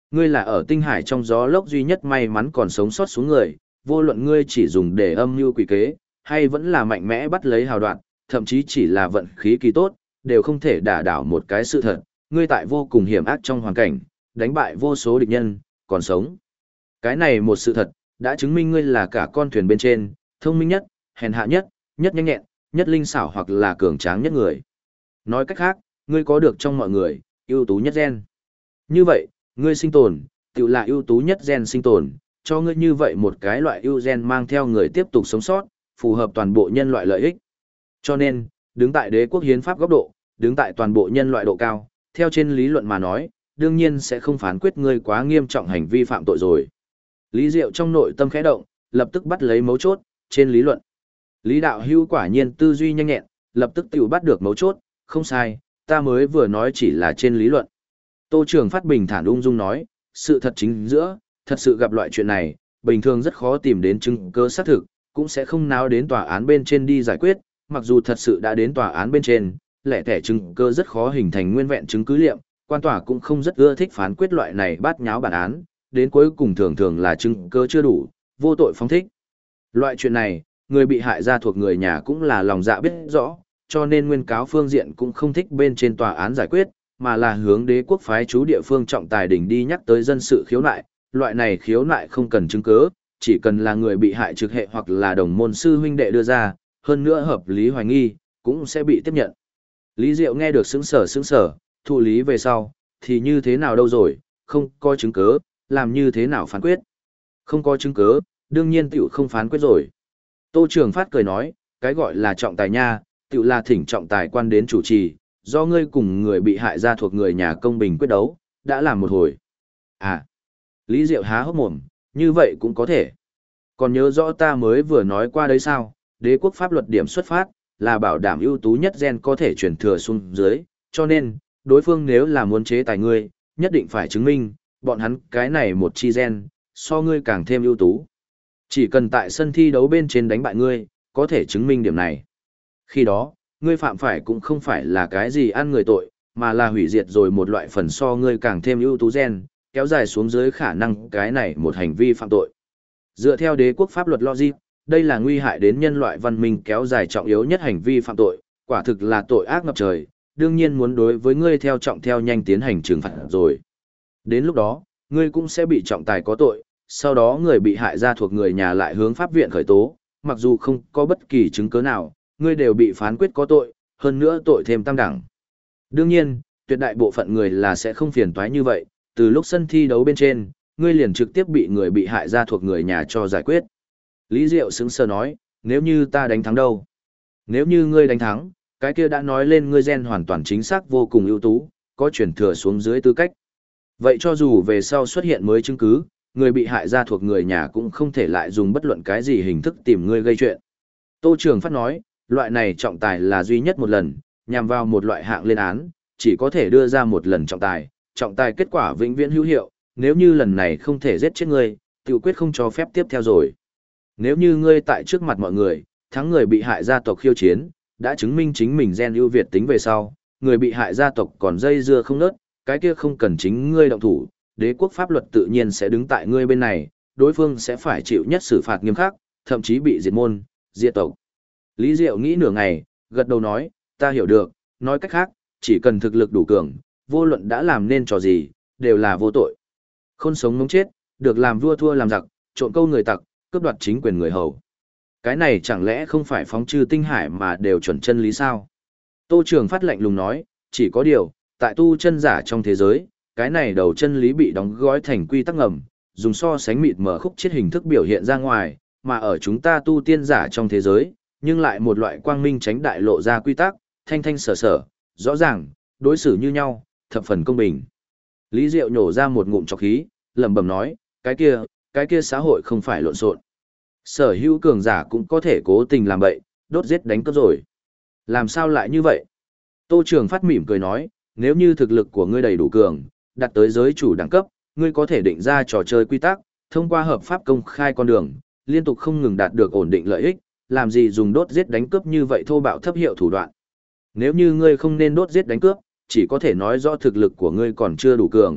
Ngươi là ở tinh hải trong gió lốc duy nhất may mắn còn sống sót xuống người, vô luận ngươi chỉ dùng để âm mưu quỷ kế, hay vẫn là mạnh mẽ bắt lấy hào đoạn, thậm chí chỉ là vận khí kỳ tốt, đều không thể đả đảo một cái sự thật, ngươi tại vô cùng hiểm ác trong hoàn cảnh, đánh bại vô số địch nhân, còn sống. Cái này một sự thật, đã chứng minh ngươi là cả con thuyền bên trên, thông minh nhất, hèn hạ nhất, nhất nhanh nhẹn, nhất linh xảo hoặc là cường tráng nhất người. Nói cách khác, ngươi có được trong mọi người, ưu tú nhất gen. Như vậy, ngươi sinh tồn, tự là ưu tú nhất gen sinh tồn, cho ngươi như vậy một cái loại ưu gen mang theo người tiếp tục sống sót, phù hợp toàn bộ nhân loại lợi ích. Cho nên, đứng tại đế quốc hiến pháp góc độ, đứng tại toàn bộ nhân loại độ cao, theo trên lý luận mà nói, đương nhiên sẽ không phán quyết ngươi quá nghiêm trọng hành vi phạm tội rồi. Lý Diệu trong nội tâm khẽ động, lập tức bắt lấy mấu chốt, trên lý luận. Lý Đạo Hưu quả nhiên tư duy nhanh nhẹn, lập tức tiểu bắt được mấu chốt, không sai, ta mới vừa nói chỉ là trên lý luận. Tô Trường Phát bình thản ung dung nói, sự thật chính giữa, thật sự gặp loại chuyện này, bình thường rất khó tìm đến chứng cứ xác thực, cũng sẽ không náo đến tòa án bên trên đi giải quyết, mặc dù thật sự đã đến tòa án bên trên, lẻ tẻ chứng cứ rất khó hình thành nguyên vẹn chứng cứ liệm, quan tòa cũng không rất ưa thích phán quyết loại này bát nháo bản án, đến cuối cùng thường thường là chứng cứ chưa đủ, vô tội phóng thích. Loại chuyện này, người bị hại gia thuộc người nhà cũng là lòng dạ biết rõ, cho nên nguyên cáo phương diện cũng không thích bên trên tòa án giải quyết, mà là hướng đế quốc phái chú địa phương trọng tài đỉnh đi nhắc tới dân sự khiếu nại, loại này khiếu nại không cần chứng cứ, chỉ cần là người bị hại trực hệ hoặc là đồng môn sư huynh đệ đưa ra, hơn nữa hợp lý hoài nghi, cũng sẽ bị tiếp nhận. Lý Diệu nghe được sững sờ, thụ lý về sau, thì như thế nào đâu rồi, không có chứng cứ, làm như thế nào phán quyết. Không có chứng cứ, đương nhiên tiểu không phán quyết rồi. Tô Trường Phát cười nói, cái gọi là trọng tài nha, tiểu là thỉnh trọng tài quan đến chủ trì, do ngươi cùng người bị hại gia thuộc người nhà công bình quyết đấu, đã làm một hồi. À, Lý Diệu há hốc mồm, như vậy cũng có thể. Còn nhớ rõ ta mới vừa nói qua đấy sao, đế quốc pháp luật điểm xuất phát, là bảo đảm ưu tú nhất gen có thể truyền thừa xuống dưới, cho nên, đối phương nếu là muốn chế tài ngươi, nhất định phải chứng minh, bọn hắn cái này một chi gen, so ngươi càng thêm ưu tú. Chỉ cần tại sân thi đấu bên trên đánh bại ngươi, có thể chứng minh điểm này. Khi đó, ngươi phạm phải cũng không phải là cái gì ăn người tội, mà là hủy diệt rồi một loại phần so ngươi càng thêm ưu tú gen, kéo dài xuống dưới khả năng cái này một hành vi phạm tội. Dựa theo đế quốc pháp luật logic, đây là nguy hại đến nhân loại văn minh kéo dài trọng yếu nhất hành vi phạm tội, quả thực là tội ác ngập trời, đương nhiên muốn đối với ngươi theo trọng theo nhanh tiến hành trừng phạt rồi. Đến lúc đó, ngươi cũng sẽ bị trọng tài có tội, sau đó người bị hại gia thuộc người nhà lại hướng pháp viện khởi tố, mặc dù không có bất kỳ chứng cứ nào, ngươi đều bị phán quyết có tội, hơn nữa tội thêm tam đẳng. Đương nhiên, tuyệt đại bộ phận người là sẽ không phiền toái như vậy, từ lúc sân thi đấu bên trên, ngươi liền trực tiếp bị người bị hại gia thuộc người nhà cho giải quyết. Lý Diệu sững sờ nói, nếu như ta đánh thắng đâu? Nếu như ngươi đánh thắng, cái kia đã nói lên ngươi gen hoàn toàn chính xác vô cùng ưu tú, có chuyển thừa xuống dưới tư cách. Vậy cho dù về sau xuất hiện mới chứng cứ, người bị hại gia thuộc người nhà cũng không thể lại dùng bất luận cái gì hình thức tìm ngươi gây chuyện. Tô Trường Phát nói, loại này trọng tài là duy nhất một lần, nhằm vào một loại hạng lên án, chỉ có thể đưa ra một lần trọng tài kết quả vĩnh viễn hữu hiệu, nếu như lần này không thể giết chết ngươi, tự quyết không cho phép tiếp theo rồi. Nếu như ngươi tại trước mặt mọi người, thắng người bị hại gia tộc khiêu chiến, đã chứng minh chính mình gen ưu việt tính về sau, người bị hại gia tộc còn dây dưa không nớt, cái kia không cần chính ngươi động thủ, đế quốc pháp luật tự nhiên sẽ đứng tại ngươi bên này, đối phương sẽ phải chịu nhất xử phạt nghiêm khắc, thậm chí bị diệt môn, diệt tộc. Lý Diệu nghĩ nửa ngày, gật đầu nói, ta hiểu được, nói cách khác, chỉ cần thực lực đủ cường, vô luận đã làm nên trò gì, đều là vô tội. Khôn sống ngống chết, được làm vua thua làm giặc, trộn câu người tặc, cướp đoạt chính quyền người hầu. Cái này chẳng lẽ không phải phóng trừ tinh hải mà đều chuẩn chân lý sao? Tô Trường Phát lạnh lùng nói, chỉ có điều, tại tu chân giả trong thế giới, cái này đầu chân lý bị đóng gói thành quy tắc ngầm, dùng so sánh mịt mở khúc chiết hình thức biểu hiện ra ngoài, mà ở chúng ta tu tiên giả trong thế giới, nhưng lại một loại quang minh tránh đại lộ ra quy tắc, thanh thanh sở sở, rõ ràng, đối xử như nhau, thập phần công bình. Lý Diệu nhổ ra một ngụm trọc khí, lẩm bẩm nói, cái kia xã hội không phải lộn xộn. Sở hữu cường giả cũng có thể cố tình làm bậy, đốt giết đánh cướp rồi. Làm sao lại như vậy? Tô Trường Phát mỉm cười nói, nếu như thực lực của ngươi đầy đủ cường, đạt tới giới chủ đẳng cấp, ngươi có thể định ra trò chơi quy tắc, thông qua hợp pháp công khai con đường, liên tục không ngừng đạt được ổn định lợi ích, làm gì dùng đốt giết đánh cướp như vậy thô bạo thấp hiệu thủ đoạn. Nếu như ngươi không nên đốt giết đánh cướp, chỉ có thể nói rõ thực lực của ngươi còn chưa đủ cường,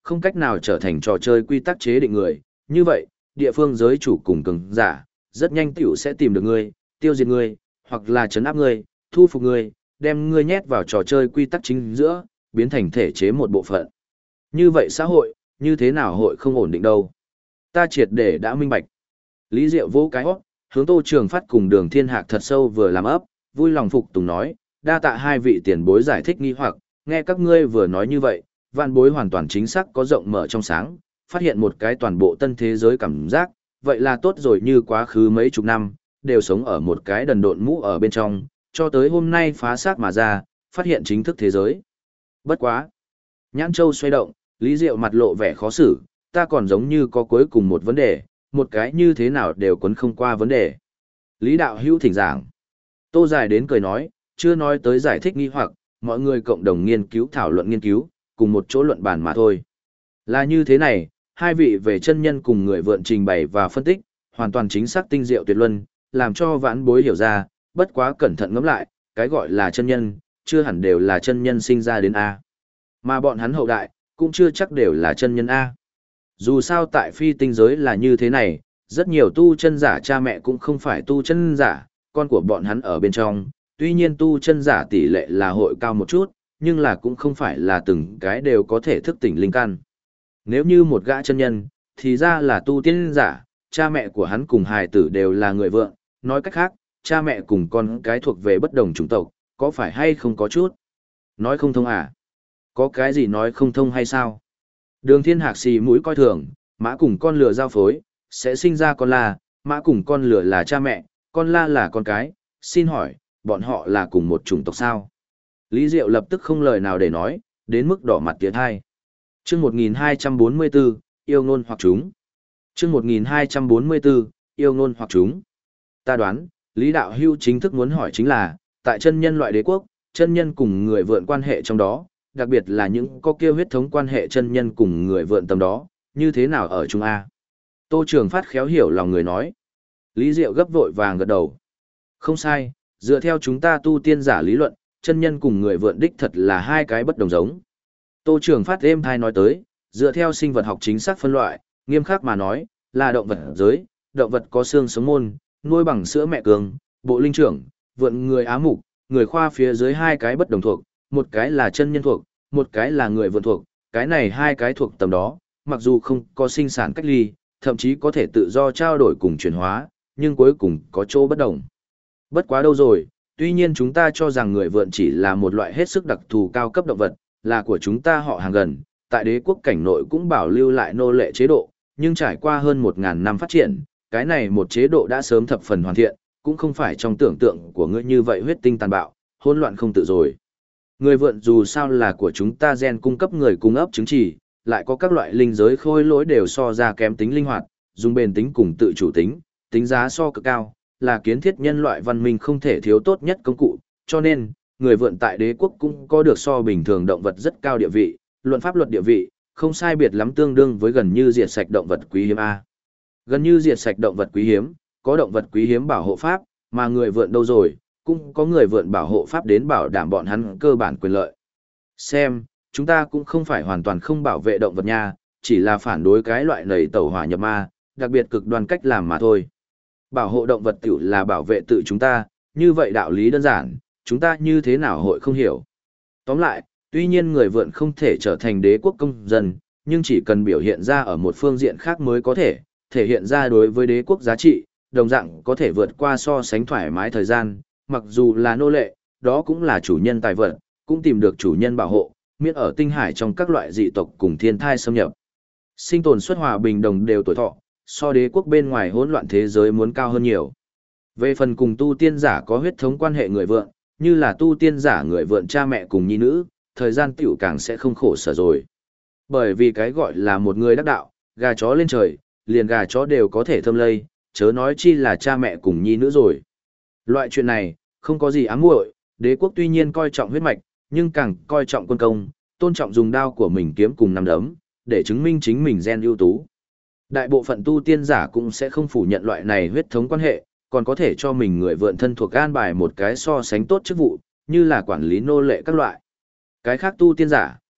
không cách nào trở thành trò chơi quy tắc chế định người, như vậy, địa phương giới chủ cùng cường giả, rất nhanh tiểu sẽ tìm được ngươi, tiêu diệt ngươi, hoặc là trấn áp ngươi, thu phục ngươi, đem ngươi nhét vào trò chơi quy tắc chính giữa, biến thành thể chế một bộ phận. Như vậy xã hội, như thế nào hội không ổn định đâu. Ta triệt để đã minh bạch. Lý Diệu vỗ cái hót, hướng Tô Trường Phát cùng Đường Thiên Hạc thật sâu vừa làm ấp, vui lòng phục tùng nói, đa tạ hai vị tiền bối giải thích nghi hoặc, nghe các ngươi vừa nói như vậy, vạn bối hoàn toàn chính xác có rộng mở trong sáng, phát hiện một cái toàn bộ tân thế giới cảm giác, vậy là tốt rồi, như quá khứ mấy chục năm, đều sống ở một cái đần độn mũ ở bên trong, cho tới hôm nay phá xác mà ra, phát hiện chính thức thế giới. Bất quá. Nhãn Châu xoay động, Lý Diệu mặt lộ vẻ khó xử, ta còn giống như có cuối cùng một vấn đề, một cái như thế nào đều quấn không qua vấn đề. Lý Đạo Hữu thỉnh giảng. Tô Dài đến cười nói, chưa nói tới giải thích nghi hoặc, mọi người cộng đồng nghiên cứu thảo luận nghiên cứu, cùng một chỗ luận bàn mà thôi. Là như thế này, hai vị về chân nhân cùng người vượn trình bày và phân tích, hoàn toàn chính xác tinh diệu tuyệt luân, làm cho vãn bối hiểu ra, bất quá cẩn thận ngẫm lại, cái gọi là chân nhân, chưa hẳn đều là chân nhân sinh ra đến A. Mà bọn hắn hậu đại, cũng chưa chắc đều là chân nhân A. Dù sao tại phi tinh giới là như thế này, rất nhiều tu chân giả cha mẹ cũng không phải tu chân giả, con của bọn hắn ở bên trong, tuy nhiên tu chân giả tỷ lệ là hội cao một chút, nhưng là cũng không phải là từng cái đều có thể thức tỉnh linh căn. Nếu như một gã chân nhân, thì ra là tu tiên giả, cha mẹ của hắn cùng hài tử đều là người vợ, nói cách khác, cha mẹ cùng con cái thuộc về bất đồng chủng tộc, có phải hay không có chút? Nói không thông à? Có cái gì nói không thông hay sao? Đường Thiên Hạc xì mũi coi thường, mã cùng con lừa giao phối, sẽ sinh ra con la, mã cùng con lừa là cha mẹ, con la là con cái, xin hỏi, bọn họ là cùng một chủng tộc sao? Lý Diệu lập tức không lời nào để nói, đến mức đỏ mặt tiến hai. Chương 1244, yêu ngôn hoặc chúng. Chương 1244, yêu ngôn hoặc chúng. Ta đoán, Lý Đạo Hưu chính thức muốn hỏi chính là, tại chân nhân loại đế quốc, chân nhân cùng người vượn quan hệ trong đó, đặc biệt là những có kia huyết thống quan hệ chân nhân cùng người vượn tầm đó, như thế nào ở Trung A. Tô Trường Phát khéo hiểu lòng người nói. Lý Diệu gấp vội vàng gật đầu. Không sai, dựa theo chúng ta tu tiên giả lý luận, chân nhân cùng người vượn đích thật là hai cái bất đồng giống. Tô Trường Phát êm thai nói tới, dựa theo sinh vật học chính xác phân loại, nghiêm khắc mà nói, là động vật giới, động vật có xương sống môn, nuôi bằng sữa mẹ cường, bộ linh trưởng, vượn người á mục, người khoa phía dưới hai cái bất đồng thuộc, một cái là chân nhân thuộc, một cái là người vượn thuộc, cái này hai cái thuộc tầm đó, mặc dù không có sinh sản cách ly, thậm chí có thể tự do trao đổi cùng chuyển hóa, nhưng cuối cùng có chỗ bất đồng. Bất quá đâu rồi, tuy nhiên chúng ta cho rằng người vượn chỉ là một loại hết sức đặc thù cao cấp động vật, là của chúng ta họ hàng gần, tại đế quốc cảnh nội cũng bảo lưu lại nô lệ chế độ, nhưng trải qua hơn 1000 năm phát triển, cái này một chế độ đã sớm thập phần hoàn thiện, cũng không phải trong tưởng tượng của ngươi như vậy huyết tinh tàn bạo, hỗn loạn không tự rồi. Người vượn dù sao là của chúng ta gen cung cấp người cung ấp chứng chỉ, lại có các loại linh giới khôi lỗi đều so ra kém tính linh hoạt, dùng bền tính cùng tự chủ tính, tính giá so cực cao, là kiến thiết nhân loại văn minh không thể thiếu tốt nhất công cụ, cho nên, người vượn tại đế quốc cũng có được so bình thường động vật rất cao địa vị, luận pháp luật địa vị, không sai biệt lắm tương đương với gần như diệt sạch động vật quý hiếm A. Gần như diệt sạch động vật quý hiếm, có động vật quý hiếm bảo hộ pháp, mà người vượn đâu rồi, cũng có người vượn bảo hộ pháp đến bảo đảm bọn hắn cơ bản quyền lợi. Xem, chúng ta cũng không phải hoàn toàn không bảo vệ động vật nha, chỉ là phản đối cái loại nầy tẩu hỏa nhập ma, đặc biệt cực đoan cách làm mà thôi. Bảo hộ động vật tiểu là bảo vệ tự chúng ta, như vậy đạo lý đơn giản, chúng ta như thế nào hội không hiểu. Tóm lại, tuy nhiên người vượn không thể trở thành đế quốc công dân, nhưng chỉ cần biểu hiện ra ở một phương diện khác mới có thể hiện ra đối với đế quốc giá trị, đồng dạng có thể vượt qua so sánh thoải mái thời gian, mặc dù là nô lệ, đó cũng là chủ nhân tài vật, cũng tìm được chủ nhân bảo hộ, miễn ở tinh hải trong các loại dị tộc cùng thiên thai xâm nhập. Sinh tồn xuất hòa bình đồng đều tuổi thọ, so đế quốc bên ngoài hỗn loạn thế giới muốn cao hơn nhiều. Về phần cùng tu tiên giả có huyết thống quan hệ người vượn, như là tu tiên giả người vượn cha mẹ cùng nhi nữ, thời gian tiểu càng sẽ không khổ sở rồi. Bởi vì cái gọi là một người đắc đạo, gà chó lên trời, liền gà chó đều có thể thâm lây, chớ nói chi là cha mẹ cùng nhi nữ rồi. Loại chuyện này, không có gì ám muội, đế quốc tuy nhiên coi trọng huyết mạch, nhưng càng coi trọng quân công, tôn trọng dùng đao của mình kiếm cùng nắm đấm, để chứng minh chính mình gen ưu tú. Đại bộ phận tu tiên giả cũng sẽ không phủ nhận loại này huyết thống quan hệ, còn có thể cho mình người vượn thân thuộc an bài một cái so sánh tốt chức vụ, như là quản lý nô lệ các loại. Cái khác tu tiên giả,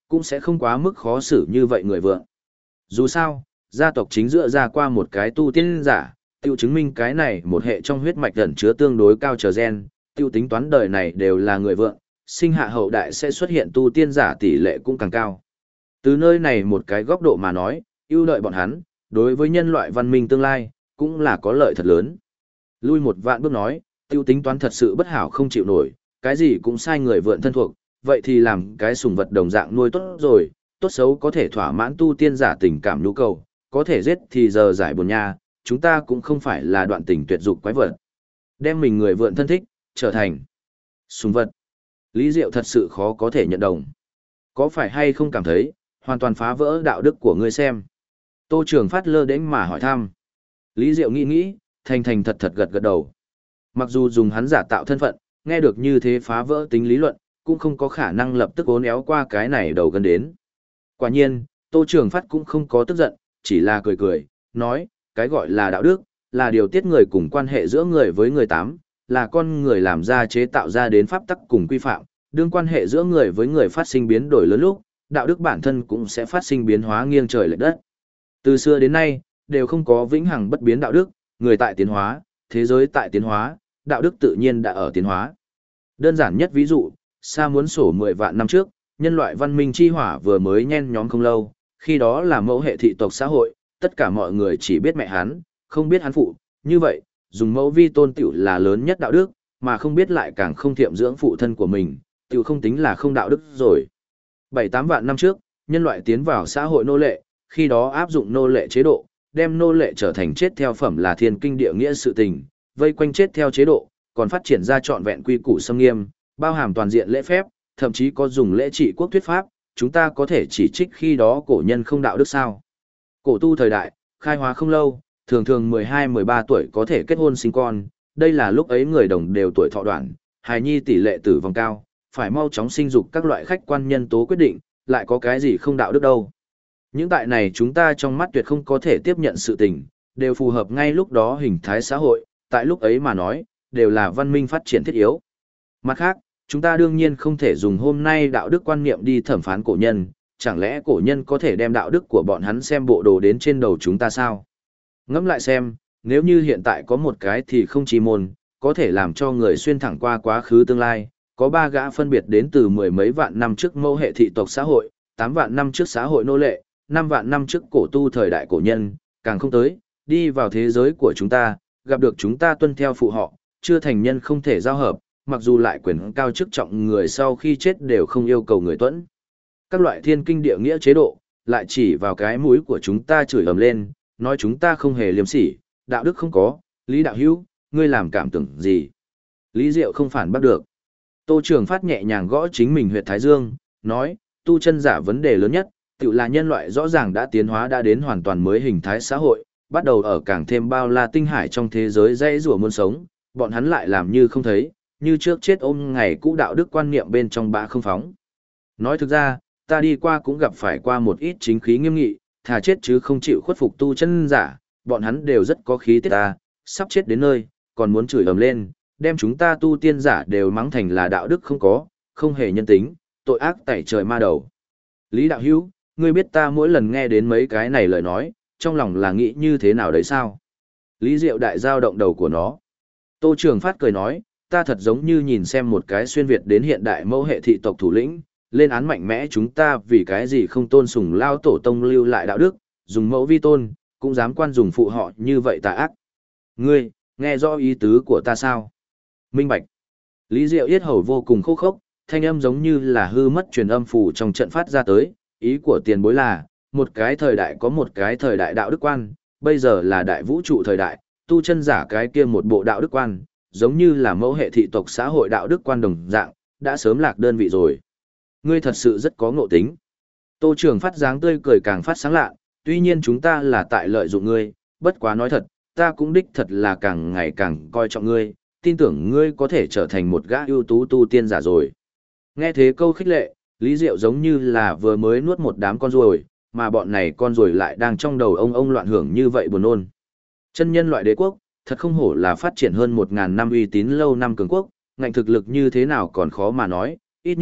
cũng sẽ không quá mức khó xử như vậy người vượng. Dù sao, gia tộc chính dựa ra qua một cái tu tiên giả, tiêu chứng minh cái này một hệ trong huyết mạch ẩn chứa tương đối cao trở gen, tiêu tính toán đời này đều là người vượng, sinh hạ hậu đại sẽ xuất hiện tu tiên giả tỷ lệ cũng càng cao. Từ nơi này một cái góc độ mà nói, ưu lợi bọn hắn, đối với nhân loại văn minh tương lai, cũng là có lợi thật lớn. Lui một vạn bước nói, tiêu tính toán thật sự bất hảo không chịu nổi, cái gì cũng sai người vượn thân thuộc, vậy thì làm cái sùng vật đồng dạng nuôi tốt rồi, tốt xấu có thể thỏa mãn tu tiên giả tình cảm nhu cầu, có thể giết thì giờ giải buồn nha, chúng ta cũng không phải là đoạn tình tuyệt dục quái vật. Đem mình người vượn thân thích, trở thành sùng vật. Lý Diệu thật sự khó có thể nhận đồng. Có phải hay không cảm thấy, hoàn toàn phá vỡ đạo đức của ngươi xem? Tô Trường Phát lơ đễnh mà hỏi thăm. Lý Diệu nghĩ nghĩ, thành thành thật thật gật gật đầu. Mặc dù dùng hắn giả tạo thân phận, nghe được như thế phá vỡ tính lý luận, cũng không có khả năng lập tức ốn éo qua cái này đầu gần đến. Quả nhiên, Tô Trường Phát cũng không có tức giận, chỉ là cười cười, nói, cái gọi là đạo đức, là điều tiết người cùng quan hệ giữa người với người tám, là con người làm ra chế tạo ra đến pháp tắc cùng quy phạm, đương quan hệ giữa người với người phát sinh biến đổi lớn lúc, đạo đức bản thân cũng sẽ phát sinh biến hóa nghiêng trời lệch đất. Từ xưa đến nay, đều không có vĩnh hằng bất biến đạo đức, người tại tiến hóa, thế giới tại tiến hóa, đạo đức tự nhiên đã ở tiến hóa. Đơn giản nhất ví dụ, xa muốn sổ 10 vạn năm trước, nhân loại văn minh chi hỏa vừa mới nhen nhóm không lâu, khi đó là mẫu hệ thị tộc xã hội, tất cả mọi người chỉ biết mẹ hắn, không biết hắn phụ, như vậy, dùng mẫu vi tôn tiểu là lớn nhất đạo đức, mà không biết lại càng không thiệm dưỡng phụ thân của mình, tiểu không tính là không đạo đức rồi. 7-8 vạn năm trước, nhân loại tiến vào xã hội nô lệ, khi đó áp dụng nô lệ chế độ, đem nô lệ trở thành chết theo phẩm là thiên kinh địa nghĩa sự tình, vây quanh chết theo chế độ, còn phát triển ra trọn vẹn quy củ xâm nghiêm, bao hàm toàn diện lễ phép, thậm chí có dùng lễ trị quốc thuyết pháp, chúng ta có thể chỉ trích khi đó cổ nhân không đạo đức sao. Cổ tu thời đại, khai hóa không lâu, thường thường 12-13 tuổi có thể kết hôn sinh con, đây là lúc ấy người đồng đều tuổi thọ đoạn, hài nhi tỷ lệ tử vong cao, phải mau chóng sinh dục các loại khách quan nhân tố quyết định, lại có cái gì không đạo đức đâu. Những tại này chúng ta trong mắt tuyệt không có thể tiếp nhận sự tình, đều phù hợp ngay lúc đó hình thái xã hội, tại lúc ấy mà nói, đều là văn minh phát triển thiết yếu. Mặt khác, chúng ta đương nhiên không thể dùng hôm nay đạo đức quan niệm đi thẩm phán cổ nhân, chẳng lẽ cổ nhân có thể đem đạo đức của bọn hắn xem bộ đồ đến trên đầu chúng ta sao? Ngẫm lại xem, nếu như hiện tại có một cái thì không chi môn, có thể làm cho người xuyên thẳng qua quá khứ tương lai, có 3 gã phân biệt đến từ 10 mấy vạn năm trước mẫu hệ thị tộc xã hội, 8 vạn năm trước xã hội nô lệ, 5 vạn năm trước cổ tu thời đại cổ nhân, càng không tới, đi vào thế giới của chúng ta, gặp được chúng ta tuân theo phụ họ, chưa thành nhân không thể giao hợp, mặc dù lại quyền cao chức trọng người sau khi chết đều không yêu cầu người tuẫn. Các loại thiên kinh địa nghĩa chế độ, lại chỉ vào cái mũi của chúng ta chửi ầm lên, nói chúng ta không hề liêm sỉ, đạo đức không có, Lý Đạo Hữu, ngươi làm cảm tưởng gì? Lý Diệu không phản bắt được. Tô Trường Phát nhẹ nhàng gõ chính mình huyệt thái dương, nói, tu chân giả vấn đề lớn nhất, tự là nhân loại rõ ràng đã tiến hóa đã đến hoàn toàn mới hình thái xã hội, bắt đầu ở càng thêm bao la tinh hải trong thế giới dãy rủa muốn sống, bọn hắn lại làm như không thấy, như trước chết ôm ngày cũ đạo đức quan niệm bên trong bã không phóng. Nói thực ra, ta đi qua cũng gặp phải qua một ít chính khí nghiêm nghị, thà chết chứ không chịu khuất phục tu chân giả, bọn hắn đều rất có khí tiết ta, sắp chết đến nơi, còn muốn chửi ầm lên, đem chúng ta tu tiên giả đều mắng thành là đạo đức không có, không hề nhân tính, tội ác tẩy trời ma đầu. Lý Đạo Hữu, ngươi biết ta mỗi lần nghe đến mấy cái này lời nói, trong lòng là nghĩ như thế nào đấy sao? Lý Diệu đại giao động đầu của nó. Tô Trường Phát cười nói, ta thật giống như nhìn xem một cái xuyên Việt đến hiện đại mẫu hệ thị tộc thủ lĩnh, lên án mạnh mẽ chúng ta vì cái gì không tôn sùng lao tổ tông lưu lại đạo đức, dùng mẫu vi tôn, cũng dám quan dùng phụ họ như vậy tà ác. Ngươi, nghe rõ ý tứ của ta sao? Minh bạch. Lý Diệu yết hầu vô cùng khô khốc, thanh âm giống như là hư mất truyền âm phủ trong trận phát ra tới, ý của tiền bối là, một cái thời đại có một cái thời đại đạo đức quan, bây giờ là đại vũ trụ thời đại, tu chân giả cái kia một bộ đạo đức quan, giống như là mẫu hệ thị tộc xã hội đạo đức quan đồng dạng, đã sớm lạc đơn vị rồi. Ngươi thật sự rất có ngộ tính. Tô Trường Phát dáng tươi cười càng phát sáng lạ, tuy nhiên chúng ta là tại lợi dụng ngươi, bất quá nói thật, ta cũng đích thật là càng ngày càng coi trọng ngươi, tin tưởng ngươi có thể trở thành một gã ưu tú tu tiên giả rồi. Nghe thế câu khích lệ, Lý Diệu giống như là vừa mới nuốt một đám con ruồi, mà bọn này con ruồi lại đang trong đầu ông loạn hưởng như vậy buồn nôn. Chân nhân loại đế quốc, thật không hổ là phát triển hơn 1000 năm uy tín lâu năm cường quốc, ngạnh thực lực như thế nào còn khó mà nói, ít nhất,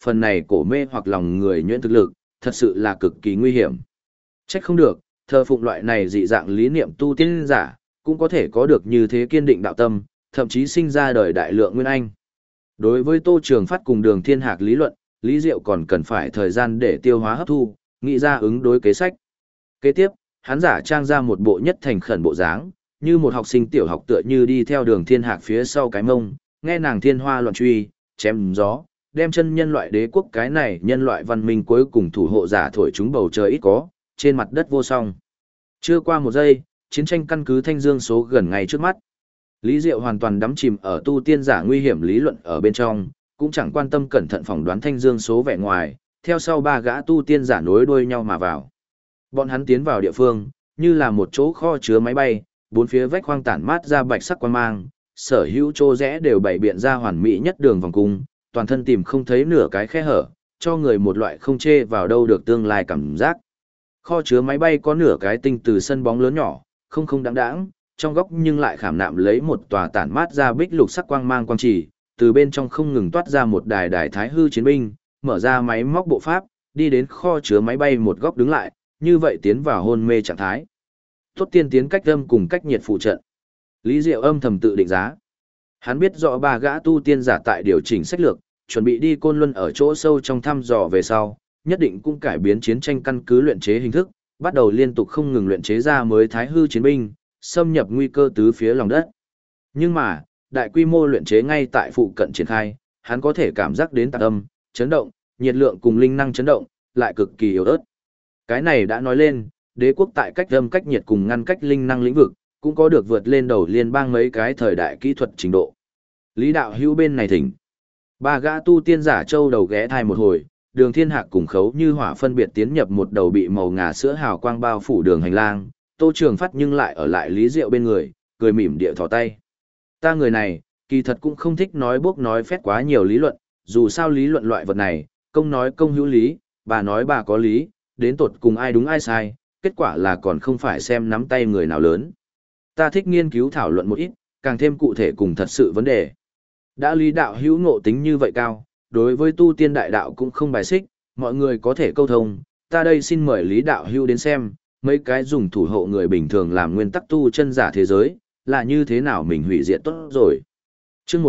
phần này cổ mê hoặc lòng người nhuyễn thực lực, thật sự là cực kỳ nguy hiểm. Trách không được, thờ phụng loại này dị dạng lý niệm tu tiên giả, cũng có thể có được như thế kiên định đạo tâm, thậm chí sinh ra đời đại lượng nguyên anh. Đối với Tô Trường Phát cùng Đường Thiên Hạc lý luận, Lý Diệu còn cần phải thời gian để tiêu hóa hấp thu, nghĩ ra ứng đối kế sách. Kế tiếp, hắn giả trang ra một bộ nhất thành khẩn bộ dáng, như một học sinh tiểu học tựa như đi theo Đường Thiên Hạc phía sau cái mông, nghe nàng thiên hoa loạn truy, chém gió, đem chân nhân loại đế quốc cái này nhân loại văn minh cuối cùng thủ hộ giả thổi chúng bầu trời ít có, trên mặt đất vô song. Chưa qua một giây, chiến tranh căn cứ Thanh Dương số gần ngay trước mắt. Lý Diệu hoàn toàn đắm chìm ở tu tiên giả nguy hiểm lý luận ở bên trong, cũng chẳng quan tâm cẩn thận phỏng đoán Thanh Dương số vẻ ngoài, theo sau ba gã tu tiên giả nối đuôi nhau mà vào. Bọn hắn tiến vào địa phương, như là một chỗ kho chứa máy bay, bốn phía vách khoang tản mát ra bạch sắc quang mang, sở hữu chỗ rẽ đều bày biện ra hoàn mỹ nhất đường vòng cung, toàn thân tìm không thấy nửa cái khe hở, cho người một loại không chê vào đâu được tương lai cảm giác. Kho chứa máy bay có nửa cái tinh từ sân bóng lớn nhỏ, không đáng đáng, trong góc nhưng lại khảm nạm lấy một tòa tản mát ra bích lục sắc quang mang quang chỉ, từ bên trong không ngừng toát ra một đài thái hư chiến binh, mở ra máy móc bộ pháp, đi đến kho chứa máy bay một góc đứng lại, như vậy tiến vào hôn mê trạng thái. Tốt tiên tiến cách âm cùng cách nhiệt phụ trận. Lý Diệu âm thầm tự định giá. Hắn biết rõ ba gã tu tiên giả tại điều chỉnh sách lược, chuẩn bị đi Côn Luân ở chỗ sâu trong thăm dò về sau, nhất định cũng cải biến chiến tranh căn cứ luyện chế hình thức, bắt đầu liên tục không ngừng luyện chế ra mới thái hư chiến binh, xâm nhập nguy cơ tứ phía lòng đất. Nhưng mà, đại quy mô luyện chế ngay tại phụ cận triển khai, hắn có thể cảm giác đến tạc âm, chấn động, nhiệt lượng cùng linh năng chấn động, lại cực kỳ yếu ớt. Cái này đã nói lên, đế quốc tại cách âm cách nhiệt cùng ngăn cách linh năng lĩnh vực, cũng có được vượt lên đầu liên bang mấy cái thời đại kỹ thuật trình độ. Lý đạo hữu bên này thỉnh. Ba gã tu tiên giả châu đầu ghé thai một hồi, Đường Thiên Hạc cùng Khấu Như Hỏa phân biệt tiến nhập một đầu bị màu ngà sữa hào quang bao phủ đường hành lang, Tô Trường Phát nhưng lại ở lại Lý Diệu bên người, cười mỉm địa thò tay. Ta người này, kỳ thật cũng không thích nói bốc nói phét quá nhiều lý luận, dù sao lý luận loại vật này, công nói công hữu lý, bà nói bà có lý, đến tột cùng ai đúng ai sai, kết quả là còn không phải xem nắm tay người nào lớn. Ta thích nghiên cứu thảo luận một ít, càng thêm cụ thể cùng thật sự vấn đề. Đã lý đạo hữu ngộ tính như vậy cao, đối với tu tiên đại đạo cũng không bài xích, mọi người có thể câu thông, ta đây xin mời lý đạo hữu đến xem, mấy cái dùng thủ hộ người bình thường làm nguyên tắc tu chân giả thế giới, là như thế nào mình hủy diệt tốt rồi. Chương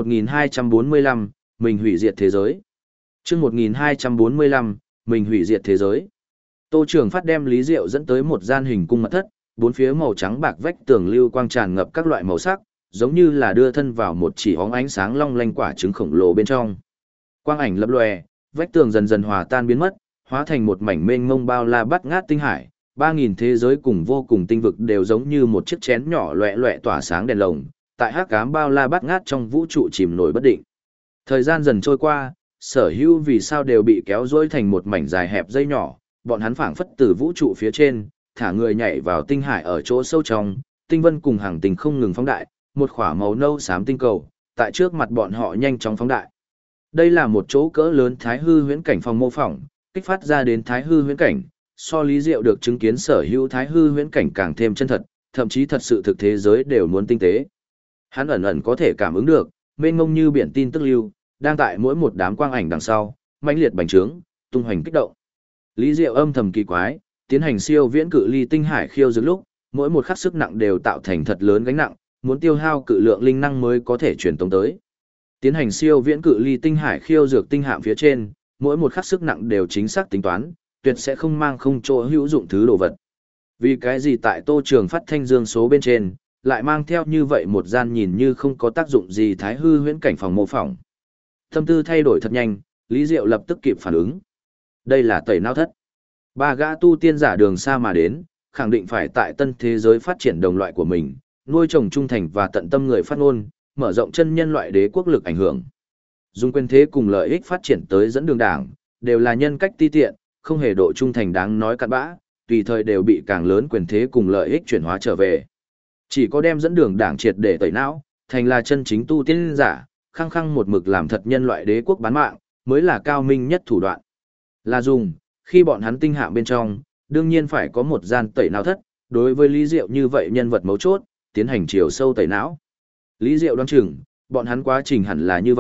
1245, mình hủy diệt thế giới. Chương 1245, mình hủy diệt thế giới. Tô Trường Phát đem Lý Diệu dẫn tới một gian hình cung mật thất, bốn phía màu trắng bạc vách tường lưu quang tràn ngập các loại màu sắc, giống như là đưa thân vào một chỉ hóng ánh sáng long lanh quả trứng khổng lồ bên trong. Quang ảnh lập lòe, vách tường dần dần hòa tan biến mất, hóa thành một mảnh mênh mông bao la bát ngát tinh hải, 3000 thế giới cùng vô cùng tinh vực đều giống như một chiếc chén nhỏ loẹt loẹt tỏa sáng đèn lồng, tại hắc ám bao la bát ngát trong vũ trụ chìm nổi bất định. Thời gian dần trôi qua, sở hữu vì sao đều bị kéo dối thành một mảnh dài hẹp dây nhỏ, bọn hắn phảng phất từ vũ trụ phía trên, thả người nhảy vào tinh hải ở chỗ sâu trong, tinh vân cùng hàng tinh không ngừng phóng đại, một khỏa màu nâu xám tinh cầu, tại trước mặt bọn họ nhanh chóng phóng đại. Đây là một chỗ cỡ lớn thái hư huyễn cảnh phòng mô phỏng, kích phát ra đến thái hư huyễn cảnh, so Lý Diệu được chứng kiến sở hữu thái hư huyễn cảnh càng thêm chân thật, thậm chí thật sự thực thế giới đều muốn tinh tế. Hắn ẩn ẩn có thể cảm ứng được, mênh mông như biển tin tức lưu, đang tại mỗi một đám quang ảnh đằng sau, mãnh liệt bành trướng, tung hoành kích động. Lý Diệu âm thầm kỳ quái, tiến hành siêu viễn cự ly tinh hải khiêu dược lúc, mỗi một khắc sức nặng đều tạo thành thật lớn gánh nặng, muốn tiêu hao cự lượng linh năng mới có thể truyền tống tới. Tiến hành siêu viễn cự ly tinh hải khiêu dược tinh hạm phía trên, mỗi một khắc sức nặng đều chính xác tính toán, tuyệt sẽ không mang không chỗ hữu dụng thứ đồ vật. Vì cái gì tại Tô Trường Phát Thanh Dương số bên trên, lại mang theo như vậy một gian nhìn như không có tác dụng gì thái hư huyễn cảnh phòng mô phỏng. Tâm tư thay đổi thật nhanh, Lý Diệu lập tức kịp phản ứng. Đây là tẩy não thất. Ba gã tu tiên giả đường xa mà đến, khẳng định phải tại tân thế giới phát triển đồng loại của mình, nuôi trồng trung thành và tận tâm người phát ngôn, mở rộng chân nhân loại đế quốc lực ảnh hưởng. Dùng quyền thế cùng lợi ích phát triển tới dẫn đường đảng, đều là nhân cách ti tiện, không hề độ trung thành đáng nói cặn bã, tùy thời đều bị càng lớn quyền thế cùng lợi ích chuyển hóa trở về. Chỉ có đem dẫn đường đảng triệt để tẩy não, thành là chân chính tu tiên giả, khăng khăng một mực làm thật nhân loại đế quốc bán mạng, mới là cao minh nhất thủ đoạn. Là dùng, khi bọn hắn tinh hạm bên trong, đương nhiên phải có một gian tẩy não thất, đối với Lý Diệu như vậy nhân vật mấu chốt, tiến hành chiều sâu tẩy não. Lý Diệu đoán chừng, bọn hắn quá trình hẳn là như vậy,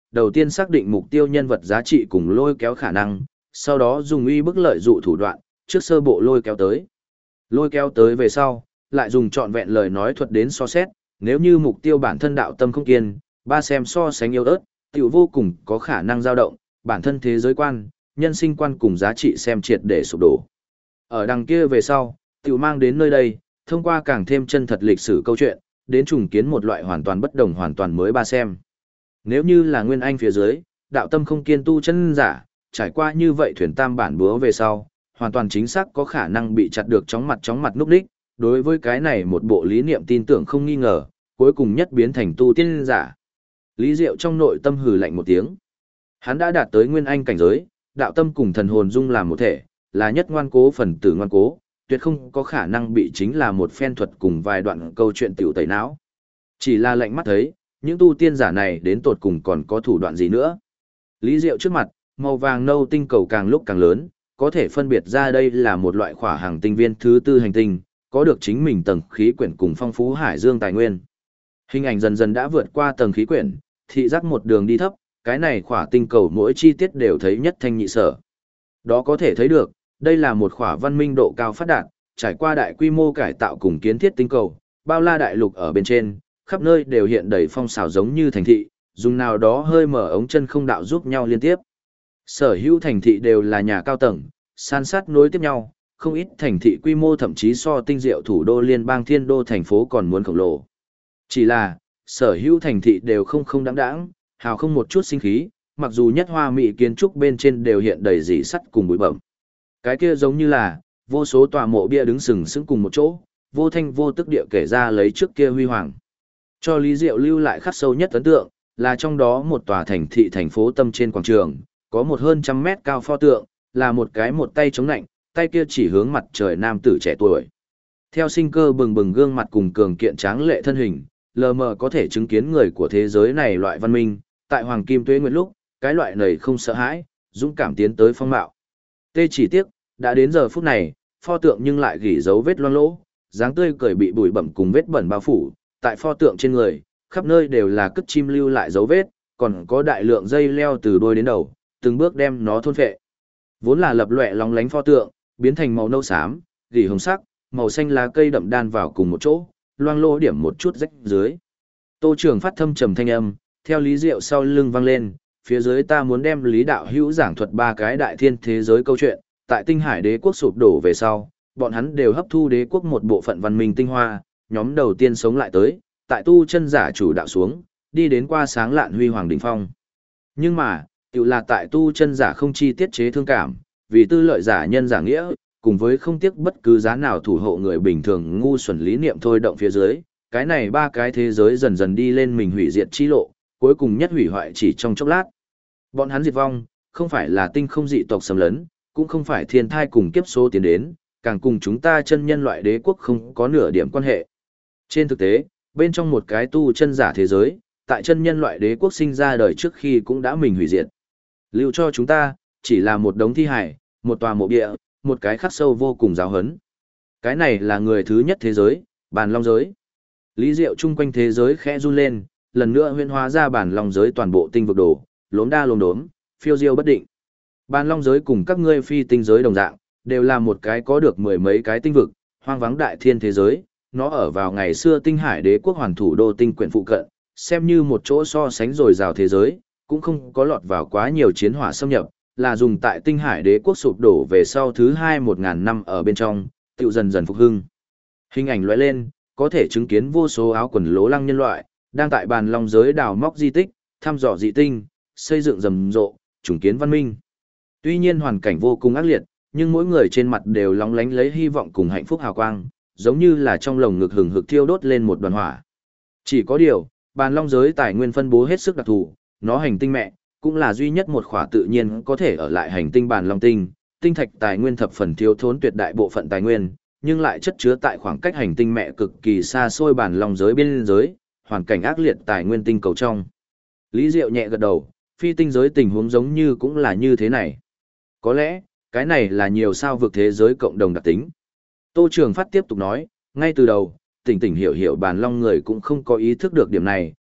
đầu tiên xác định mục tiêu nhân vật giá trị cùng lôi kéo khả năng, sau đó dùng uy bức lợi dụ thủ đoạn, trước sơ bộ lôi kéo tới. Lôi kéo tới về sau, lại dùng trọn vẹn lời nói thuật đến so xét, nếu như mục tiêu bản thân đạo tâm không kiên, ba xem so sánh yếu ớt, tiểu vô cùng có khả năng dao động, bản thân thế giới quan, nhân sinh quan cùng giá trị xem triệt để sụp đổ. Ở đằng kia về sau, tiểu mang đến nơi đây, thông qua càng thêm chân thật lịch sử câu chuyện, đến trùng kiến một loại hoàn toàn bất đồng hoàn toàn mới ba xem. Nếu như là nguyên anh phía dưới, đạo tâm không kiên tu chân giả, trải qua như vậy thuyền tam bản búa về sau, hoàn toàn chính xác có khả năng bị chặt được chóng mặt núp đích, đối với cái này một bộ lý niệm tin tưởng không nghi ngờ, cuối cùng nhất biến thành tu tiên giả. Lý Diệu trong nội tâm hừ lạnh một tiếng. Hắn đã đạt tới nguyên anh cảnh giới, đạo tâm cùng thần hồn dung làm một thể, là nhất ngoan cố phần tử ngoan cố, tuyệt không có khả năng bị chính là một phen thuật cùng vài đoạn câu chuyện tiểu tẩy não. Chỉ là lạnh mắt thấy, những tu tiên giả này đến tột cùng còn có thủ đoạn gì nữa. Lý Diệu trước mặt, màu vàng nâu tinh cầu càng lúc càng lớn, có thể phân biệt ra đây là một loại khỏa hàng tinh viên thứ tư hành tinh, có được chính mình tầng khí quyển cùng phong phú hải dương tài nguyên. Hình ảnh dần dần đã vượt qua tầng khí quyển, thị giác một đường đi thấp, cái này khỏa tinh cầu mỗi chi tiết đều thấy nhất thanh nhị sở. Đó có thể thấy được, đây là một khỏa văn minh độ cao phát đạt, trải qua đại quy mô cải tạo cùng kiến thiết tinh cầu, bao la đại lục ở bên trên, khắp nơi đều hiện đầy phong xào giống như thành thị, dùng nào đó hơi mở ống chân không đạo giúp nhau liên tiếp. Sở hữu thành thị đều là nhà cao tầng, san sát nối tiếp nhau, không ít thành thị quy mô thậm chí so tinh diệu thủ đô liên bang thiên đô thành phố còn muốn khổng lồ. Chỉ là, sở hữu thành thị đều không đáng đáng, hào không một chút sinh khí, mặc dù nhất hoa mỹ kiến trúc bên trên đều hiện đầy rỉ sắt cùng bụi bẩm. Cái kia giống như là, vô số tòa mộ bia đứng sừng sững cùng một chỗ, vô thanh vô tức địa kể ra lấy trước kia huy hoàng. Cho Lý Diệu lưu lại khắc sâu nhất ấn tượng, là trong đó một tòa thành thị thành phố tâm trên quảng trường, có một hơn trăm mét cao pho tượng, là một cái một tay chống nạnh, tay kia chỉ hướng mặt trời nam tử trẻ tuổi. Theo sinh cơ bừng bừng gương mặt cùng cường kiện tráng lệ thân hình, lờ mờ có thể chứng kiến người của thế giới này loại văn minh, tại Hoàng Kim Tuế Nguyệt lúc, cái loại này không sợ hãi, dũng cảm tiến tới phong mạo. Tê chỉ tiếc, đã đến giờ phút này, pho tượng nhưng lại gỉ dấu vết loang lỗ, dáng tươi cười bị bụi bẩm cùng vết bẩn bao phủ, tại pho tượng trên người, khắp nơi đều là cất chim lưu lại dấu vết, còn có đại lượng dây leo từ đuôi đến đầu, từng bước đem nó thôn phệ. Vốn là lập lòe lóng lánh pho tượng, biến thành màu nâu xám, gỉ hồng sắc, màu xanh lá cây đậm đan vào cùng một chỗ, loang lỗ điểm một chút rách dưới. Tô Trường phát thâm trầm thanh âm, theo Lý Diệu sau lưng vang lên, phía dưới ta muốn đem Lý Đạo Hữu giảng thuật ba cái đại thiên thế giới câu chuyện, tại Tinh Hải Đế quốc sụp đổ về sau, bọn hắn đều hấp thu đế quốc một bộ phận văn minh tinh hoa, nhóm đầu tiên sống lại tới, tại tu chân giả chủ đạo xuống, đi đến qua sáng lạn huy hoàng đỉnh phong. Nhưng mà, tự là tại tu chân giả không chi tiết chế thương cảm, vì tư lợi giả nhân giả nghĩa, cùng với không tiếc bất cứ giá nào thủ hộ người bình thường ngu xuẩn lý niệm thôi động phía dưới, cái này ba cái thế giới dần dần đi lên mình hủy diệt chi lộ, cuối cùng nhất hủy hoại chỉ trong chốc lát. Bọn hắn diệt vong, không phải là tinh không dị tộc xâm lấn, cũng không phải thiên thai cùng kiếp số tiến đến, càng cùng chúng ta chân nhân loại đế quốc không có nửa điểm quan hệ. Trên thực tế, bên trong một cái tu chân giả thế giới, tại chân nhân loại đế quốc sinh ra đời trước khi cũng đã mình hủy diệt. Lưu cho chúng ta, chỉ là một đống thi hải, một tòa mộ địa, một cái khắc sâu vô cùng giáo hấn. Cái này là người thứ nhất thế giới, bàn long giới. Lý Diệu chung quanh thế giới khẽ run lên, lần nữa huyễn hóa ra bàn long giới toàn bộ tinh vực đồ, lốm đa lốm đốm, phiêu diêu bất định. Bàn long giới cùng các ngươi phi tinh giới đồng dạng, đều là một cái có được mười mấy cái tinh vực, hoang vắng đại thiên thế giới, nó ở vào ngày xưa Tinh Hải Đế quốc hoàn thủ đô tinh quyển phụ cận, xem như một chỗ so sánh dồi dào thế giới, cũng không có lọt vào quá nhiều chiến hỏa xâm nhập, là dùng tại Tinh Hải Đế quốc sụp đổ về sau thứ 1000 năm ở bên trong, tựu dần dần phục hưng. Hình ảnh lóe lên, có thể chứng kiến vô số áo quần lố lăng nhân loại, đang tại bàn long giới đào móc di tích, thăm dò dị tinh, xây dựng rầm rộ, trùng kiến văn minh. Tuy nhiên hoàn cảnh vô cùng ác liệt, nhưng mỗi người trên mặt đều lóng lánh lấy hy vọng cùng hạnh phúc hào quang, giống như là trong lồng ngực hừng hực thiêu đốt lên một đoàn hỏa. Chỉ có điều, bàn long giới tài nguyên phân bố hết sức đặc thù, nó hành tinh mẹ, cũng là duy nhất một khỏa tự nhiên có thể ở lại hành tinh bàn long tinh, tinh thạch tài nguyên thập phần thiếu thốn tuyệt đại bộ phận tài nguyên, nhưng lại chất chứa tại khoảng cách hành tinh mẹ cực kỳ xa xôi bàn long giới biên giới, hoàn cảnh ác liệt tài nguyên tinh cầu trong. Lý Diệu nhẹ gật đầu, phi tinh giới tình huống giống như cũng là như thế này. Có lẽ, cái này là nhiều sao vực thế giới cộng đồng đặc tính. Tô Trường Phát tiếp tục nói, ngay từ đầu, tỉnh hiểu hiểu bàn long người cũng không có ý thức được điểm này,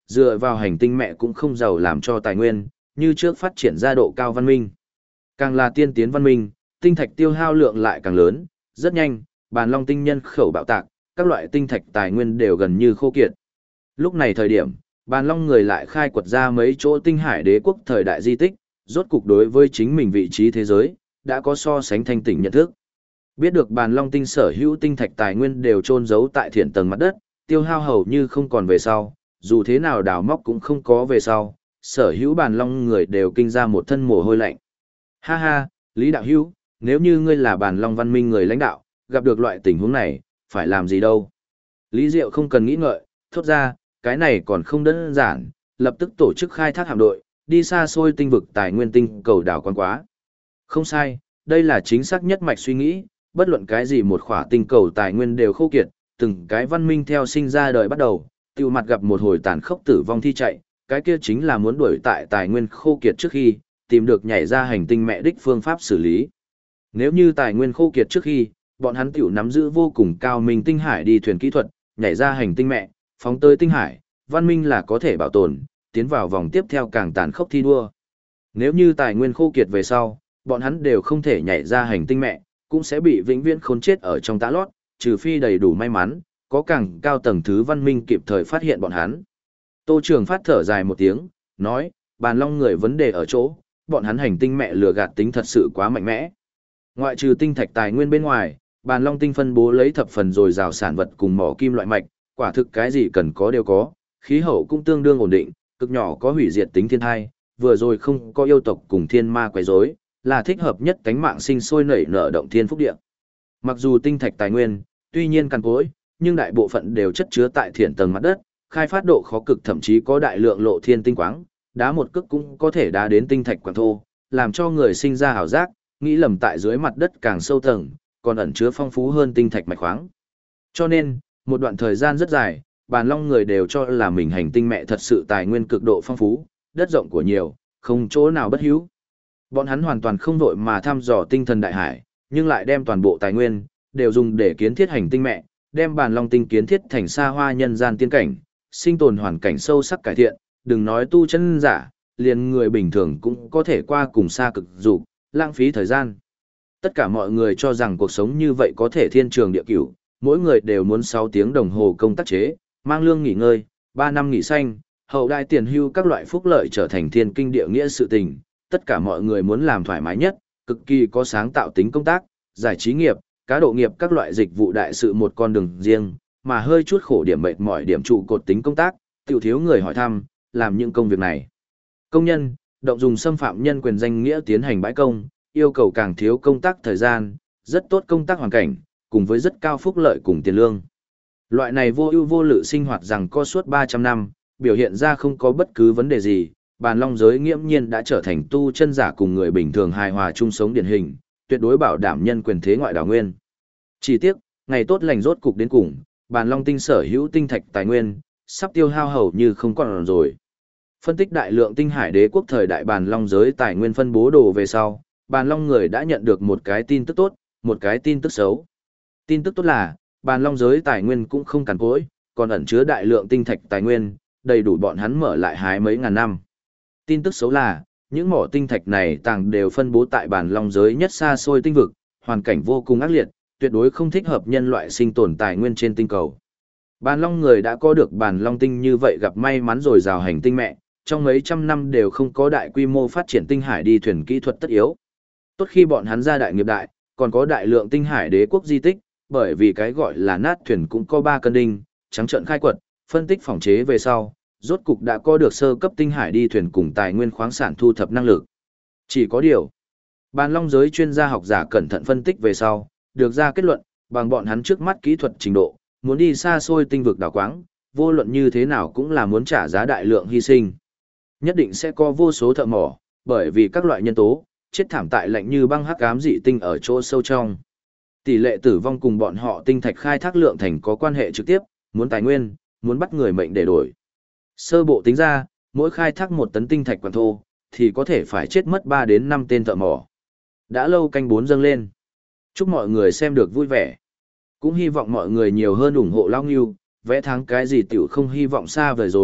dựa vào hành tinh mẹ cũng không giàu làm cho tài nguyên, như trước phát triển ra độ cao văn minh. Càng là tiên tiến văn minh, tinh thạch tiêu hao lượng lại càng lớn, rất nhanh, bàn long tinh nhân khẩu bạo tạc, các loại tinh thạch tài nguyên đều gần như khô kiệt. Lúc này thời điểm, bàn long người lại khai quật ra mấy chỗ tinh hải đế quốc thời đại di tích, rốt cục đối với chính mình vị trí thế giới, đã có so sánh thanh tỉnh nhận thức. Biết được bàn long tinh sở hữu tinh thạch tài nguyên đều chôn giấu tại thiện tầng mặt đất, tiêu hao hầu như không còn về sau, dù thế nào đào móc cũng không có về sau, sở hữu bàn long người đều kinh ra một thân mồ hôi lạnh. Ha ha, Lý Đạo Hữu, nếu như ngươi là bàn long văn minh người lãnh đạo, gặp được loại tình huống này, phải làm gì đâu? Lý Diệu không cần nghĩ ngợi, thốt ra, cái này còn không đơn giản, lập tức tổ chức khai thác hạm đội, đi xa xôi tinh vực tài nguyên tinh cầu đảo quan quá. Không sai, đây là chính xác nhất mạch suy nghĩ, bất luận cái gì một khỏa tinh cầu tài nguyên đều khô kiệt, từng cái văn minh theo sinh ra đời bắt đầu, tiêu mặt gặp một hồi tàn khốc tử vong thi chạy, cái kia chính là muốn đuổi tại tài nguyên khô kiệt trước khi, tìm được nhảy ra hành tinh mẹ đích phương pháp xử lý. Nếu như tài nguyên khô kiệt trước khi, bọn hắn tiểu nắm giữ vô cùng cao minh tinh hải đi thuyền kỹ thuật, nhảy ra hành tinh mẹ, phóng tới tinh hải, văn minh là có thể bảo tồn, tiến vào vòng tiếp theo càng tàn khốc thi đua. Nếu như tài nguyên khô kiệt về sau, bọn hắn đều không thể nhảy ra hành tinh mẹ, cũng sẽ bị vĩnh viễn khốn chết ở trong tã lót, trừ phi đầy đủ may mắn, có càng cao tầng thứ văn minh kịp thời phát hiện bọn hắn. Tô Trường Phát thở dài một tiếng, nói, bàn long người vấn đề ở chỗ, bọn hắn hành tinh mẹ lừa gạt tính thật sự quá mạnh mẽ. Ngoại trừ tinh thạch tài nguyên bên ngoài, bàn long tinh phân bố lấy thập phần dồi dào sản vật cùng mỏ kim loại mạch, quả thực cái gì cần có đều có, khí hậu cũng tương đương ổn định, cực nhỏ có hủy diệt tính thiên thai, vừa rồi không có yêu tộc cùng thiên ma quấy rối, là thích hợp nhất cánh mạng sinh sôi nảy nở động thiên phúc địa. Mặc dù tinh thạch tài nguyên, tuy nhiên cằn cỗi, nhưng đại bộ phận đều chất chứa tại thiện tầng mặt đất, khai phát độ khó cực, thậm chí có đại lượng lộ thiên tinh quáng, đá một cước cũng có thể đá đến tinh thạch quảng thô, làm cho người sinh ra ảo giác, nghĩ lầm tại dưới mặt đất càng sâu tầng, còn ẩn chứa phong phú hơn tinh thạch mạch khoáng. Cho nên, một đoạn thời gian rất dài, bàn long người đều cho là mình hành tinh mẹ thật sự tài nguyên cực độ phong phú, đất rộng của nhiều, không chỗ nào bất hữu. Bọn hắn hoàn toàn không vội mà thăm dò tinh thần đại hải, nhưng lại đem toàn bộ tài nguyên đều dùng để kiến thiết hành tinh mẹ, đem bàn long tinh kiến thiết thành xa hoa nhân gian tiên cảnh, sinh tồn hoàn cảnh sâu sắc cải thiện, đừng nói tu chân giả, liền người bình thường cũng có thể qua cùng xa cực dục, lãng phí thời gian. Tất cả mọi người cho rằng cuộc sống như vậy có thể thiên trường địa cửu, mỗi người đều muốn 6 tiếng đồng hồ công tác chế, mang lương nghỉ ngơi, 3 năm nghỉ xanh, hậu đại tiền hưu các loại phúc lợi trở thành thiên kinh địa nghĩa sự tình, tất cả mọi người muốn làm thoải mái nhất, cực kỳ có sáng tạo tính công tác, giải trí nghiệp, cá độ nghiệp các loại dịch vụ đại sự một con đường riêng, mà hơi chút khổ điểm mệt mỏi điểm trụ cột tính công tác, tiểu thiếu người hỏi thăm, làm những công việc này. Công nhân, động dùng xâm phạm nhân quyền danh nghĩa tiến hành bãi công, yêu cầu càng thiếu công tác thời gian, rất tốt công tác hoàn cảnh, cùng với rất cao phúc lợi cùng tiền lương. Loại này vô ưu vô lự sinh hoạt rằng có suốt 300 năm, biểu hiện ra không có bất cứ vấn đề gì, bàn long giới nghiễm nhiên đã trở thành tu chân giả cùng người bình thường hài hòa chung sống điển hình, tuyệt đối bảo đảm nhân quyền thế ngoại đảo nguyên. Chỉ tiếc, ngày tốt lành rốt cục đến cùng, bàn long tinh sở hữu tinh thạch tài nguyên, sắp tiêu hao hầu như không còn rồi. Phân tích đại lượng tinh hải đế quốc thời đại bàn long giới tài nguyên phân bố đồ về sau, bàn long người đã nhận được một cái tin tức tốt, một cái tin tức xấu. Tin tức tốt là, bàn long giới tài nguyên cũng không cằn cỗi, còn ẩn chứa đại lượng tinh thạch tài nguyên, đầy đủ bọn hắn mở lại hái mấy ngàn năm. Tin tức xấu là, những mỏ tinh thạch này tàng đều phân bố tại bàn long giới nhất xa xôi tinh vực, hoàn cảnh vô cùng ác liệt, tuyệt đối không thích hợp nhân loại sinh tồn tài nguyên trên tinh cầu. Bàn long người đã có được bàn long tinh như vậy gặp may mắn rồi rào hành tinh mẹ, trong mấy trăm năm đều không có đại quy mô phát triển tinh hải đi thuyền kỹ thuật tất yếu. Tốt khi bọn hắn ra đại nghiệp đại, còn có đại lượng tinh hải đế quốc di tích, bởi vì cái gọi là nát thuyền cũng có 3 cân đinh, trắng trợn khai quật, phân tích phòng chế về sau, rốt cục đã có được sơ cấp tinh hải đi thuyền cùng tài nguyên khoáng sản thu thập năng lực. Chỉ có điều, bàn long giới chuyên gia học giả cẩn thận phân tích về sau, được ra kết luận, bằng bọn hắn trước mắt kỹ thuật trình độ, muốn đi xa xôi tinh vực đào quáng, vô luận như thế nào cũng là muốn trả giá đại lượng hy sinh. Nhất định sẽ có vô số thợ mỏ, bởi vì các loại nhân tố, chết thảm tại lạnh như băng hắc ám dị tinh ở chỗ sâu trong. Tỷ lệ tử vong cùng bọn họ tinh thạch khai thác lượng thành có quan hệ trực tiếp, muốn tài nguyên, muốn bắt người mệnh để đổi. Sơ bộ tính ra, mỗi khai thác 1 tấn tinh thạch quặng thô, thì có thể phải chết mất 3 đến 5 tên thợ mỏ. Đã lâu canh 4 dâng lên. Chúc mọi người xem được vui vẻ. Cũng hy vọng mọi người nhiều hơn ủng hộ Lao Ngưu, vẽ thắng cái gì tiểu không hy vọng xa vời rồi,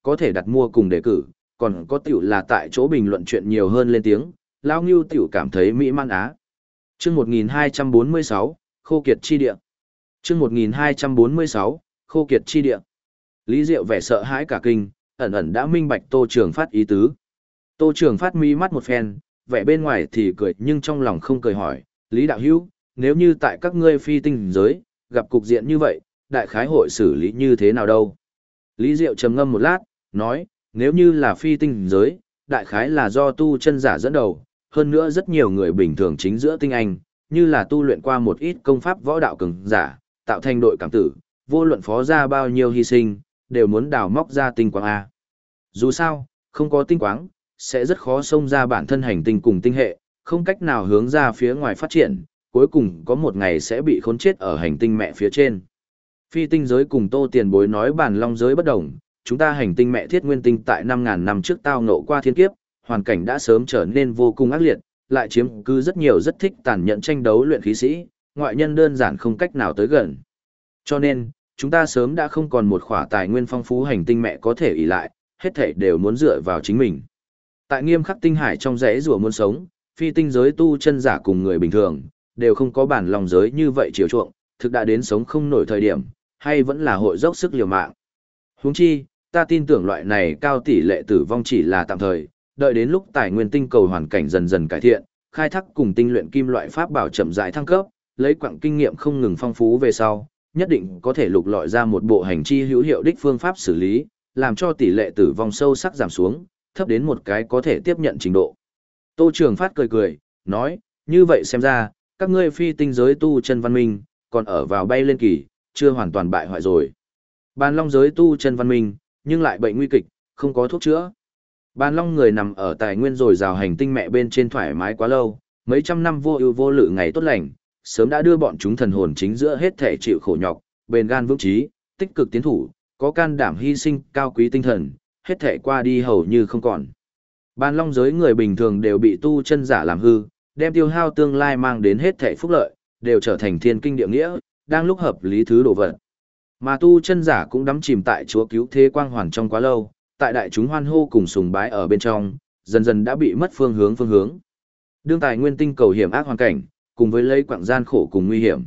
có thể đặt mua cùng đề cử, còn có tiểu là tại chỗ bình luận chuyện nhiều hơn lên tiếng, lão Ngưu tiểu cảm thấy mỹ man á. Chương 1246, khô kiệt chi địa. Chương 1246, khô kiệt chi địa. Lý Diệu vẻ sợ hãi cả kinh, ẩn ẩn đã minh bạch Tô Trường Phát ý tứ. Tô Trường Phát mí mắt một phen, vẻ bên ngoài thì cười nhưng trong lòng không cười hỏi, Lý Đạo Hữu, nếu như tại các ngươi phi tinh giới, gặp cục diện như vậy, đại khái hội xử lý như thế nào đâu? Lý Diệu trầm ngâm một lát, nói, nếu như là phi tinh giới, đại khái là do tu chân giả dẫn đầu, hơn nữa rất nhiều người bình thường chính giữa tinh anh, như là tu luyện qua một ít công pháp võ đạo cường giả, tạo thành đội cảm tử, vô luận phó ra bao nhiêu hy sinh, đều muốn đào móc ra tinh quang A. Dù sao, không có tinh quang, sẽ rất khó xông ra bản thân hành tinh cùng tinh hệ, không cách nào hướng ra phía ngoài phát triển, cuối cùng có một ngày sẽ bị khốn chết ở hành tinh mẹ phía trên. Phi tinh giới cùng Tô Tiền Bối nói bản long giới bất đồng, chúng ta hành tinh mẹ thiết nguyên tinh tại 5.000 năm trước tao ngộ qua thiên kiếp, hoàn cảnh đã sớm trở nên vô cùng ác liệt, lại chiếm cứ rất nhiều rất thích tàn nhẫn tranh đấu luyện khí sĩ, ngoại nhân đơn giản không cách nào tới gần. Cho nên, chúng ta sớm đã không còn một khỏa tài nguyên phong phú hành tinh mẹ có thể ỷ lại, hết thảy đều muốn dựa vào chính mình. Tại nghiêm khắc tinh hải trong rẽ rùa muốn sống, phi tinh giới tu chân giả cùng người bình thường, đều không có bản lòng giới như vậy chiều chuộng, thực đã đến sống không nổi thời điểm, hay vẫn là hội dốc sức liều mạng. Huống chi, ta tin tưởng loại này cao tỷ lệ tử vong chỉ là tạm thời, đợi đến lúc tài nguyên tinh cầu hoàn cảnh dần dần cải thiện, khai thác cùng tinh luyện kim loại pháp bảo chậm rãi thăng cấp, lấy quặng kinh nghiệm không ngừng phong phú về sau, nhất định có thể lục lọi ra một bộ hành chi hữu hiệu đích phương pháp xử lý, làm cho tỷ lệ tử vong sâu sắc giảm xuống, thấp đến một cái có thể tiếp nhận trình độ. Tô Trường Phát cười cười, nói, như vậy xem ra, các ngươi phi tinh giới tu chân văn minh, còn ở vào bay lên kỳ, chưa hoàn toàn bại hoại rồi. Bàn long giới tu chân văn minh, nhưng lại bệnh nguy kịch, không có thuốc chữa. Bàn long người nằm ở tài nguyên rồi rào hành tinh mẹ bên trên thoải mái quá lâu, mấy trăm năm vô ưu vô lự ngày tốt lành, sớm đã đưa bọn chúng thần hồn chính giữa hết thể chịu khổ nhọc, bền gan vững trí, tích cực tiến thủ, có can đảm hy sinh, cao quý tinh thần, hết thể qua đi hầu như không còn. Bàn long giới người bình thường đều bị tu chân giả làm hư, đem tiêu hao tương lai mang đến hết thể phúc lợi, đều trở thành thiên kinh địa nghĩa, đang lúc hợp lý thứ đồ vật. Mà tu chân giả cũng đắm chìm tại chúa cứu thế quang hoàn trong quá lâu, tại đại chúng hoan hô cùng sùng bái ở bên trong, dần dần đã bị mất phương hướng. Đương tài nguyên tinh cầu hiểm ác hoàn cảnh, cùng với lấy quặng gian khổ cùng nguy hiểm.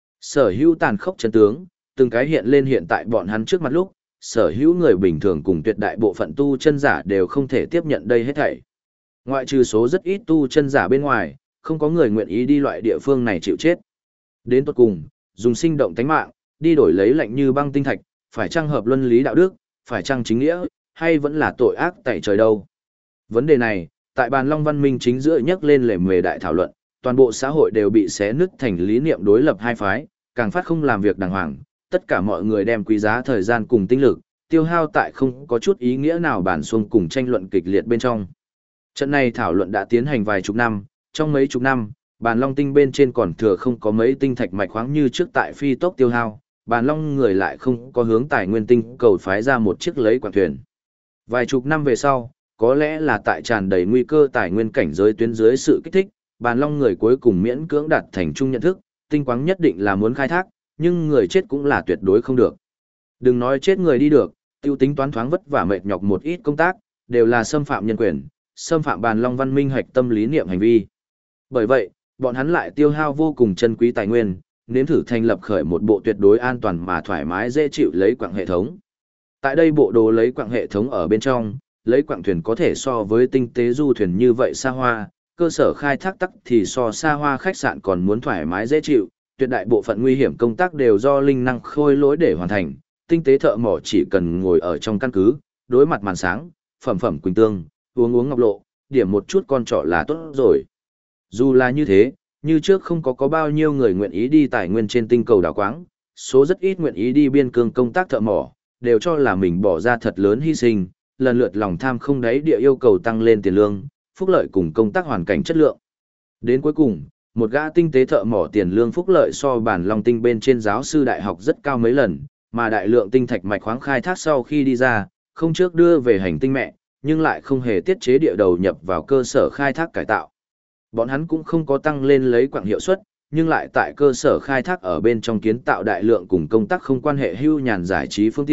Sở hữu tàn khốc chân tướng, từng cái hiện lên hiện tại bọn hắn trước mặt lúc, sở hữu người bình thường cùng tuyệt đại bộ phận tu chân giả đều không thể tiếp nhận đây hết thảy. Ngoại trừ số rất ít tu chân giả bên ngoài, không có người nguyện ý đi loại địa phương này chịu chết. Đến tốt cùng, dùng sinh động tánh mạng, đi đổi lấy lạnh như băng tinh thạch, phải chăng hợp luân lý đạo đức, phải chăng chính nghĩa, hay vẫn là tội ác tại trời đâu. Vấn đề này, tại bàn long văn minh chính giữa nhắc lên lề mề đại thảo luận, toàn bộ xã hội đều bị xé nứt thành lý niệm đối lập hai phái, càng phát không làm việc đàng hoàng, tất cả mọi người đem quý giá thời gian cùng tinh lực, tiêu hao tại không có chút ý nghĩa nào bản xuông cùng tranh luận kịch liệt bên trong. Trận này thảo luận đã tiến hành vài chục năm, trong mấy chục năm, bàn long tinh bên trên còn thừa không có mấy tinh thạch mạch khoáng như trước tại phi tốc tiêu hao, bàn long người lại không có hướng tài nguyên tinh cầu phái ra một chiếc lấy quảng thuyền. Vài chục năm về sau, có lẽ là tại tràn đầy nguy cơ tài nguyên cảnh giới tuyến dưới sự kích thích, bàn long người cuối cùng miễn cưỡng đạt thành chung nhận thức, tinh quáng nhất định là muốn khai thác, nhưng người chết cũng là tuyệt đối không được. Đừng nói chết người đi được, tiêu tính toán thoáng vất vả mệt nhọc một ít công tác, đều là xâm phạm nhân quyền, xâm phạm bàn long văn minh hạch tâm lý niệm hành vi. Bởi vậy, bọn hắn lại tiêu hao vô cùng chân quý tài nguyên, nếm thử thành lập khởi một bộ tuyệt đối an toàn mà thoải mái dễ chịu lấy quặng hệ thống. Tại đây bộ đồ lấy quặng hệ thống ở bên trong, lấy quặng thuyền có thể so với tinh tế du thuyền như vậy xa hoa, cơ sở khai thác tắc thì so xa hoa khách sạn còn muốn thoải mái dễ chịu, tuyệt đại bộ phận nguy hiểm công tác đều do linh năng khôi lỗi để hoàn thành, tinh tế thợ mỏ chỉ cần ngồi ở trong căn cứ, đối mặt màn sáng, phẩm phẩm quỳnh tương, uống ngọc lộ, điểm một chút con trỏ là tốt rồi. Dù là như thế, như trước không có bao nhiêu người nguyện ý đi tài nguyên trên tinh cầu đào quáng, số rất ít nguyện ý đi biên cương công tác thợ mỏ, đều cho là mình bỏ ra thật lớn hy sinh, lần lượt lòng tham không đáy địa yêu cầu tăng lên tiền lương, phúc lợi cùng công tác hoàn cảnh chất lượng. Đến cuối cùng, một gã tinh tế thợ mỏ tiền lương phúc lợi so bản long tinh bên trên giáo sư đại học rất cao mấy lần, mà đại lượng tinh thạch mạch khoáng khai thác sau khi đi ra, không trước đưa về hành tinh mẹ, nhưng lại không hề tiết chế địa đầu nhập vào cơ sở khai thác cải tạo. Bọn hắn cũng không có tăng lên lấy quặng hiệu suất, nhưng lại tại cơ sở khai thác ở bên trong kiến tạo đại lượng cùng công tác không quan hệ hưu nhàn giải trí phương tiện,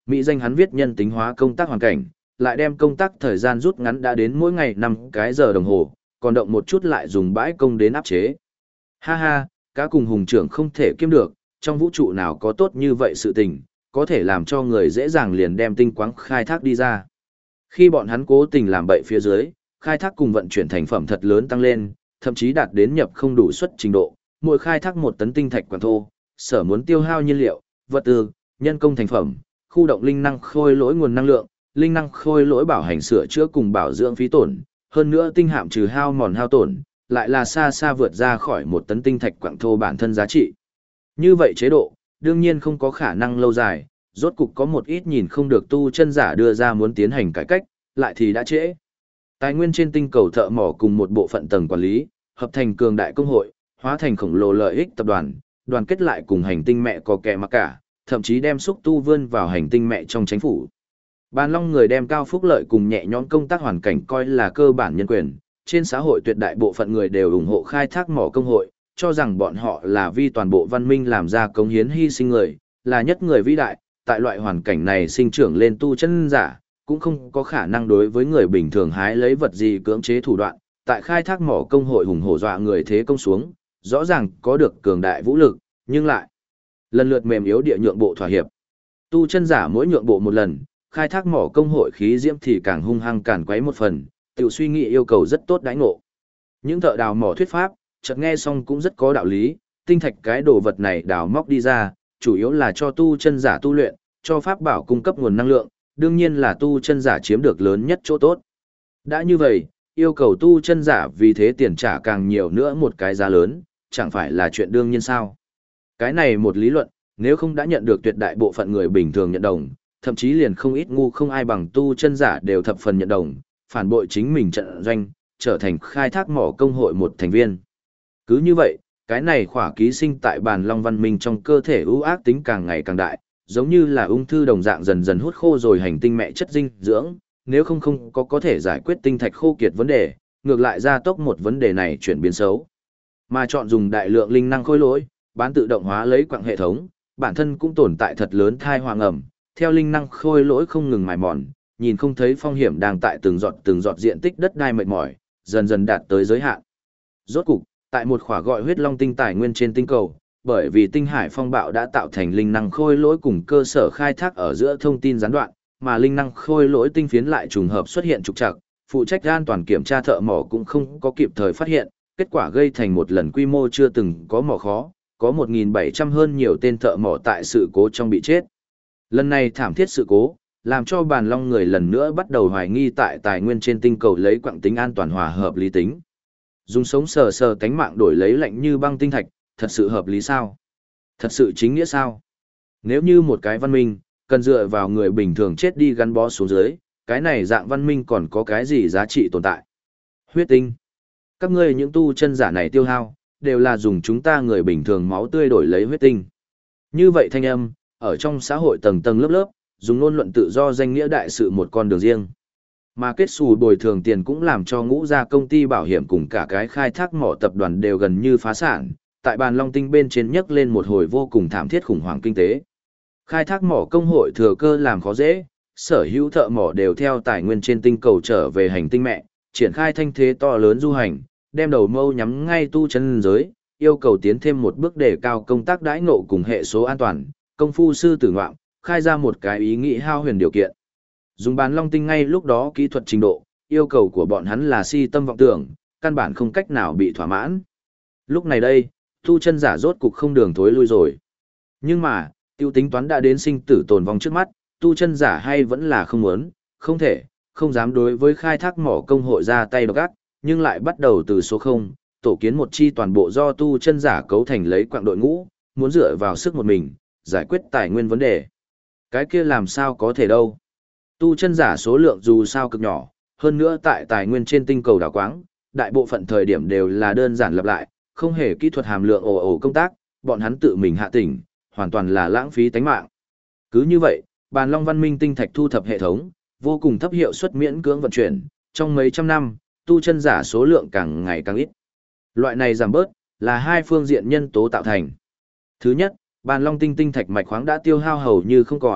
Mỹ danh hắn viết nhân tính hóa công tác hoàn cảnh, lại đem công tác thời gian rút ngắn đã đến mỗi ngày 5 cái giờ đồng hồ, còn động một chút lại dùng bãi công đến áp chế. Ha ha, cá cùng hùng trưởng không thể kiêm được, trong vũ trụ nào có tốt như vậy sự tình, có thể làm cho người dễ dàng liền đem tinh quáng khai thác đi ra. Khi bọn hắn cố tình làm bậy phía dưới, khai thác cùng vận chuyển thành phẩm thật lớn tăng lên, thậm chí đạt đến nhập không đủ suất trình độ, mỗi khai thác 1 tấn tinh thạch quảng thô, sở muốn tiêu hao nhiên liệu, vật tư, nhân công thành phẩm, khu động linh năng khôi lỗi nguồn năng lượng, linh năng khôi lỗi bảo hành sửa chữa cùng bảo dưỡng phí tổn, hơn nữa tinh hạm trừ hao mòn hao tổn, lại là xa xa vượt ra khỏi 1 tấn tinh thạch quảng thô bản thân giá trị. Như vậy chế độ, đương nhiên không có khả năng lâu dài, rốt cục có một ít nhìn không được tu chân giả đưa ra muốn tiến hành cải cách, lại thì đã trễ. Tài nguyên trên tinh cầu thợ mỏ cùng một bộ phận tầng quản lý, hợp thành cường đại công hội, hóa thành khổng lồ lợi ích tập đoàn, đoàn kết lại cùng hành tinh mẹ có kẻ mặc cả, thậm chí đem xúc tu vươn vào hành tinh mẹ trong chính phủ. Bàn Long người đem cao phúc lợi cùng nhẹ nhõm công tác hoàn cảnh coi là cơ bản nhân quyền, trên xã hội tuyệt đại bộ phận người đều ủng hộ khai thác mỏ công hội, cho rằng bọn họ là vì toàn bộ văn minh làm ra cống hiến hy sinh người, là nhất người vĩ đại, tại loại hoàn cảnh này sinh trưởng lên tu chân giả, cũng không có khả năng đối với người bình thường hái lấy vật gì cưỡng chế thủ đoạn, tại khai thác mỏ công hội hùng hổ dọa người thế công xuống, rõ ràng có được cường đại vũ lực, nhưng lại lần lượt mềm yếu địa nhượng bộ thỏa hiệp. Tu chân giả mỗi nhượng bộ một lần, khai thác mỏ công hội khí diễm thì càng hung hăng càn quấy một phần, tiểu suy nghĩ yêu cầu rất tốt đãi ngộ. Những thợ đào mỏ thuyết pháp, chợt nghe xong cũng rất có đạo lý, tinh thạch cái đồ vật này đào móc đi ra, chủ yếu là cho tu chân giả tu luyện, cho pháp bảo cung cấp nguồn năng lượng, đương nhiên là tu chân giả chiếm được lớn nhất chỗ tốt. Đã như vậy, yêu cầu tu chân giả vì thế tiền trả càng nhiều nữa một cái giá lớn, chẳng phải là chuyện đương nhiên sao. Cái này một lý luận, nếu không đã nhận được tuyệt đại bộ phận người bình thường nhận đồng, thậm chí liền không ít ngu không ai bằng tu chân giả đều thập phần nhận đồng, phản bội chính mình trận doanh, trở thành khai thác mỏ công hội một thành viên. Cứ như vậy, cái này khỏa ký sinh tại bàn long văn minh trong cơ thể ưu ác tính càng ngày càng đại, giống như là ung thư đồng dạng dần dần hút khô rồi hành tinh mẹ chất dinh dưỡng, nếu không có thể giải quyết tinh thạch khô kiệt vấn đề, ngược lại gia tốc một vấn đề này chuyển biến xấu. Mà chọn dùng đại lượng linh năng khôi lỗi, bán tự động hóa lấy quặng hệ thống, bản thân cũng tồn tại thật lớn thai hoàng ẩm, theo linh năng khôi lỗi không ngừng mài mòn, nhìn không thấy phong hiểm đang tại từng giọt diện tích đất đai mệt mỏi, dần dần đạt tới giới hạn. Rốt cục, tại một khỏa gọi huyết long tinh tài nguyên trên tinh cầu, bởi vì tinh hải phong bạo đã tạo thành linh năng khôi lỗi cùng cơ sở khai thác ở giữa thông tin gián đoạn, mà linh năng khôi lỗi tinh phiến lại trùng hợp xuất hiện trục trặc, phụ trách an toàn kiểm tra thợ mỏ cũng không có kịp thời phát hiện, kết quả gây thành một lần quy mô chưa từng có mỏ khó, có 1.700 hơn nhiều tên thợ mỏ tại sự cố trong bị chết. Lần này thảm thiết sự cố, làm cho bàn long người lần nữa bắt đầu hoài nghi tại tài nguyên trên tinh cầu lấy quặng tính an toàn hòa hợp lý tính. Dùng sống sờ sờ tánh mạng đổi lấy lạnh như băng tinh thạch, thật sự hợp lý sao? Thật sự chính nghĩa sao? Nếu như một cái văn minh, cần dựa vào người bình thường chết đi gắn bó xuống dưới, cái này dạng văn minh còn có cái gì giá trị tồn tại? Huyết tinh. Các ngươi những tu chân giả này tiêu hao, đều là dùng chúng ta người bình thường máu tươi đổi lấy huyết tinh. Như vậy thanh âm, ở trong xã hội tầng tầng lớp lớp, dùng ngôn luận tự do danh nghĩa đại sự một con đường riêng. Mà kết xù bồi thường tiền cũng làm cho ngũ gia công ty bảo hiểm cùng cả cái khai thác mỏ tập đoàn đều gần như phá sản, tại bàn long tinh bên trên nhấc lên một hồi vô cùng thảm thiết khủng hoảng kinh tế. Khai thác mỏ công hội thừa cơ làm khó dễ, sở hữu thợ mỏ đều theo tài nguyên trên tinh cầu trở về hành tinh mẹ, triển khai thanh thế to lớn du hành, đem đầu mâu nhắm ngay tu chân giới, yêu cầu tiến thêm một bước để cao công tác đãi ngộ cùng hệ số an toàn, công phu sư tử ngoạm, khai ra một cái ý nghĩ hao huyền điều kiện. Dùng bàn long tinh ngay lúc đó kỹ thuật trình độ, yêu cầu của bọn hắn là si tâm vọng tưởng, căn bản không cách nào bị thỏa mãn. Lúc này đây, tu chân giả rốt cục không đường thối lui rồi. Nhưng mà, tiêu tính toán đã đến sinh tử tồn vong trước mắt, tu chân giả hay vẫn là không muốn, không thể, không dám đối với khai thác mỏ công hội ra tay độc ác, nhưng lại bắt đầu từ số 0, tổ kiến một chi toàn bộ do tu chân giả cấu thành lấy quạng đội ngũ, muốn dựa vào sức một mình, giải quyết tài nguyên vấn đề. Cái kia làm sao có thể đâu. Tu chân giả số lượng dù sao cực nhỏ, hơn nữa tại tài nguyên trên tinh cầu đảo quáng, đại bộ phận thời điểm đều là đơn giản lặp lại, không hề kỹ thuật hàm lượng ồ công tác, bọn hắn tự mình hạ tỉnh, hoàn toàn là lãng phí tánh mạng. Cứ như vậy, bàn long văn minh tinh thạch thu thập hệ thống, vô cùng thấp hiệu suất miễn cưỡng vận chuyển, trong mấy trăm năm, tu chân giả số lượng càng ngày càng ít. Loại này giảm bớt, là hai phương diện nhân tố tạo thành. Thứ nhất, bàn long tinh thạch mạch khoáng đã tiêu hao hầu như không còn,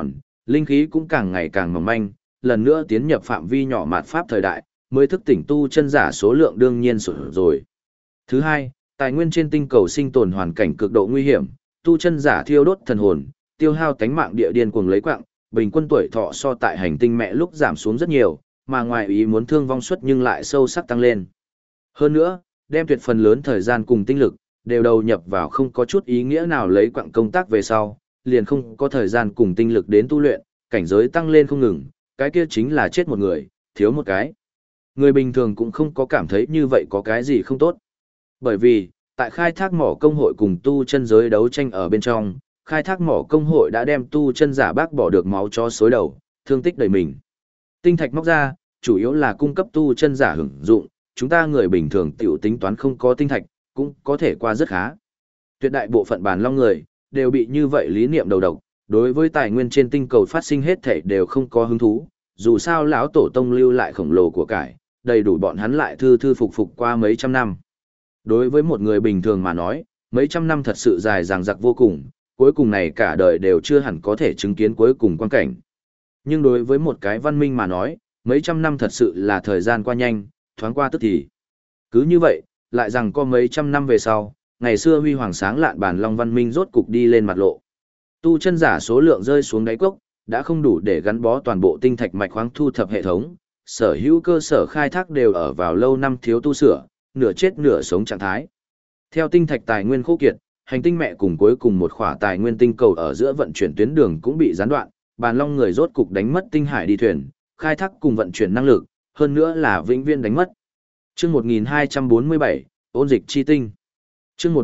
Linh khí cũng càng ngày càng mỏng manh, lần nữa tiến nhập phạm vi nhỏ mạt pháp thời đại, mới thức tỉnh tu chân giả số lượng đương nhiên sụt rồi. Thứ hai, tài nguyên trên tinh cầu sinh tồn hoàn cảnh cực độ nguy hiểm, tu chân giả thiêu đốt thần hồn, tiêu hao tánh mạng địa điên cuồng lấy quạng, bình quân tuổi thọ so tại hành tinh mẹ lúc giảm xuống rất nhiều, mà ngoài ý muốn thương vong suất nhưng lại sâu sắc tăng lên. Hơn nữa, đem tuyệt phần lớn thời gian cùng tinh lực, đều đầu nhập vào không có chút ý nghĩa nào lấy quạng công tác về sau, liền không có thời gian cùng tinh lực đến tu luyện, cảnh giới tăng lên không ngừng, cái kia chính là chết một người, thiếu một cái. Người bình thường cũng không có cảm thấy như vậy có cái gì không tốt. Bởi vì, tại khai thác mỏ công hội cùng tu chân giới đấu tranh ở bên trong, khai thác mỏ công hội đã đem tu chân giả bác bỏ được máu cho xối đầu, thương tích đầy mình. Tinh thạch móc ra, chủ yếu là cung cấp tu chân giả hưởng dụng, chúng ta người bình thường tiểu tính toán không có tinh thạch, cũng có thể qua rất khá. Tuyệt đại bộ phận bàn long người, đều bị như vậy lý niệm đầu độc, đối với tài nguyên trên tinh cầu phát sinh hết thảy đều không có hứng thú, dù sao lão tổ tông lưu lại khổng lồ của cải, đầy đủ bọn hắn lại thư thư phục phục qua mấy trăm năm. Đối với một người bình thường mà nói, mấy trăm năm thật sự dài dằng dặc vô cùng, cuối cùng này cả đời đều chưa hẳn có thể chứng kiến cuối cùng quan cảnh. Nhưng đối với một cái văn minh mà nói, mấy trăm năm thật sự là thời gian qua nhanh, thoáng qua tức thì. Cứ như vậy, lại rằng có mấy trăm năm về sau, ngày xưa huy hoàng sáng lạn bàn long văn minh rốt cục đi lên mặt lộ. Tu chân giả số lượng rơi xuống đáy cốc, đã không đủ để gắn bó toàn bộ tinh thạch mạch khoáng thu thập hệ thống, sở hữu cơ sở khai thác đều ở vào lâu năm thiếu tu sửa, nửa chết nửa sống trạng thái. Theo tinh thạch tài nguyên khô kiệt, hành tinh mẹ cùng cuối cùng một khỏa tài nguyên tinh cầu ở giữa vận chuyển tuyến đường cũng bị gián đoạn, bàn long người rốt cục đánh mất tinh hải đi thuyền, khai thác cùng vận chuyển năng lực, hơn nữa là vĩnh viễn đánh mất. Chương 1247, ôn dịch chi tinh. Chương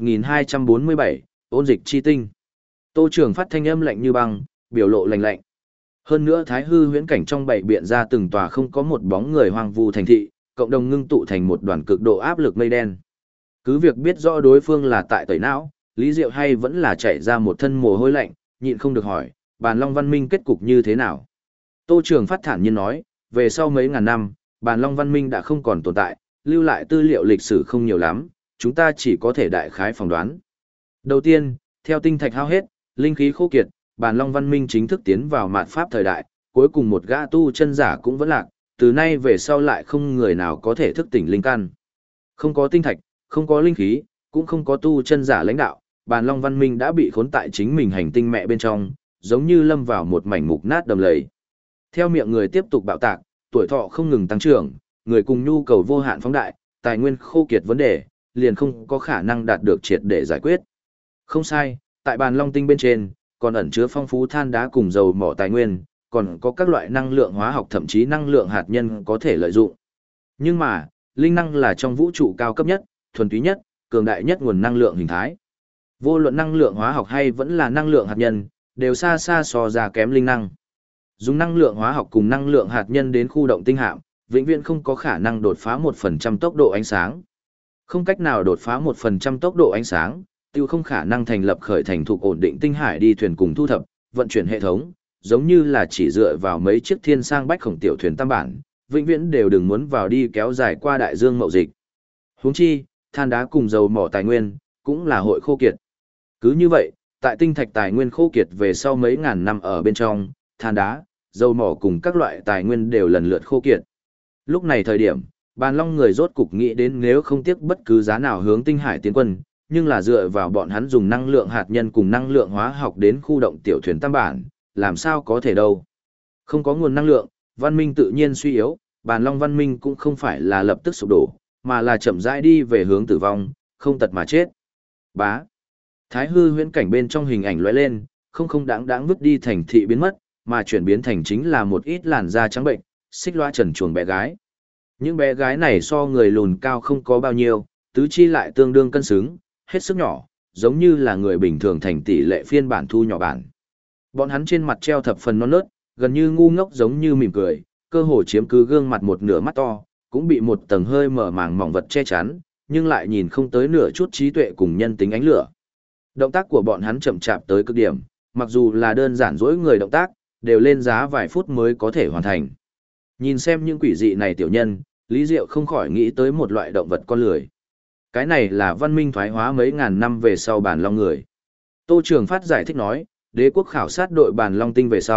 1247, ôn dịch chi tinh. Tô Trường phát thanh âm lạnh như băng, biểu lộ lạnh lạnh. Hơn nữa thái hư huyễn cảnh trong bảy biện ra từng tòa không có một bóng người hoang vu thành thị, cộng đồng ngưng tụ thành một đoàn cực độ áp lực mây đen. Cứ việc biết rõ đối phương là tại tẩy não, Lý Diệu hay vẫn là chạy ra một thân mồ hôi lạnh, nhịn không được hỏi, bàn long văn minh kết cục như thế nào? Tô Trường phát thản nhiên nói, về sau mấy ngàn năm, bàn long văn minh đã không còn tồn tại, lưu lại tư liệu lịch sử không nhiều lắm, chúng ta chỉ có thể đại khái phỏng đoán. Đầu tiên, theo tinh thạch hao hết, linh khí khô kiệt, bàn long văn minh chính thức tiến vào mạt pháp thời đại, cuối cùng một gã tu chân giả cũng vẫn lạc, từ nay về sau lại không người nào có thể thức tỉnh linh căn. Không có tinh thạch, không có linh khí, cũng không có tu chân giả lãnh đạo, bàn long văn minh đã bị khốn tại chính mình hành tinh mẹ bên trong, giống như lâm vào một mảnh mục nát đầm lầy. Theo miệng người tiếp tục bạo tạc, tuổi thọ không ngừng tăng trưởng, người cùng nhu cầu vô hạn phóng đại, tài nguyên khô kiệt vấn đề, liền không có khả năng đạt được triệt để giải quyết. Không sai, tại bàn long tinh bên trên, còn ẩn chứa phong phú than đá cùng dầu mỏ tài nguyên, còn có các loại năng lượng hóa học thậm chí năng lượng hạt nhân có thể lợi dụng. Nhưng mà, linh năng là trong vũ trụ cao cấp nhất, thuần túy nhất, cường đại nhất nguồn năng lượng hình thái. Vô luận năng lượng hóa học hay vẫn là năng lượng hạt nhân, đều xa xa so ra kém linh năng. Dùng năng lượng hóa học cùng năng lượng hạt nhân đến khu động tinh hạm, vĩnh viễn không có khả năng đột phá 1% tốc độ ánh sáng. Không cách nào đột phá 1% tốc độ ánh sáng, tiêu không khả năng thành lập khởi thành thục ổn định tinh hải đi thuyền cùng thu thập, vận chuyển hệ thống, giống như là chỉ dựa vào mấy chiếc thiên sang bách khổng tiểu thuyền tam bản, vĩnh viễn đều đừng muốn vào đi kéo dài qua đại dương mậu dịch. Huống chi, than đá cùng dầu mỏ tài nguyên, cũng là hội khô kiệt. Cứ như vậy, tại tinh thạch tài nguyên khô kiệt về sau mấy ngàn năm ở bên trong, than đá, dầu mỏ cùng các loại tài nguyên đều lần lượt khô kiệt. Lúc này thời điểm, bàn long người rốt cục nghĩ đến nếu không tiếc bất cứ giá nào hướng tinh hải tiến quân, nhưng là dựa vào bọn hắn dùng năng lượng hạt nhân cùng năng lượng hóa học đến khu động tiểu thuyền tam bản, làm sao có thể đâu. Không có nguồn năng lượng, văn minh tự nhiên suy yếu, bàn long văn minh cũng không phải là lập tức sụp đổ, mà là chậm rãi đi về hướng tử vong, không tật mà chết. Bá. Thái hư huyễn cảnh bên trong hình ảnh lóe lên, không đáng vứt đi thành thị biến mất, mà chuyển biến thành chính là một ít làn da trắng bệnh, xích loa trần chuồng bé gái. Những bé gái này so người lùn cao không có bao nhiêu, tứ chi lại tương đương cân xứng, hết sức nhỏ, giống như là người bình thường thành tỷ lệ phiên bản thu nhỏ bản. Bọn hắn trên mặt treo thập phần non nớt, gần như ngu ngốc giống như mỉm cười, cơ hồ chiếm cứ gương mặt một nửa mắt to, cũng bị một tầng hơi mở màng mỏng vật che chắn, nhưng lại nhìn không tới nửa chút trí tuệ cùng nhân tính ánh lửa. Động tác của bọn hắn chậm chạp tới cực điểm, mặc dù là đơn giản dỗi người động tác, đều lên giá vài phút mới có thể hoàn thành. Nhìn xem những quỷ dị này tiểu nhân, Lý Diệu không khỏi nghĩ tới một loại động vật con lười. Cái này là văn minh thoái hóa mấy ngàn năm về sau bàn long người. Tô Trường Phát giải thích nói, đế quốc khảo sát đội bàn long tinh về sau,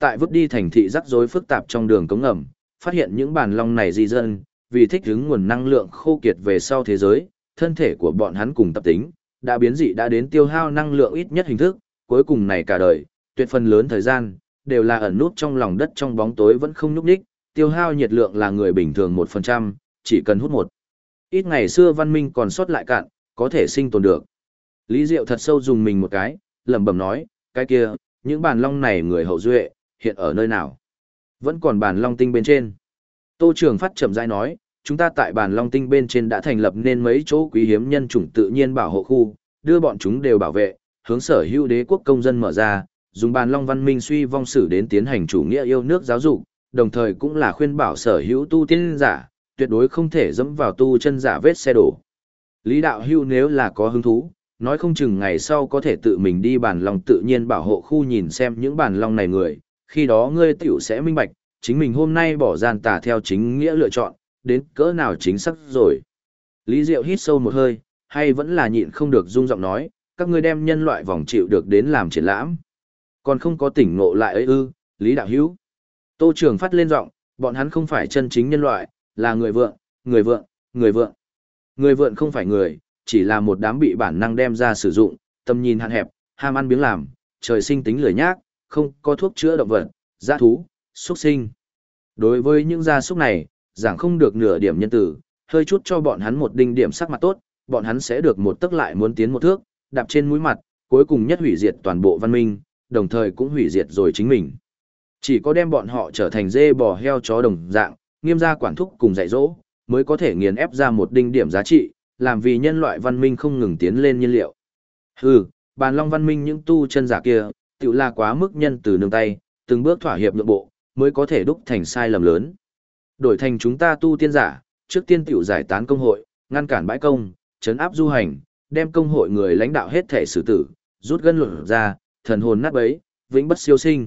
Tại vứt đi thành thị rắc rối phức tạp trong đường cống ngầm, phát hiện những bản long này di dân, vì thích ứng nguồn năng lượng khô kiệt về sau thế giới, thân thể của bọn hắn cùng tập tính, đã biến dị đã đến tiêu hao năng lượng ít nhất hình thức, cuối cùng này cả đời, tuyệt phần lớn thời gian, đều là ẩn nút trong lòng đất trong bóng tối vẫn không nhúc nhích, tiêu hao nhiệt lượng là người bình thường 1%, chỉ cần hút một ít ngày xưa văn minh còn sót lại cạn, có thể sinh tồn được. Lý Diệu thật sâu dùng mình một cái, lẩm bẩm nói, cái kia, những bản long này người hậu duệ, hiện ở nơi nào? Vẫn còn bản long tinh bên trên. Tô Trường Phát chậm rãi nói, chúng ta tại bản long tinh bên trên đã thành lập nên mấy chỗ quý hiếm nhân chủng tự nhiên bảo hộ khu, đưa bọn chúng đều bảo vệ, hướng sở hữu đế quốc công dân mở ra, dùng bản long văn minh suy vong sử đến tiến hành chủ nghĩa yêu nước giáo dục, đồng thời cũng là khuyên bảo sở hữu tu tiên giả, tuyệt đối không thể dẫm vào tu chân giả vết xe đổ. Lý đạo hưu nếu là có hứng thú, nói không chừng ngày sau có thể tự mình đi bản long tự nhiên bảo hộ khu nhìn xem những bản long này người, khi đó ngươi tiểu sẽ minh bạch, chính mình hôm nay bỏ gian tà theo chính nghĩa lựa chọn, đến cỡ nào chính xác rồi. Lý Diệu hít sâu một hơi, hay vẫn là nhịn không được rung giọng nói, các ngươi đem nhân loại vòng chịu được đến làm triển lãm. Còn không có tỉnh ngộ lại ấy ư, Lý đạo hữu. Tô Trường Phát lên giọng, bọn hắn không phải chân chính nhân loại, là người vượn, người vượn, người vượn. Người vượn không phải người, chỉ là một đám bị bản năng đem ra sử dụng, tầm nhìn hạn hẹp, ham ăn biếng làm, trời sinh tính lười nhác, không có thuốc chữa động vật, dã thú, xuất sinh. Đối với những gia súc này, giảng không được nửa điểm nhân tử, hơi chút cho bọn hắn một đinh điểm sắc mặt tốt, bọn hắn sẽ được một tấc lại muốn tiến một thước, đạp trên mũi mặt, cuối cùng nhất hủy diệt toàn bộ văn minh, đồng thời cũng hủy diệt rồi chính mình. Chỉ có đem bọn họ trở thành dê bò heo chó đồng dạng, nghiêm gia quản thúc cùng dạy dỗ, mới có thể nghiền ép ra một đinh điểm giá trị, làm vì nhân loại văn minh không ngừng tiến lên nhiên liệu. Hừ, bàn long văn minh những tu chân giả kia, tự là quá mức nhân từ nương tay, từng bước thỏa hiệp nhượng bộ, mới có thể đúc thành sai lầm lớn. Đổi thành chúng ta tu tiên giả, trước tiên tiểu giải tán công hội, ngăn cản bãi công, trấn áp du hành, đem công hội người lãnh đạo hết thể xử tử, rút gân luận ra, thần hồn nát bấy, vĩnh bất siêu sinh.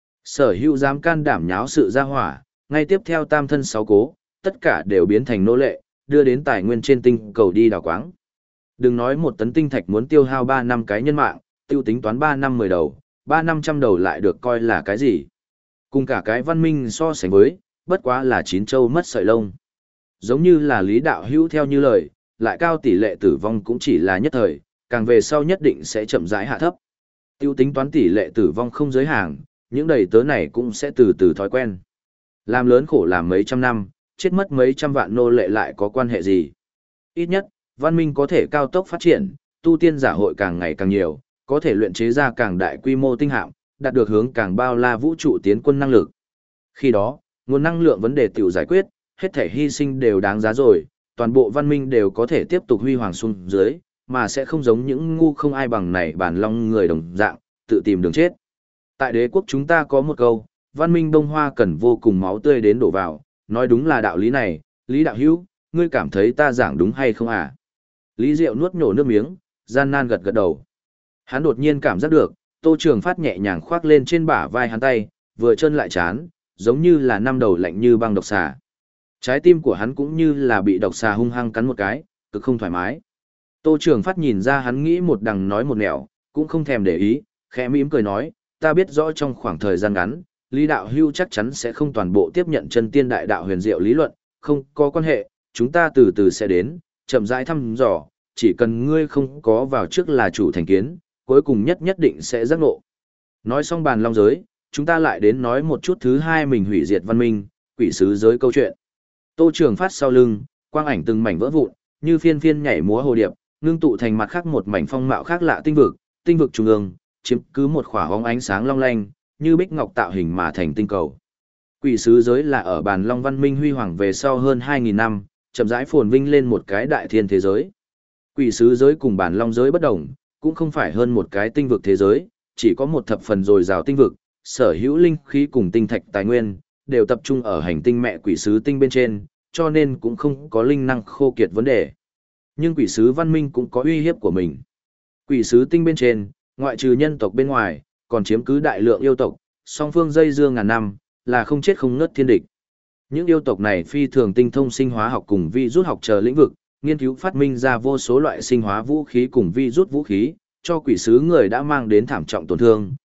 Sở hữu dám can đảm nháo sự ra hỏa, ngay tiếp theo tam thân sáu cố, tất cả đều biến thành nô lệ, đưa đến tài nguyên trên tinh cầu đi đào quáng. Đừng nói một tấn tinh thạch muốn tiêu hao 3 năm cái nhân mạng, tiêu tính toán 3 năm 10 đầu, 3-500 đầu lại được coi là cái gì. Cùng cả cái văn minh so sánh với, bất quá là chín châu mất sợi lông. Giống như là Lý đạo hữu theo như lời, lại cao tỷ lệ tử vong cũng chỉ là nhất thời, càng về sau nhất định sẽ chậm rãi hạ thấp. Tiêu tính toán tỷ lệ tử vong không giới hạn, những đầy tớ này cũng sẽ từ từ thói quen. Làm lớn khổ làm mấy trăm năm, chết mất mấy trăm vạn nô lệ lại có quan hệ gì. Ít nhất, văn minh có thể cao tốc phát triển, tu tiên giả hội càng ngày càng nhiều, có thể luyện chế ra càng đại quy mô tinh hạm, đạt được hướng càng bao la vũ trụ tiến quân năng lực. Khi đó, nguồn năng lượng vấn đề tiểu giải quyết, hết thể hy sinh đều đáng giá rồi, toàn bộ văn minh đều có thể tiếp tục huy hoàng xuống dưới, mà sẽ không giống những ngu không ai bằng này bản long người đồng dạng, tự tìm đường chết. Tại đế quốc chúng ta có một câu, văn minh bông hoa cần vô cùng máu tươi đến đổ vào, nói đúng là đạo lý này, Lý đạo hữu, ngươi cảm thấy ta giảng đúng hay không à? Lý Diệu nuốt nhổ nước miếng, gian nan gật gật đầu. Hắn đột nhiên cảm giác được, Tô Trường Phát nhẹ nhàng khoác lên trên bả vai hắn tay, vừa chân lại chán, giống như là năm đầu lạnh như băng độc xà. Trái tim của hắn cũng như là bị độc xà hung hăng cắn một cái, cực không thoải mái. Tô Trường Phát nhìn ra hắn nghĩ một đằng nói một nẻo, cũng không thèm để ý, khẽ mỉm cười nói, ta biết rõ trong khoảng thời gian ngắn, Lý đạo hưu chắc chắn sẽ không toàn bộ tiếp nhận chân tiên đại đạo huyền diệu lý luận, không có quan hệ, chúng ta từ từ sẽ đến, chậm rãi thăm dò, chỉ cần ngươi không có vào trước là chủ thành kiến, cuối cùng nhất định sẽ giác ngộ. Nói xong bàn long giới, chúng ta lại đến nói một chút thứ hai mình hủy diệt văn minh, quỷ sứ giới câu chuyện. Tô Trường Phát sau lưng, quang ảnh từng mảnh vỡ vụn, như phiên phiên nhảy múa hồ điệp, ngưng tụ thành mặt khác một mảnh phong mạo khác lạ tinh vực trung ương, chiếm cứ một khỏa hóng ánh sáng long lanh, như bích ngọc tạo hình mà thành tinh cầu. Quỷ sứ giới là ở bàn long văn minh huy hoàng về sau hơn 2.000 năm, chậm rãi phồn vinh lên một cái đại thiên thế giới. Quỷ sứ giới cùng bàn long giới bất đồng, cũng không phải hơn một cái tinh vực thế giới, chỉ có một thập phần dồi dào tinh vực, sở hữu linh khí cùng tinh thạch tài nguyên, đều tập trung ở hành tinh mẹ quỷ sứ tinh bên trên, cho nên cũng không có linh năng khô kiệt vấn đề. Nhưng quỷ sứ văn minh cũng có uy hiếp của mình. Quỷ sứ tinh bên trên, ngoại trừ nhân tộc bên ngoài, còn chiếm cứ đại lượng yêu tộc, song phương dây dưa ngàn năm, là không chết không ngớt thiên địch. Những yêu tộc này phi thường tinh thông sinh hóa học cùng vi rút học chờ lĩnh vực, nghiên cứu phát minh ra vô số loại sinh hóa vũ khí cùng vi rút vũ khí, cho quỷ sứ người đã mang đến thảm trọng tổn thương,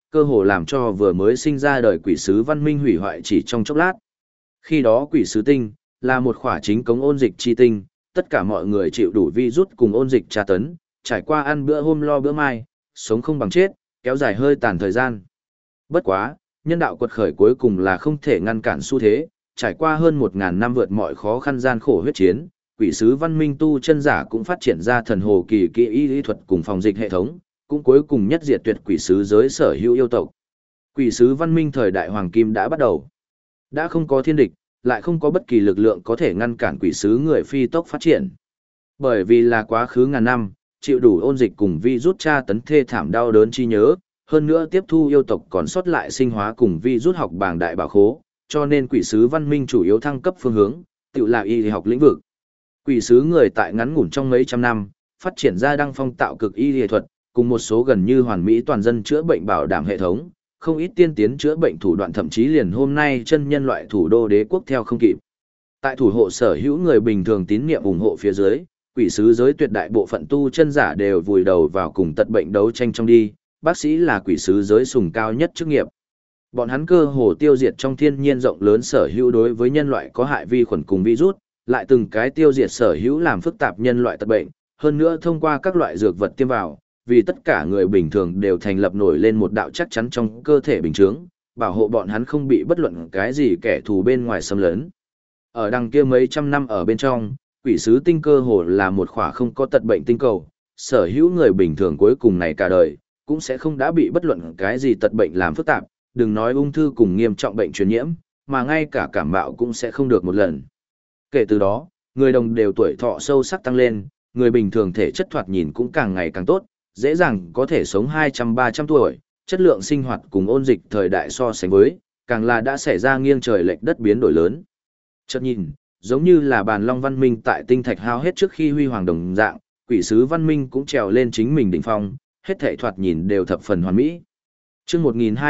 cơ hồ làm cho vừa mới sinh ra đời quỷ sứ văn minh hủy hoại chỉ trong chốc lát. Khi đó quỷ sứ tinh là một khỏa chính cống ôn dịch chi tinh, tất cả mọi người chịu đủ virus cùng ôn dịch tra tấn, trải qua ăn bữa hôm lo bữa mai, sống không bằng chết, kéo dài hơi tàn thời gian. Bất quá, nhân đạo quật khởi cuối cùng là không thể ngăn cản xu thế, trải qua hơn 1000 năm vượt mọi khó khăn gian khổ huyết chiến, quỷ sứ văn minh tu chân giả cũng phát triển ra thần hồ kỳ kỹ y lý thuật cùng phòng dịch hệ thống, cũng cuối cùng nhất diệt tuyệt quỷ sứ giới sở hữu yêu tộc. Quỷ sứ văn minh thời đại hoàng kim đã bắt đầu. Đã không có thiên địch, lại không có bất kỳ lực lượng có thể ngăn cản quỷ sứ người phi tốc phát triển. Bởi vì là quá khứ ngàn năm, chịu đủ ôn dịch cùng vi rút tra tấn thê thảm đau đớn chi nhớ, hơn nữa tiếp thu yêu tộc còn sót lại sinh hóa cùng vi rút học bảng đại bảo khố, cho nên quỷ sứ văn minh chủ yếu thăng cấp phương hướng, tự là y học lĩnh vực. Quỷ sứ người tại ngắn ngủn trong mấy trăm năm, phát triển ra đăng phong tạo cực y y thuật, cùng một số gần như hoàn mỹ toàn dân chữa bệnh bảo đảm hệ thống, không ít tiên tiến chữa bệnh thủ đoạn thậm chí liền hôm nay chân nhân loại thủ đô đế quốc theo không kịp. Tại thủ hộ sở hữu người bình thường tín niệm ủng hộ phía dưới, quỷ sứ giới tuyệt đại bộ phận tu chân giả đều vùi đầu vào cùng tật bệnh đấu tranh trong đi, bác sĩ là quỷ sứ giới sùng cao nhất chức nghiệp. Bọn hắn cơ hồ tiêu diệt trong thiên nhiên rộng lớn sở hữu đối với nhân loại có hại vi khuẩn cùng virus, lại từng cái tiêu diệt sở hữu làm phức tạp nhân loại tật bệnh, hơn nữa thông qua các loại dược vật tiêm vào, vì tất cả người bình thường đều thành lập nổi lên một đạo chắc chắn trong cơ thể bình thường, bảo hộ bọn hắn không bị bất luận cái gì kẻ thù bên ngoài xâm lấn. Ở đằng kia mấy trăm năm ở bên trong, quỷ sứ tinh cơ hồ là một khỏa không có tật bệnh tinh cầu, sở hữu người bình thường cuối cùng này cả đời, cũng sẽ không đã bị bất luận cái gì tật bệnh làm phức tạp, đừng nói ung thư cùng nghiêm trọng bệnh truyền nhiễm, mà ngay cả cảm mạo cũng sẽ không được một lần. Kể từ đó, người đồng đều tuổi thọ sâu sắc tăng lên, người bình thường thể chất thoạt nhìn cũng càng ngày càng tốt, dễ dàng có thể sống 200-300 tuổi, chất lượng sinh hoạt cùng ôn dịch thời đại so sánh với, càng là đã xảy ra nghiêng trời lệch đất biến đổi lớn. Chợt nhìn, giống như là bàn long văn minh tại tinh thạch hao hết trước khi huy hoàng đồng dạng, quỷ sứ văn minh cũng trèo lên chính mình đỉnh phong, hết thảy thoạt nhìn đều thập phần hoàn mỹ. Chương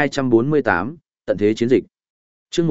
1248, tận thế chiến dịch. Chương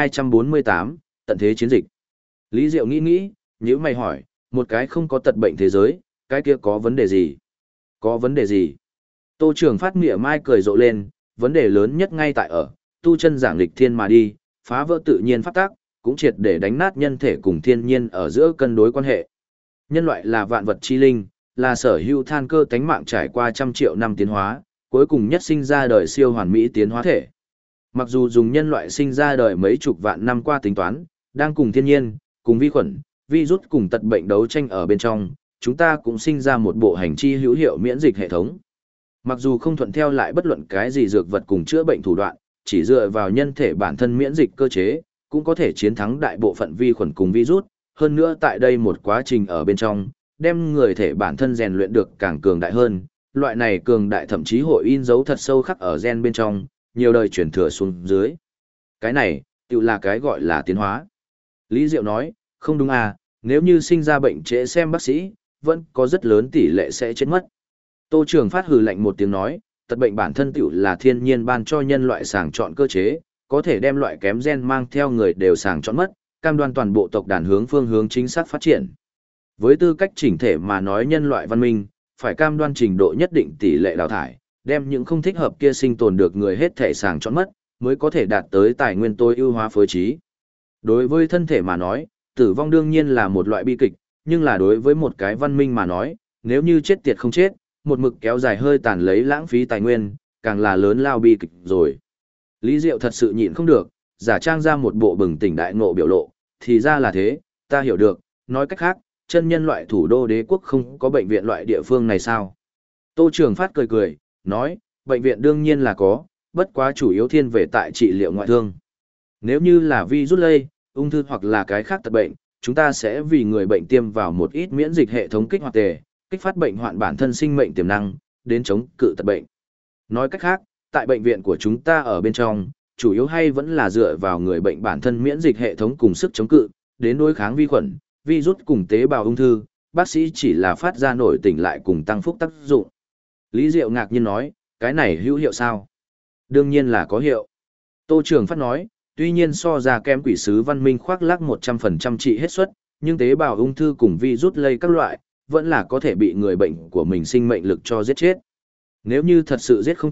1248, tận thế chiến dịch. Lý Diệu nghĩ, nhíu mày hỏi, một cái không có tật bệnh thế giới, cái kia có vấn đề gì? Có vấn đề gì? Tô Trường Phát mỉa mai cười rộ lên, vấn đề lớn nhất ngay tại ở, tu chân giảng lịch thiên mà đi, phá vỡ tự nhiên pháp tắc, cũng triệt để đánh nát nhân thể cùng thiên nhiên ở giữa cân đối quan hệ. Nhân loại là vạn vật chi linh, là sở hữu than cơ tánh mạng trải qua trăm triệu năm tiến hóa, cuối cùng nhất sinh ra đời siêu hoàn mỹ tiến hóa thể. Mặc dù dùng nhân loại sinh ra đời mấy chục vạn năm qua tính toán, đang cùng thiên nhiên, cùng vi khuẩn, virus cùng tật bệnh đấu tranh ở bên trong, chúng ta cũng sinh ra một bộ hành chi hữu hiệu miễn dịch hệ thống. Mặc dù không thuận theo lại bất luận cái gì dược vật cùng chữa bệnh thủ đoạn, chỉ dựa vào nhân thể bản thân miễn dịch cơ chế, cũng có thể chiến thắng đại bộ phận vi khuẩn cùng virus, hơn nữa tại đây một quá trình ở bên trong, đem người thể bản thân rèn luyện được càng cường đại hơn, loại này cường đại thậm chí hội in dấu thật sâu khắc ở gen bên trong, nhiều đời truyền thừa xuống dưới. Cái này, tự là cái gọi là tiến hóa. Lý Diệu nói, không đúng à, nếu như sinh ra bệnh trễ xem bác sĩ, vẫn có rất lớn tỷ lệ sẽ chết mất. Tô Trường Phát hừ lạnh một tiếng nói, tật bệnh bản thân tiểu là thiên nhiên ban cho nhân loại sàng chọn cơ chế, có thể đem loại kém gen mang theo người đều sàng chọn mất, cam đoan toàn bộ tộc đàn hướng phương hướng chính xác phát triển. Với tư cách chỉnh thể mà nói nhân loại văn minh, phải cam đoan trình độ nhất định tỷ lệ đào thải, đem những không thích hợp kia sinh tồn được người hết thể sàng chọn mất, mới có thể đạt tới tài nguyên tối ưu hóa phối trí. Đối với thân thể mà nói, tử vong đương nhiên là một loại bi kịch, nhưng là đối với một cái văn minh mà nói, nếu như chết tiệt không chết, một mực kéo dài hơi tàn lấy lãng phí tài nguyên, càng là lớn lao bi kịch rồi. Lý Diệu thật sự nhịn không được, giả trang ra một bộ bừng tỉnh đại ngộ biểu lộ, thì ra là thế, ta hiểu được, nói cách khác, chân nhân loại thủ đô đế quốc không có bệnh viện loại địa phương này sao? Tô Trường Phát cười, nói, bệnh viện đương nhiên là có, bất quá chủ yếu thiên về tại trị liệu ngoại thương. Nếu như là virus lây, ung thư hoặc là cái khác tật bệnh, chúng ta sẽ vì người bệnh tiêm vào một ít miễn dịch hệ thống kích hoạt tề, kích phát bệnh hoạn bản thân sinh mệnh tiềm năng, đến chống cự tật bệnh. Nói cách khác, tại bệnh viện của chúng ta ở bên trong, chủ yếu hay vẫn là dựa vào người bệnh bản thân miễn dịch hệ thống cùng sức chống cự, đến đối kháng vi khuẩn, virus cùng tế bào ung thư, bác sĩ chỉ là phát ra nổi tỉnh lại cùng tăng phúc tác dụng. Lý Diệu ngạc nhiên nói, cái này hữu hiệu sao? Đương nhiên là có hiệu. Tô Trường Phát nói, tuy nhiên so ra kém quỷ sứ văn minh khoác lác 100% trị hết suất, nhưng tế bào ung thư cùng virus lây các loại, vẫn là có thể bị người bệnh của mình sinh mệnh lực cho giết chết. Nếu như thật sự giết không chết,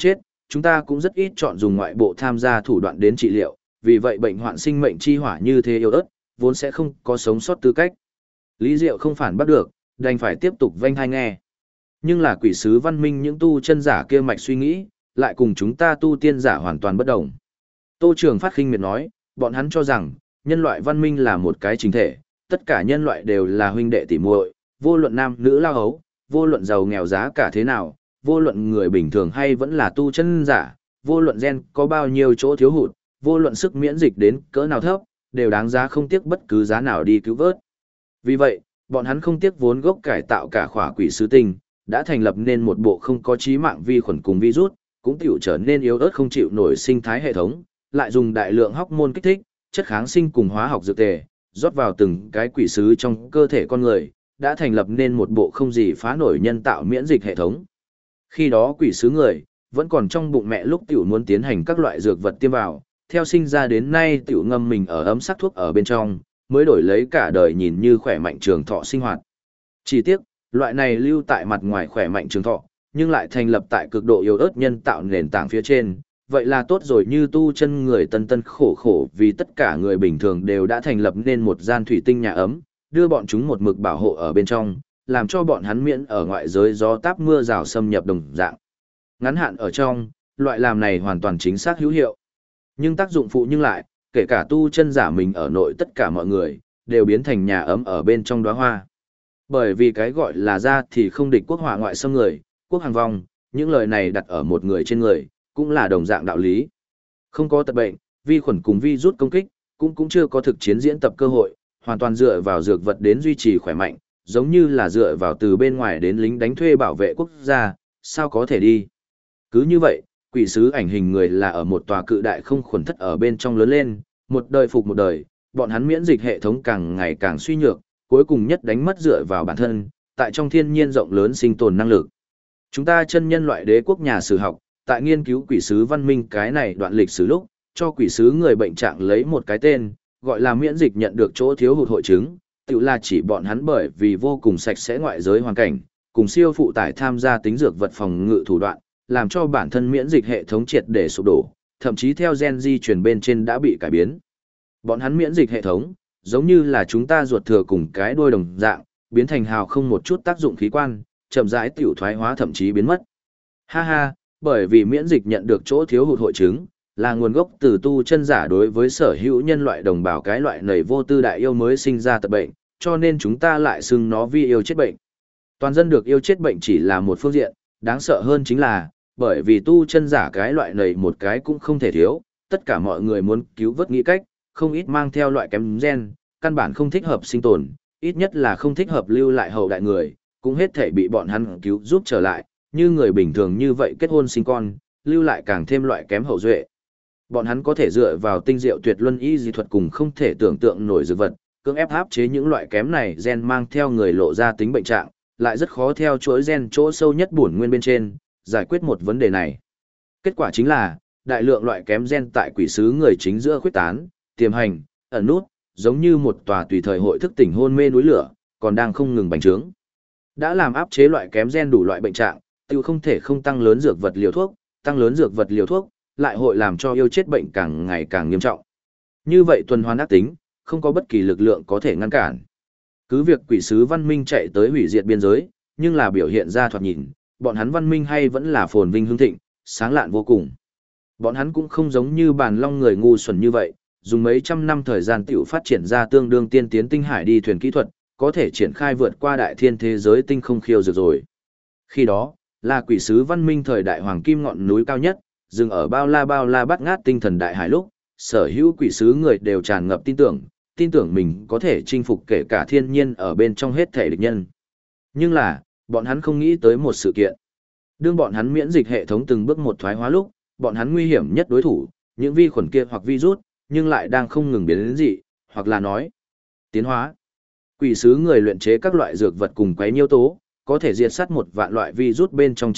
chúng ta cũng rất ít chọn dùng ngoại bộ tham gia thủ đoạn đến trị liệu, vì vậy bệnh hoạn sinh mệnh chi hỏa như thế yếu ớt, vốn sẽ không có sống sót tư cách. Lý Diệu không phản bắt được, đành phải tiếp tục vênh hai nghe. Nhưng là quỷ sứ văn minh những tu chân giả kia mạch suy nghĩ, lại cùng chúng ta tu tiên giả hoàn toàn bất đồng. Tô Trường Phát khinh miệt nói, bọn hắn cho rằng, nhân loại văn minh là một cái chính thể, tất cả nhân loại đều là huynh đệ tỉ muội, vô luận nam nữ lao hấu, vô luận giàu nghèo giá cả thế nào, vô luận người bình thường hay vẫn là tu chân giả, vô luận gen có bao nhiêu chỗ thiếu hụt, vô luận sức miễn dịch đến cỡ nào thấp, đều đáng giá không tiếc bất cứ giá nào đi cứu vớt. Vì vậy, bọn hắn không tiếc vốn gốc cải tạo cả khỏa quỷ sứ tinh, đã thành lập nên một bộ không có chí mạng vi khuẩn cùng virus, cũng tiểu trở nên yếu ớt không chịu nổi sinh thái hệ thống, lại dùng đại lượng hormone kích thích, chất kháng sinh cùng hóa học dược tề, rót vào từng cái quỷ sứ trong cơ thể con người, đã thành lập nên một bộ không gì phá nổi nhân tạo miễn dịch hệ thống. Khi đó quỷ sứ người, vẫn còn trong bụng mẹ lúc tiểu muốn tiến hành các loại dược vật tiêm vào, theo sinh ra đến nay tiểu ngâm mình ở ấm sắc thuốc ở bên trong, mới đổi lấy cả đời nhìn như khỏe mạnh trường thọ sinh hoạt. Chỉ tiếc, loại này lưu tại mặt ngoài khỏe mạnh trường thọ, nhưng lại thành lập tại cực độ yếu ớt nhân tạo nền tảng phía trên, vậy là tốt rồi như tu chân người tân tân khổ khổ vì tất cả người bình thường đều đã thành lập nên một gian thủy tinh nhà ấm, đưa bọn chúng một mực bảo hộ ở bên trong, làm cho bọn hắn miễn ở ngoại giới gió táp mưa rào xâm nhập đồng dạng. Ngắn hạn ở trong, loại làm này hoàn toàn chính xác hữu hiệu. Nhưng tác dụng phụ nhưng lại, kể cả tu chân giả mình ở nội tất cả mọi người, đều biến thành nhà ấm ở bên trong đóa hoa. Bởi vì cái gọi là ra thì không địch quốc hỏa ngoại xâm người, quốc hàng vong, những lời này đặt ở một người trên người, cũng là đồng dạng đạo lý. Không có tật bệnh, vi khuẩn cùng virus công kích, cũng chưa có thực chiến diễn tập cơ hội, hoàn toàn dựa vào dược vật đến duy trì khỏe mạnh, giống như là dựa vào từ bên ngoài đến lính đánh thuê bảo vệ quốc gia, sao có thể đi. Cứ như vậy, quỷ sứ ảnh hình người là ở một tòa cự đại không khuẩn thất ở bên trong lớn lên, một đời phục một đời, bọn hắn miễn dịch hệ thống càng ngày càng suy nhược, cuối cùng nhất đánh mất dựa vào bản thân, tại trong thiên nhiên rộng lớn sinh tồn năng lực. Chúng ta chân nhân loại đế quốc nhà sử học, tại nghiên cứu quỷ sứ văn minh cái này đoạn lịch sử lúc, cho quỷ sứ người bệnh trạng lấy một cái tên, gọi là miễn dịch nhận được chỗ thiếu hụt hội chứng, tự là chỉ bọn hắn bởi vì vô cùng sạch sẽ ngoại giới hoàn cảnh, cùng siêu phụ tải tham gia tính dược vật phòng ngự thủ đoạn, làm cho bản thân miễn dịch hệ thống triệt để sụp đổ, thậm chí theo gen di truyền bên trên đã bị cải biến. Bọn hắn miễn dịch hệ thống, giống như là chúng ta ruột thừa cùng cái đuôi đồng dạng, biến thành hào không một chút tác dụng khí quan, chậm rãi tiểu thoái hóa thậm chí biến mất. Ha ha, bởi vì miễn dịch nhận được chỗ thiếu hụt hội chứng, là nguồn gốc từ tu chân giả đối với sở hữu nhân loại đồng bào cái loại nầy vô tư đại yêu mới sinh ra tật bệnh, cho nên chúng ta lại xưng nó vi yêu chết bệnh. Toàn dân được yêu chết bệnh chỉ là một phương diện, đáng sợ hơn chính là, bởi vì tu chân giả cái loại nầy một cái cũng không thể thiếu, tất cả mọi người muốn cứu vớt nghĩ cách, không ít mang theo loại kém gen, căn bản không thích hợp sinh tồn, ít nhất là không thích hợp lưu lại hậu đại người, cũng hết thể bị bọn hắn cứu giúp trở lại, như người bình thường như vậy kết hôn sinh con, lưu lại càng thêm loại kém hậu duệ. Bọn hắn có thể dựa vào tinh diệu tuyệt luân y dị thuật cùng không thể tưởng tượng nổi dược vật, cưỡng ép áp chế những loại kém này gen mang theo người lộ ra tính bệnh trạng, lại rất khó theo chuỗi gen chỗ sâu nhất bổn nguyên bên trên, giải quyết một vấn đề này. Kết quả chính là, đại lượng loại kém gen tại quỷ sứ người chính giữa khuyết tán, tiềm hành, ẩn nút, giống như một tòa tùy thời hội thức tỉnh hôn mê núi lửa, còn đang không ngừng bành trướng. Đã làm áp chế loại kém gen đủ loại bệnh trạng, tiêu không thể không tăng lớn dược vật liều thuốc, tăng lớn dược vật liều thuốc, lại hội làm cho yêu chết bệnh càng ngày càng nghiêm trọng. Như vậy tuần hoàn ác tính, không có bất kỳ lực lượng có thể ngăn cản. Cứ việc quỷ sứ văn minh chạy tới hủy diệt biên giới, nhưng là biểu hiện ra thoạt nhìn, bọn hắn văn minh hay vẫn là phồn vinh hưng thịnh, sáng lạn vô cùng. Bọn hắn cũng không giống như bàn long người ngu xuẩn như vậy, dùng mấy trăm năm thời gian tiểu phát triển ra tương đương tiên tiến tinh hải đi thuyền kỹ thuật, có thể triển khai vượt qua đại thiên thế giới tinh không khiêu dược rồi. Khi đó, là quỷ sứ văn minh thời đại hoàng kim ngọn núi cao nhất, dừng ở bao la bắt ngát tinh thần đại hải lúc, sở hữu quỷ sứ người đều tràn ngập tin tưởng mình có thể chinh phục kể cả thiên nhiên ở bên trong hết thể địch nhân. Nhưng là, bọn hắn không nghĩ tới một sự kiện. Đương bọn hắn miễn dịch hệ thống từng bước một thoái hóa lúc, bọn hắn nguy hiểm nhất đối thủ, những vi khuẩn kia hoặc virus, nhưng lại đang không ngừng biến đến dị, hoặc là nói, tiến hóa. Quỷ sứ người luyện chế các loại dược vật cùng quấy nhiêu tố, có thể diệt sát 1.000.000 loại virus bên trong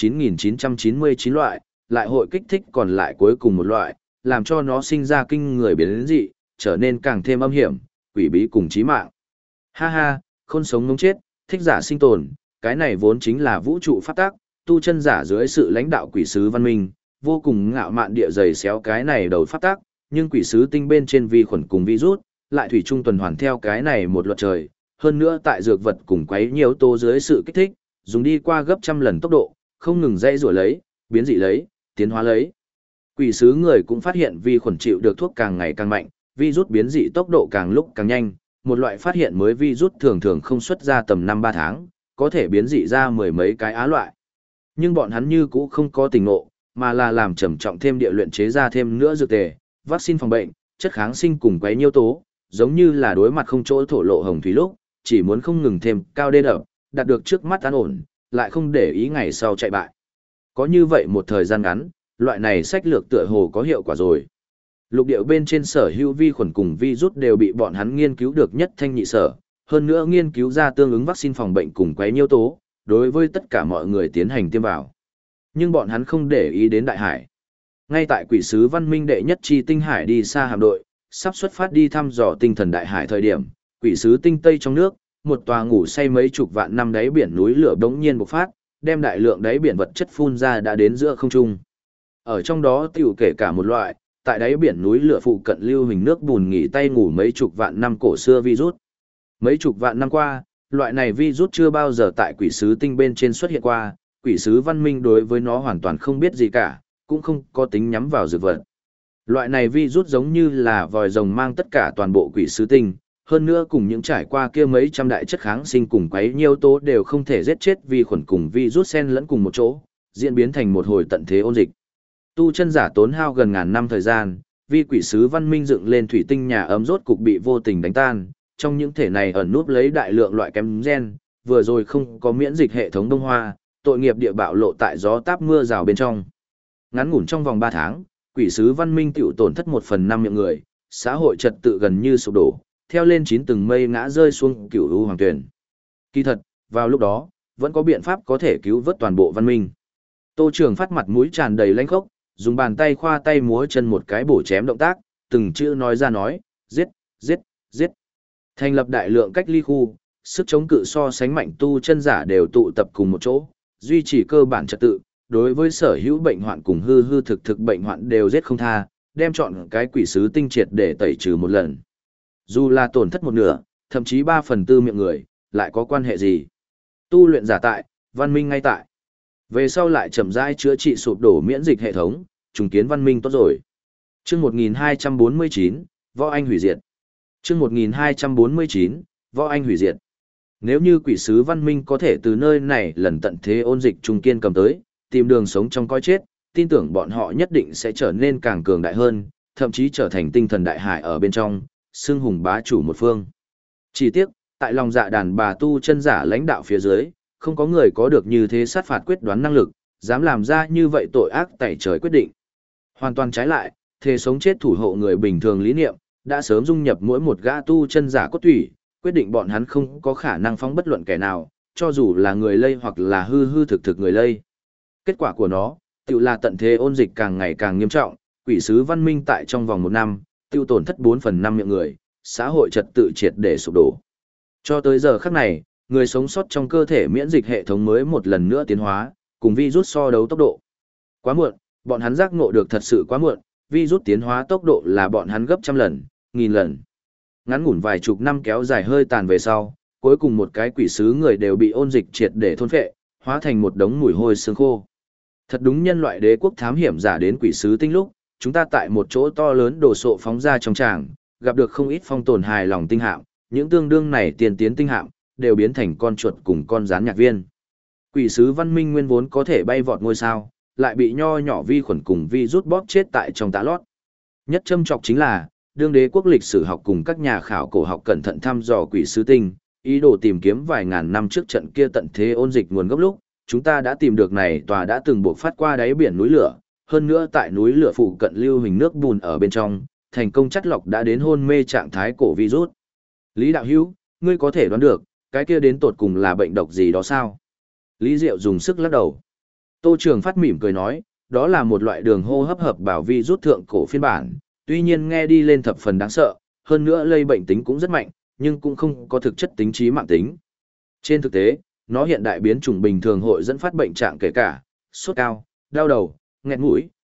9.999 loại, lại hội kích thích còn lại cuối cùng một loại, làm cho nó sinh ra kinh người biến đến dị, trở nên càng thêm âm hiểm, quỷ bí cùng chí mạng. Ha ha, khôn sống ngống chết, thích giả sinh tồn, cái này vốn chính là vũ trụ pháp tắc, tu chân giả dưới sự lãnh đạo quỷ sứ văn minh, vô cùng ngạo mạn địa giày xéo cái này đầu pháp tác, nhưng quỷ sứ tinh bên trên vi khuẩn cùng virus, lại thủy chung tuần hoàn theo cái này một luật trời, hơn nữa tại dược vật cùng quấy nhiều tố dưới sự kích thích, dùng đi qua gấp trăm lần tốc độ, không ngừng dây rủa lấy, biến dị lấy, tiến hóa lấy. Quỷ sứ người cũng phát hiện vi khuẩn chịu được thuốc càng ngày càng mạnh, virus biến dị tốc độ càng lúc càng nhanh, một loại phát hiện mới virus thường thường không xuất ra tầm 5-3 tháng, có thể biến dị ra mười mấy cái á loại. Nhưng bọn hắn như cũ không có tình ngộ, mà là làm trầm trọng thêm địa luyện chế ra thêm nữa dược tề, vaccine phòng bệnh, chất kháng sinh cùng quấy nhiêu tố, giống như là đối mặt không chỗ thổ lộ hồng thủy lúc, chỉ muốn không ngừng thêm cao đê đập, đạt được trước mắt an ổn, lại không để ý ngày sau chạy bại. Có như vậy một thời gian ngắn, loại này sách lược tựa hồ có hiệu quả rồi. Lục địa bên trên sở hữu vi khuẩn cùng virus đều bị bọn hắn nghiên cứu được nhất thanh nhị sở, hơn nữa nghiên cứu ra tương ứng vaccine phòng bệnh cùng quấy nhiêu tố, đối với tất cả mọi người tiến hành tiêm vào. Nhưng bọn hắn không để ý đến đại hải. Ngay tại quỷ sứ văn minh đệ nhất chi tinh hải đi xa hạm đội, sắp xuất phát đi thăm dò tinh thần đại hải thời điểm, quỷ sứ tinh tây trong nước, một tòa ngủ say mấy chục vạn năm đáy biển núi lửa bỗng nhiên bộc phát, đem đại lượng đáy biển vật chất phun ra đã đến giữa không trung. Ở trong đó tiểu kể cả một loại, tại đáy biển núi lửa phụ cận lưu hình nước bùn nghỉ tay ngủ mấy chục vạn năm cổ xưa virus. Mấy chục vạn năm qua, loại này virus chưa bao giờ tại quỷ sứ tinh bên trên xuất hiện qua, quỷ sứ văn minh đối với nó hoàn toàn không biết gì cả, cũng không có tính nhắm vào dược vật. Loại này virus giống như là vòi rồng mang tất cả toàn bộ quỷ sứ tinh, hơn nữa cùng những trải qua kia mấy trăm đại chất kháng sinh cùng quấy nhiêu tố đều không thể giết chết vi khuẩn cùng virus xen lẫn cùng một chỗ, diễn biến thành một hồi tận thế ôn dịch. Tu chân giả tốn hao gần ngàn năm thời gian, vi quỷ sứ văn minh dựng lên thủy tinh nhà ấm rốt cục bị vô tình đánh tan, trong những thể này ẩn núp lấy đại lượng loại kém gen, vừa rồi không có miễn dịch hệ thống đông hoa, tội nghiệp địa bạo lộ tại gió táp mưa rào bên trong. Ngắn ngủn trong vòng 3 tháng, quỷ sứ văn minh tiểu tổn thất 1/5 miệng người, xã hội trật tự gần như sụp đổ, theo lên 9 tầng mây ngã rơi xuống cửu u hoàng tuyển. Kỳ thật, vào lúc đó, vẫn có biện pháp có thể cứu vớt toàn bộ văn minh. Tô Trường Phát mặt mũi tràn đầy lãnh khốc, dùng bàn tay khoa tay múa chân một cái bổ chém động tác, từng chữ nói ra nói, giết, giết, giết. Thành lập đại lượng cách ly khu, sức chống cự so sánh mạnh tu chân giả đều tụ tập cùng một chỗ, duy trì cơ bản trật tự, đối với sở hữu bệnh hoạn cùng hư hư thực thực bệnh hoạn đều giết không tha, đem chọn cái quỷ sứ tinh triệt để tẩy trừ một lần. Dù là tổn thất một nửa, thậm chí 3/4 miệng người, lại có quan hệ gì? Tu luyện giả tại, văn minh ngay tại. Về sau lại chậm rãi chữa trị sụp đổ miễn dịch hệ thống, trùng kiến văn minh tốt rồi. Chương 1249, Võ Anh hủy diệt. Chương 1249, Võ Anh hủy diệt. Nếu như quỷ sứ văn minh có thể từ nơi này lần tận thế ôn dịch trung kiên cầm tới, tìm đường sống trong cõi chết, tin tưởng bọn họ nhất định sẽ trở nên càng cường đại hơn, thậm chí trở thành tinh thần đại hải ở bên trong, xưng hùng bá chủ một phương. Chỉ tiếc, tại lòng dạ đàn bà tu chân giả lãnh đạo phía dưới, không có người có được như thế sát phạt quyết đoán năng lực, dám làm ra như vậy tội ác tẩy trời quyết định. Hoàn toàn trái lại, thề sống chết thủ hộ người bình thường lý niệm, đã sớm dung nhập mỗi một gã tu chân giả cốt tủy, quyết định bọn hắn không có khả năng phóng bất luận kẻ nào, cho dù là người lây hoặc là hư hư thực thực người lây. Kết quả của nó, tự là tận thế ôn dịch càng ngày càng nghiêm trọng, quỷ sứ văn minh tại trong vòng 1 năm, tiêu tổn thất 4/5 miệng người, xã hội trật tự triệt để sụp đổ. Cho tới giờ khắc này, người sống sót trong cơ thể miễn dịch hệ thống mới một lần nữa tiến hóa, cùng virus so đấu tốc độ. Quá muộn, bọn hắn giác ngộ được thật sự quá muộn, virus tiến hóa tốc độ là bọn hắn gấp trăm lần, nghìn lần. Ngắn ngủn vài chục năm kéo dài hơi tàn về sau, cuối cùng một cái quỷ sứ người đều bị ôn dịch triệt để thôn phệ, hóa thành một đống mùi hôi xương khô. Thật đúng nhân loại đế quốc thám hiểm giả đến quỷ sứ tinh lúc, chúng ta tại một chỗ to lớn đổ sộ phóng ra trong tràng, gặp được không ít phong tồn hài lòng tinh hạm, những tương đương này tiền tiến tinh hạm, đều biến thành con chuột cùng con rán nhạc viên. Quỷ sứ văn minh nguyên vốn có thể bay vọt ngôi sao, lại bị nho nhỏ vi khuẩn cùng vi rút bóp chết tại trong tã lót. Nhất châm trọc chính là, đương đế quốc lịch sử học cùng các nhà khảo cổ học cẩn thận thăm dò quỷ sứ tinh, ý đồ tìm kiếm vài ngàn năm trước trận kia tận thế ôn dịch nguồn gốc lúc, chúng ta đã tìm được này tòa đã từng buộc phát qua đáy biển núi lửa, hơn nữa tại núi lửa phụ cận lưu hình nước bùn ở bên trong, thành công chắt lọc đã đến hôn mê trạng thái cổ virus. Lý đạo hữu, ngươi có thể đoán được, cái kia đến tột cùng là bệnh độc gì đó sao? Lý Diệu dùng sức lắc đầu. Tô Trường Phát mỉm cười nói, đó là một loại đường hô hấp hợp bảo virus thượng cổ phiên bản, tuy nhiên nghe đi lên thập phần đáng sợ, hơn nữa lây bệnh tính cũng rất mạnh, nhưng cũng không có thực chất tính trí mạng tính. Trên thực tế, nó hiện đại biến chủng bình thường hội dẫn phát bệnh trạng kể cả sốt cao, đau đầu, nghẹt mũi,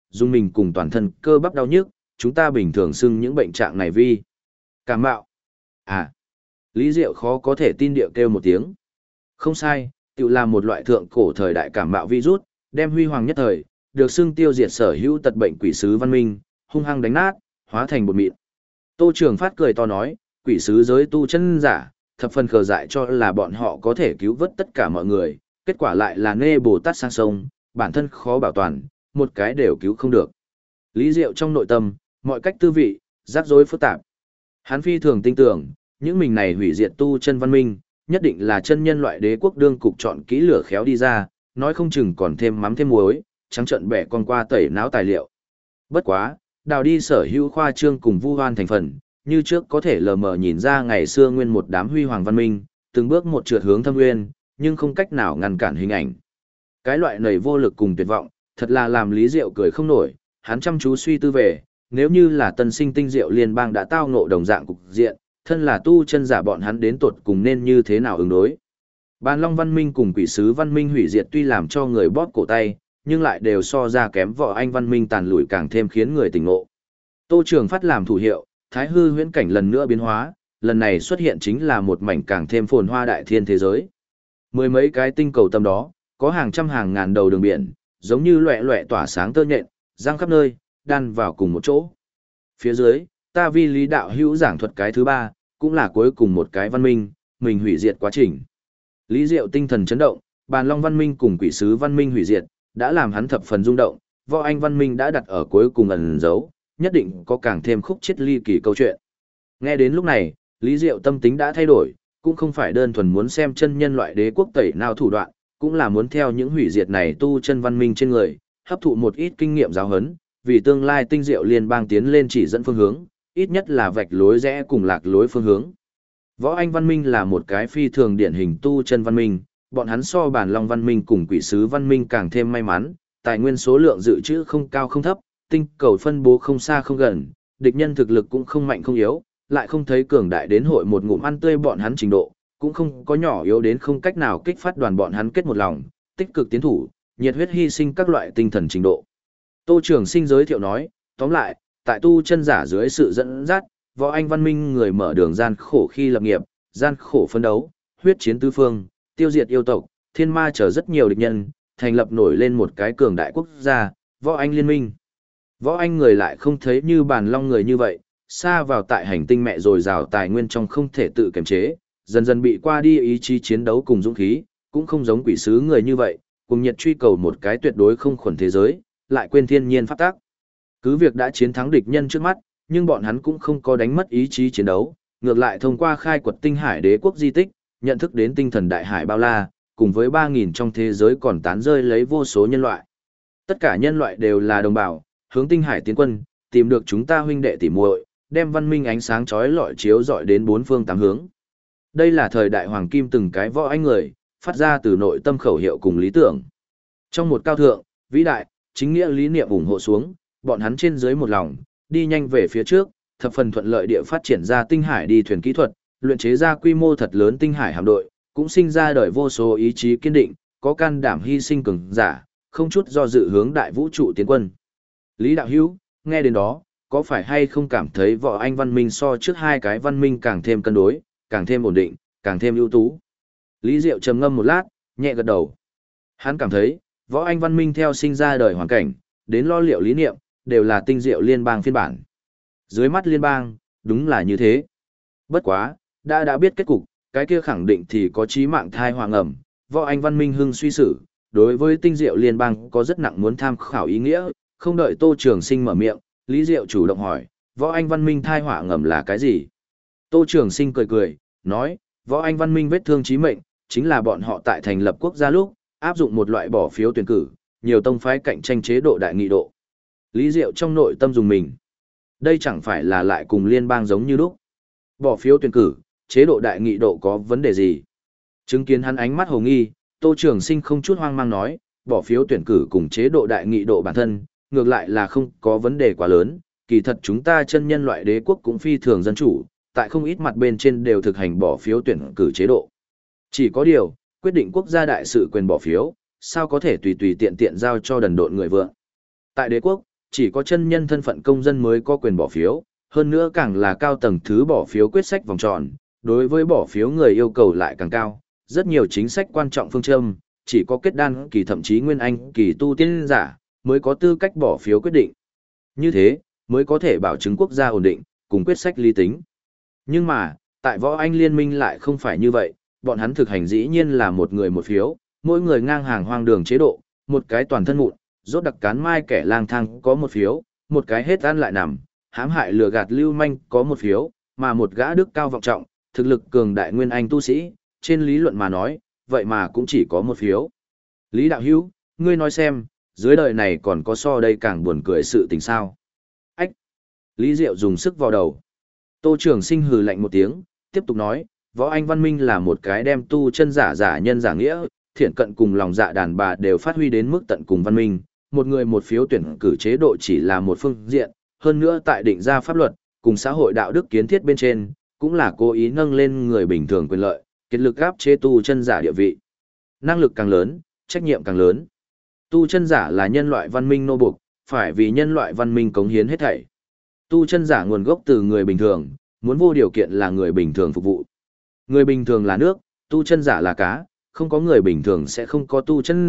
dùng mình cùng toàn thân cơ bắp đau nhức, chúng ta bình thường xưng những bệnh trạng này vi cảm mạo. À, Lý Diệu khó có thể tin địa kêu một tiếng. Không sai, tự là một loại thượng cổ thời đại cảm mạo virus, đem huy hoàng nhất thời, được xưng tiêu diệt sở hữu tật bệnh quỷ sứ văn minh, hung hăng đánh nát, hóa thành bột mịn. Tô Trường Phát cười to nói, quỷ sứ giới tu chân giả, thập phần khờ dại cho là bọn họ có thể cứu vớt tất cả mọi người, kết quả lại là nê Bồ Tát sang sông, bản thân khó bảo toàn, một cái đều cứu không được. Lý Diệu trong nội tâm, mọi cách tư vị, rắc rối phức tạp. Hắn phi thường tin tưởng, những mình này hủy diệt tu chân văn minh, nhất định là chân nhân loại đế quốc đương cục chọn kỹ lửa khéo đi ra, nói không chừng còn thêm mắm thêm muối, trắng trợn bẻ con qua tẩy não tài liệu. Bất quá, đào đi sở hữu khoa trương cùng vu hoan thành phần, như trước có thể lờ mờ nhìn ra ngày xưa nguyên một đám huy hoàng văn minh, từng bước một trượt hướng thâm nguyên, nhưng không cách nào ngăn cản hình ảnh. Cái loại nầy vô lực cùng tuyệt vọng, thật là làm Lý Diệu cười không nổi, hắn chăm chú suy tư về, nếu như là tân sinh tinh diệu liên bang đã tao ngộ đồng dạng cục diện, thân là tu chân giả bọn hắn đến tuột cùng nên như thế nào ứng đối. Bàn Long văn minh cùng quỷ sứ văn minh hủy diệt tuy làm cho người bóp cổ tay, nhưng lại đều so ra kém Võ Anh văn minh tàn lụi càng thêm khiến người tỉnh ngộ. Tô Trường Phát làm thủ hiệu, Thái Hư huyễn cảnh lần nữa biến hóa, lần này xuất hiện chính là một mảnh càng thêm phồn hoa đại thiên thế giới. Mười mấy cái tinh cầu tâm đó, có hàng trăm hàng ngàn đầu đường biển, giống như loẻ loẻ tỏa sáng tơ nhện, giăng khắp nơi, đan vào cùng một chỗ. Phía dưới, ta vi Lý đạo hữu giảng thuật cái thứ ba, cũng là cuối cùng một cái văn minh, mình hủy diệt quá trình. Lý Diệu tinh thần chấn động, Bàn Long văn minh cùng quỷ sứ văn minh hủy diệt, đã làm hắn thập phần rung động, Võ Anh văn minh đã đặt ở cuối cùng ẩn giấu, nhất định có càng thêm khúc chiết ly kỳ câu chuyện. Nghe đến lúc này, Lý Diệu tâm tính đã thay đổi, cũng không phải đơn thuần muốn xem chân nhân loại đế quốc tẩy nào thủ đoạn, cũng là muốn theo những hủy diệt này tu chân văn minh trên người, hấp thụ một ít kinh nghiệm giáo huấn, vì tương lai tinh diệu liên bang tiến lên chỉ dẫn phương hướng, ít nhất là vạch lối rẽ cùng lạc lối phương hướng. Võ Anh văn minh là một cái phi thường điển hình tu chân văn minh, bọn hắn so Bàn Long văn minh cùng quỷ sứ văn minh càng thêm may mắn, tài nguyên số lượng dự trữ không cao không thấp, tinh cầu phân bố không xa không gần, địch nhân thực lực cũng không mạnh không yếu, lại không thấy cường đại đến hội một ngụm ăn tươi bọn hắn trình độ, cũng không có nhỏ yếu đến không cách nào kích phát đoàn bọn hắn kết một lòng, tích cực tiến thủ, nhiệt huyết hy sinh các loại tinh thần trình độ. Tô Trường Sinh giới thiệu nói, tóm lại, tại tu chân giả dưới sự dẫn dắt, Võ Anh văn minh người mở đường gian khổ khi lập nghiệp, gian khổ phấn đấu, huyết chiến tứ phương, tiêu diệt yêu tộc, thiên ma chờ rất nhiều địch nhân, thành lập nổi lên một cái cường đại quốc gia, Võ Anh liên minh. Võ Anh người lại không thấy như Bàn Long người như vậy, xa vào tại hành tinh mẹ rồi rào tài nguyên trong không thể tự kiềm chế, dần dần bị qua đi ý chí chiến đấu cùng dũng khí, cũng không giống quỷ sứ người như vậy, cùng nhiệt truy cầu một cái tuyệt đối không khuẩn thế giới, lại quên thiên nhiên pháp tắc. Cứ việc đã chiến thắng địch nhân trước mắt, nhưng bọn hắn cũng không có đánh mất ý chí chiến đấu, ngược lại thông qua khai quật tinh hải đế quốc di tích, nhận thức đến tinh thần đại hải bao la, cùng với 3.000 trong thế giới còn tán rơi lấy vô số nhân loại. Tất cả nhân loại đều là đồng bào, hướng tinh hải tiến quân, tìm được chúng ta huynh đệ tỉ muội, đem văn minh ánh sáng chói lọi chiếu rọi đến bốn phương tám hướng. Đây là thời đại hoàng kim từng cái Võ Anh người, phát ra từ nội tâm khẩu hiệu cùng lý tưởng. Trong một cao thượng, vĩ đại, chính nghĩa lý niệm ủng hộ xuống, bọn hắn trên dưới một lòng, đi nhanh về phía trước, thập phần thuận lợi địa phát triển ra tinh hải đi thuyền kỹ thuật, luyện chế ra quy mô thật lớn tinh hải hạm đội, cũng sinh ra đời vô số ý chí kiên định, có can đảm hy sinh cường giả, không chút do dự hướng đại vũ trụ tiến quân. Lý đạo hữu, nghe đến đó, có phải hay không cảm thấy Võ Anh văn minh so trước hai cái văn minh càng thêm cân đối, càng thêm ổn định, càng thêm ưu tú? Lý Diệu trầm ngâm một lát, nhẹ gật đầu. Hắn cảm thấy, Võ Anh văn minh theo sinh ra đời hoàn cảnh, đến lo liệu lý niệm, đều là tinh diệu liên bang phiên bản. Dưới mắt liên bang, đúng là như thế. Bất quá, đã biết kết cục, cái kia khẳng định thì có chí mạng thai hoàng ẩm, Võ Anh văn minh hưng suy sử, đối với tinh diệu liên bang có rất nặng muốn tham khảo ý nghĩa, không đợi Tô Trường Sinh mở miệng, Lý Diệu chủ động hỏi, Võ Anh văn minh thai họa ngầm là cái gì? Tô Trường Sinh cười cười, nói, Võ Anh văn minh vết thương chí mệnh, chính là bọn họ tại thành lập quốc gia lúc, áp dụng một loại bỏ phiếu tuyển cử, nhiều tông phái cạnh tranh chế độ đại nghị độ. Lý Diệu trong nội tâm dùng mình. Đây chẳng phải là lại cùng liên bang giống như lúc. Bỏ phiếu tuyển cử, chế độ đại nghị độ có vấn đề gì? Chứng kiến hắn ánh mắt hồ nghi, Tô Trường Sinh không chút hoang mang nói, bỏ phiếu tuyển cử cùng chế độ đại nghị độ bản thân, ngược lại là không có vấn đề quá lớn, kỳ thật chúng ta chân nhân loại đế quốc cũng phi thường dân chủ, tại không ít mặt bên trên đều thực hành bỏ phiếu tuyển cử chế độ. Chỉ có điều, quyết định quốc gia đại sự quyền bỏ phiếu, sao có thể tùy tùy tiện tiện giao cho đần độn người vượng. Tại đế quốc, chỉ có chân nhân thân phận công dân mới có quyền bỏ phiếu, hơn nữa càng là cao tầng thứ bỏ phiếu quyết sách vòng tròn, đối với bỏ phiếu người yêu cầu lại càng cao, rất nhiều chính sách quan trọng phương châm, chỉ có kết đan kỳ thậm chí nguyên anh kỳ tu tiên giả mới có tư cách bỏ phiếu quyết định. Như thế, mới có thể bảo chứng quốc gia ổn định, cùng quyết sách lý tính. Nhưng mà, tại Võ Anh Liên minh lại không phải như vậy, bọn hắn thực hành dĩ nhiên là một người một phiếu, mỗi người ngang hàng hoang đường chế độ, một cái toàn thân mụn, rốt đặc cán mai kẻ lang thang có một phiếu, một cái hết ăn lại nằm, hãm hại lừa gạt lưu manh có một phiếu, mà một gã đức cao vọng trọng, thực lực cường đại nguyên anh tu sĩ, trên lý luận mà nói, vậy mà cũng chỉ có một phiếu. Lý Đạo Hữu, ngươi nói xem, dưới đời này còn có so đây càng buồn cười sự tình sao? Ách! Lý Diệu dùng sức vào đầu. Tô Trường Sinh hừ lạnh một tiếng, tiếp tục nói, Võ Anh Văn Minh là một cái đem tu chân giả giả nhân giả nghĩa, thiện cận cùng lòng dạ đàn bà đều phát huy đến mức tận cùng văn minh, một người một phiếu tuyển cử chế độ chỉ là một phương diện, hơn nữa tại định ra pháp luật, cùng xã hội đạo đức kiến thiết bên trên, cũng là cố ý nâng lên người bình thường quyền lợi, kết lực áp chế tu chân giả địa vị. Năng lực càng lớn, trách nhiệm càng lớn. Tu chân giả là nhân loại văn minh nô buộc, phải vì nhân loại văn minh cống hiến hết thảy. Tu chân giả nguồn gốc từ người bình thường, muốn vô điều kiện là người bình thường phục vụ. Người bình thường là nước, tu chân giả là cá, không có người bình thường sẽ không có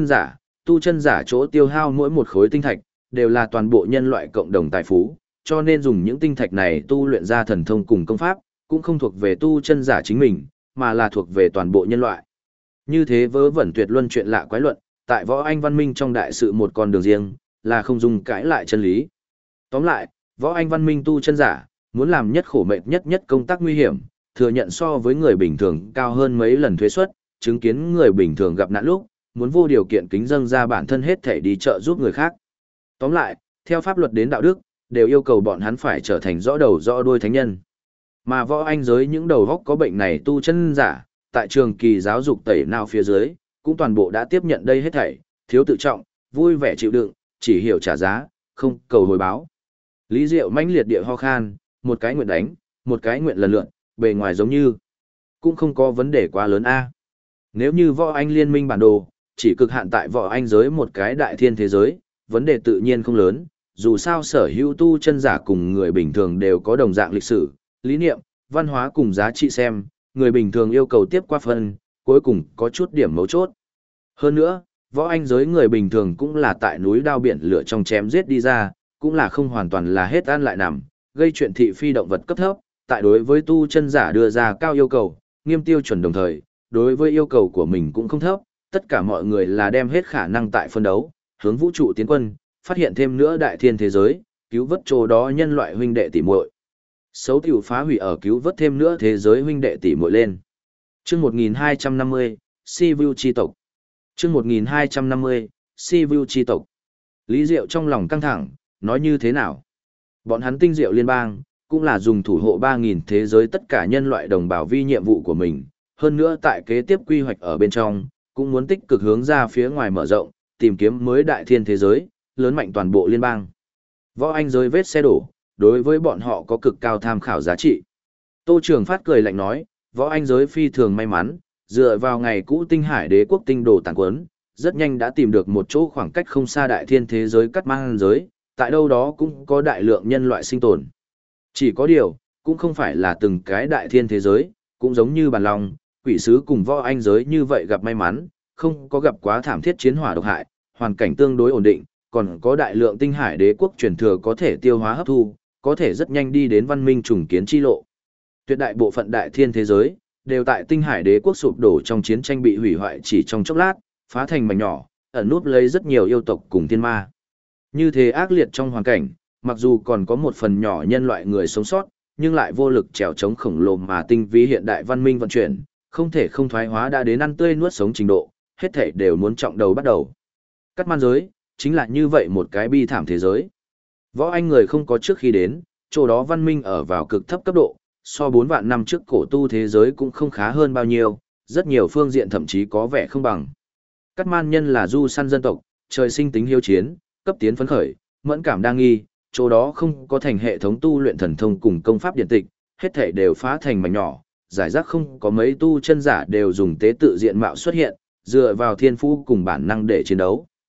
tu chân giả chỗ tiêu hao mỗi một khối tinh thạch, đều là toàn bộ nhân loại cộng đồng tài phú, cho nên dùng những tinh thạch này tu luyện ra thần thông cùng công pháp, cũng không thuộc về tu chân giả chính mình, mà là thuộc về toàn bộ nhân loại. Như thế vớ vẩn tuyệt luân chuyện lạ quái luận, tại Võ Anh văn minh trong đại sự một con đường riêng, là không dùng cãi lại chân lý. Tóm lại, Võ Anh văn minh tu chân giả, muốn làm nhất khổ mệt nhất công tác nguy hiểm, thừa nhận so với người bình thường cao hơn mấy lần thuế suất, chứng kiến người bình thường gặp nạn lúc, muốn vô điều kiện kính dâng ra bản thân hết thể đi trợ giúp người khác. Tóm lại, theo pháp luật đến đạo đức, đều yêu cầu bọn hắn phải trở thành rõ đầu rõ đuôi thánh nhân. Mà Võ Anh giới những đầu góc có bệnh này tu chân giả, tại trường kỳ giáo dục tẩy nào phía dưới, cũng toàn bộ đã tiếp nhận đây hết thảy, thiếu tự trọng, vui vẻ chịu đựng, chỉ hiểu trả giá, không cầu hồi báo. Lý Diệu mãnh liệt địa ho khan, một cái nguyện đánh, một cái nguyện lần lượn, bề ngoài giống như cũng không có vấn đề quá lớn a. Nếu như Võ Anh liên minh bản đồ, chỉ cực hạn tại Võ Anh giới một cái đại thiên thế giới, vấn đề tự nhiên không lớn, dù sao sở hữu tu chân giả cùng người bình thường đều có đồng dạng lịch sử, lý niệm, văn hóa cùng giá trị xem, người bình thường yêu cầu tiếp qua phân, cuối cùng có chút điểm mấu chốt. Hơn nữa, Võ Anh giới người bình thường cũng là tại núi đao biển lửa trong chém giết đi ra, cũng là không hoàn toàn là hết ăn lại nằm, gây chuyện thị phi động vật cấp thấp, tại đối với tu chân giả đưa ra cao yêu cầu, nghiêm tiêu chuẩn đồng thời, đối với yêu cầu của mình cũng không thấp, tất cả mọi người là đem hết khả năng tại phân đấu, hướng vũ trụ tiến quân, phát hiện thêm nữa đại thiên thế giới, cứu vớt chỗ đó nhân loại huynh đệ tỉ muội. Xấu tiểu phá hủy ở cứu vớt thêm nữa thế giới huynh đệ tỉ muội lên. Chương 1250, Sivu chi tộc. Chương 1250, Sivu chi tộc. Lý Diệu trong lòng căng thẳng, nói như thế nào? Bọn hắn Tinh Diệu liên bang, cũng là dùng thủ hộ 3.000 thế giới tất cả nhân loại đồng bào vi nhiệm vụ của mình, hơn nữa tại kế tiếp quy hoạch ở bên trong, cũng muốn tích cực hướng ra phía ngoài mở rộng, tìm kiếm mới đại thiên thế giới, lớn mạnh toàn bộ liên bang. Võ Anh giới vết xe đổ, đối với bọn họ có cực cao tham khảo giá trị. Tô Trường Phát cười lạnh nói, Võ Anh giới phi thường may mắn, dựa vào ngày cũ Tinh Hải Đế quốc tinh đồ tàng quấn, rất nhanh đã tìm được một chỗ khoảng cách không xa đại thiên thế giới cắt mang giới, tại đâu đó cũng có đại lượng nhân loại sinh tồn. Chỉ có điều, cũng không phải là từng cái đại thiên thế giới, cũng giống như Bàn Long, Quỷ Sứ cùng Võ Anh giới như vậy gặp may mắn, không có gặp quá thảm thiết chiến hỏa độc hại, hoàn cảnh tương đối ổn định, còn có đại lượng Tinh Hải Đế quốc truyền thừa có thể tiêu hóa hấp thu, có thể rất nhanh đi đến văn minh trùng kiến chi lộ. Tuyệt đại bộ phận đại thiên thế giới đều tại Tinh Hải Đế quốc sụp đổ trong chiến tranh bị hủy hoại chỉ trong chốc lát, phá thành mảnh nhỏ, ẩn núp lấy rất nhiều yêu tộc cùng thiên ma. Như thế ác liệt trong hoàn cảnh, mặc dù còn có một phần nhỏ nhân loại người sống sót, nhưng lại vô lực trèo chống khổng lồ mà tinh vi hiện đại văn minh vận chuyển, không thể không thoái hóa đã đến ăn tươi nuốt sống trình độ, hết thảy đều muốn trọng đầu bắt đầu. Cắt man giới, chính là như vậy một cái bi thảm thế giới. Võ Anh người không có trước khi đến, chỗ đó văn minh ở vào cực thấp cấp độ, so 4 vạn năm trước cổ tu thế giới cũng không khá hơn bao nhiêu, rất nhiều phương diện thậm chí có vẻ không bằng. Cắt man nhân là du săn dân tộc, trời sinh tính hiếu chiến, cấp tiến phấn khởi, mẫn cảm đa nghi, chỗ đó không có thành hệ thống tu luyện thần thông cùng công pháp điện tịch, hết thảy đều phá thành mảnh nhỏ, giải rác không có mấy tu chân giả đều dùng tế tự diện mạo xuất hiện, dựa vào thiên phú cùng bản năng để chiến đấu.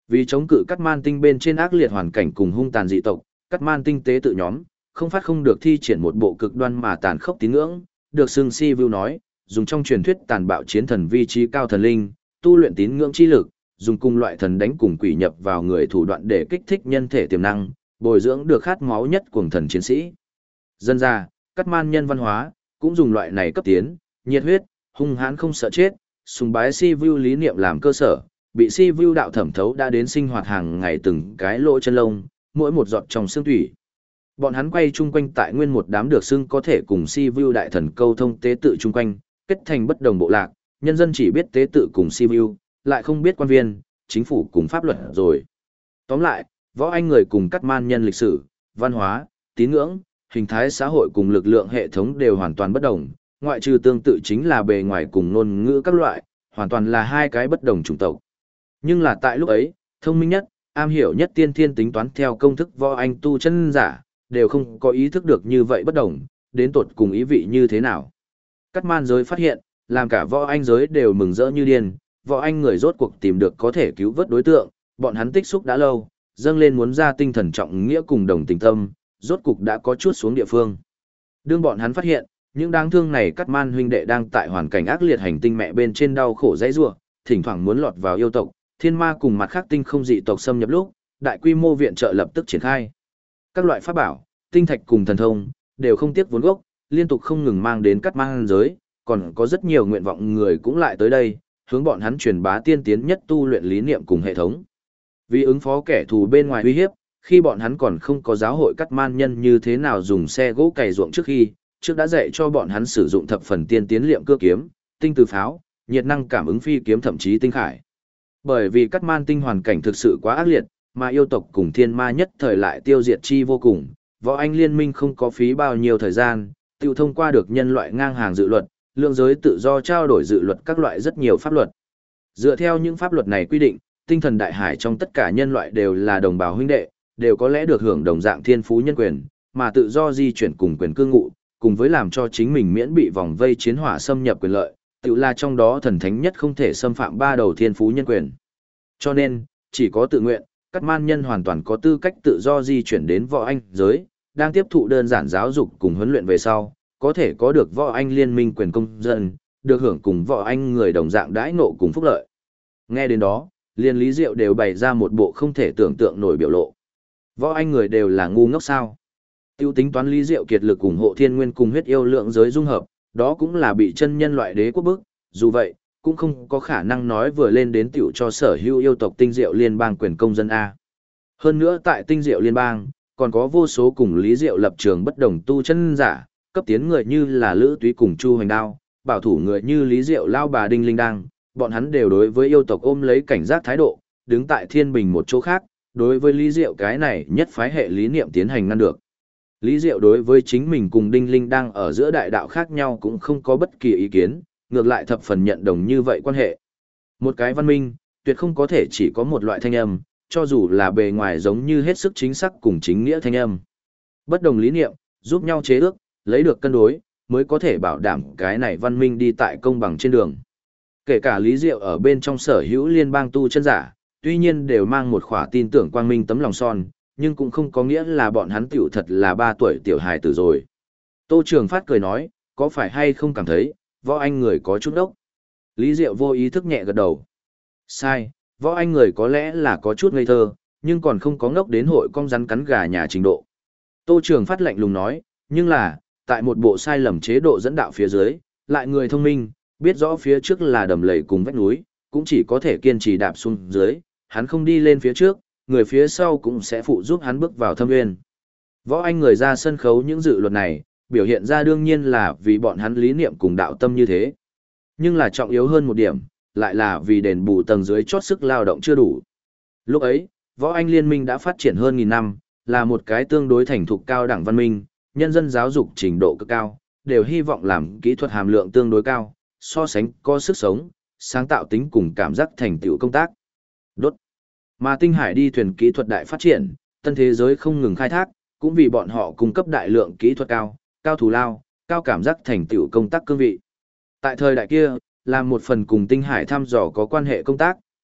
Vì chống cự Cát Man Tinh bên trên ác liệt hoàn cảnh cùng hung tàn dị tộc, Cát Man Tinh tế tự nhóm, không phát không được thi triển một bộ cực đoan mà tàn khốc tín ngưỡng, được xưng Si Vu nói, dùng trong truyền thuyết tàn bạo chiến thần vi trí cao thần linh, tu luyện tín ngưỡng chi lực, dùng cùng loại thần đánh cùng quỷ nhập vào người thủ đoạn để kích thích nhân thể tiềm năng, bồi dưỡng được khát máu nhất cuồng thần chiến sĩ. Dân ra, Cát Man nhân văn hóa, cũng dùng loại này cấp tiến, nhiệt huyết, hung hãn không sợ chết, sùng bái Si Vu lý niệm làm cơ sở, bị Si Vu đạo thẩm thấu đã đến sinh hoạt hàng ngày từng cái lỗ chân lông, mỗi một giọt trong xương thủy. Bọn hắn quay chung quanh tại nguyên một đám được xưng có thể cùng Si Vu đại thần câu thông tế tự chung quanh, kết thành bất đồng bộ lạc, nhân dân chỉ biết tế tự cùng Si Vu, lại không biết quan viên, chính phủ cùng pháp luật rồi. Tóm lại, võ anh người cùng Cát Man nhân lịch sử, văn hóa, tín ngưỡng, hình thái xã hội cùng lực lượng hệ thống đều hoàn toàn bất đồng, ngoại trừ tương tự chính là bề ngoài cùng ngôn ngữ các loại, hoàn toàn là hai cái bất đồng chủng tộc. Nhưng là tại lúc ấy, thông minh nhất, am hiểu nhất tiên thiên tính toán theo công thức võ anh tu chân giả, đều không có ý thức được như vậy bất đồng, đến tột cùng ý vị như thế nào. Cát Man giới phát hiện, làm cả võ anh giới đều mừng rỡ như điên, võ anh người rốt cuộc tìm được có thể cứu vớt đối tượng, bọn hắn tích xúc đã lâu, dâng lên muốn ra tinh thần trọng nghĩa cùng đồng tình tâm, rốt cục đã có chút xuống địa phương. Đương bọn hắn phát hiện, những đáng thương này Cát Man huynh đệ đang tại hoàn cảnh ác liệt hành tinh mẹ bên trên đau khổ dãy rủa, thỉnh thoảng muốn lọt vào yêu tộc, thiên ma cùng mặt khác tinh không dị tộc xâm nhập lúc, đại quy mô viện trợ lập tức triển khai. Các loại pháp bảo, tinh thạch cùng thần thông đều không tiếc vốn gốc, liên tục không ngừng mang đến Cát Man giới, còn có rất nhiều nguyện vọng người cũng lại tới đây, hướng bọn hắn truyền bá tiên tiến nhất tu luyện lý niệm cùng hệ thống. Vì ứng phó kẻ thù bên ngoài uy hiếp, khi bọn hắn còn không có giáo hội Cát Man nhân như thế nào dùng xe gỗ cày ruộng trước đã dạy cho bọn hắn sử dụng thập phần tiên tiến liệm cưa kiếm, tinh từ pháo, nhiệt năng cảm ứng phi kiếm thậm chí tinh khải. Bởi vì Cát Man tinh hoàn cảnh thực sự quá ác liệt, mà yêu tộc cùng thiên ma nhất thời lại tiêu diệt chi vô cùng, võ anh liên minh không có phí bao nhiêu thời gian, tiêu thông qua được nhân loại ngang hàng dự luật, lượng giới tự do trao đổi dự luật các loại rất nhiều pháp luật. Dựa theo những pháp luật này quy định, tinh thần đại hải trong tất cả nhân loại đều là đồng bào huynh đệ, đều có lẽ được hưởng đồng dạng thiên phú nhân quyền, mà tự do di chuyển cùng quyền cư ngụ, cùng với làm cho chính mình miễn bị vòng vây chiến hỏa xâm nhập quyền lợi, tự là trong đó thần thánh nhất không thể xâm phạm ba đầu thiên phú nhân quyền. Cho nên, chỉ có tự nguyện, Cát Man nhân hoàn toàn có tư cách tự do di chuyển đến võ anh giới, đang tiếp thụ đơn giản giáo dục cùng huấn luyện về sau, có thể có được võ anh liên minh quyền công dân, được hưởng cùng võ anh người đồng dạng đãi ngộ cùng phúc lợi. Nghe đến đó, liên Lý Diệu đều bày ra một bộ không thể tưởng tượng nổi biểu lộ. Võ anh người đều là ngu ngốc sao? Tiêu tính toán Lý Diệu kiệt lực ủng hộ thiên nguyên cùng huyết yêu lượng giới dung hợp, đó cũng là bị chân nhân loại đế quốc bức, dù vậy, cũng không có khả năng nói vừa lên đến tiểu cho sở hữu yêu tộc tinh diệu liên bang quyền công dân A. Hơn nữa tại tinh diệu liên bang, còn có vô số cùng Lý Diệu lập trường bất đồng tu chân giả, cấp tiến người như là Lữ Túy cùng Chu Hoành Đao, bảo thủ người như Lý Diệu lao bà Đinh Linh Đăng, bọn hắn đều đối với yêu tộc ôm lấy cảnh giác thái độ, đứng tại thiên bình một chỗ khác, đối với Lý Diệu cái này nhất phái hệ lý niệm tiến hành ngăn được. Lý Diệu đối với chính mình cùng Đinh Linh Đăng ở giữa đại đạo khác nhau cũng không có bất kỳ ý kiến, ngược lại thập phần nhận đồng như vậy quan hệ. Một cái văn minh, tuyệt không có thể chỉ có một loại thanh âm, cho dù là bề ngoài giống như hết sức chính xác cùng chính nghĩa thanh âm. Bất đồng lý niệm, giúp nhau chế ước, lấy được cân đối, mới có thể bảo đảm cái này văn minh đi tại công bằng trên đường. Kể cả Lý Diệu ở bên trong sở hữu liên bang tu chân giả, tuy nhiên đều mang một khỏa tin tưởng quang minh tấm lòng son, nhưng cũng không có nghĩa là bọn hắn tiểu thật là 3 tuổi tiểu hài tử rồi. Tô Trường Phát cười nói, có phải hay không cảm thấy, võ anh người có chút đốc. Lý Diệu vô ý thức nhẹ gật đầu. Sai, võ anh người có lẽ là có chút ngây thơ, nhưng còn không có ngốc đến hội cong rắn cắn gà nhà trình độ. Tô Trường Phát lạnh lùng nói, nhưng là, tại một bộ sai lầm chế độ dẫn đạo phía dưới, lại người thông minh, biết rõ phía trước là đầm lầy cùng vách núi, cũng chỉ có thể kiên trì đạp xuống dưới, hắn không đi lên phía trước, người phía sau cũng sẽ phụ giúp hắn bước vào thâm nguyên. Võ anh người ra sân khấu những dự luật này, biểu hiện ra đương nhiên là vì bọn hắn lý niệm cùng đạo tâm như thế. Nhưng là trọng yếu hơn một điểm, lại là vì đền bù tầng dưới chót sức lao động chưa đủ. Lúc ấy, võ anh liên minh đã phát triển hơn nghìn năm, là một cái tương đối thành thục cao đẳng văn minh, nhân dân giáo dục trình độ cực cao, đều hy vọng làm kỹ thuật hàm lượng tương đối cao, so sánh có sức sống, sáng tạo tính cùng cảm giác thành tựu công tác. Đốt. Mà tinh hải đi thuyền kỹ thuật đại phát triển, tân thế giới không ngừng khai thác, cũng vì bọn họ cung cấp đại lượng kỹ thuật cao, cao thù lao, cao cảm giác thành tựu công tác cương vị. Tại thời đại kia, làm một phần cùng tinh hải thăm dò có quan hệ công tác,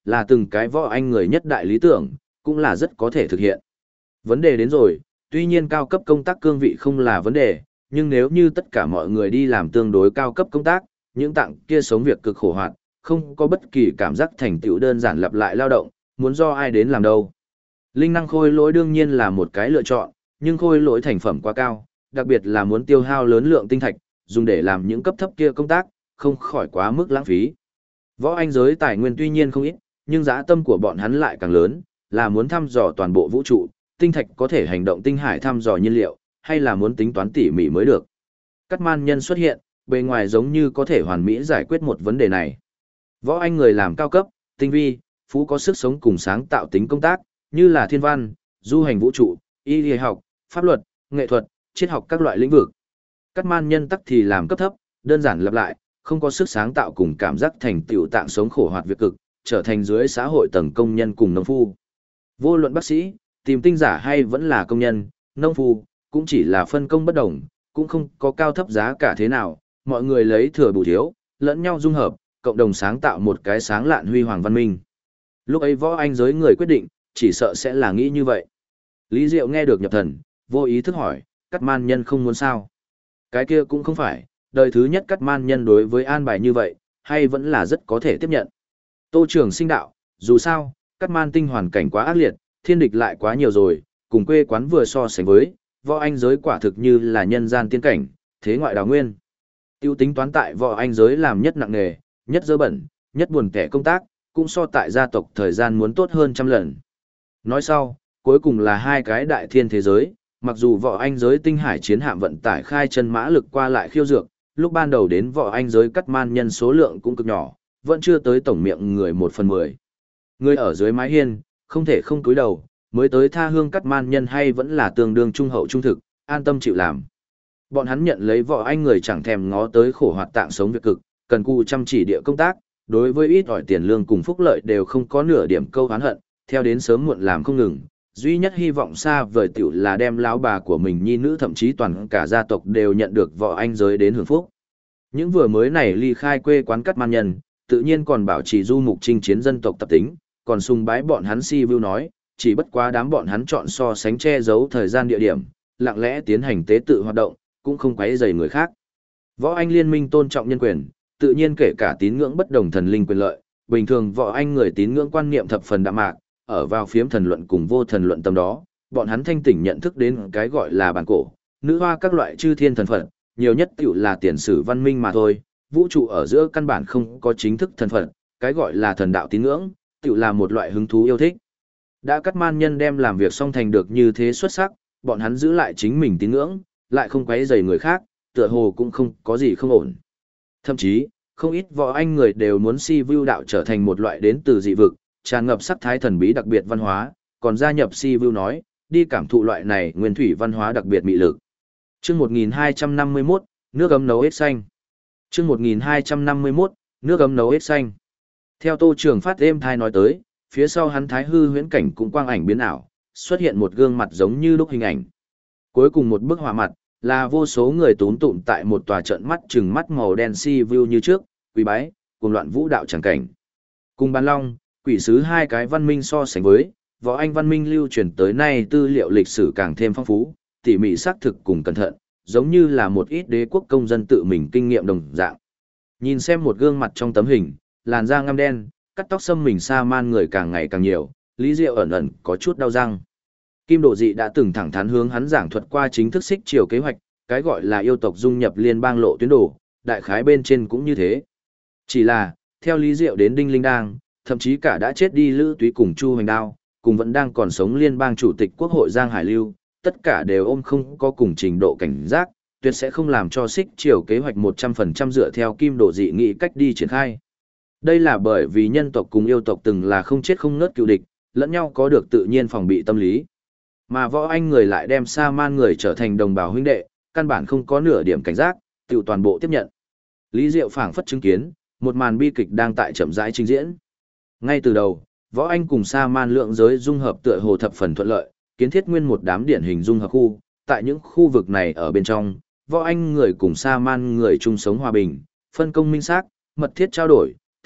là từng cái võ anh người nhất đại lý tưởng, cũng là rất có thể thực hiện. Vấn đề đến rồi, tuy nhiên cao cấp công tác cương vị không là vấn đề, nhưng nếu như tất cả mọi người đi làm tương đối cao cấp công tác, những tạng kia sống việc cực khổ hoạt, không có bất kỳ cảm giác thành tựu, đơn giản lặp lại lao động, muốn do ai đến làm đâu. Linh năng khôi lỗi đương nhiên là một cái lựa chọn, nhưng khôi lỗi thành phẩm quá cao, đặc biệt là muốn tiêu hao lớn lượng tinh thạch, dùng để làm những cấp thấp kia công tác, không khỏi quá mức lãng phí. Võ anh giới tài nguyên tuy nhiên không ít, nhưng dã tâm của bọn hắn lại càng lớn, là muốn thăm dò toàn bộ vũ trụ, tinh thạch có thể hành động tinh hải thăm dò nhiên liệu, hay là muốn tính toán tỉ mỉ mới được. Cắt man nhân xuất hiện, bề ngoài giống như có thể hoàn mỹ giải quyết một vấn đề này. Võ anh người làm cao cấp, tinh vi, phú có sức sống cùng sáng tạo tính công tác, như là thiên văn, du hành vũ trụ, y lý học, pháp luật, nghệ thuật, triết học các loại lĩnh vực. Cắt man nhân tắc thì làm cấp thấp, đơn giản lặp lại, không có sức sáng tạo cùng cảm giác thành tựu tạng sống khổ hoạt việc cực, trở thành dưới xã hội tầng công nhân cùng nông phu. Vô luận bác sĩ, tìm tinh giả hay vẫn là công nhân, nông phu, cũng chỉ là phân công bất đồng, cũng không có cao thấp giá cả thế nào, mọi người lấy thừa bù thiếu, lẫn nhau dung hợp, cộng đồng sáng tạo một cái sáng lạn huy hoàng văn minh. Lúc ấy võ anh giới người quyết định, chỉ sợ sẽ là nghĩ như vậy. Lý Diệu nghe được nhập thần, vô ý thức hỏi, Cắt man nhân không muốn sao? Cái kia cũng không phải, đời thứ nhất Cắt man nhân đối với an bài như vậy, hay vẫn là rất có thể tiếp nhận. Tô Trường Sinh đạo, dù sao, Cắt man tinh hoàn cảnh quá ác liệt, thiên địch lại quá nhiều rồi, cùng quê quán vừa so sánh với, võ anh giới quả thực như là nhân gian tiên cảnh, thế ngoại đào nguyên. Tiêu tính toán tại võ anh giới làm nhất nặng nghề, nhất dơ bẩn, nhất buồn kẻ công tác, cũng so tại gia tộc thời gian muốn tốt hơn trăm lần. Nói sau, cuối cùng là hai cái đại thiên thế giới, mặc dù võ anh giới tinh hải chiến hạm vận tải khai chân mã lực qua lại khiêu dược, lúc ban đầu đến võ anh giới Cắt man nhân số lượng cũng cực nhỏ, vẫn chưa tới tổng miệng người 1/10. Người ở dưới mái hiên, không thể không cúi đầu, mới tới tha hương Cắt man nhân hay vẫn là tương đương trung hậu trung thực, an tâm chịu làm. Bọn hắn nhận lấy võ anh người chẳng thèm ngó tới khổ hoạt tạng sống việc cực, cần cù chăm chỉ địa công tác, đối với ít ỏi tiền lương cùng phúc lợi đều không có nửa điểm câu oán hận, theo đến sớm muộn làm không ngừng, duy nhất hy vọng xa vời tiểu là đem lão bà của mình nhi nữ thậm chí toàn cả gia tộc đều nhận được võ anh giới đến hưởng phúc. Những vừa mới này ly khai quê quán Cắt man nhân, tự nhiên còn bảo trì du mục chinh chiến dân tộc tập tính, còn sùng bái bọn hắn si view nói, chỉ bất quá đám bọn hắn chọn so sánh che giấu thời gian địa điểm, lặng lẽ tiến hành tế tự hoạt động, cũng không quấy rầy người khác. Võ anh liên minh tôn trọng nhân quyền, tự nhiên kể cả tín ngưỡng bất đồng thần linh quyền lợi, bình thường võ anh người tín ngưỡng quan niệm thập phần đạm mạc, ở vào phiếm thần luận cùng vô thần luận tầm đó, bọn hắn thanh tỉnh nhận thức đến cái gọi là bản cổ, nữ hoa các loại chư thiên thần phật, nhiều nhất tiểu là tiền sử văn minh mà thôi, vũ trụ ở giữa căn bản không có chính thức thần phật, cái gọi là thần đạo tín ngưỡng, tiểu là một loại hứng thú yêu thích. Đã Cắt man nhân đem làm việc xong thành được như thế xuất sắc, bọn hắn giữ lại chính mình tín ngưỡng, lại không quấy rầy người khác, tựa hồ cũng không có gì không ổn. Thậm chí, không ít võ anh người đều muốn si view đạo trở thành một loại đến từ dị vực, tràn ngập sắc thái thần bí đặc biệt văn hóa, còn gia nhập si view nói, đi cảm thụ loại này nguyên thủy văn hóa đặc biệt mị lực. Chương 1251, nước ấm nấu ếch xanh. Chương 1251, nước ấm nấu ếch xanh. Theo Tô Trường Phát êm thai nói tới, phía sau hắn thái hư huyễn cảnh cũng quang ảnh biến ảo, xuất hiện một gương mặt giống như lúc hình ảnh. Cuối cùng một bức họa mặt, là vô số người tún tụm tại một tòa trận mắt trừng mắt màu đen si view như trước, quỳ bái, cùng loạn vũ đạo chẳng cảnh. Cùng Bàn Long, Quỷ Sứ hai cái văn minh so sánh với, võ anh văn minh lưu truyền tới nay tư liệu lịch sử càng thêm phong phú, tỉ mỉ xác thực cùng cẩn thận, giống như là một ít đế quốc công dân tự mình kinh nghiệm đồng dạng. Nhìn xem một gương mặt trong tấm hình, làn da ngăm đen, cắt tóc xâm mình sa man người càng ngày càng nhiều, Lý Diệu ẩn ẩn có chút đau răng. Kim Độ Dị đã từng thẳng thắn hướng hắn giảng thuật qua chính thức xích chiều kế hoạch, cái gọi là yêu tộc dung nhập liên bang lộ tuyến đồ, đại khái bên trên cũng như thế. Chỉ là, theo Lý Diệu đến Đinh Linh Đang, thậm chí cả đã chết đi Lữ Túy cùng Chu Hoành Đao, cùng vẫn đang còn sống liên bang chủ tịch quốc hội Giang Hải Lưu, tất cả đều ôm không có cùng trình độ cảnh giác, tuyệt sẽ không làm cho xích chiều kế hoạch 100% dựa theo Kim Độ Dị nghĩ cách đi triển khai. Đây là bởi vì nhân tộc cùng yêu tộc từng là không chết không ngớt cựu địch, lẫn nhau có được tự nhiên phòng bị tâm lý. Mà võ anh người lại đem sa man người trở thành đồng bào huynh đệ, căn bản không có nửa điểm cảnh giác, tự toàn bộ tiếp nhận. Lý Diệu phảng phất chứng kiến, một màn bi kịch đang tại chậm rãi trình diễn. Ngay từ đầu, võ anh cùng sa man lượng giới dung hợp tựa hồ thập phần thuận lợi, kiến thiết nguyên một đám điển hình dung hợp khu, tại những khu vực này ở bên trong, võ anh người cùng sa man người chung sống hòa bình, phân công minh xác, mật thiết trao đổi,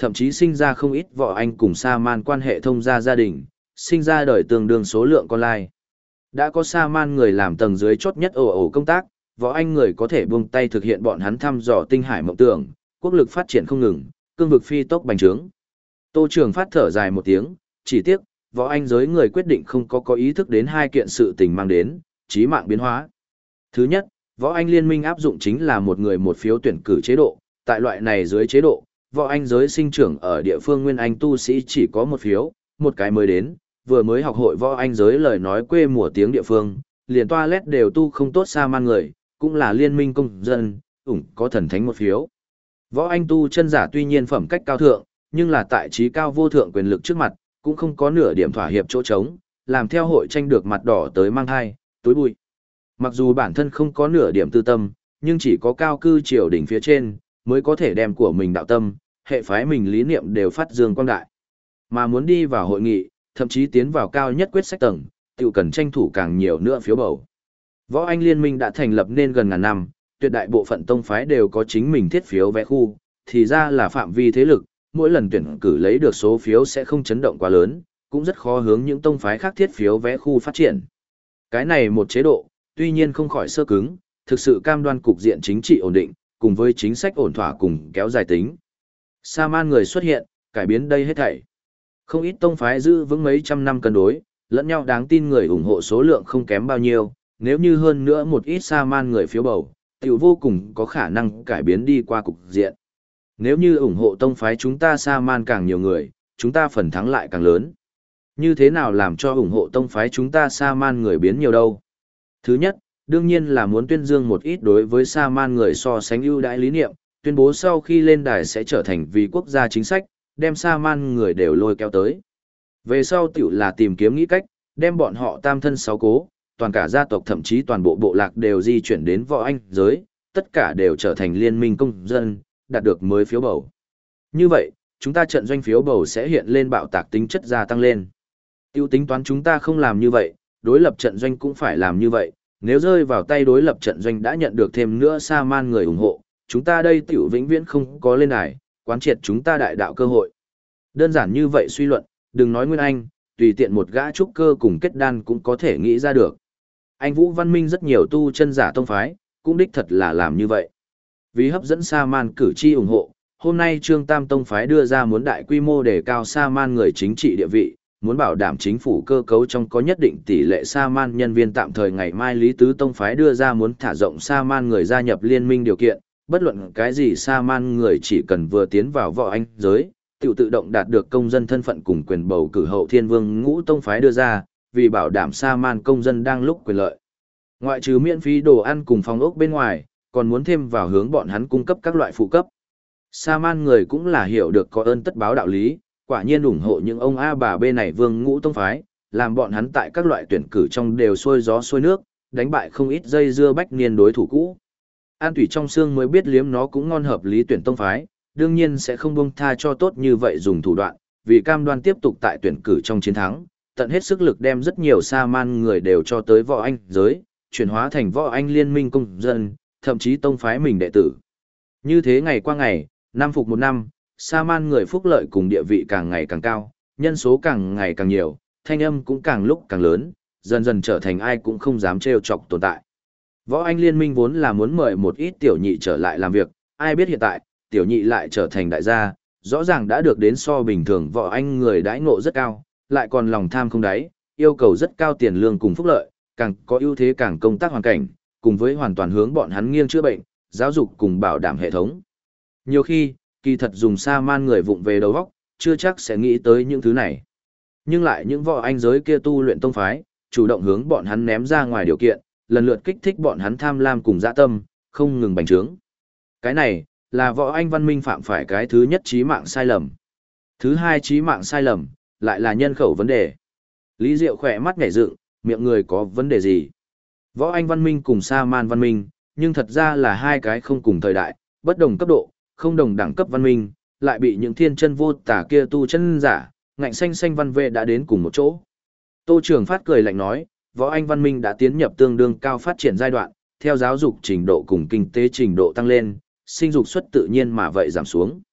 thậm chí sinh ra không ít võ anh cùng sa man quan hệ thông gia gia đình, sinh ra đời tương đương số lượng con lai. Đã có sa man người làm tầng dưới chốt nhất ồ công tác, võ anh người có thể buông tay thực hiện bọn hắn thăm dò tinh hải mộng tưởng, quốc lực phát triển không ngừng, cương vực phi tốc bành trướng. Tô Trường Phát thở dài một tiếng, chỉ tiếc, võ anh giới người quyết định không có ý thức đến hai kiện sự tình mang đến, chí mạng biến hóa. Thứ nhất, võ anh liên minh áp dụng chính là một người một phiếu tuyển cử chế độ, tại loại này dưới chế độ, võ anh giới sinh trưởng ở địa phương nguyên anh tu sĩ chỉ có một phiếu, một cái mới đến, vừa mới học hội võ anh giới lời nói quê mùa tiếng địa phương, liền toilet đều tu không tốt sa man người, cũng là liên minh công dân, có thần thánh một phiếu. Võ anh tu chân giả tuy nhiên phẩm cách cao thượng, nhưng là tại trí cao vô thượng quyền lực trước mặt, cũng không có nửa điểm thỏa hiệp chỗ trống, làm theo hội tranh được mặt đỏ tới mang thai, túi bụi. Mặc dù bản thân không có nửa điểm tư tâm, nhưng chỉ có cao cư triều đỉnh phía trên, mới có thể đem của mình đạo tâm, hệ phái mình lý niệm đều phát dương quang đại. Mà muốn đi vào hội nghị, thậm chí tiến vào cao nhất quyết sách tầng, tự cần tranh thủ càng nhiều nữa phiếu bầu. Võ Anh Liên minh đã thành lập nên gần ngàn năm, tuyệt đại bộ phận tông phái đều có chính mình thiết phiếu vé khu, thì ra là phạm vi thế lực, mỗi lần tuyển cử lấy được số phiếu sẽ không chấn động quá lớn, cũng rất khó hướng những tông phái khác thiết phiếu vé khu phát triển. Cái này một chế độ, tuy nhiên không khỏi sơ cứng, thực sự cam đoan cục diện chính trị ổn định, cùng với chính sách ổn thỏa cùng kéo dài tính. Sa man người xuất hiện, cải biến đây hết thảy. Không ít tông phái giữ vững mấy trăm năm cân đối, lẫn nhau đáng tin người ủng hộ số lượng không kém bao nhiêu, nếu như hơn nữa một ít sa man người phiếu bầu, tiểu vô cùng có khả năng cải biến đi qua cục diện. Nếu như ủng hộ tông phái chúng ta sa man càng nhiều người, chúng ta phần thắng lại càng lớn. Như thế nào làm cho ủng hộ tông phái chúng ta sa man người biến nhiều đâu? Thứ nhất, đương nhiên là muốn tuyên dương một ít đối với sa man người so sánh ưu đãi lý niệm, tuyên bố sau khi lên đài sẽ trở thành vì quốc gia chính sách, đem sa man người đều lôi kéo tới. Về sau tiểu là tìm kiếm nghĩ cách, đem bọn họ tam thân sáu cố, toàn cả gia tộc thậm chí toàn bộ bộ lạc đều di chuyển đến võ anh giới, tất cả đều trở thành liên minh công dân, đạt được mới phiếu bầu. Như vậy, chúng ta trận doanh phiếu bầu sẽ hiện lên bạo tạc tính chất gia tăng lên. Tiêu tính toán chúng ta không làm như vậy, đối lập trận doanh cũng phải làm như vậy, nếu rơi vào tay đối lập trận doanh đã nhận được thêm nữa sa man người ủng hộ, chúng ta đây tiểu vĩnh viễn không có lên đài, quán triệt chúng ta đại đạo cơ hội. Đơn giản như vậy suy luận, đừng nói Nguyên Anh, tùy tiện một gã trúc cơ cùng kết đan cũng có thể nghĩ ra được. Anh Vũ Văn Minh rất nhiều tu chân giả tông phái, cũng đích thật là làm như vậy. Vì hấp dẫn sa man cử tri ủng hộ, hôm nay Trương Tam tông phái đưa ra muốn đại quy mô đề cao sa man người chính trị địa vị, muốn bảo đảm chính phủ cơ cấu trong có nhất định tỷ lệ sa man nhân viên tạm thời. Ngày mai Lý Tứ tông phái đưa ra muốn thả rộng sa man người gia nhập liên minh điều kiện, bất luận cái gì sa man người chỉ cần vừa tiến vào võ anh giới, tự động đạt được công dân thân phận cùng quyền bầu cử. Hậu Thiên Vương Ngũ tông phái đưa ra, vì bảo đảm sa man công dân đang lúc quyền lợi. Ngoại trừ miễn phí đồ ăn cùng phòng ốc bên ngoài, còn muốn thêm vào hướng bọn hắn cung cấp các loại phụ cấp. Sa man người cũng là hiểu được có ơn tất báo đạo lý, quả nhiên ủng hộ những ông A bà B này Vương Ngũ tông phái, làm bọn hắn tại các loại tuyển cử trong đều xuôi gió xuôi nước, đánh bại không ít dây dưa bách niên đối thủ cũ. An tủy trong xương mới biết liếm nó cũng ngon hợp lý tuyển tông phái, đương nhiên sẽ không buông tha cho tốt như vậy dùng thủ đoạn, vì cam đoan tiếp tục tại tuyển cử trong chiến thắng, tận hết sức lực đem rất nhiều sa man người đều cho tới võ anh giới, chuyển hóa thành võ anh liên minh công dân, thậm chí tông phái mình đệ tử. Như thế ngày qua ngày, năm phục một năm, sa man người phúc lợi cùng địa vị càng ngày càng cao, nhân số càng ngày càng nhiều, thanh âm cũng càng lúc càng lớn, dần dần trở thành ai cũng không dám trêu chọc tồn tại. Võ anh liên minh vốn là muốn mời một ít tiểu nhị trở lại làm việc, ai biết hiện tại, tiểu nhị lại trở thành đại gia, rõ ràng đã được đến so bình thường võ anh người đãi ngộ rất cao, lại còn lòng tham không đáy, yêu cầu rất cao tiền lương cùng phúc lợi, càng có ưu thế càng công tác hoàn cảnh, cùng với hoàn toàn hướng bọn hắn nghiêng chữa bệnh, giáo dục cùng bảo đảm hệ thống. Nhiều khi, kỳ thật dùng sa man người vụng về đầu óc, chưa chắc sẽ nghĩ tới những thứ này. Nhưng lại những võ anh giới kia tu luyện tông phái, chủ động hướng bọn hắn ném ra ngoài điều kiện, lần lượt kích thích bọn hắn tham lam cùng dã tâm, không ngừng bành trướng. Cái này, là võ anh văn minh phạm phải cái thứ nhất chí mạng sai lầm. Thứ hai chí mạng sai lầm, lại là nhân khẩu vấn đề. Lý Diệu khỏe mắt nhảy dựng, miệng người có vấn đề gì? Võ anh văn minh cùng sa man văn minh, nhưng thật ra là hai cái không cùng thời đại, bất đồng cấp độ, không đồng đẳng cấp văn minh, lại bị những thiên chân vô tả kia tu chân giả, ngạnh xanh xanh văn vệ đã đến cùng một chỗ. Tô Trường Phát cười lạnh nói, võ anh văn minh đã tiến nhập tương đương cao phát triển giai đoạn, theo giáo dục trình độ cùng kinh tế trình độ tăng lên, sinh dục suất tự nhiên mà vậy giảm xuống.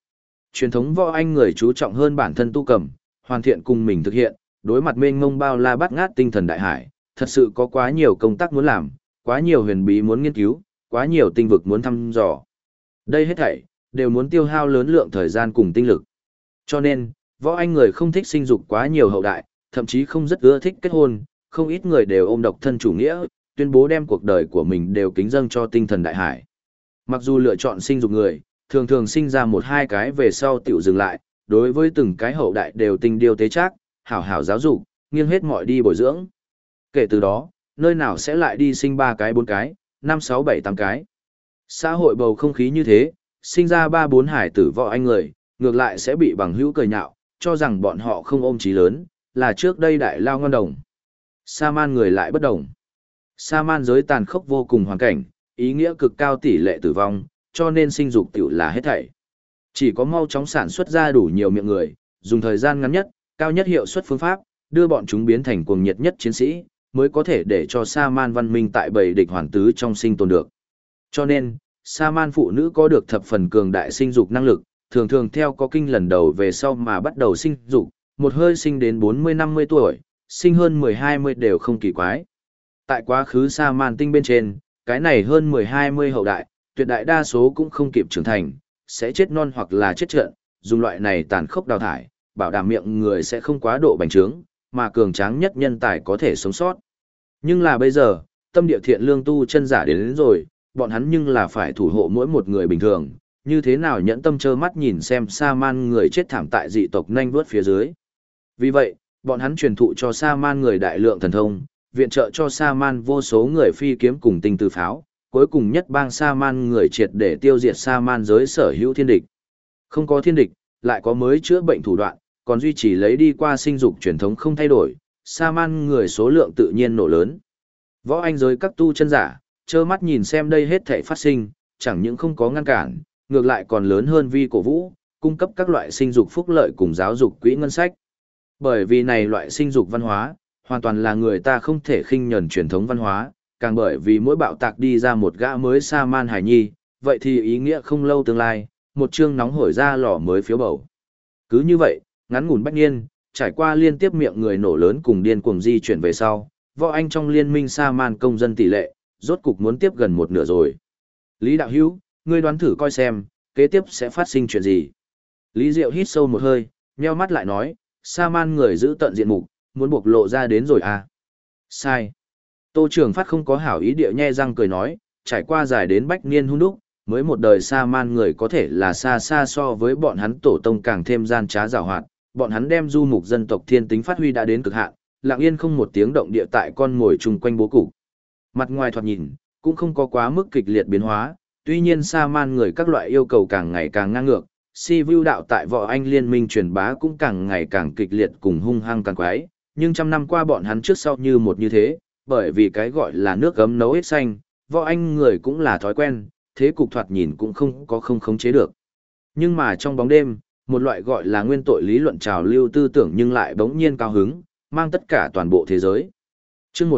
Truyền thống võ anh người chú trọng hơn bản thân tu cầm, hoàn thiện cùng mình thực hiện, đối mặt mênh mông bao la bát ngát tinh thần đại hải, thật sự có quá nhiều công tác muốn làm, quá nhiều huyền bí muốn nghiên cứu, quá nhiều tinh vực muốn thăm dò. Đây hết thảy đều muốn tiêu hao lớn lượng thời gian cùng tinh lực. Cho nên, võ anh người không thích sinh dục quá nhiều hậu đại, thậm chí không rất ưa thích kết hôn, không ít người đều ôm độc thân chủ nghĩa, tuyên bố đem cuộc đời của mình đều kính dâng cho tinh thần đại hải. Mặc dù lựa chọn sinh dục người, thường thường sinh ra một hai cái về sau tiểu dừng lại, đối với từng cái hậu đại đều tình điều tế trác, hảo hảo giáo dục, nghiêng hết mọi đi bồi dưỡng. Kể từ đó, nơi nào sẽ lại đi sinh 3 cái 4 cái, 5 6 7 8 cái. Xã hội bầu không khí như thế, sinh ra 3 4 hải tử võ anh người, ngược lại sẽ bị bằng hữu cười nhạo, cho rằng bọn họ không ôm chí lớn, là trước đây đại lao ngon đồng. Sa man người lại bất đồng. Sa man giới tàn khốc vô cùng hoàn cảnh, ý nghĩa cực cao tỷ lệ tử vong, cho nên sinh dục tiểu là hết thảy. Chỉ có mau chóng sản xuất ra đủ nhiều miệng người, dùng thời gian ngắn nhất, cao nhất hiệu suất phương pháp, đưa bọn chúng biến thành cuồng nhiệt nhất chiến sĩ, mới có thể để cho Sa man văn minh tại bầy địch hoàn tứ trong sinh tồn được. Cho nên, Sa man phụ nữ có được thập phần cường đại sinh dục năng lực, thường thường theo có kinh lần đầu về sau mà bắt đầu sinh dục, một hơi sinh đến 40-50 tuổi, sinh hơn 10-20 đều không kỳ quái. Tại quá khứ Sa man tinh bên trên, cái này hơn 10-20 hậu đại, tuyệt đại đa số cũng không kịp trưởng thành, sẽ chết non hoặc là chết trận, dùng loại này tàn khốc đào thải, bảo đảm miệng người sẽ không quá độ bành trướng, mà cường tráng nhất nhân tài có thể sống sót. Nhưng là bây giờ, tâm địa thiện lương tu chân giả đến rồi, bọn hắn nhưng là phải thủ hộ mỗi một người bình thường, như thế nào nhẫn tâm trơ mắt nhìn xem Sa man người chết thảm tại dị tộc nhanh vuốt phía dưới. Vì vậy, bọn hắn truyền thụ cho Sa man người đại lượng thần thông, viện trợ cho Sa man vô số người phi kiếm cùng tinh từ pháo, cuối cùng nhất bang Sa man người triệt để tiêu diệt Sa man giới sở hữu thiên địch. Không có thiên địch, lại có mới chữa bệnh thủ đoạn, còn duy trì lấy đi qua sinh dục truyền thống không thay đổi, Sa man người số lượng tự nhiên nổ lớn. Võ anh giới các tu chân giả, trơ mắt nhìn xem đây hết thảy phát sinh, chẳng những không có ngăn cản, ngược lại còn lớn hơn vi cổ vũ, cung cấp các loại sinh dục phúc lợi cùng giáo dục quỹ ngân sách. Bởi vì này loại sinh dục văn hóa, hoàn toàn là người ta không thể khinh nhẫn truyền thống văn hóa, càng bởi vì mỗi bạo tạc đi ra một gã mới Sa man hải nhi, vậy thì ý nghĩa không lâu tương lai, một chương nóng hổi ra lò mới phiếu bầu. Cứ như vậy, ngắn ngủn bách niên, trải qua liên tiếp miệng người nổ lớn cùng điên cuồng di chuyển về sau, võ anh trong liên minh Sa man công dân tỷ lệ, rốt cục muốn tiếp gần một nửa rồi. Lý đạo hữu, ngươi đoán thử coi xem, kế tiếp sẽ phát sinh chuyện gì. Lý Diệu hít sâu một hơi, nheo mắt lại nói, Sa man người giữ tận diện mục, muốn bộc lộ ra đến rồi à. Sai. Tô Trường Phát không có hảo ý địa nhe răng cười nói, trải qua dài đến bách niên hun đúc, mới một đời Sa man người có thể là xa xa so với bọn hắn tổ tông càng thêm gian trá giàu hoạt, bọn hắn đem du mục dân tộc thiên tính phát huy đã đến cực hạn, lặng yên không một tiếng động địa tại con ngồi chung quanh bố cục. Mặt ngoài thoạt nhìn, cũng không có quá mức kịch liệt biến hóa, tuy nhiên Sa man người các loại yêu cầu càng ngày càng ngang ngược, si view đạo tại võ anh liên minh truyền bá cũng càng ngày càng kịch liệt cùng hung hăng càng quái, nhưng trăm năm qua bọn hắn trước sau như một như thế, bởi vì cái gọi là nước gấm nấu hết xanh, võ anh người cũng là thói quen, thế cục thoạt nhìn cũng không khống chế được. Nhưng mà trong bóng đêm, một loại gọi là nguyên tội lý luận trào lưu tư tưởng nhưng lại bỗng nhiên cao hứng, mang tất cả toàn bộ thế giới. Chương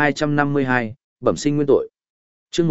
1252, bẩm sinh nguyên tội. Chương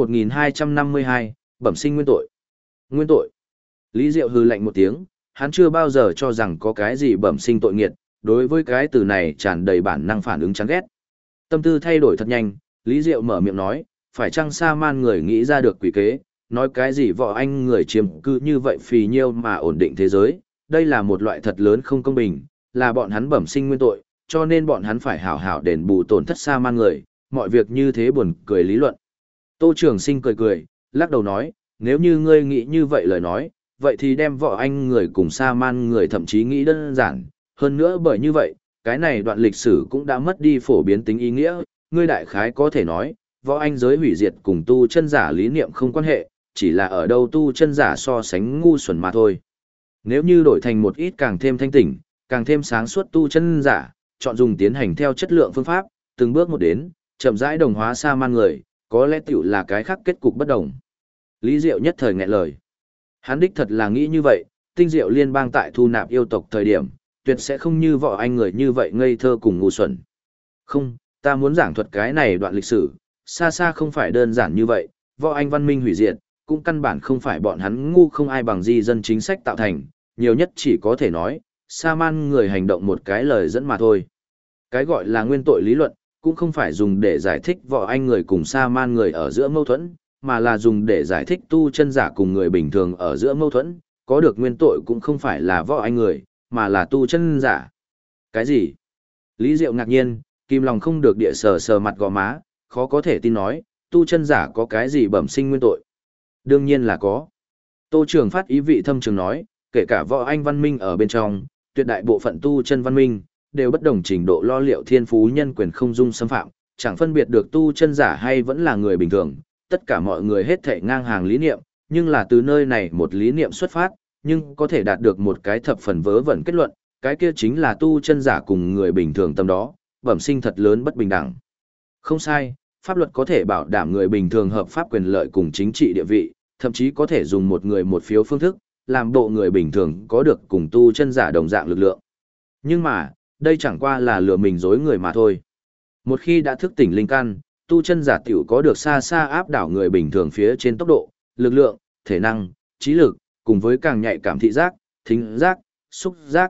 1252, bẩm sinh nguyên tội. Nguyên tội. Lý Diệu hừ lạnh một tiếng, hắn chưa bao giờ cho rằng có cái gì bẩm sinh tội nghiệt, đối với cái từ này tràn đầy bản năng phản ứng chán ghét. Tâm tư thay đổi thật nhanh, Lý Diệu mở miệng nói, phải chăng Sa man người nghĩ ra được quỷ kế, nói cái gì võ anh người chiếm cư như vậy phì nhiêu mà ổn định thế giới, đây là một loại thật lớn không công bình, là bọn hắn bẩm sinh nguyên tội, cho nên bọn hắn phải hảo hảo đền bù tổn thất Sa man người, mọi việc như thế buồn cười lý luận. Tô Trường Sinh cười cười, lắc đầu nói, nếu như ngươi nghĩ như vậy lời nói, vậy thì đem võ anh người cùng Sa man người thậm chí nghĩ đơn giản, hơn nữa bởi như vậy, cái này đoạn lịch sử cũng đã mất đi phổ biến tính ý nghĩa, ngươi đại khái có thể nói, võ anh giới hủy diệt cùng tu chân giả lý niệm không quan hệ, chỉ là ở đâu tu chân giả so sánh ngu xuẩn mà thôi. Nếu như đổi thành một ít càng thêm thanh tỉnh, càng thêm sáng suốt tu chân giả, chọn dùng tiến hành theo chất lượng phương pháp, từng bước một đến, chậm rãi đồng hóa Sa man người, có lẽ tiểu là cái khác kết cục bất đồng. Lý Diệu nhất thời nghẹn lời. Hắn đích thật là nghĩ như vậy, tinh diệu liên bang tại thu nạp yêu tộc thời điểm, tuyệt sẽ không như võ anh người như vậy ngây thơ cùng ngu xuẩn. Không, ta muốn giảng thuật cái này đoạn lịch sử, xa xa không phải đơn giản như vậy, võ anh văn minh hủy diệt, cũng căn bản không phải bọn hắn ngu không ai bằng di dân chính sách tạo thành, nhiều nhất chỉ có thể nói, sa man người hành động một cái lời dẫn mà thôi. Cái gọi là nguyên tội lý luận, cũng không phải dùng để giải thích võ anh người cùng sa man người ở giữa mâu thuẫn, mà là dùng để giải thích tu chân giả cùng người bình thường ở giữa mâu thuẫn, có được nguyên tội cũng không phải là võ anh người, mà là tu chân giả. Cái gì? Lý Diệu ngạc nhiên, kìm lòng không được địa sờ sờ mặt gò má, khó có thể tin nói, tu chân giả có cái gì bẩm sinh nguyên tội? Đương nhiên là có. Tô Trường Phát ý vị thâm trường nói, kể cả võ anh văn minh ở bên trong, tuyệt đại bộ phận tu chân văn minh, đều bất đồng trình độ lo liệu thiên phú nhân quyền không dung xâm phạm, chẳng phân biệt được tu chân giả hay vẫn là người bình thường, tất cả mọi người hết thảy ngang hàng lý niệm, nhưng là từ nơi này một lý niệm xuất phát, nhưng có thể đạt được một cái thập phần vớ vẩn kết luận, cái kia chính là tu chân giả cùng người bình thường tâm đó, bẩm sinh thật lớn bất bình đẳng. Không sai, pháp luật có thể bảo đảm người bình thường hợp pháp quyền lợi cùng chính trị địa vị, thậm chí có thể dùng một người một phiếu phương thức, làm bộ người bình thường có được cùng tu chân giả đồng dạng lực lượng. Nhưng mà, đây chẳng qua là lừa mình dối người mà thôi. Một khi đã thức tỉnh linh căn, tu chân giả tiểu có được xa xa áp đảo người bình thường phía trên tốc độ, lực lượng, thể năng, trí lực, cùng với càng nhạy cảm thị giác, thính giác, xúc giác,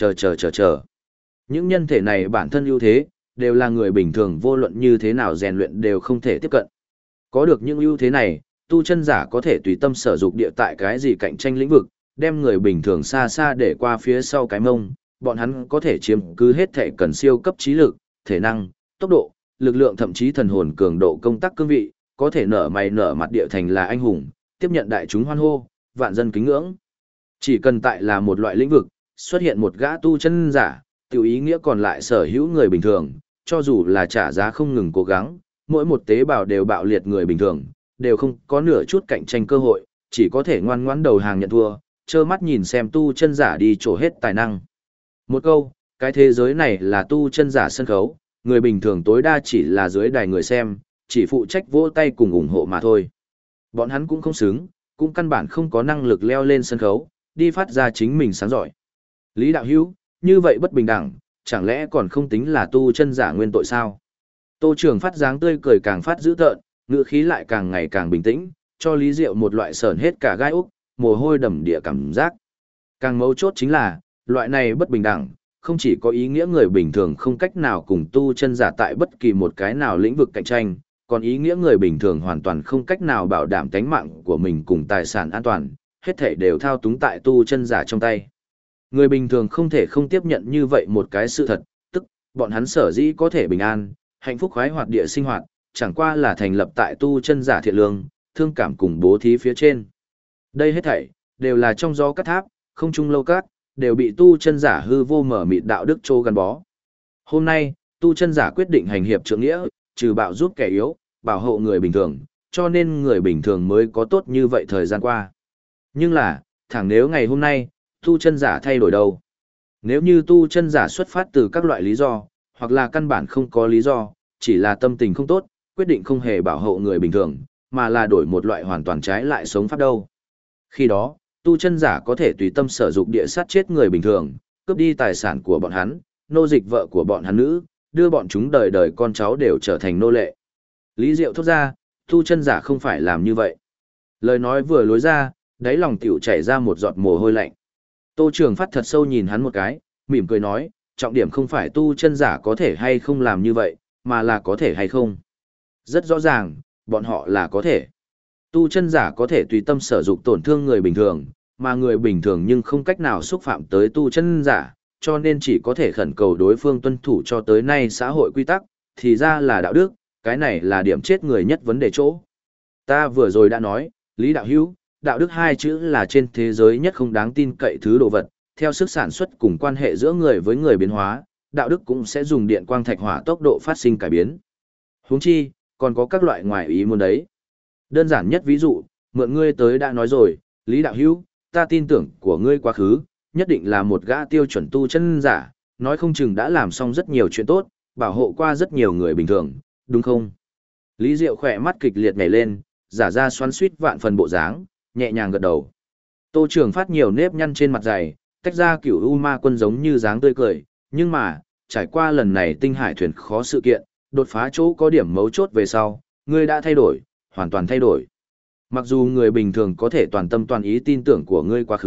chờ. Những nhân thể này bản thân ưu thế, đều là người bình thường vô luận như thế nào rèn luyện đều không thể tiếp cận. Có được những ưu thế này, tu chân giả có thể tùy tâm sở dục địa tại cái gì cạnh tranh lĩnh vực, đem người bình thường xa xa để qua phía sau cái mông, bọn hắn có thể chiếm cứ hết thể cần siêu cấp trí lực, thể năng, tốc độ, lực lượng thậm chí thần hồn cường độ công tác cương vị, có thể nở mày nở mặt địa thành là anh hùng, tiếp nhận đại chúng hoan hô, vạn dân kính ngưỡng. Chỉ cần tại là một loại lĩnh vực, xuất hiện một gã tu chân giả, tiểu ý nghĩa còn lại sở hữu người bình thường, cho dù là trả giá không ngừng cố gắng, mỗi một tế bào đều bạo liệt người bình thường, đều không có nửa chút cạnh tranh cơ hội, chỉ có thể ngoan ngoãn đầu hàng nhận thua, trơ mắt nhìn xem tu chân giả đi trổ hết tài năng. Một câu, cái thế giới này là tu chân giả sân khấu, người bình thường tối đa chỉ là dưới đài người xem, chỉ phụ trách vỗ tay cùng ủng hộ mà thôi. Bọn hắn cũng không xứng, cũng căn bản không có năng lực leo lên sân khấu, đi phát ra chính mình sáng giỏi. Lý đạo hữu, như vậy bất bình đẳng, chẳng lẽ còn không tính là tu chân giả nguyên tội sao? Tô Trường Phát dáng tươi cười càng phát dữ tợn, ngữ khí lại càng ngày càng bình tĩnh, cho Lý Diệu một loại sởn hết cả gai úc, mồ hôi đầm địa cảm giác. Càng mấu chốt chính là, loại này bất bình đẳng, không chỉ có ý nghĩa người bình thường không cách nào cùng tu chân giả tại bất kỳ một cái nào lĩnh vực cạnh tranh, còn ý nghĩa người bình thường hoàn toàn không cách nào bảo đảm tánh mạng của mình cùng tài sản an toàn, hết thảy đều thao túng tại tu chân giả trong tay. Người bình thường không thể không tiếp nhận như vậy một cái sự thật, tức, bọn hắn sở dĩ có thể bình an, hạnh phúc khoái hoạt địa sinh hoạt, chẳng qua là thành lập tại tu chân giả thiện lương, thương cảm cùng bố thí phía trên. Đây hết thảy, đều là trong gió cắt tháp, không trung lâu cát, đều bị tu chân giả hư vô mở mịt đạo đức trô gắn bó. Hôm nay, tu chân giả quyết định hành hiệp trượng nghĩa, trừ bạo giúp kẻ yếu, bảo hộ người bình thường, cho nên người bình thường mới có tốt như vậy thời gian qua. Nhưng là, thẳng nếu ngày hôm nay, tu chân giả thay đổi đâu? Nếu như tu chân giả xuất phát từ các loại lý do, hoặc là căn bản không có lý do, chỉ là tâm tình không tốt, quyết định không hề bảo hộ người bình thường, mà là đổi một loại hoàn toàn trái lại sống pháp đâu. Khi đó, tu chân giả có thể tùy tâm sở dục địa sát chết người bình thường, cướp đi tài sản của bọn hắn, nô dịch vợ của bọn hắn nữ, đưa bọn chúng đời đời con cháu đều trở thành nô lệ. Lý Diệu thốt ra, tu chân giả không phải làm như vậy. Lời nói vừa lối ra, đáy lòng tiểu chảy ra một giọt mồ hôi lạnh. Tô Trường Phát thật sâu nhìn hắn một cái, mỉm cười nói, trọng điểm không phải tu chân giả có thể hay không làm như vậy, mà là có thể hay không. Rất rõ ràng, bọn họ là có thể. Tu chân giả có thể tùy tâm sở dục tổn thương người bình thường, mà người bình thường nhưng không cách nào xúc phạm tới tu chân giả, cho nên chỉ có thể khẩn cầu đối phương tuân thủ cho tới nay xã hội quy tắc, thì ra là đạo đức, cái này là điểm chết người nhất vấn đề chỗ. Ta vừa rồi đã nói, Lý đạo hữu, đạo đức hai chữ là trên thế giới nhất không đáng tin cậy thứ đồ vật, theo sức sản xuất cùng quan hệ giữa người với người biến hóa, đạo đức cũng sẽ dùng điện quang thạch hỏa tốc độ phát sinh cải biến. Huống chi, còn có các loại ngoài ý muốn đấy. Đơn giản nhất ví dụ, mượn ngươi tới đã nói rồi, Lý đạo hữu, ta tin tưởng của ngươi quá khứ, nhất định là một gã tiêu chuẩn tu chân giả, nói không chừng đã làm xong rất nhiều chuyện tốt, bảo hộ qua rất nhiều người bình thường, đúng không? Lý Diệu khỏe mắt kịch liệt nhảy lên, giả ra xoắn suýt vạn phần bộ dáng, nhẹ nhàng gật đầu. Tô Trường Phát nhiều nếp nhăn trên mặt dày, tách ra kiểu u ma quân giống như dáng tươi cười, nhưng mà, trải qua lần này tinh hải thuyền khó sự kiện, đột phá chỗ có điểm mấu chốt về sau, ngươi đã thay đổi, hoàn toàn thay đổi. Mặc dù người bình thường có thể toàn tâm toàn ý tin tưởng của ngươi quá khứ,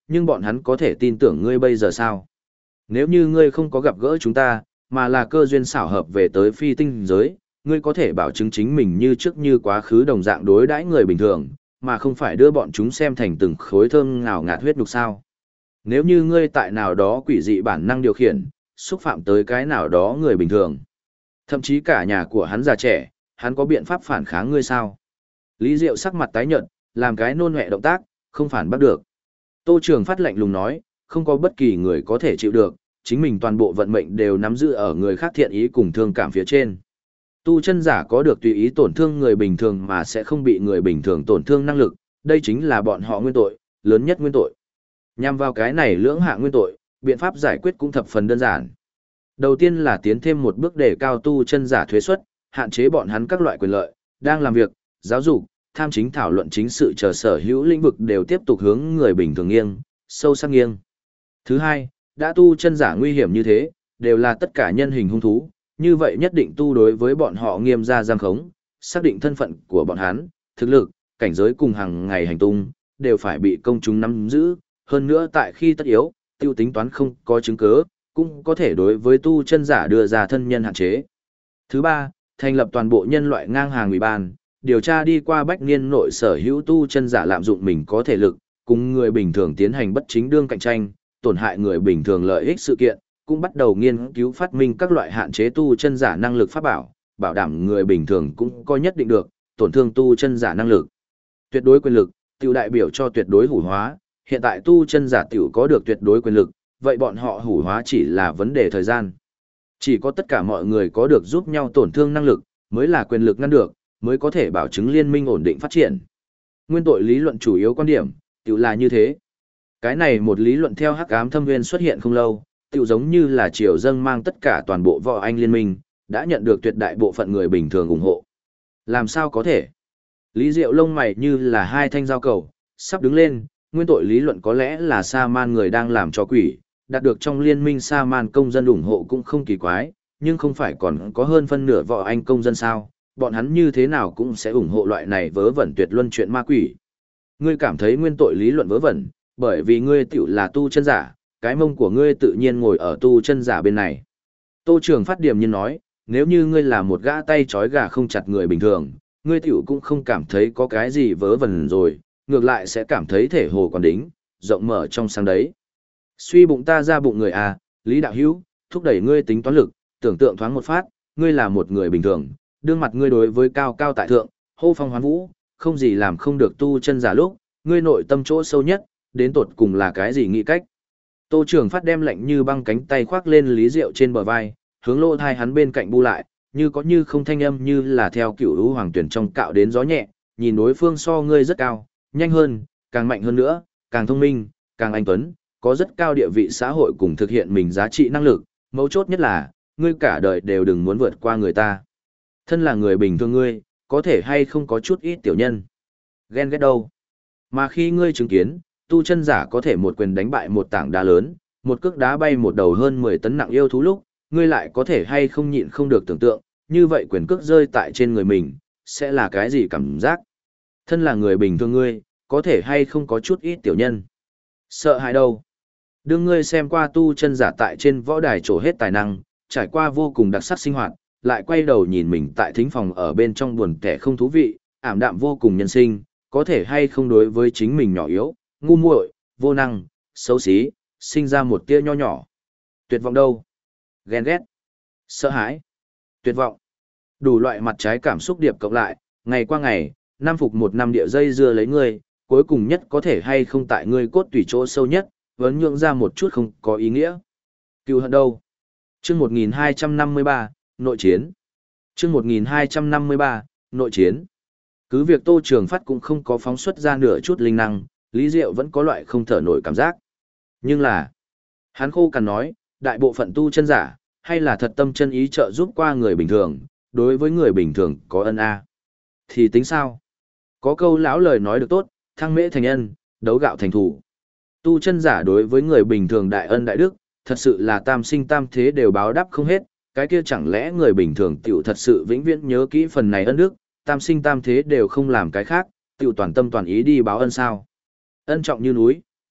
nhưng bọn hắn có thể tin tưởng ngươi bây giờ sao? Nếu như ngươi không có gặp gỡ chúng ta, mà là cơ duyên xảo hợp về tới phi tinh giới, ngươi có thể bảo chứng chính mình như trước như quá khứ đồng dạng đối đãi người bình thường, mà không phải đưa bọn chúng xem thành từng khối thơm ngào ngạt huyết nhục sao? Nếu như ngươi tại nào đó quỷ dị bản năng điều khiển, xúc phạm tới cái nào đó người bình thường, thậm chí cả nhà của hắn già trẻ, hắn có biện pháp phản kháng ngươi sao? Lý Diệu sắc mặt tái nhợt, làm cái nôn nhẹ động tác, không phản bắt được. Tô Trường Phát lạnh lùng nói, không có bất kỳ người có thể chịu được, chính mình toàn bộ vận mệnh đều nắm giữ ở người khác thiện ý cùng thương cảm phía trên. Tu chân giả có được tùy ý tổn thương người bình thường mà sẽ không bị người bình thường tổn thương năng lực, đây chính là bọn họ nguyên tội, lớn nhất nguyên tội. Nhằm vào cái này lưỡng hạ nguyên tội, biện pháp giải quyết cũng thập phần đơn giản. Đầu tiên là tiến thêm một bước để cao tu chân giả thuế suất, hạn chế bọn hắn các loại quyền lợi, đang làm việc, giáo dục, tham chính thảo luận chính sự chờ sở hữu lĩnh vực đều tiếp tục hướng người bình thường nghiêng, sâu sắc nghiêng. Thứ hai, đã tu chân giả nguy hiểm như thế, đều là tất cả nhân hình hung thú, như vậy nhất định tu đối với bọn họ nghiêm ra giam khống, xác định thân phận của bọn hắn, thực lực, cảnh giới cùng hàng ngày hành tung, đều phải bị công chúng nắm giữ, hơn nữa tại khi tất yếu, tiêu tính toán không có chứng cứ, cũng có thể đối với tu chân giả đưa ra thân nhân hạn chế. Thứ ba, thành lập toàn bộ nhân loại ngang hàng ủy ban, điều tra đi qua bách niên nội sở hữu tu chân giả lạm dụng mình có thể lực, cùng người bình thường tiến hành bất chính đương cạnh tranh, tổn hại người bình thường lợi ích sự kiện, cũng bắt đầu nghiên cứu phát minh các loại hạn chế tu chân giả năng lực pháp bảo, bảo đảm người bình thường cũng có nhất định được, tổn thương tu chân giả năng lực. Tuyệt đối quyền lực, tiểu đại biểu cho tuyệt đối hủ hóa, hiện tại tu chân giả tiểu có được tuyệt đối quyền lực, vậy bọn họ hủ hóa chỉ là vấn đề thời gian. Chỉ có tất cả mọi người có được giúp nhau tổn thương năng lực, mới là quyền lực ngăn được, mới có thể bảo chứng liên minh ổn định phát triển. Nguyên tội lý luận chủ yếu quan điểm, tiểu là như thế. Cái này một lý luận theo Hắc Ám Thâm Nguyên xuất hiện không lâu, tiểu giống như là triều dâng mang tất cả toàn bộ võ anh liên minh, đã nhận được tuyệt đại bộ phận người bình thường ủng hộ. Làm sao có thể? Lý Diệu lông mày như là hai thanh dao cầu, sắp đứng lên, nguyên tội lý luận có lẽ là sa man người đang làm cho quỷ, đạt được trong liên minh sa man công dân ủng hộ cũng không kỳ quái, nhưng không phải còn có hơn phân nửa võ anh công dân sao, bọn hắn như thế nào cũng sẽ ủng hộ loại này vớ vẩn tuyệt luân chuyện ma quỷ. Ngươi cảm thấy nguyên tội lý luận vớ vẩn, bởi vì ngươi tiểu là tu chân giả, cái mông của ngươi tự nhiên ngồi ở tu chân giả bên này. Tô Trường Phát điềm nhiên nói, nếu như ngươi là một gã tay trói gà không chặt người bình thường, ngươi tiểu cũng không cảm thấy có cái gì vớ vẩn rồi, ngược lại sẽ cảm thấy thể hồ còn đính, rộng mở trong sáng đấy. Suy bụng ta ra bụng người à, Lý Đạo Hữu, thúc đẩy ngươi tính toán lực, tưởng tượng thoáng một phát, ngươi là một người bình thường, đương mặt ngươi đối với cao cao tại thượng, hô phong hoán vũ, không gì làm không được tu chân giả lúc, ngươi nội tâm chỗ sâu nhất, đến tột cùng là cái gì nghĩ cách. Tô Trường Phát đem lạnh như băng cánh tay khoác lên Lý Diệu trên bờ vai, hướng lô thai hắn bên cạnh bu lại, như có như không thanh âm như là theo cựu lũ hoàng tuyển trong cạo đến gió nhẹ, nhìn đối phương so ngươi rất cao, nhanh hơn, càng mạnh hơn nữa, càng thông minh, càng anh tuấn, có rất cao địa vị xã hội cùng thực hiện mình giá trị năng lực, mấu chốt nhất là, ngươi cả đời đều đừng muốn vượt qua người ta. Thân là người bình thường ngươi, có thể hay không có chút ít tiểu nhân. Ghen ghét đâu. Mà khi ngươi chứng kiến, tu chân giả có thể một quyền đánh bại một tảng đá lớn, một cước đá bay một đầu hơn 10 tấn nặng yêu thú lúc, ngươi lại có thể hay không nhịn không được tưởng tượng, như vậy quyền cước rơi tại trên người mình, sẽ là cái gì cảm giác. Thân là người bình thường ngươi, có thể hay không có chút ít tiểu nhân. Sợ hãi đâu. Đương ngươi xem qua tu chân giả tại trên võ đài trổ hết tài năng, trải qua vô cùng đặc sắc sinh hoạt, lại quay đầu nhìn mình tại thính phòng ở bên trong buồn kẻ không thú vị, ảm đạm vô cùng nhân sinh, có thể hay không đối với chính mình nhỏ yếu, ngu muội, vô năng, xấu xí, sinh ra một tia nho nhỏ. Tuyệt vọng đâu? Ghen ghét, sợ hãi, tuyệt vọng. Đủ loại mặt trái cảm xúc điệp cộng lại, ngày qua ngày, năm phục một năm địa dây dưa lấy ngươi, cuối cùng nhất có thể hay không tại ngươi cốt tủy chỗ sâu nhất, vẫn nhượng ra một chút không có ý nghĩa. Cựu hận đâu? Chương 1253, nội chiến. Chương 1253, nội chiến. Cứ việc Tô Trường Phát cũng không có phóng xuất ra nửa chút linh năng, Lý Diệu vẫn có loại không thở nổi cảm giác. Nhưng là, hắn khô cằn nói, đại bộ phận tu chân giả, hay là thật tâm chân ý trợ giúp qua người bình thường, đối với người bình thường có ân a. Thì tính sao? Có câu lão lời nói được tốt, thăng mễ thành ân, đấu gạo thành thủ. Tu chân giả đối với người bình thường đại ân đại đức, thật sự là tam sinh tam thế đều báo đáp không hết, cái kia chẳng lẽ người bình thường tiểu thật sự vĩnh viễn nhớ kỹ phần này ân đức, tam sinh tam thế đều không làm cái khác, tiểu toàn tâm toàn ý đi báo ân sao? Ân trọng như núi,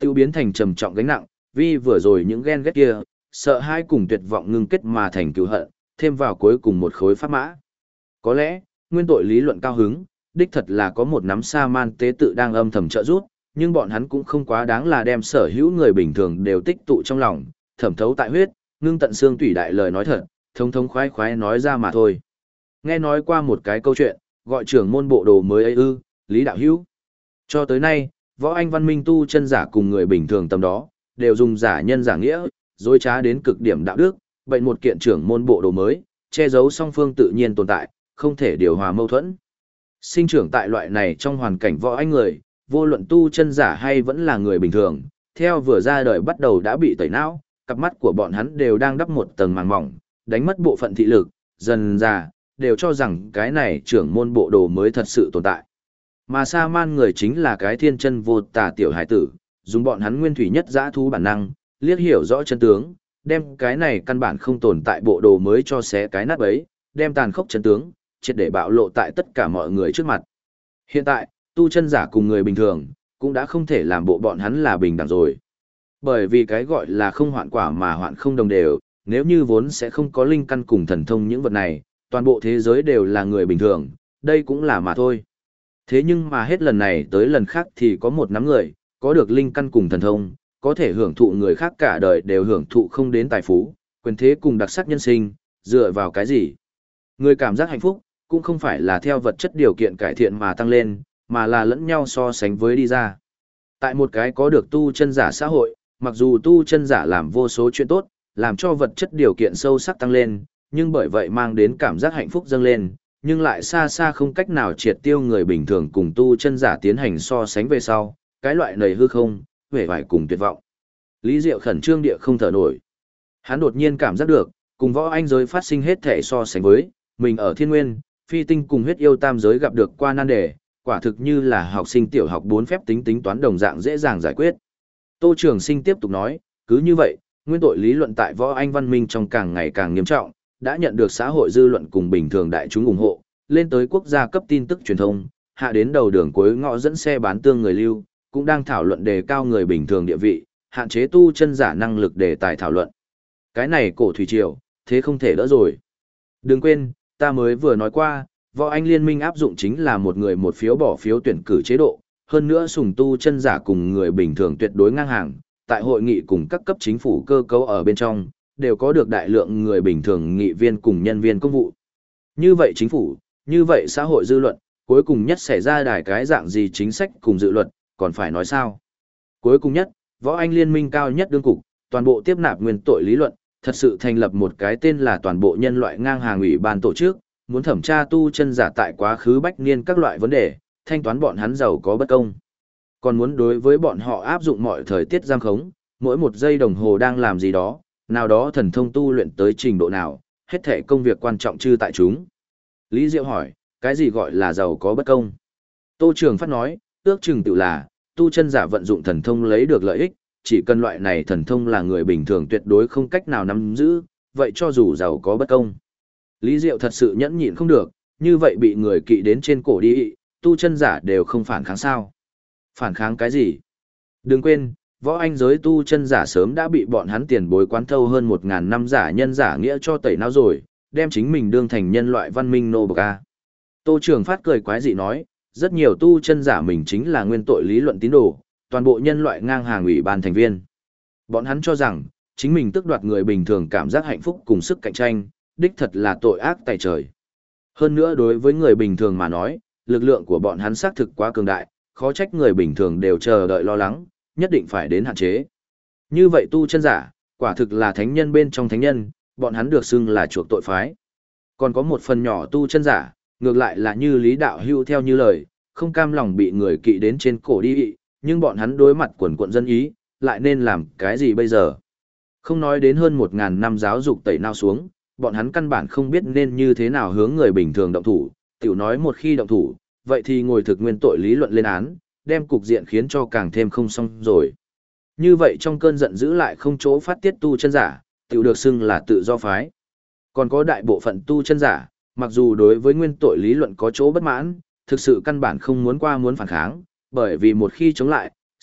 tiêu biến thành trầm trọng gánh nặng, vì vừa rồi những ghen ghét kia, sợ hãi cùng tuyệt vọng ngưng kết mà thành cừu hận, thêm vào cuối cùng một khối pháp mã. Có lẽ, nguyên tội lý luận cao hứng, đích thật là có một nắm sa man tế tự đang âm thầm trợ giúp, nhưng bọn hắn cũng không quá đáng là đem sở hữu người bình thường đều tích tụ trong lòng, thẩm thấu tại huyết, ngưng tận xương tủy đại lời nói thật, thống thống khoái khoái nói ra mà thôi. Nghe nói qua một cái câu chuyện, gọi trưởng môn bộ đồ mới ấy ư, Lý Đạo Hữu. Cho tới nay, võ anh văn minh tu chân giả cùng người bình thường tầm đó, đều dùng giả nhân giả nghĩa, dối trá đến cực điểm đạo đức, bệnh một kiện trưởng môn bộ đồ mới, che giấu song phương tự nhiên tồn tại, không thể điều hòa mâu thuẫn. Sinh trưởng tại loại này trong hoàn cảnh võ anh người, vô luận tu chân giả hay vẫn là người bình thường, theo vừa ra đời bắt đầu đã bị tẩy não, cặp mắt của bọn hắn đều đang đắp một tầng màng mỏng, đánh mất bộ phận thị lực, dần ra, đều cho rằng cái này trưởng môn bộ đồ mới thật sự tồn tại. Mà sa man người chính là cái thiên chân vô tà tiểu hải tử, dùng bọn hắn nguyên thủy nhất dã thú bản năng, liếc hiểu rõ chân tướng, đem cái này căn bản không tồn tại bộ đồ mới cho xé cái nát bấy, đem tàn khốc chân tướng, triệt để bạo lộ tại tất cả mọi người trước mặt. Hiện tại, tu chân giả cùng người bình thường, cũng đã không thể làm bộ bọn hắn là bình đẳng rồi. Bởi vì cái gọi là không hoạn quả mà hoạn không đồng đều, nếu như vốn sẽ không có linh căn cùng thần thông những vật này, toàn bộ thế giới đều là người bình thường, đây cũng là mà thôi. Thế nhưng mà hết lần này tới lần khác thì có một nắm người, có được linh căn cùng thần thông, có thể hưởng thụ người khác cả đời đều hưởng thụ không đến tài phú, quyền thế cùng đặc sắc nhân sinh, dựa vào cái gì? Người cảm giác hạnh phúc, cũng không phải là theo vật chất điều kiện cải thiện mà tăng lên, mà là lẫn nhau so sánh với đi ra. Tại một cái có được tu chân giả xã hội, mặc dù tu chân giả làm vô số chuyện tốt, làm cho vật chất điều kiện sâu sắc tăng lên, nhưng bởi vậy mang đến cảm giác hạnh phúc dâng lên, nhưng lại xa xa không cách nào triệt tiêu người bình thường cùng tu chân giả tiến hành so sánh về sau, cái loại nầy hư không, vẻ vải cùng tuyệt vọng. Lý Diệu khẩn trương địa không thở nổi. Hắn đột nhiên cảm giác được, cùng võ anh giới phát sinh hết thể so sánh với, mình ở thiên nguyên, phi tinh cùng huyết yêu tam giới gặp được qua nan đề, quả thực như là học sinh tiểu học 4 phép tính tính toán đồng dạng dễ dàng giải quyết. Tô Trường Sinh tiếp tục nói, cứ như vậy, nguyên tội lý luận tại võ anh văn minh trong càng ngày càng nghiêm trọng, đã nhận được xã hội dư luận cùng bình thường đại chúng ủng hộ, lên tới quốc gia cấp tin tức truyền thông, hạ đến đầu đường cuối ngõ dẫn xe bán tương người lưu, cũng đang thảo luận đề cao người bình thường địa vị, hạn chế tu chân giả năng lực đề tài thảo luận. Cái này cổ thủy triều, thế không thể đỡ rồi. Đừng quên, ta mới vừa nói qua, võ anh liên minh áp dụng chính là một người một phiếu bỏ phiếu tuyển cử chế độ, hơn nữa sùng tu chân giả cùng người bình thường tuyệt đối ngang hàng, tại hội nghị cùng các cấp chính phủ cơ cấu ở bên trong, đều có được đại lượng người bình thường nghị viên cùng nhân viên công vụ. Như vậy chính phủ, như vậy xã hội dư luận, cuối cùng nhất xảy ra đài cái dạng gì chính sách cùng dự luật, còn phải nói sao? Cuối cùng nhất, võ anh liên minh cao nhất đương cục, toàn bộ tiếp nạp nguyên tội lý luận, thật sự thành lập một cái tên là toàn bộ nhân loại ngang hàng ủy ban tổ chức, muốn thẩm tra tu chân giả tại quá khứ bách niên các loại vấn đề, thanh toán bọn hắn giàu có bất công. Còn muốn đối với bọn họ áp dụng mọi thời tiết giam khống, mỗi một giây đồng hồ đang làm gì đó, nào đó thần thông tu luyện tới trình độ nào, hết thể công việc quan trọng chư tại chúng. Lý Diệu hỏi, cái gì gọi là giàu có bất công? Tô Trường Phát nói, ước chừng tự là, tu chân giả vận dụng thần thông lấy được lợi ích, chỉ cần loại này thần thông là người bình thường tuyệt đối không cách nào nắm giữ, vậy cho dù giàu có bất công. Lý Diệu thật sự nhẫn nhịn không được, như vậy bị người kỵ đến trên cổ đi, tu chân giả đều không phản kháng sao? Phản kháng cái gì? Đừng quên, võ anh giới tu chân giả sớm đã bị bọn hắn tiền bối quán thâu hơn 1000 năm giả nhân giả nghĩa cho tẩy não rồi, đem chính mình đương thành nhân loại văn minh nô bộc a. Tô Trường Phát cười quái dị nói, rất nhiều tu chân giả mình chính là nguyên tội lý luận tín đồ, toàn bộ nhân loại ngang hàng ủy ban thành viên. Bọn hắn cho rằng, chính mình tước đoạt người bình thường cảm giác hạnh phúc cùng sức cạnh tranh, đích thật là tội ác tại trời. Hơn nữa đối với người bình thường mà nói, lực lượng của bọn hắn xác thực quá cường đại, khó trách người bình thường đều chờ đợi lo lắng, nhất định phải đến hạn chế. Như vậy tu chân giả, quả thực là thánh nhân bên trong thánh nhân, bọn hắn được xưng là chuộc tội phái. Còn có một phần nhỏ tu chân giả, ngược lại là như Lý Đạo Hưu theo như lời, không cam lòng bị người kỵ đến trên cổ đi, nhưng bọn hắn đối mặt quần quận dân ý, lại nên làm cái gì bây giờ? Không nói đến hơn 1000 năm giáo dục tẩy não xuống, bọn hắn căn bản không biết nên như thế nào hướng người bình thường động thủ, tiểu nói một khi động thủ, vậy thì ngồi thực nguyên tội lý luận lên án, đem cục diện khiến cho càng thêm không xong rồi. Như vậy trong cơn giận dữ lại không chỗ phát tiết tu chân giả, tiểu được xưng là tự do phái. Còn có đại bộ phận tu chân giả, mặc dù đối với nguyên tội lý luận có chỗ bất mãn, thực sự căn bản không muốn qua muốn phản kháng, bởi vì một khi chống lại,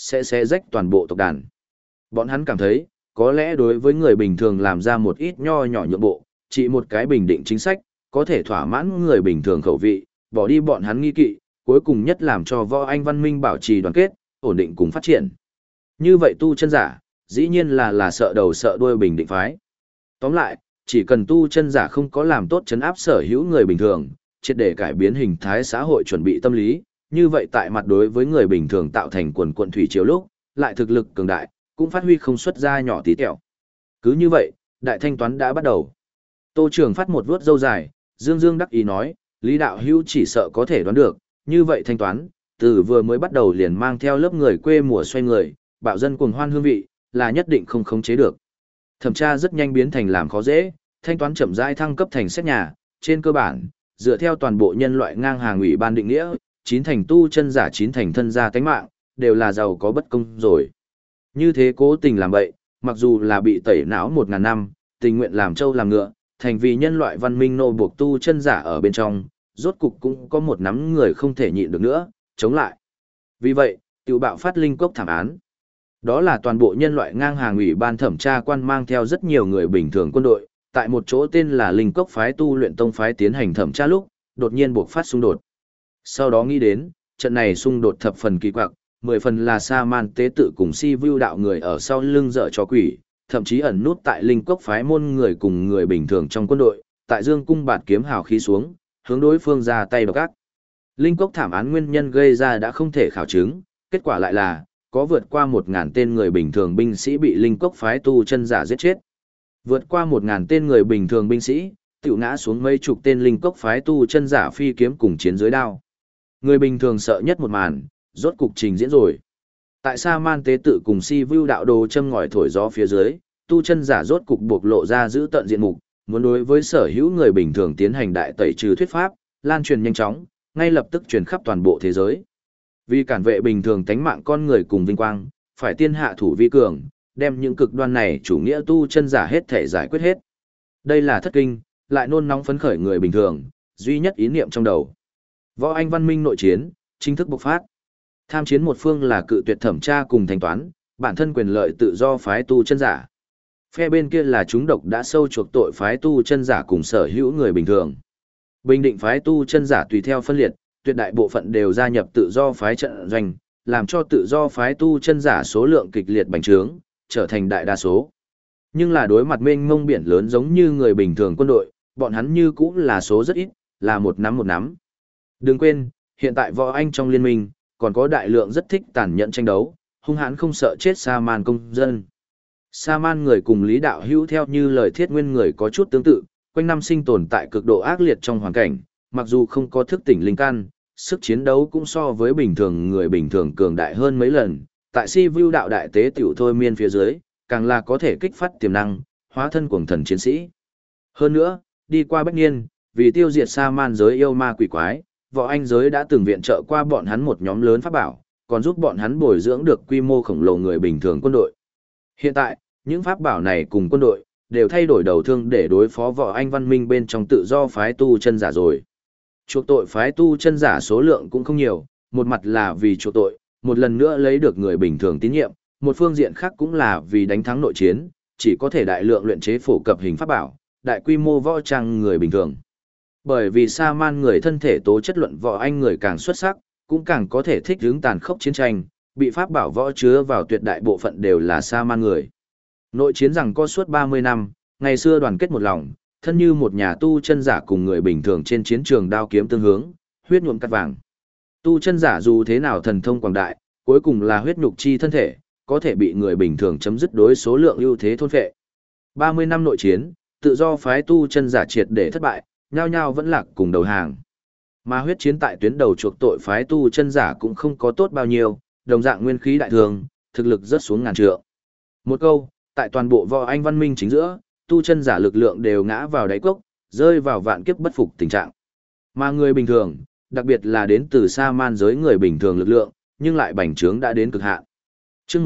sẽ xé rách toàn bộ tộc đàn. Bọn hắn cảm thấy, có lẽ đối với người bình thường làm ra một ít nho nhỏ nhượng bộ, chỉ một cái bình định chính sách, có thể thỏa mãn người bình thường khẩu vị, bỏ đi bọn hắn nghi kỵ, cuối cùng nhất làm cho võ anh văn minh bảo trì đoàn kết, ổn định cùng phát triển. Như vậy tu chân giả, dĩ nhiên là sợ đầu sợ đuôi bình định phái. Tóm lại, chỉ cần tu chân giả không có làm tốt trấn áp sở hữu người bình thường, triệt để cải biến hình thái xã hội chuẩn bị tâm lý, như vậy tại mặt đối với người bình thường tạo thành quần quận thủy triều lúc, lại thực lực cường đại, cũng phát huy không xuất ra nhỏ tí tẹo. Cứ như vậy, đại thanh toán đã bắt đầu. Tô Trường Phát một vuốt râu dài, dương dương đắc ý nói, Lý đạo hữu chỉ sợ có thể đoán được, như vậy thanh toán, từ vừa mới bắt đầu liền mang theo lớp người quê mùa xoay người, bạo dân cuồng hoan hương vị, là nhất định không khống chế được. Thẩm tra rất nhanh biến thành làm khó dễ, thanh toán chậm rãi thăng cấp thành xét nhà, trên cơ bản, dựa theo toàn bộ nhân loại ngang hàng ủy ban định nghĩa, 9 thành tu chân giả 9 thành thân gia tánh mạng, đều là giàu có bất công rồi. Như thế cố tình làm vậy, mặc dù là bị tẩy não 1000 năm, tình nguyện làm trâu làm ngựa, thành vì nhân loại văn minh nô buộc tu chân giả ở bên trong, rốt cục cũng có một nắm người không thể nhịn được nữa, chống lại. Vì vậy, tiểu bạo phát linh cốc thảm án. Đó là toàn bộ nhân loại ngang hàng ủy ban thẩm tra quan mang theo rất nhiều người bình thường quân đội, tại một chỗ tên là Linh Cốc phái tu luyện tông phái tiến hành thẩm tra lúc, đột nhiên buộc phát xung đột. Sau đó nghĩ đến, trận này xung đột thập phần kỳ quặc, 10 phần là Sa Man tế tự cùng Si Vu đạo người ở sau lưng dở cho quỷ, thậm chí ẩn nút tại Linh Cốc phái môn người cùng người bình thường trong quân đội, tại Dương cung bạt kiếm hào khí xuống, hướng đối phương ra tay độc ác. Linh Cốc thảm án nguyên nhân gây ra đã không thể khảo chứng, kết quả lại là có vượt qua 1000 tên người bình thường binh sĩ bị Linh Cốc phái tu chân giả giết chết. Vượt qua 1000 tên người bình thường binh sĩ, tiểu ngã xuống mấy chục tên Linh Cốc phái tu chân giả phi kiếm cùng chiến dưới đao. Người bình thường sợ nhất một màn, rốt cục trình diễn rồi. Tại Sa Man tế tự cùng Si Vu đạo đồ châm ngòi thổi gió phía dưới, tu chân giả rốt cục bộc lộ ra giữ tận diện mục, muốn đối với sở hữu người bình thường tiến hành đại tẩy trừ thuyết pháp, lan truyền nhanh chóng, ngay lập tức truyền khắp toàn bộ thế giới. Vì cản vệ bình thường tánh mạng con người cùng vinh quang, phải tiên hạ thủ vi cường, đem những cực đoan này chủ nghĩa tu chân giả hết thể giải quyết hết. Đây là thất kinh, lại nôn nóng phấn khởi người bình thường, duy nhất ý niệm trong đầu. Võ Anh văn minh nội chiến, chính thức bộc phát. Tham chiến một phương là cự tuyệt thẩm tra cùng thanh toán, bản thân quyền lợi tự do phái tu chân giả. Phe bên kia là chúng độc đã sâu chuộc tội phái tu chân giả cùng sở hữu người bình thường. Bình định phái tu chân giả tùy theo phân liệt, tuyệt đại bộ phận đều gia nhập tự do phái trận doanh, làm cho tự do phái tu chân giả số lượng kịch liệt bành trướng, trở thành đại đa số. Nhưng là đối mặt mênh mông biển lớn giống như người bình thường quân đội, bọn hắn như cũng là số rất ít, là một nắm một nắm. Đừng quên, hiện tại võ anh trong liên minh, còn có đại lượng rất thích tàn nhẫn tranh đấu, hung hãn không sợ chết Sa Man công dân. Sa Man người cùng Lý đạo hữu theo như lời Thiết Nguyên người có chút tương tự, quanh năm sinh tồn tại cực độ ác liệt trong hoàn cảnh, mặc dù không có thức tỉnh linh căn, sức chiến đấu cũng so với bình thường người bình thường cường đại hơn mấy lần, tại Si Vu đạo đại tế tiểu thôi miên phía dưới, càng là có thể kích phát tiềm năng, hóa thân cuồng thần chiến sĩ. Hơn nữa, đi qua bách niên, vì tiêu diệt Sa Man giới yêu ma quỷ quái, võ anh giới đã từng viện trợ qua bọn hắn một nhóm lớn pháp bảo, còn giúp bọn hắn bồi dưỡng được quy mô khổng lồ người bình thường quân đội. Hiện tại, những pháp bảo này cùng quân đội, đều thay đổi đầu thương để đối phó võ anh văn minh bên trong tự do phái tu chân giả rồi. Chuộc tội phái tu chân giả số lượng cũng không nhiều, một mặt là vì chuộc tội, một lần nữa lấy được người bình thường tín nhiệm, một phương diện khác cũng là vì đánh thắng nội chiến, chỉ có thể đại lượng luyện chế phổ cập hình pháp bảo, đại quy mô võ trang người bình thường. Bởi vì Sa Man người thân thể tố chất luận võ anh người càng xuất sắc, cũng càng có thể thích ứng tàn khốc chiến tranh, bị pháp bảo võ chứa vào tuyệt đại bộ phận đều là Sa Man người. Nội chiến rằng có suốt 30 năm, ngày xưa đoàn kết một lòng, thân như một nhà tu chân giả cùng người bình thường trên chiến trường đao kiếm tương hướng, huyết nhuộm cắt vàng. Tu chân giả dù thế nào thần thông quảng đại, cuối cùng là huyết nhục chi thân thể, có thể bị người bình thường chấm dứt đối số lượng ưu thế thôn phệ. 30 năm nội chiến, tự do phái tu chân giả triệt để thất bại, nhao nhao vẫn lạc cùng đầu hàng. Mà huyết chiến tại tuyến đầu chuộc tội phái tu chân giả cũng không có tốt bao nhiêu, đồng dạng nguyên khí đại thường, thực lực rất xuống ngàn trượng. Một câu, tại toàn bộ võ anh văn minh chính giữa, tu chân giả lực lượng đều ngã vào đáy cốc, rơi vào vạn kiếp bất phục tình trạng. Mà người bình thường, đặc biệt là đến từ Sa Man giới người bình thường lực lượng, nhưng lại bành trướng đã đến cực hạn. Chương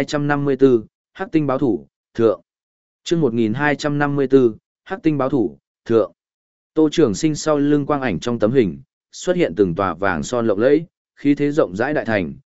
1254, Hắc tinh báo thủ, thượng. Chương 1254, Hắc tinh báo thủ, thượng. Tô Trường Sinh sau lưng quang ảnh trong tấm hình, xuất hiện từng tòa vàng son lộng lẫy, khí thế rộng rãi đại thành,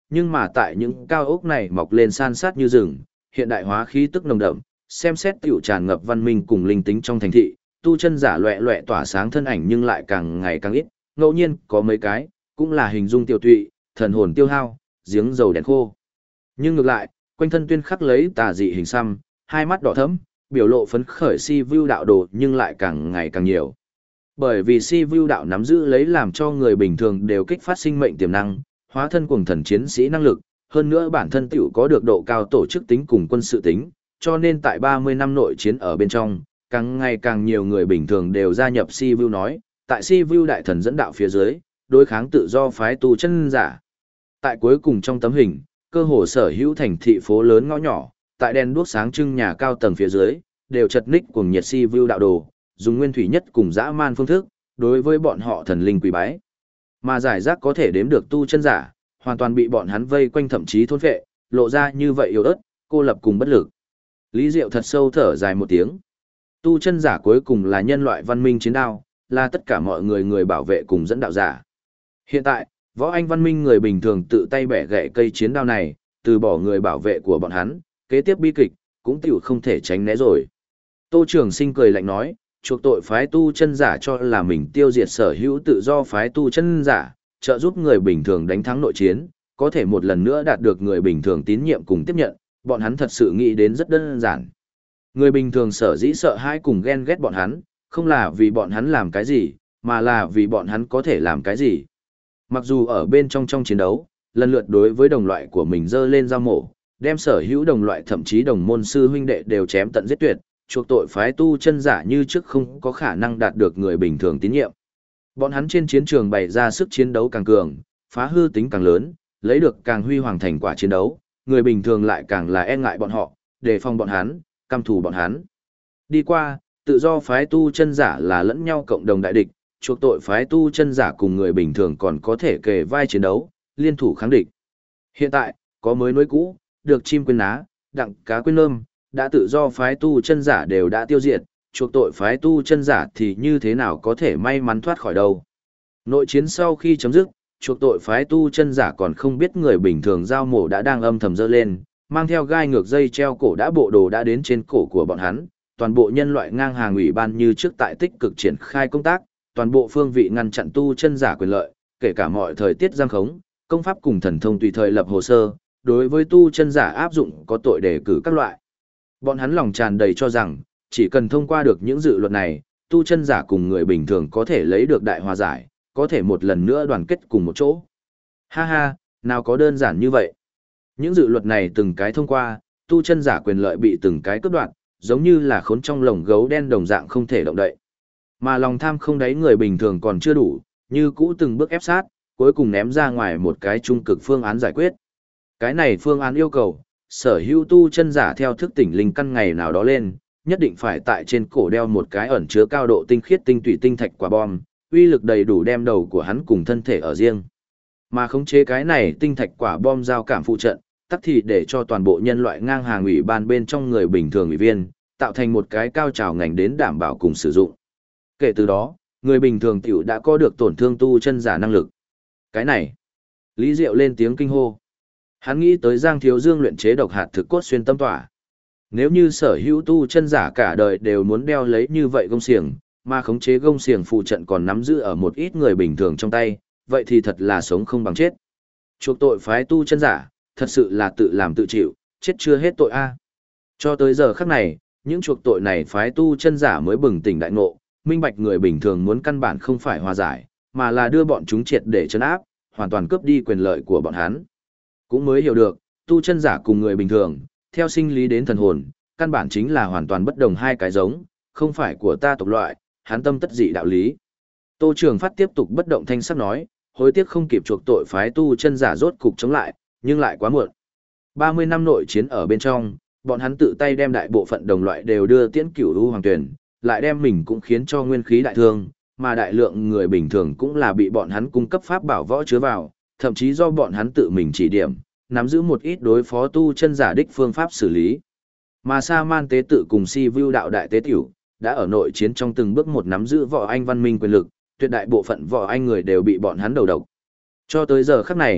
nhưng mà tại những cao ốc này mọc lên san sát như rừng, hiện đại hóa khí tức nồng đậm, xem xét tiểu tràn ngập văn minh cùng linh tính trong thành thị, tu chân giả loẹ loẹ tỏa sáng thân ảnh nhưng lại càng ngày càng ít, ngẫu nhiên có mấy cái, cũng là hình dung tiêu tụy, thần hồn tiêu hao, giếng dầu đèn khô. Nhưng ngược lại, quanh thân tuyên khắc lấy tà dị hình xăm, hai mắt đỏ thẫm, biểu lộ phấn khởi si view đạo đồ nhưng lại càng ngày càng nhiều. Bởi vì si view đạo nắm giữ lấy làm cho người bình thường đều kích phát sinh mệnh tiềm năng, hóa thân cuồng thần chiến sĩ năng lực, hơn nữa bản thân tiểu có được độ cao tổ chức tính cùng quân sự tính, cho nên tại 30 năm nội chiến ở bên trong, càng ngày càng nhiều người bình thường đều gia nhập si view nói, tại si view đại thần dẫn đạo phía dưới, đối kháng tự do phái tu chân giả. Tại cuối cùng trong tấm hình, cơ hồ sở hữu thành thị phố lớn ngõ nhỏ, tại đèn đuốc sáng trưng nhà cao tầng phía dưới, đều chật ních cuồng nhiệt si view đạo đồ, dùng nguyên thủy nhất cùng dã man phương thức, đối với bọn họ thần linh quỳ bái. Mà giải rác có thể đếm được tu chân giả, hoàn toàn bị bọn hắn vây quanh thậm chí thôn phệ, lộ ra như vậy yếu ớt, cô lập cùng bất lực. Lý Diệu thật sâu thở dài một tiếng. Tu chân giả cuối cùng là nhân loại văn minh chiến đao, là tất cả mọi người người bảo vệ cùng dẫn đạo giả. Hiện tại, võ anh văn minh người bình thường tự tay bẻ gãy cây chiến đao này, từ bỏ người bảo vệ của bọn hắn, kế tiếp bi kịch, cũng tiểu không thể tránh né rồi. Tô Trường Sinh cười lạnh nói, chuộc tội phái tu chân giả cho là mình tiêu diệt sở hữu tự do phái tu chân giả, trợ giúp người bình thường đánh thắng nội chiến, có thể một lần nữa đạt được người bình thường tín nhiệm cùng tiếp nhận, bọn hắn thật sự nghĩ đến rất đơn giản. Người bình thường sở dĩ sợ hãi cùng ghen ghét bọn hắn, không là vì bọn hắn làm cái gì, mà là vì bọn hắn có thể làm cái gì. Mặc dù ở bên trong chiến đấu, lần lượt đối với đồng loại của mình dơ lên dao mổ, đem sở hữu đồng loại thậm chí đồng môn sư huynh đệ đều chém tận giết tuyệt, chuộc tội phái tu chân giả như trước không có khả năng đạt được người bình thường tín nhiệm. Bọn hắn trên chiến trường bày ra sức chiến đấu càng cường, phá hư tính càng lớn, lấy được càng huy hoàng thành quả chiến đấu, người bình thường lại càng là e ngại bọn họ, đề phòng bọn hắn, căm thù bọn hắn. Đi qua, tự do phái tu chân giả là lẫn nhau cộng đồng đại địch, chuộc tội phái tu chân giả cùng người bình thường còn có thể kề vai chiến đấu, liên thủ kháng địch. Hiện tại, có mới nối cũ, được chim quên ná, đặng cá quên lơm, đã tự do phái tu chân giả đều đã tiêu diệt, chuộc tội phái tu chân giả thì như thế nào có thể may mắn thoát khỏi đâu. Nội chiến sau khi chấm dứt, chuộc tội phái tu chân giả còn không biết người bình thường giao mổ đã đang âm thầm dơ lên, mang theo gai ngược dây treo cổ đã bộ đồ đã đến trên cổ của bọn hắn, toàn bộ nhân loại ngang hàng ủy ban như trước tại tích cực triển khai công tác, toàn bộ phương vị ngăn chặn tu chân giả quyền lợi, kể cả mọi thời tiết giam khống, công pháp cùng thần thông tùy thời lập hồ sơ, đối với tu chân giả áp dụng có tội đề cử các loại. Bọn hắn lòng tràn đầy cho rằng, chỉ cần thông qua được những dự luật này, tu chân giả cùng người bình thường có thể lấy được đại hòa giải, có thể một lần nữa đoàn kết cùng một chỗ. Ha ha, nào có đơn giản như vậy. Những dự luật này từng cái thông qua, tu chân giả quyền lợi bị từng cái cướp đoạt, giống như là khốn trong lồng gấu đen đồng dạng không thể động đậy. Mà lòng tham không đáy người bình thường còn chưa đủ, như cũ từng bước ép sát, cuối cùng ném ra ngoài một cái trung cực phương án giải quyết. Cái này phương án yêu cầu, sở hữu tu chân giả theo thức tỉnh linh căn ngày nào đó lên, nhất định phải tại trên cổ đeo một cái ẩn chứa cao độ tinh khiết tinh tủy tinh thạch quả bom, uy lực đầy đủ đem đầu của hắn cùng thân thể ở riêng. Mà khống chế cái này tinh thạch quả bom giao cảm phụ trận, tắc thì để cho toàn bộ nhân loại ngang hàng ủy ban bên trong người bình thường ủy viên, tạo thành một cái cao trào ngành đến đảm bảo cùng sử dụng. Kể từ đó, người bình thường tiểu đã có được tổn thương tu chân giả năng lực. Cái này, Lý Diệu lên tiếng kinh hô. Hắn nghĩ tới Giang Thiếu Dương luyện chế độc hạt thực cốt xuyên tâm tỏa. Nếu như sở hữu tu chân giả cả đời đều muốn đeo lấy như vậy gông xiềng, mà khống chế gông xiềng phụ trận còn nắm giữ ở một ít người bình thường trong tay, vậy thì thật là sống không bằng chết. Chuộc tội phái tu chân giả, thật sự là tự làm tự chịu, chết chưa hết tội a. Cho tới giờ khắc này, những chuộc tội này phái tu chân giả mới bừng tỉnh đại ngộ, minh bạch người bình thường muốn căn bản không phải hòa giải, mà là đưa bọn chúng triệt để trấn áp, hoàn toàn cướp đi quyền lợi của bọn hắn. Cũng mới hiểu được, tu chân giả cùng người bình thường, theo sinh lý đến thần hồn, căn bản chính là hoàn toàn bất đồng hai cái giống, không phải của ta tộc loại, hắn tâm tất dị đạo lý. Tô Trường Phát tiếp tục bất động thanh sắc nói, hối tiếc không kịp chuộc tội phái tu chân giả rốt cục chống lại, nhưng lại quá muộn. 30 năm nội chiến ở bên trong, bọn hắn tự tay đem đại bộ phận đồng loại đều đưa tiễn Cửu U Hoàng Tuyển, lại đem mình cũng khiến cho nguyên khí đại thương, mà đại lượng người bình thường cũng là bị bọn hắn cung cấp pháp bảo võ chứa vào, thậm chí do bọn hắn tự mình chỉ điểm, nắm giữ một ít đối phó tu chân giả đích phương pháp xử lý. Mà Sa Man tế tự cùng Si View đạo đại tế tiểu, đã ở nội chiến trong từng bước một nắm giữ võ anh văn minh quyền lực, tuyệt đại bộ phận võ anh người đều bị bọn hắn đầu độc. Cho tới giờ khắc này,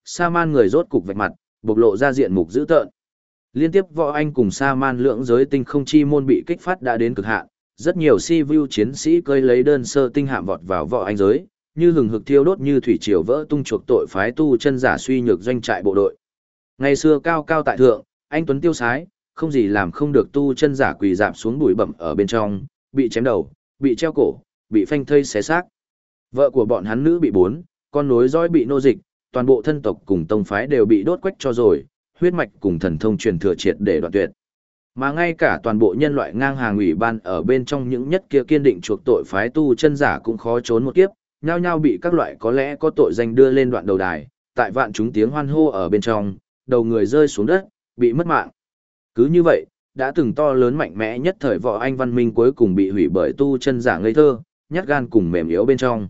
Sa Man người rốt cục vạch mặt, bộc lộ ra diện mục dữ tợn. Liên tiếp võ anh cùng Sa Man lưỡng giới tinh không chi môn bị kích phát đã đến cực hạn, rất nhiều si vu chiến sĩ cơi lấy đơn sơ tinh hạm vọt vào võ anh giới, như hừng hực thiêu đốt như thủy triều vỡ tung chuộc tội phái tu chân giả suy nhược doanh trại bộ đội. Ngày xưa cao cao tại thượng, anh tuấn tiêu sái, không gì làm không được tu chân giả quỳ rạp xuống bụi bặm ở bên trong, bị chém đầu, bị treo cổ, bị phanh thây xé xác. Vợ của bọn hắn nữ bị bốn, con nối dõi bị nô dịch, toàn bộ thân tộc cùng tông phái đều bị đốt quách cho rồi, huyết mạch cùng thần thông truyền thừa triệt để đoạn tuyệt. Mà ngay cả toàn bộ nhân loại ngang hàng ủy ban ở bên trong những nhất kia kiên định chuộc tội phái tu chân giả cũng khó trốn một kiếp, nhao nhao bị các loại có lẽ có tội danh đưa lên đoạn đầu đài, tại vạn chúng tiếng hoan hô ở bên trong, đầu người rơi xuống đất, bị mất mạng. Cứ như vậy, đã từng to lớn mạnh mẽ nhất thời võ anh văn minh cuối cùng bị hủy bởi tu chân giả ngây thơ, nhát gan cùng mềm yếu bên trong.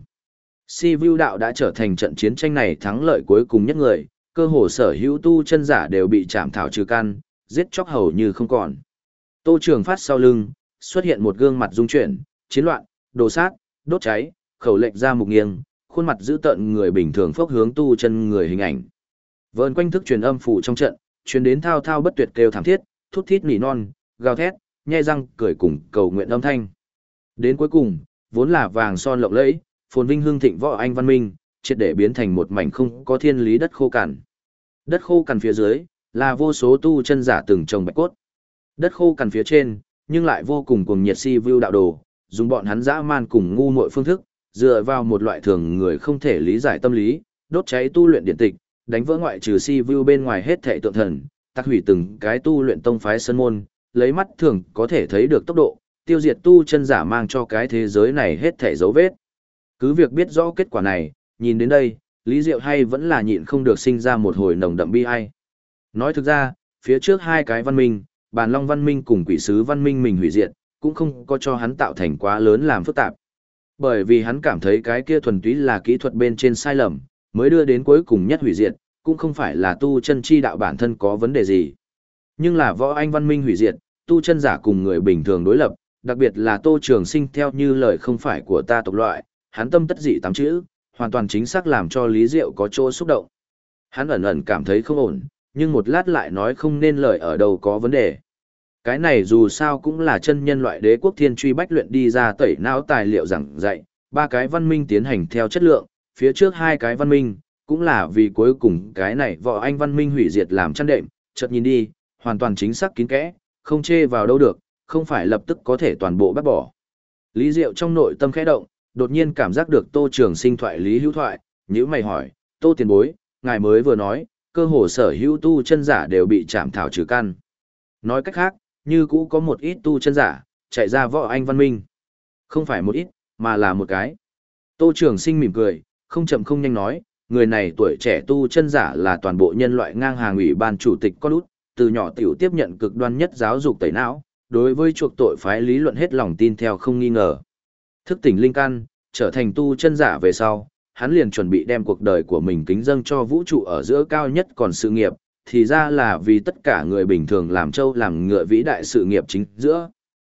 Si Vu đạo đã trở thành trận chiến tranh này thắng lợi cuối cùng nhất người, cơ hồ sở hữu tu chân giả đều bị chạm thảo trừ căn, giết chóc hầu như không còn. Tô Trường Phát sau lưng, xuất hiện một gương mặt dung chuyển, chiến loạn, đồ sát, đốt cháy, khẩu lệnh ra mục nghiêng, khuôn mặt giữ tợn người bình thường phốc hướng tu chân người hình ảnh. Vờn quanh thức truyền âm phủ trong trận, truyền đến thao thao bất tuyệt kêu thảm thiết, thút thít nỉ non, gào thét, nhe răng cười cùng cầu nguyện âm thanh. Đến cuối cùng, vốn là vàng son lộng lẫy, phồn vinh hương thịnh võ anh văn minh, triệt để biến thành một mảnh không có thiên lý đất khô cằn. Đất khô cằn phía dưới là vô số tu chân giả từng trồng bạch cốt. Đất khô cằn phía trên, nhưng lại vô cùng cuồng nhiệt si vu đạo đồ, dùng bọn hắn dã man cùng ngu muội phương thức, dựa vào một loại thường người không thể lý giải tâm lý, đốt cháy tu luyện điện tịch, đánh vỡ ngoại trừ si vu bên ngoài hết thảy tượng thần, tạc hủy từng cái tu luyện tông phái sơn môn, lấy mắt thường có thể thấy được tốc độ, tiêu diệt tu chân giả mang cho cái thế giới này hết thảy dấu vết. Cứ việc biết rõ kết quả này, nhìn đến đây, Lý Diệu hay vẫn là nhịn không được sinh ra một hồi nồng đậm bi ai. Nói thực ra, phía trước hai cái văn minh, Bàn Long văn minh cùng Quỷ Sứ văn minh mình hủy diệt, cũng không có cho hắn tạo thành quá lớn làm phức tạp. Bởi vì hắn cảm thấy cái kia thuần túy là kỹ thuật bên trên sai lầm, mới đưa đến cuối cùng nhất hủy diệt, cũng không phải là tu chân chi đạo bản thân có vấn đề gì. Nhưng là võ anh văn minh hủy diệt, tu chân giả cùng người bình thường đối lập, đặc biệt là Tô Trường Sinh theo như lời không phải của ta tộc loại, hắn tâm tất dị tám chữ, hoàn toàn chính xác làm cho Lý Diệu có chỗ xúc động. Hắn ẩn ẩn cảm thấy không ổn, nhưng một lát lại nói không nên lời ở đâu có vấn đề. Cái này dù sao cũng là chân nhân loại đế quốc thiên truy bách luyện đi ra tẩy não tài liệu giảng dạy, ba cái văn minh tiến hành theo chất lượng, phía trước hai cái văn minh, cũng là vì cuối cùng cái này võ anh văn minh hủy diệt làm chăn đệm, chợt nhìn đi, hoàn toàn chính xác kín kẽ, không chê vào đâu được, không phải lập tức có thể toàn bộ bác bỏ. Lý Diệu trong nội tâm khẽ động, đột nhiên cảm giác được Tô Trường Sinh thoại lý hữu thoại, nhíu mày hỏi, Tô tiền bối, ngài mới vừa nói, cơ hồ sở hữu tu chân giả đều bị chạm thảo trừ căn. Nói cách khác, như cũ có một ít tu chân giả, chạy ra võ anh văn minh. Không phải một ít, mà là một cái. Tô Trường Sinh mỉm cười, không chậm không nhanh nói, người này tuổi trẻ tu chân giả là toàn bộ nhân loại ngang hàng ủy ban chủ tịch con út, từ nhỏ tiểu tiếp nhận cực đoan nhất giáo dục tẩy não, đối với chuộc tội phái lý luận hết lòng tin theo không nghi ngờ. Thức tỉnh linh căn, trở thành tu chân giả về sau, hắn liền chuẩn bị đem cuộc đời của mình kính dâng cho vũ trụ ở giữa cao nhất còn sự nghiệp, thì ra là vì tất cả người bình thường làm trâu làm ngựa vĩ đại sự nghiệp chính giữa.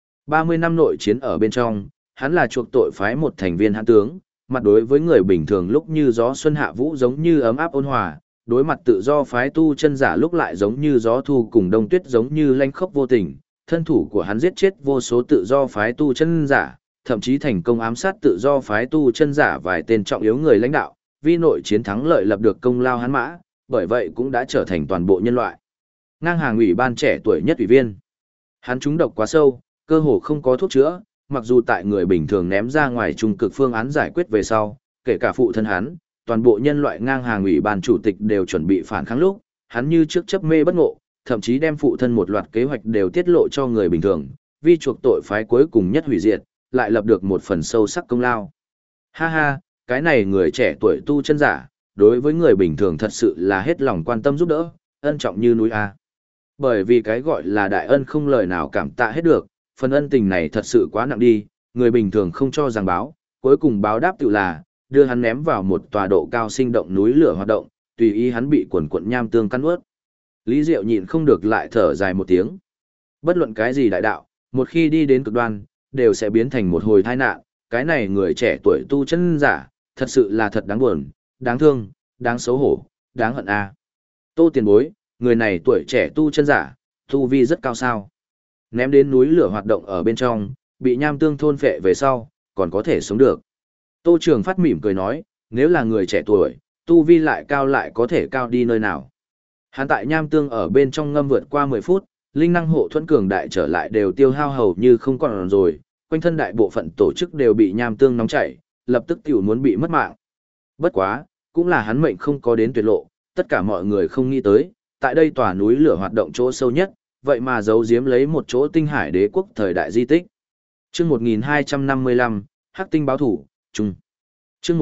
30 năm nội chiến ở bên trong, hắn là chuộc tội phái một thành viên hãn tướng, mặt đối với người bình thường lúc như gió xuân hạ vũ giống như ấm áp ôn hòa, đối mặt tự do phái tu chân giả lúc lại giống như gió thu cùng đông tuyết giống như lanh khốc vô tình, thân thủ của hắn giết chết vô số tự do phái tu chân giả, thậm chí thành công ám sát tự do phái tu chân giả vài tên trọng yếu người lãnh đạo, vì nội chiến thắng lợi lập được công lao hắn mã, bởi vậy cũng đã trở thành toàn bộ nhân loại ngang hàng ủy ban trẻ tuổi nhất ủy viên. Hắn trúng độc quá sâu, cơ hồ không có thuốc chữa, mặc dù tại người bình thường ném ra ngoài trung cực phương án giải quyết về sau, kể cả phụ thân hắn, toàn bộ nhân loại ngang hàng ủy ban chủ tịch đều chuẩn bị phản kháng lúc, hắn như trước chấp mê bất ngộ, thậm chí đem phụ thân một loạt kế hoạch đều tiết lộ cho người bình thường, vì chuộc tội phái cuối cùng nhất hủy diệt, lại lập được một phần sâu sắc công lao. Ha ha, cái này người trẻ tuổi tu chân giả, đối với người bình thường thật sự là hết lòng quan tâm giúp đỡ, ân trọng như núi A. Bởi vì cái gọi là đại ân không lời nào cảm tạ hết được, phần ân tình này thật sự quá nặng đi, người bình thường không cho rằng báo, cuối cùng báo đáp tự là, đưa hắn ném vào một tòa độ cao sinh động núi lửa hoạt động, tùy ý hắn bị quần quận nham tương căn ướt. Lý Diệu nhịn không được lại thở dài một tiếng. Bất luận cái gì đại đạo, một khi đi đến cực đoan, đều sẽ biến thành một hồi tai nạn, cái này người trẻ tuổi tu chân giả, thật sự là thật đáng buồn, đáng thương, đáng xấu hổ, đáng hận a. Tô tiền bối, người này tuổi trẻ tu chân giả, tu vi rất cao sao. Ném đến núi lửa hoạt động ở bên trong, bị nham tương thôn phệ về sau, còn có thể sống được. Tô Trường Phát mỉm cười nói, nếu là người trẻ tuổi, tu vi lại cao lại có thể cao đi nơi nào. Hắn tại nham tương ở bên trong ngâm vượt qua 10 phút, linh năng hộ thuẫn cường đại trở lại đều tiêu hao hầu như không còn rồi, quanh thân đại bộ phận tổ chức đều bị nham tương nóng chảy, lập tức tiểu muốn bị mất mạng. Bất quá, cũng là hắn mệnh không có đến tuyệt lộ, tất cả mọi người không nghĩ tới, tại đây tòa núi lửa hoạt động chỗ sâu nhất, vậy mà giấu giếm lấy một chỗ tinh hải đế quốc thời đại di tích. Chương 1255, Hắc tinh báo thủ, trung. Chương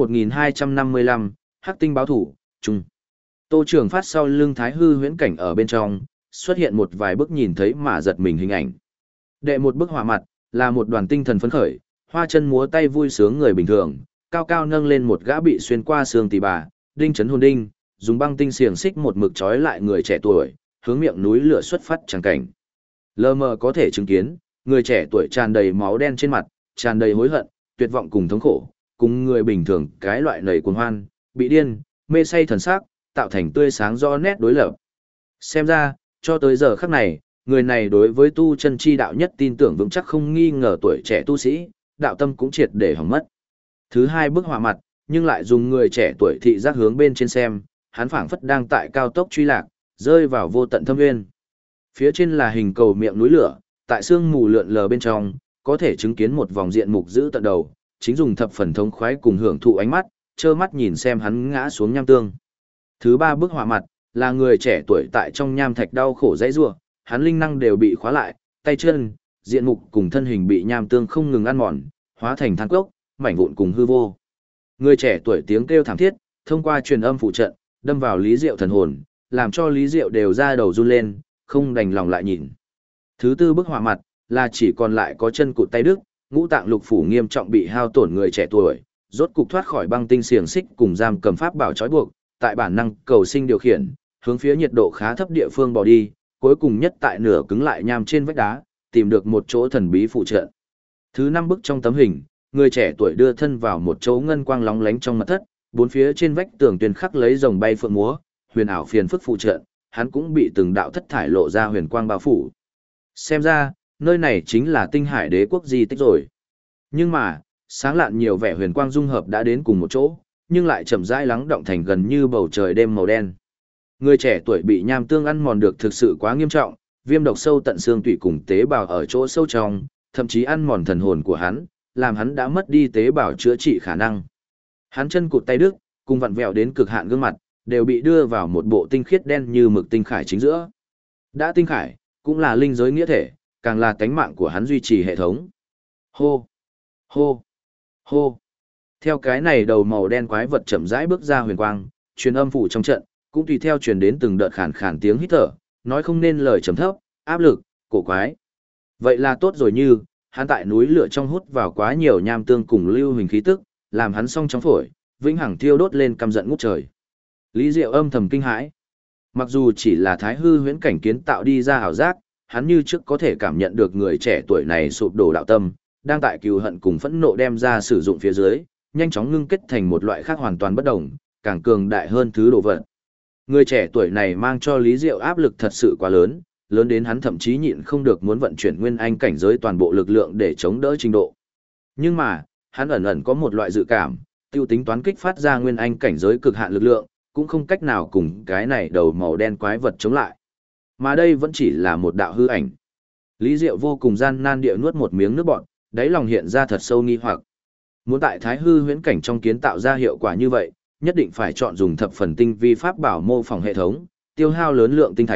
1255, Hắc tinh báo thủ, trung. Tô Trường Phát sau lưng Thái Hư huyễn cảnh ở bên trong, xuất hiện một vài bức nhìn thấy mà giật mình hình ảnh. Đệ một bức họa mặt, là một đoàn tinh thần phấn khởi, hoa chân múa tay vui sướng người bình thường, cao cao nâng lên một gã bị xuyên qua xương tỳ bà, đinh chấn hồn đinh, dùng băng tinh xiềng xích một mực trói lại người trẻ tuổi, hướng miệng núi lửa xuất phát chẳng cảnh. Lờ mờ có thể chứng kiến, người trẻ tuổi tràn đầy máu đen trên mặt, tràn đầy hối hận, tuyệt vọng cùng thống khổ, cùng người bình thường cái loại nầy cuồng hoan, bị điên, mê say thần sắc, tạo thành tươi sáng rõ nét đối lập. Xem ra, cho tới giờ khắc này, người này đối với tu chân chi đạo nhất tin tưởng vững chắc không nghi ngờ tuổi trẻ tu sĩ, đạo tâm cũng triệt để hỏng mất. Thứ hai bức họa mặt, nhưng lại dùng người trẻ tuổi thị giác hướng bên trên xem, hắn phảng phất đang tại cao tốc truy lạc, rơi vào vô tận thâm nguyên. Phía trên là hình cầu miệng núi lửa, tại sương mù lượn lờ bên trong, có thể chứng kiến một vòng diện mục giữ tận đầu, chính dùng thập phần thống khoái cùng hưởng thụ ánh mắt, trơ mắt nhìn xem hắn ngã xuống nham tương. Thứ ba bức họa mặt, là người trẻ tuổi tại trong nham thạch đau khổ dãy rủa, hắn linh năng đều bị khóa lại, tay chân, diện mục cùng thân hình bị nham tương không ngừng ăn mòn, hóa thành than cốc, mảnh vụn cùng hư vô. Người trẻ tuổi tiếng kêu thảm thiết, thông qua truyền âm phụ trận, đâm vào Lý Diệu thần hồn, làm cho Lý Diệu đều ra đầu run lên, không đành lòng lại nhìn. Thứ tư bức họa mặt, là chỉ còn lại có chân cụt tay đứt, ngũ tạng lục phủ nghiêm trọng bị hao tổn người trẻ tuổi, rốt cục thoát khỏi băng tinh xiềng xích cùng giam cầm pháp bảo trói buộc, tại bản năng cầu sinh điều khiển, hướng phía nhiệt độ khá thấp địa phương bỏ đi, cuối cùng nhất tại nửa cứng lại nham trên vách đá, tìm được một chỗ thần bí phụ trợ. Thứ năm bức trong tấm hình, người trẻ tuổi đưa thân vào một chỗ ngân quang lóng lánh trong mật thất, bốn phía trên vách tường tuyên khắc lấy rồng bay phượng múa, huyền ảo phiền phức phụ trợ, hắn cũng bị từng đạo thất thải lộ ra huyền quang bao phủ. Xem ra, nơi này chính là tinh hải đế quốc di tích rồi. Nhưng mà, sáng lạn nhiều vẻ huyền quang dung hợp đã đến cùng một chỗ, nhưng lại chậm rãi lắng động thành gần như bầu trời đêm màu đen. Người trẻ tuổi bị nham tương ăn mòn được thực sự quá nghiêm trọng, viêm độc sâu tận xương tủy cùng tế bào ở chỗ sâu trong, thậm chí ăn mòn thần hồn của hắn, làm hắn đã mất đi tế bào chữa trị khả năng. Hắn chân cụt tay đứt, cùng vặn vẹo đến cực hạn gương mặt, đều bị đưa vào một bộ tinh khiết đen như mực tinh khải chính giữa. Đã tinh khải, cũng là linh giới nghĩa thể, càng là tánh mạng của hắn duy trì hệ thống. Hô, hô, hô. Theo cái này đầu màu đen quái vật chậm rãi bước ra huyền quang, truyền âm phủ trong trận, cũng tùy theo truyền đến từng đợt khàn khàn tiếng hít thở, nói không nên lời trầm thấp, áp lực, cổ quái. Vậy là tốt rồi như, hắn tại núi lửa trong hút vào quá nhiều nham tương cùng lưu hình khí tức, làm hắn song trong phổi, vĩnh hằng thiêu đốt lên căm giận ngút trời. Lý Diệu âm thầm kinh hãi. Mặc dù chỉ là thái hư huyễn cảnh kiến tạo đi ra ảo giác, hắn như trước có thể cảm nhận được người trẻ tuổi này sụp đổ đạo tâm, đang tại cừu hận cùng phẫn nộ đem ra sử dụng phía dưới, nhanh chóng ngưng kết thành một loại khác hoàn toàn bất đồng, càng cường đại hơn thứ đồ vật. Người trẻ tuổi này mang cho Lý Diệu áp lực thật sự quá lớn, lớn đến hắn thậm chí nhịn không được muốn vận chuyển nguyên anh cảnh giới toàn bộ lực lượng để chống đỡ trình độ. Nhưng mà, hắn ẩn ẩn có một loại dự cảm, tiêu tính toán kích phát ra nguyên anh cảnh giới cực hạn lực lượng, cũng không cách nào cùng cái này đầu màu đen quái vật chống lại. Mà đây vẫn chỉ là một đạo hư ảnh. Lý Diệu vô cùng gian nan địa nuốt một miếng nước bọt, đáy lòng hiện ra thật sâu nghi hoặc. Muốn tại thái hư huyễn cảnh trong kiến tạo ra hiệu quả như vậy, nhất định phải chọn dùng thập phần tinh vi pháp bảo mô phỏng hệ thống, tiêu hao lớn lượng tinh thạch.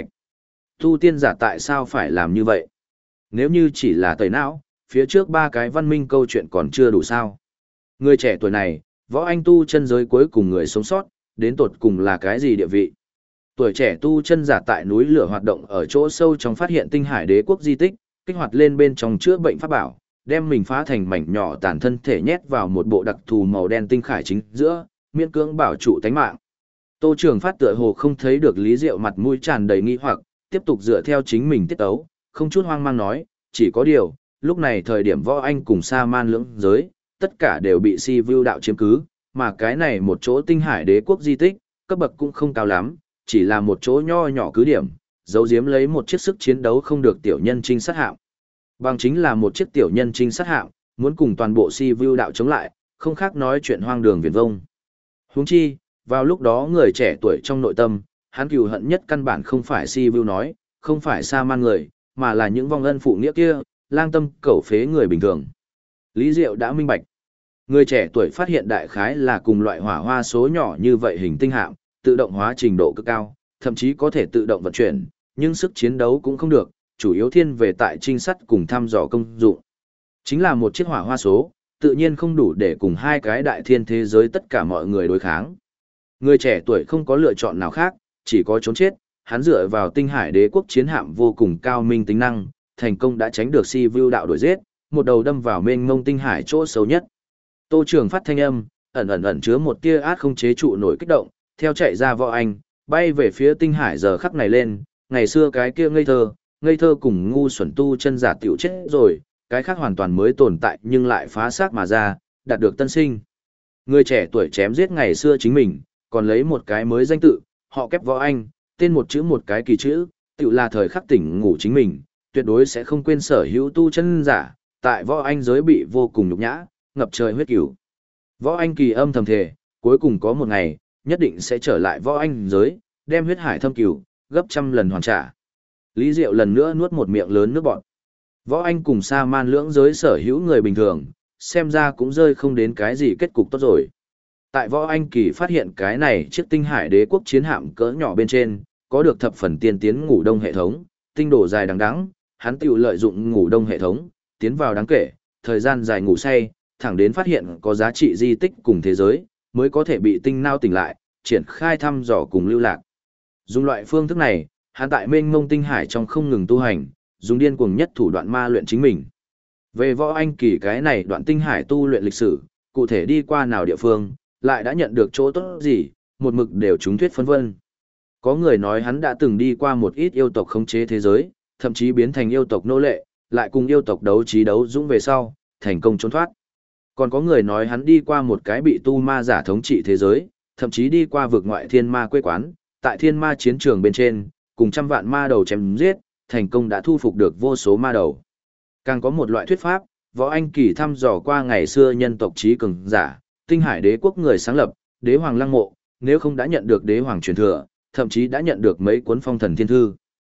Tu tiên giả tại sao phải làm như vậy? Nếu như chỉ là tẩy não, phía trước ba cái văn minh câu chuyện còn chưa đủ sao? Người trẻ tuổi này, võ anh tu chân giới cuối cùng người sống sót, đến tột cùng là cái gì địa vị? Tuổi trẻ tu chân giả tại núi lửa hoạt động ở chỗ sâu trong phát hiện tinh hải đế quốc di tích, kích hoạt lên bên trong chữa bệnh pháp bảo, đem mình phá thành mảnh nhỏ tàn thân thể nhét vào một bộ đặc thù màu đen tinh khải chính giữa, miễn cưỡng bảo trụ tánh mạng. Tô Trường Phát tựa hồ không thấy được Lý Diệu mặt mũi tràn đầy nghi hoặc, tiếp tục dựa theo chính mình tiết tấu, không chút hoang mang nói, chỉ có điều, lúc này thời điểm võ anh cùng sa man lưỡng giới, tất cả đều bị si vưu đạo chiếm cứ, mà cái này một chỗ tinh hải đế quốc di tích, cấp bậc cũng không cao lắm, chỉ là một chỗ nho nhỏ cứ điểm, giấu giếm lấy một chiếc sức chiến đấu không được tiểu nhân trinh sát hạm. Bằng chính là một chiếc tiểu nhân trinh sát hạm, muốn cùng toàn bộ si view đạo chống lại, không khác nói chuyện hoang đường viển vông. Huống chi, vào lúc đó người trẻ tuổi trong nội tâm, hắn cừu hận nhất căn bản không phải si view nói, không phải sa man người, mà là những vong ân phụ nghĩa kia, lang tâm cẩu phế người bình thường. Lý Diệu đã minh bạch. Người trẻ tuổi phát hiện đại khái là cùng loại hỏa hoa số nhỏ như vậy hình tinh hạm, tự động hóa trình độ cực cao, thậm chí có thể tự động vận chuyển, nhưng sức chiến đấu cũng không được, chủ yếu thiên về tại trinh sát cùng thăm dò công dụng. Chính là một chiếc hỏa hoa số, tự nhiên không đủ để cùng hai cái đại thiên thế giới tất cả mọi người đối kháng. Người trẻ tuổi không có lựa chọn nào khác, chỉ có trốn chết, hắn dựa vào tinh hải đế quốc chiến hạm vô cùng cao minh tính năng, thành công đã tránh được si view đạo đuổi giết, một đầu đâm vào mênh mông tinh hải chỗ xấu nhất. Tô Trường phát thanh âm, ẩn chứa một tia át không chế trụ nổi kích động, theo chạy ra Võ Anh, bay về phía tinh hải giờ khắc này lên, ngày xưa cái kia ngây thơ cùng ngu xuẩn tu chân giả tiểu chết rồi, cái khác hoàn toàn mới tồn tại nhưng lại phá xác mà ra, đạt được tân sinh. Người trẻ tuổi chém giết ngày xưa chính mình, còn lấy một cái mới danh tự, họ kép Võ Anh, tên một chữ một cái kỳ chữ, tiểu là thời khắc tỉnh ngủ chính mình, tuyệt đối sẽ không quên sở hữu tu chân giả, tại Võ Anh giới bị vô cùng nhục nhã, ngập trời huyết cửu. Võ Anh kỳ âm thầm thề, cuối cùng có một ngày, nhất định sẽ trở lại Võ Anh giới, đem huyết hải thâm cửu, gấp trăm lần hoàn trả. Lý Diệu lần nữa nuốt một miệng lớn nước bọt. Võ Anh cùng Sa Man lưỡng giới sở hữu người bình thường, xem ra cũng rơi không đến cái gì kết cục tốt rồi. Tại Võ Anh kỳ phát hiện cái này chiếc tinh hải đế quốc chiến hạm cỡ nhỏ bên trên, có được thập phần tiên tiến ngủ đông hệ thống, tinh độ dài đằng đẵng, hắn tiểu lợi dụng ngủ đông hệ thống, tiến vào đáng kể, thời gian dài ngủ say, thẳng đến phát hiện có giá trị di tích cùng thế giới, mới có thể bị tinh nao tỉnh lại, triển khai thăm dò cùng lưu lạc. Dùng loại phương thức này, hắn tại mênh mông tinh hải trong không ngừng tu hành, dùng điên cuồng nhất thủ đoạn ma luyện chính mình. Về Võ Anh kỳ cái này đoạn tinh hải tu luyện lịch sử, cụ thể đi qua nào địa phương, lại đã nhận được chỗ tốt gì, một mực đều trúng thuyết phân vân. Có người nói hắn đã từng đi qua một ít yêu tộc khống chế thế giới, thậm chí biến thành yêu tộc nô lệ, lại cùng yêu tộc đấu trí đấu dũng về sau, thành công trốn thoát. Còn có người nói hắn đi qua một cái bị tu ma giả thống trị thế giới, thậm chí đi qua vực ngoại thiên ma quê quán, tại thiên ma chiến trường bên trên, cùng trăm vạn ma đầu chém giết, thành công đã thu phục được vô số ma đầu. Càng có một loại thuyết pháp, Võ Anh kỳ thăm dò qua ngày xưa nhân tộc trí cường giả, tinh hải đế quốc người sáng lập, đế hoàng lăng mộ, nếu không đã nhận được đế hoàng truyền thừa, thậm chí đã nhận được mấy cuốn phong thần thiên thư.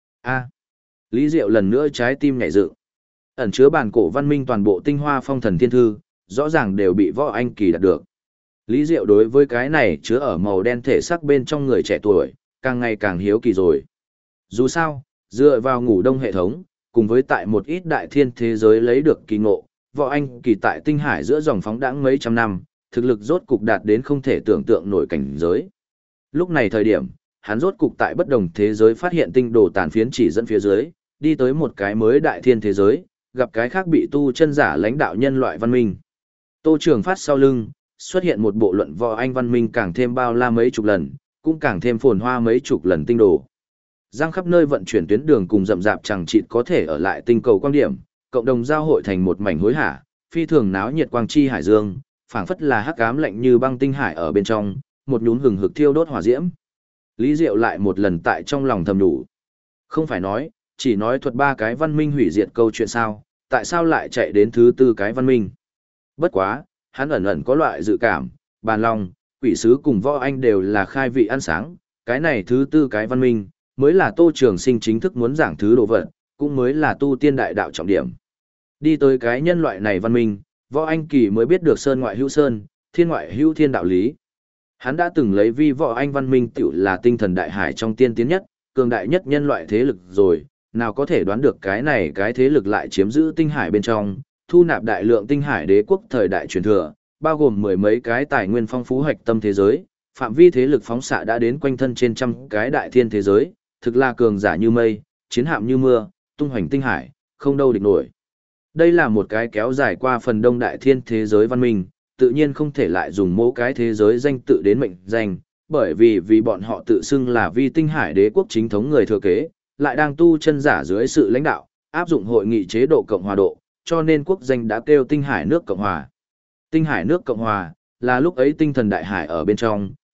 Lý Diệu lần nữa trái tim nhảy dựng. Ẩn chứa bản cổ văn minh toàn bộ tinh hoa phong thần thiên thư, rõ ràng đều bị Võ Anh kỳ đạt được. Lý Diệu đối với cái này chứa ở màu đen thể xác bên trong người trẻ tuổi, càng ngày càng hiếu kỳ rồi. Dù sao, dựa vào ngủ đông hệ thống, cùng với tại một ít đại thiên thế giới lấy được kỳ ngộ, Võ Anh kỳ tại tinh hải giữa dòng phóng đãng mấy trăm năm, thực lực rốt cục đạt đến không thể tưởng tượng nổi cảnh giới. Lúc này thời điểm, hắn rốt cục tại bất đồng thế giới phát hiện tinh đồ tàn phiến chỉ dẫn phía dưới, đi tới một cái mới đại thiên thế giới, gặp cái khác bị tu chân giả lãnh đạo nhân loại văn minh. Tô Trường Phát sau lưng, xuất hiện một bộ luận Võ Anh văn minh càng thêm bao la mấy chục lần, cũng càng thêm phồn hoa mấy chục lần tinh đồ. Giang khắp nơi vận chuyển tuyến đường cùng rậm rạp chẳng chịt có thể ở lại tinh cầu quang điểm, cộng đồng giao hội thành một mảnh hối hả, phi thường náo nhiệt quang chi hải dương, phảng phất là hắc ám lạnh như băng tinh hải ở bên trong, một nhún hừng hực thiêu đốt hỏa diễm. Lý Diệu lại một lần tại trong lòng thầm đủ. Không phải nói, chỉ nói thuật ba cái văn minh hủy diệt câu chuyện sao, tại sao lại chạy đến thứ tư cái văn minh? Bất quá, hắn ẩn có loại dự cảm, Bàn Long, Quỷ Sứ cùng Võ Anh đều là khai vị ăn sáng, cái này thứ tư cái văn minh, mới là Tô Trường Sinh chính thức muốn giảng thứ đồ vật, cũng mới là tu tiên đại đạo trọng điểm. Đi tới cái nhân loại này văn minh, Võ Anh kỳ mới biết được sơn ngoại hữu sơn, thiên ngoại hữu thiên đạo lý. Hắn đã từng lấy vi Võ Anh văn minh tiểu là tinh thần đại hải trong tiên tiến nhất, cường đại nhất nhân loại thế lực rồi, nào có thể đoán được cái này cái thế lực lại chiếm giữ tinh hải bên trong, thu nạp đại lượng tinh hải đế quốc thời đại truyền thừa, bao gồm mười mấy cái tài nguyên phong phú hạch tâm thế giới, phạm vi thế lực phóng xạ đã đến quanh thân trên trăm cái đại thiên thế giới, thực là cường giả như mây, chiến hạm như mưa, tung hoành tinh hải, không đâu địch nổi. Đây là một cái kéo dài qua phần đông đại thiên thế giới văn minh, tự nhiên không thể lại dùng mỗi cái thế giới danh tự đến mệnh danh, bởi vì bọn họ tự xưng là vi tinh hải đế quốc chính thống người thừa kế, lại đang tu chân giả dưới sự lãnh đạo, áp dụng hội nghị chế độ cộng hòa độ, cho nên quốc danh đã kêu tinh hải nước Cộng Hòa. Tinh hải nước Cộng Hòa, là lúc ấy tinh thần đại hải ở bên trong,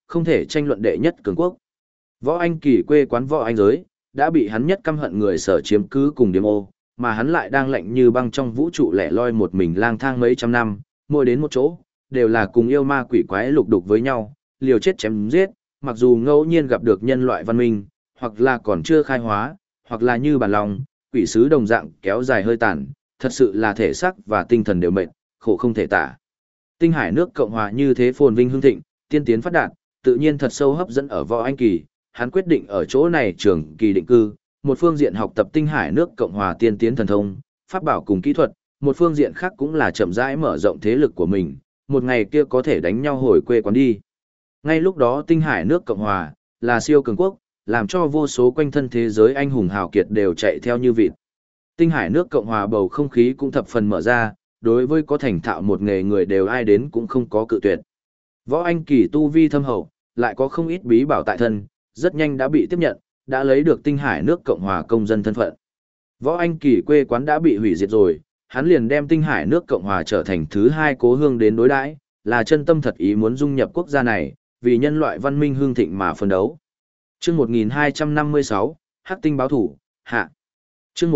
không thể tranh luận đệ nhất cường quốc. Võ Anh Kỳ quê quán Võ Anh giới, đã bị hắn nhất căm hận người sở chiếm cứ cùng Điềm Ô, mà hắn lại đang lạnh như băng trong vũ trụ lẻ loi một mình lang thang mấy trăm năm, mỗi đến một chỗ, đều là cùng yêu ma quỷ quái lục đục với nhau, liều chết chém giết, mặc dù ngẫu nhiên gặp được nhân loại văn minh, hoặc là còn chưa khai hóa, hoặc là như bản lòng, quỷ sứ đồng dạng kéo dài hơi tàn, thật sự là thể xác và tinh thần đều mệt, khổ không thể tả. Tinh Hải nước Cộng hòa như thế phồn vinh hưng thịnh, tiên tiến phát đạt, tự nhiên thật sâu hấp dẫn ở Võ Anh Kỳ, hắn quyết định ở chỗ này trường kỳ định cư, một phương diện học tập Tinh Hải nước Cộng hòa tiên tiến thần thông, pháp bảo cùng kỹ thuật, một phương diện khác cũng là chậm rãi mở rộng thế lực của mình, một ngày kia có thể đánh nhau hồi quê quán đi. Ngay lúc đó Tinh Hải nước Cộng hòa là siêu cường quốc, làm cho vô số quanh thân thế giới anh hùng hào kiệt đều chạy theo như vịt. Tinh Hải nước Cộng hòa bầu không khí cũng thập phần mở ra, đối với có thành thạo một nghề người đều ai đến cũng không có cự tuyệt. Võ Anh Kỳ tu vi thâm hậu, lại có không ít bí bảo tại thân, rất nhanh đã bị tiếp nhận, đã lấy được Tinh Hải nước Cộng hòa công dân thân phận. Võ Anh Kỳ quê quán đã bị hủy diệt rồi, hắn liền đem Tinh Hải nước Cộng hòa trở thành thứ hai cố hương đến đối đãi, là chân tâm thật ý muốn dung nhập quốc gia này, vì nhân loại văn minh hương thịnh mà phấn đấu. Chương 1256, Hắc tinh báo thủ, hạ. Chương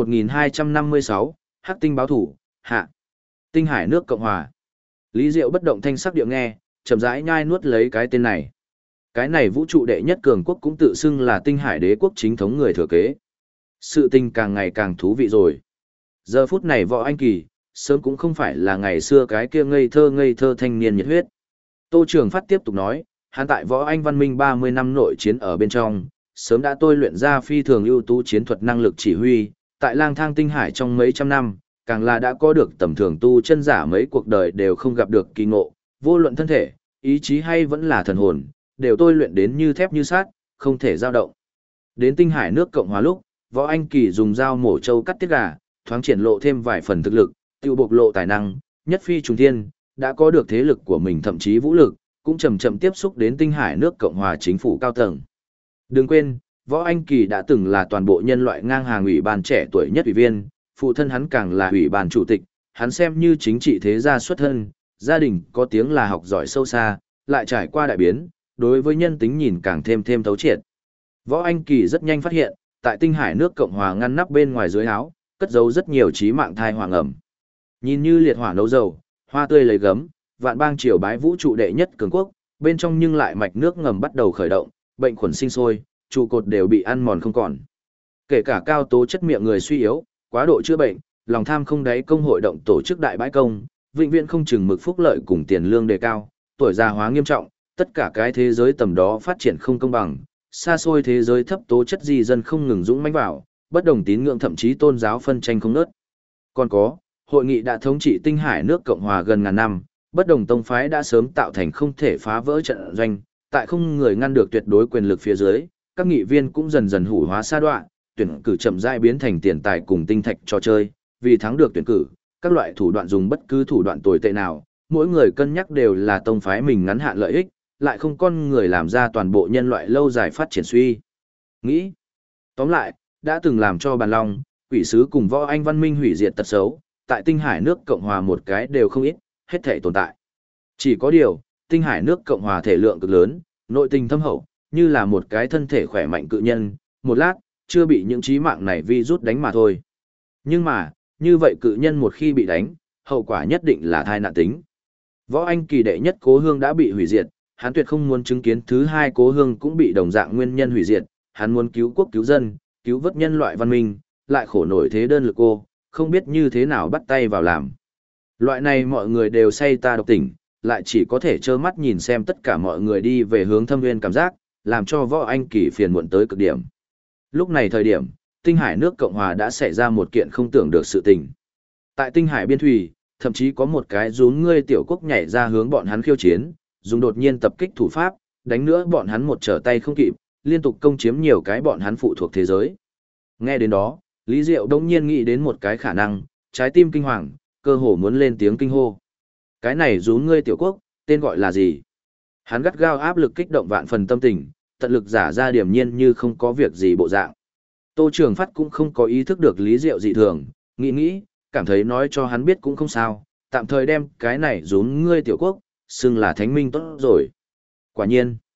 1256, Hắc tinh báo thủ, hạ. Tinh Hải nước Cộng hòa. Lý Diệu bất động thanh sắc điệu nghe, chậm rãi nhai nuốt lấy cái tên này. Cái này vũ trụ đệ nhất cường quốc cũng tự xưng là Tinh Hải đế quốc chính thống người thừa kế. Sự tình càng ngày càng thú vị rồi. Giờ phút này Võ Anh Kỳ, sớm cũng không phải là ngày xưa cái kia ngây thơ thanh niên nhiệt huyết. Tô Trường Phát tiếp tục nói, hắn tại Võ Anh văn minh 30 năm nội chiến ở bên trong, sớm đã tôi luyện ra phi thường ưu tú chiến thuật năng lực chỉ huy, tại lang thang tinh hải trong mấy trăm năm, càng là đã có được tầm thường tu chân giả mấy cuộc đời đều không gặp được kỳ ngộ, vô luận thân thể, ý chí hay vẫn là thần hồn, đều tôi luyện đến như thép như sắt, không thể dao động. Đến Tinh Hải nước Cộng hòa lúc, Võ Anh Kỳ dùng dao mổ trâu cắt tiết gà, thoáng triển lộ thêm vài phần thực lực, tiêu bộc lộ tài năng, nhất phi trùng thiên, đã có được thế lực của mình thậm chí vũ lực, cũng chậm chậm tiếp xúc đến Tinh Hải nước Cộng hòa chính phủ cao tầng. Đừng quên, Võ Anh Kỳ đã từng là toàn bộ nhân loại ngang hàng ủy ban trẻ tuổi nhất ủy viên, phụ thân hắn càng là ủy ban chủ tịch, hắn xem như chính trị thế gia xuất thân, gia đình có tiếng là học giỏi sâu xa, lại trải qua đại biến, đối với nhân tính nhìn càng thêm thấu triệt. Võ Anh Kỳ rất nhanh phát hiện, tại Tinh Hải nước Cộng hòa ngăn nắp bên ngoài dưới áo, cất giấu rất nhiều chí mạng thai hoàng ẩm. Nhìn như liệt hỏa nấu dầu, hoa tươi lấy gấm, vạn bang triều bái vũ trụ đệ nhất cường quốc, bên trong nhưng lại mạch nước ngầm bắt đầu khởi động, bệnh khuẩn sinh sôi, trụ cột đều bị ăn mòn không còn. Kể cả cao tố chất miệng người suy yếu, quá độ chữa bệnh, lòng tham không đáy công hội động tổ chức đại bãi công, vĩnh viễn không chừng mực phúc lợi cùng tiền lương đề cao, tuổi già hóa nghiêm trọng, tất cả cái thế giới tầm đó phát triển không công bằng, xa xôi thế giới thấp tố chất di dân không ngừng dũng mãnh vào, bất đồng tín ngưỡng thậm chí tôn giáo phân tranh không ngớt. Còn có, hội nghị đã thống trị Tinh Hải nước Cộng hòa gần ngàn năm, bất đồng tông phái đã sớm tạo thành không thể phá vỡ trận doanh, tại không người ngăn được tuyệt đối quyền lực phía dưới, các nghị viên cũng dần dần hủ hóa sa đoạn, tuyển cử chậm rãi biến thành tiền tài cùng tinh thạch cho chơi, vì thắng được tuyển cử, các loại thủ đoạn dùng bất cứ thủ đoạn tồi tệ nào, mỗi người cân nhắc đều là tông phái mình ngắn hạn lợi ích, lại không con người làm ra toàn bộ nhân loại lâu dài phát triển suy. Nghĩ. Tóm lại, đã từng làm cho Bàn Long, quỷ sứ cùng Võ Anh văn minh hủy diệt tật xấu, tại Tinh Hải nước Cộng hòa một cái đều không ít, hết thảy tồn tại. Chỉ có điều, Tinh Hải nước Cộng hòa thể lượng cực lớn, nội tình thâm hậu, như là một cái thân thể khỏe mạnh cự nhân, một lát, chưa bị những chí mạng này virus đánh mà thôi. Nhưng mà, như vậy cự nhân một khi bị đánh, hậu quả nhất định là thai nạn tính. Võ Anh kỳ đệ nhất cố hương đã bị hủy diệt, hắn tuyệt không muốn chứng kiến thứ hai cố hương cũng bị đồng dạng nguyên nhân hủy diệt, hắn muốn cứu quốc cứu dân, cứu vớt nhân loại văn minh, lại khổ nổi thế đơn lực cô, không biết như thế nào bắt tay vào làm. Loại này mọi người đều say ta độc tỉnh, lại chỉ có thể trơ mắt nhìn xem tất cả mọi người đi về hướng thâm nguyên cảm giác, làm cho Võ Anh kỳ phiền muộn tới cực điểm. Lúc này thời điểm, Tinh Hải nước Cộng hòa đã xảy ra một kiện không tưởng được sự tình. Tại Tinh Hải biên thủy, thậm chí có một cái rún ngươi tiểu quốc nhảy ra hướng bọn hắn khiêu chiến, dùng đột nhiên tập kích thủ pháp, đánh nữa bọn hắn một trở tay không kịp, liên tục công chiếm nhiều cái bọn hắn phụ thuộc thế giới. Nghe đến đó, Lý Diệu đông nhiên nghĩ đến một cái khả năng, trái tim kinh hoàng, cơ hồ muốn lên tiếng kinh hô. Cái này rún ngươi tiểu quốc, tên gọi là gì? Hắn gắt gao áp lực kích động vạn phần tâm tình, tận lực giả ra điềm nhiên như không có việc gì bộ dạng. Tô Trường Phát cũng không có ý thức được Lý Diệu dị thường, nghĩ, cảm thấy nói cho hắn biết cũng không sao, tạm thời đem cái này rún ngươi tiểu quốc, xưng là thánh minh tốt rồi. Quả nhiên,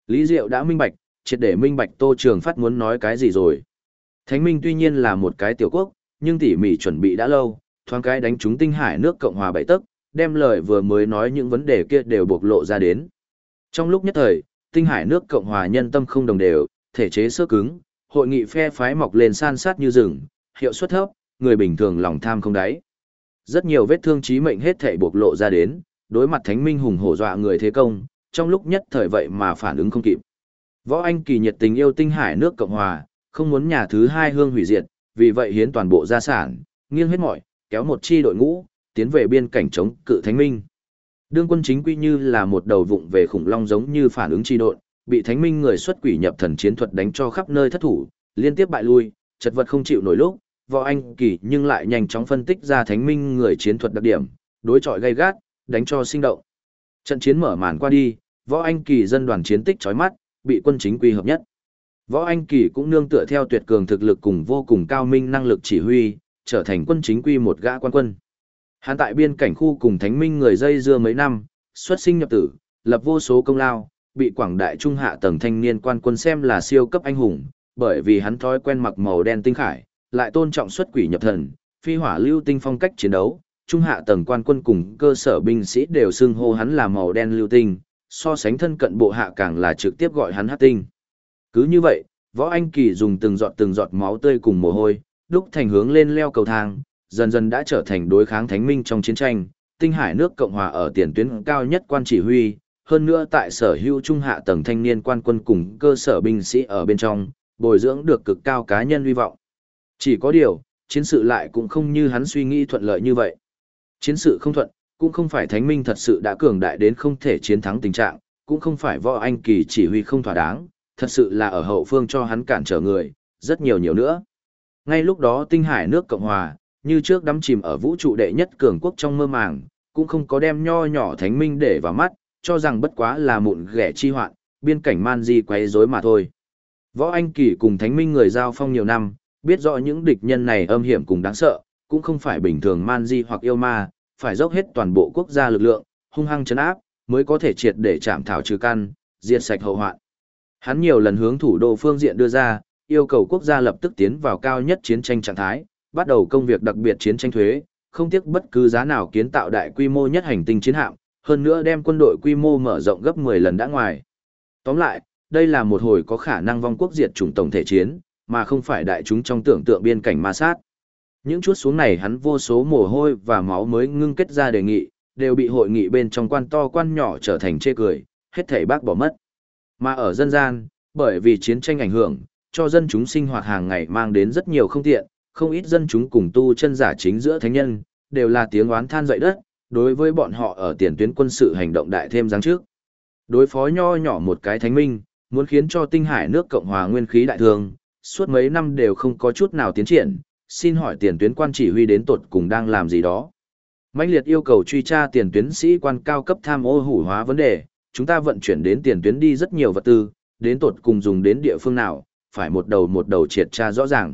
Lý Diệu đã minh bạch, triệt để minh bạch Tô Trường Phát muốn nói cái gì rồi. Thánh Minh tuy nhiên là một cái tiểu quốc, nhưng tỉ mỉ chuẩn bị đã lâu, thoáng cái đánh trúng Tinh Hải nước Cộng hòa 7 tấc, đem lời vừa mới nói những vấn đề kia đều bộc lộ ra đến. Trong lúc nhất thời, Tinh Hải nước Cộng hòa nhân tâm không đồng đều, thể chế sơ cứng, hội nghị phe phái mọc lên san sát như rừng, hiệu suất thấp, người bình thường lòng tham không đáy. Rất nhiều vết thương chí mệnh hết thảy bộc lộ ra đến, đối mặt Thánh Minh hùng hổ dọa người thế công, trong lúc nhất thời vậy mà phản ứng không kịp. Võ Anh Kỳ nhiệt tình yêu Tinh Hải nước Cộng hòa, không muốn nhà thứ hai hương hủy diệt, vì vậy hiến toàn bộ gia sản, nghiêng hết mọi, kéo một chi đội ngũ, tiến về biên cảnh chống cự Thánh Minh. Đương quân chính quy như là một đầu vụng về khủng long giống như phản ứng chi độn, bị Thánh Minh người xuất quỷ nhập thần chiến thuật đánh cho khắp nơi thất thủ, liên tiếp bại lui, chật vật không chịu nổi lúc, Võ Anh Kỳ nhưng lại nhanh chóng phân tích ra Thánh Minh người chiến thuật đặc điểm, đối chọi gay gắt, đánh cho sinh động. Trận chiến mở màn qua đi, Võ Anh Kỳ dân đoàn chiến tích chói mắt, bị quân chính quy hợp nhất. Võ Anh Kỳ cũng nương tựa theo tuyệt cường thực lực cùng vô cùng cao minh năng lực chỉ huy, trở thành quân chính quy một gã quan quân. Hắn tại biên cảnh khu cùng Thánh Minh người dây dưa mấy năm, xuất sinh nhập tử, lập vô số công lao, bị quảng đại trung hạ tầng thanh niên quan quân xem là siêu cấp anh hùng, bởi vì hắn thói quen mặc màu đen tinh khải, lại tôn trọng xuất quỷ nhập thần, phi hỏa lưu tinh phong cách chiến đấu, trung hạ tầng quan quân cùng cơ sở binh sĩ đều xưng hô hắn là màu đen lưu tinh, so sánh thân cận bộ hạ càng là trực tiếp gọi hắn hắc tinh. Cứ như vậy, Võ Anh Kỳ dùng từng giọt máu tươi cùng mồ hôi, đúc thành hướng lên leo cầu thang, dần dần đã trở thành đối kháng Thánh Minh trong chiến tranh, Tinh Hải nước Cộng hòa ở tiền tuyến cao nhất quan chỉ huy, hơn nữa tại sở hữu trung hạ tầng thanh niên quan quân cùng cơ sở binh sĩ ở bên trong, bồi dưỡng được cực cao cá nhân hy vọng. Chỉ có điều, chiến sự lại cũng không như hắn suy nghĩ thuận lợi như vậy. Chiến sự không thuận, cũng không phải Thánh Minh thật sự đã cường đại đến không thể chiến thắng tình trạng, cũng không phải Võ Anh Kỳ chỉ huy không thỏa đáng, thật sự là ở hậu phương cho hắn cản trở người, rất nhiều nữa. Ngay lúc đó Tinh Hải nước Cộng hòa, như trước đắm chìm ở vũ trụ đệ nhất cường quốc trong mơ màng, cũng không có đem nho nhỏ Thánh Minh để vào mắt, cho rằng bất quá là mụn ghẻ chi hoạn, biên cảnh man di quấy rối mà thôi. Võ Anh Kỳ cùng Thánh Minh người giao phong nhiều năm, biết rõ những địch nhân này âm hiểm cùng đáng sợ, cũng không phải bình thường man di hoặc yêu ma, phải dốc hết toàn bộ quốc gia lực lượng, hung hăng trấn áp, mới có thể triệt để chạm thảo trừ căn, diệt sạch hậu hoạn. Hắn nhiều lần hướng thủ đô phương diện đưa ra, yêu cầu quốc gia lập tức tiến vào cao nhất chiến tranh trạng thái, bắt đầu công việc đặc biệt chiến tranh thuế, không tiếc bất cứ giá nào kiến tạo đại quy mô nhất hành tinh chiến hạm, hơn nữa đem quân đội quy mô mở rộng gấp 10 lần đã ngoài. Tóm lại, đây là một hồi có khả năng vong quốc diệt chủng tổng thể chiến, mà không phải đại chúng trong tưởng tượng biên cảnh ma sát. Những chuốt xuống này hắn vô số mồ hôi và máu mới ngưng kết ra đề nghị, đều bị hội nghị bên trong quan to quan nhỏ trở thành chê cười, hết thảy bác bỏ mất. Mà ở dân gian, bởi vì chiến tranh ảnh hưởng, cho dân chúng sinh hoạt hàng ngày mang đến rất nhiều không tiện, không ít dân chúng cùng tu chân giả chính giữa thánh nhân, đều là tiếng oán than dậy đất, đối với bọn họ ở tiền tuyến quân sự hành động đại thêm giáng trước. Đối phó nho nhỏ một cái Thánh Minh, muốn khiến cho Tinh Hải nước Cộng hòa nguyên khí đại thương, suốt mấy năm đều không có chút nào tiến triển, xin hỏi tiền tuyến quan chỉ huy đến tột cùng đang làm gì đó. Mãnh liệt yêu cầu truy tra tiền tuyến sĩ quan cao cấp tham ô hủ hóa vấn đề, chúng ta vận chuyển đến tiền tuyến đi rất nhiều vật tư, đến tột cùng dùng đến địa phương nào, phải một đầu triệt tra rõ ràng.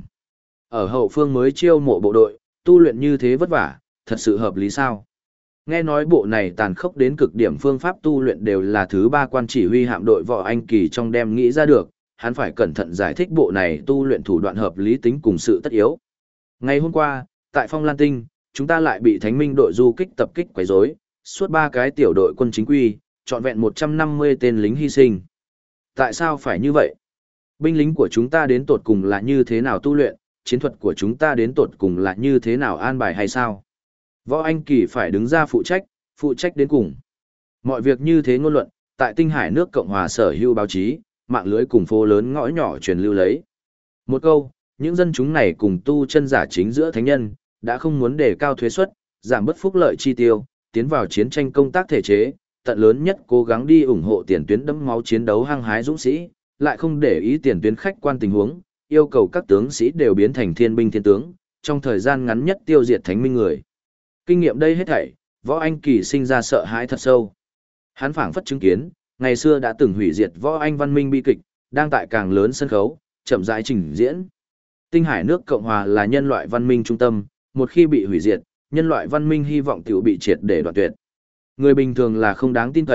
Ở hậu phương mới chiêu mộ bộ đội, tu luyện như thế vất vả, thật sự hợp lý sao? Nghe nói bộ này tàn khốc đến cực điểm phương pháp tu luyện đều là thứ ba quan chỉ huy hạm đội Võ Anh Kỳ trong đem nghĩ ra được, hắn phải cẩn thận giải thích bộ này tu luyện thủ đoạn hợp lý tính cùng sự tất yếu. Ngày hôm qua, tại Phong Lan Tinh, chúng ta lại bị Thánh Minh đội du kích tập kích quấy rối, suốt 3 cái tiểu đội quân chính quy, trọn vẹn 150 tên lính hy sinh. Tại sao phải như vậy? Binh lính của chúng ta đến tột cùng là như thế nào tu luyện, chiến thuật của chúng ta đến tột cùng là như thế nào an bài hay sao? Võ Anh Kỳ phải đứng ra phụ trách đến cùng. Mọi việc như thế ngôn luận, tại Tinh Hải nước Cộng hòa sở hữu báo chí, mạng lưới cùng phố lớn ngõ nhỏ truyền lưu lấy. Một câu, những dân chúng này cùng tu chân giả chính giữa thánh nhân, đã không muốn đề cao thuế suất, giảm bất phúc lợi chi tiêu, tiến vào chiến tranh công tác thể chế, tận lớn nhất cố gắng đi ủng hộ tiền tuyến đẫm máu chiến đấu hăng hái dũng sĩ, lại không để ý tiền tuyến khách quan tình huống, yêu cầu các tướng sĩ đều biến thành thiên binh thiên tướng, trong thời gian ngắn nhất tiêu diệt Thánh Minh người. Kinh nghiệm đây hết thảy, Võ Anh Kỳ sinh ra sợ hãi thật sâu. Hắn phảng phất chứng kiến, ngày xưa đã từng hủy diệt Võ Anh văn minh bi kịch, đang tại càng lớn sân khấu, chậm rãi trình diễn. Tinh Hải nước Cộng hòa là nhân loại văn minh trung tâm, một khi bị hủy diệt, nhân loại văn minh hy vọng tiểu bị triệt để đoạn tuyệt. Người bình thường là không đáng tin cậy,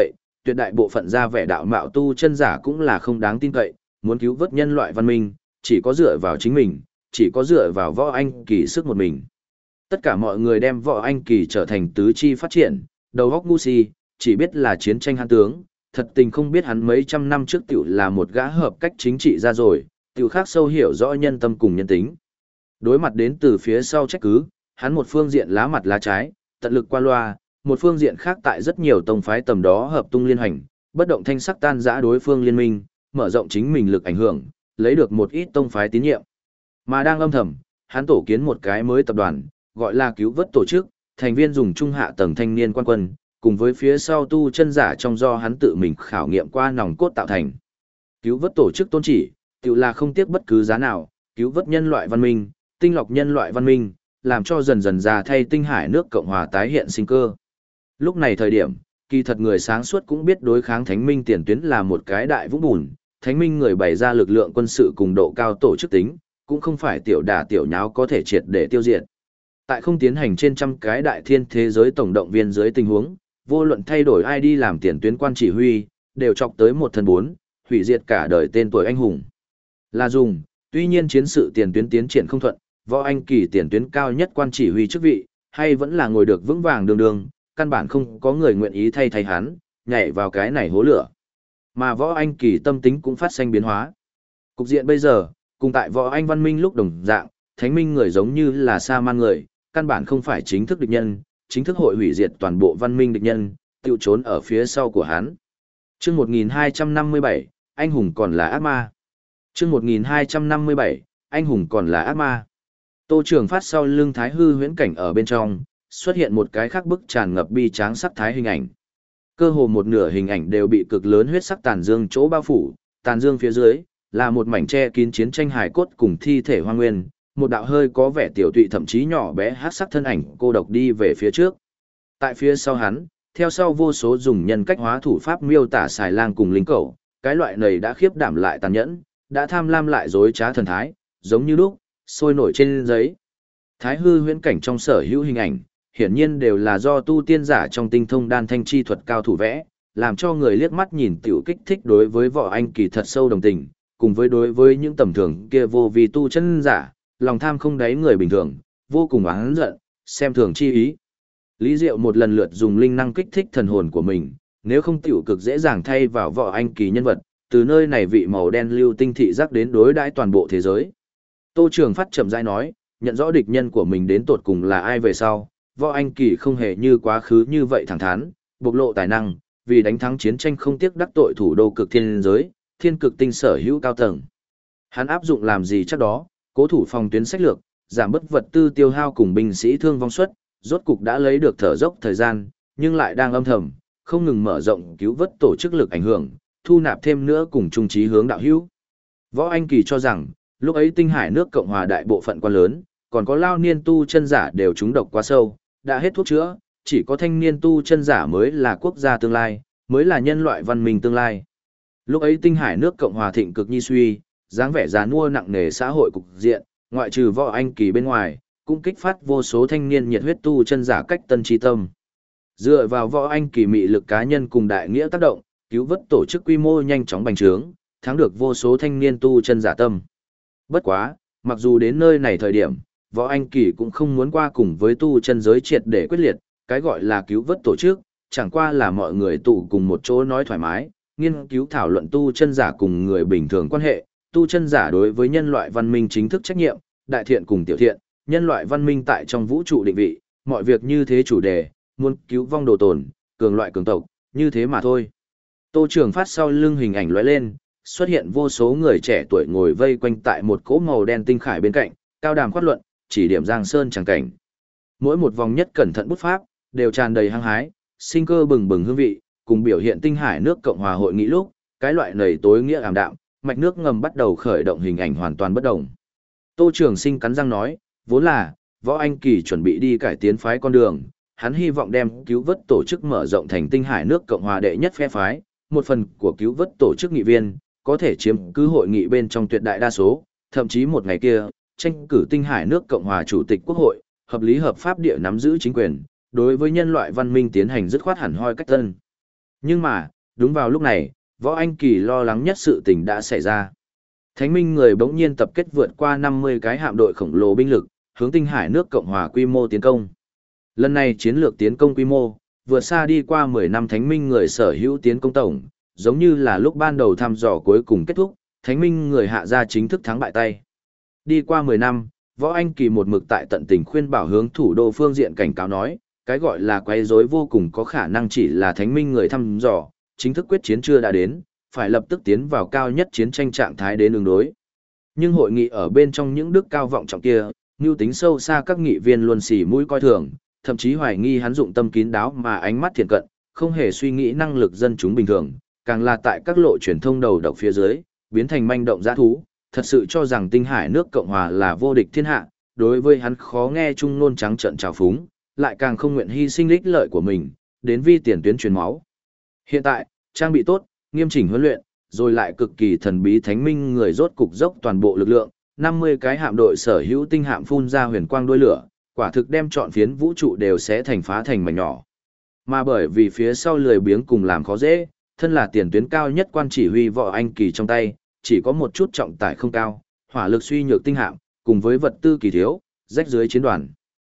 tuyệt đại bộ phận ra vẻ đạo mạo tu chân giả cũng là không đáng tin cậy, muốn cứu vớt nhân loại văn minh, chỉ có dựa vào chính mình, chỉ có dựa vào Võ Anh Kỳ sức một mình. Tất cả mọi người đem Võ Anh Kỳ trở thành tứ chi phát triển, đầu óc ngu si, chỉ biết là chiến tranh hãn tướng, thật tình không biết hắn mấy trăm năm trước tiểu là một gã hợp cách chính trị ra rồi, tiểu khác sâu hiểu rõ nhân tâm cùng nhân tính. Đối mặt đến từ phía sau trách cứ, hắn một phương diện lá mặt lá trái, tận lực qua loa, một phương diện khác tại rất nhiều tông phái tầm đó hợp tung liên hành, bất động thanh sắc tan rã đối phương liên minh, mở rộng chính mình lực ảnh hưởng, lấy được một ít tông phái tín nhiệm. Mà đang âm thầm, hắn tổ kiến một cái mới tập đoàn, gọi là cứu vớt tổ chức, thành viên dùng trung hạ tầng thanh niên quan quân, cùng với phía sau tu chân giả trong do hắn tự mình khảo nghiệm qua nòng cốt tạo thành. Cứu vớt tổ chức tôn chỉ, tự là không tiếc bất cứ giá nào, cứu vớt nhân loại văn minh, tinh lọc nhân loại văn minh, làm cho dần dần già thay tinh hải nước Cộng hòa tái hiện sinh cơ. Lúc này thời điểm, kỳ thật người sáng suốt cũng biết đối kháng Thánh Minh tiền tuyến là một cái đại vũng bùn, Thánh Minh người bày ra lực lượng quân sự cùng độ cao tổ chức tính, cũng không phải tiểu đả tiểu nháo có thể triệt để tiêu diệt. Tại không tiến hành trên trăm cái đại thiên thế giới tổng động viên dưới tình huống, vô luận thay đổi ai đi làm tiền tuyến quan chỉ huy, đều chọc tới một thần bốn, hủy diệt cả đời tên tuổi anh hùng. Là dùng, tuy nhiên chiến sự tiền tuyến tiến triển không thuận, Võ Anh Kỳ tiền tuyến cao nhất quan chỉ huy chức vị, hay vẫn là ngồi được vững vàng đường đường, căn bản không có người nguyện ý thay hắn, nhảy vào cái này hố lửa. Mà Võ Anh Kỳ tâm tính cũng phát sinh biến hóa. Cục diện bây giờ, cùng tại Võ Anh Văn Minh lúc đồng dạng, Thánh Minh người giống như là sa man người, căn bản không phải chính thức địch nhân, chính thức hội hủy diệt toàn bộ văn minh địch nhân, tiêu trốn ở phía sau của hắn. Chương 1257, anh hùng còn là ác ma. Chương 1257, anh hùng còn là ác ma. Tô Trường Phát sau lưng Thái Hư huyễn cảnh ở bên trong, xuất hiện một cái khắc bức tràn ngập bi tráng sắc thái hình ảnh. Cơ hồ một nửa hình ảnh đều bị cực lớn huyết sắc tàn dương chỗ bao phủ, tàn dương phía dưới là một mảnh che kín chiến tranh hài cốt cùng thi thể hoang nguyên, một đạo hơi có vẻ tiểu tụy thậm chí nhỏ bé hắc sắc thân ảnh cô độc đi về phía trước. Tại phía sau hắn, theo sau vô số dùng nhân cách hóa thủ pháp miêu tả xài lang cùng lính cẩu, cái loại này đã khiếp đảm lại tàn nhẫn, đã tham lam lại dối trá thần thái, giống như lúc sôi nổi trên giấy. Thái hư huyễn cảnh trong sở hữu hình ảnh, hiển nhiên đều là do tu tiên giả trong tinh thông đan thanh chi thuật cao thủ vẽ, làm cho người liếc mắt nhìn tiểu kích thích đối với Võ Anh Kỳ thật sâu đồng tình, cùng với đối với những tầm thường kia vô vi tu chân giả, lòng tham không đáy người bình thường, vô cùng oán giận, xem thường chi ý. Lý Diệu một lần lượt dùng linh năng kích thích thần hồn của mình, nếu không tiểu cực dễ dàng thay vào Võ Anh Kỳ nhân vật, từ nơi này vị màu đen lưu tinh thị giác đến đối đãi toàn bộ thế giới. Tô Trường Phát chậm rãi nói, nhận rõ địch nhân của mình đến tột cùng là ai về sau, Võ Anh Kỳ không hề như quá khứ như vậy thẳng thắn, bộc lộ tài năng, vì đánh thắng chiến tranh không tiếc đắc tội thủ đô cực thiên giới, thiên cực tinh sở hữu cao tầng. Hắn áp dụng làm gì chắc đó, cố thủ phòng tuyến sách lược, giảm bớt vật tư tiêu hao cùng binh sĩ thương vong suất, rốt cục đã lấy được thở dốc thời gian, nhưng lại đang âm thầm, không ngừng mở rộng cứu vớt tổ chức lực ảnh hưởng, thu nạp thêm nữa cùng trung trí hướng đạo hữu. Võ Anh Kỳ cho rằng, lúc ấy tinh hải nước Cộng hòa đại bộ phận quan lớn, còn có lao niên tu chân giả đều trúng độc quá sâu, đã hết thuốc chữa, chỉ có thanh niên tu chân giả mới là quốc gia tương lai, mới là nhân loại văn minh tương lai. Lúc ấy tinh hải nước Cộng hòa thịnh cực nhi suy, dáng vẻ già nua nặng nề xã hội cục diện, ngoại trừ Võ Anh Kỳ bên ngoài, cũng kích phát vô số thanh niên nhiệt huyết tu chân giả cách tân chi tâm. Dựa vào Võ Anh Kỳ mị lực cá nhân cùng đại nghĩa tác động, cứu vớt tổ chức quy mô nhanh chóng bành trướng, thắng được vô số thanh niên tu chân giả tâm. Bất quá, mặc dù đến nơi này thời điểm, Võ Anh Kỳ cũng không muốn qua cùng với tu chân giới triệt để quyết liệt, cái gọi là cứu vớt tổ chức, chẳng qua là mọi người tụ cùng một chỗ nói thoải mái, nghiên cứu thảo luận tu chân giả cùng người bình thường quan hệ, tu chân giả đối với nhân loại văn minh chính thức trách nhiệm, đại thiện cùng tiểu thiện, nhân loại văn minh tại trong vũ trụ định vị, mọi việc như thế chủ đề, muốn cứu vong đồ tồn, cường loại cường tộc, như thế mà thôi. Tô Trường Phát sau lưng hình ảnh lóe lên, xuất hiện vô số người trẻ tuổi ngồi vây quanh tại một cỗ màu đen tinh khải bên cạnh, cao đàm khoát luận, chỉ điểm Giang Sơn chẳng cảnh. Mỗi một vòng nhất cẩn thận bút pháp, đều tràn đầy hăng hái, sinh cơ bừng bừng hương vị, cùng biểu hiện tinh hải nước Cộng hòa hội nghị lúc, cái loại nầy tối nghĩa ảm đạm, mạch nước ngầm bắt đầu khởi động hình ảnh hoàn toàn bất động. Tô Trường Sinh cắn răng nói, vốn là, Võ Anh Kỳ chuẩn bị đi cải tiến phái con đường, hắn hy vọng đem cứu vớt tổ chức mở rộng thành tinh hải nước Cộng hòa đệ nhất phe phái, một phần của cứu vớt tổ chức nghị viên, có thể chiếm cứ hội nghị bên trong tuyệt đại đa số, thậm chí một ngày kia, tranh cử tinh hải nước Cộng hòa chủ tịch quốc hội, hợp lý hợp pháp địa nắm giữ chính quyền, đối với nhân loại văn minh tiến hành dứt khoát hẳn hoi cách tân. Nhưng mà, đúng vào lúc này, Võ Anh Kỳ lo lắng nhất sự tình đã xảy ra. Thánh minh người bỗng nhiên tập kết vượt qua 50 cái hạm đội khổng lồ binh lực, hướng Tinh Hải nước Cộng hòa quy mô tiến công. Lần này chiến lược tiến công quy mô, vượt xa đi qua 10 năm thánh minh người sở hữu tiến công tổng, giống như là lúc ban đầu thăm dò cuối cùng kết thúc, thánh minh người hạ ra chính thức thắng bại tay. Đi qua 10 năm, Võ Anh Kỳ một mực tại tận tình khuyên bảo hướng thủ đô phương diện cảnh cáo nói, cái gọi là quấy rối vô cùng có khả năng chỉ là thánh minh người thăm dò, chính thức quyết chiến chưa đã đến, phải lập tức tiến vào cao nhất chiến tranh trạng thái đến ứng đối. Nhưng hội nghị ở bên trong những đức cao vọng trọng kia, mưu tính sâu xa các nghị viên luôn xỉ mũi coi thường, thậm chí hoài nghi hắn dụng tâm kín đáo mà ánh mắt thiện cận, không hề suy nghĩ năng lực dân chúng bình thường, càng là tại các lộ truyền thông đầu độc phía dưới, biến thành manh động dã thú, thật sự cho rằng Tinh Hải nước Cộng hòa là vô địch thiên hạ, đối với hắn khó nghe trung nôn trắng trợn trào phúng, lại càng không nguyện hy sinh ích lợi của mình, đến vi tiền tuyến truyền máu. Hiện tại, trang bị tốt, nghiêm chỉnh huấn luyện, rồi lại cực kỳ thần bí thánh minh người rốt cục dốc toàn bộ lực lượng, 50 cái hạm đội sở hữu tinh hạm phun ra huyền quang đuôi lửa, quả thực đem trọn phiến vũ trụ đều sẽ thành phá thành mảnh nhỏ. Mà bởi vì phía sau lười biếng cùng làm khó dễ, thân là tiền tuyến cao nhất quan chỉ huy Võ Anh Kỳ trong tay, chỉ có một chút trọng tải không cao, hỏa lực suy nhược tinh hạm, cùng với vật tư kỳ thiếu, rách dưới chiến đoàn.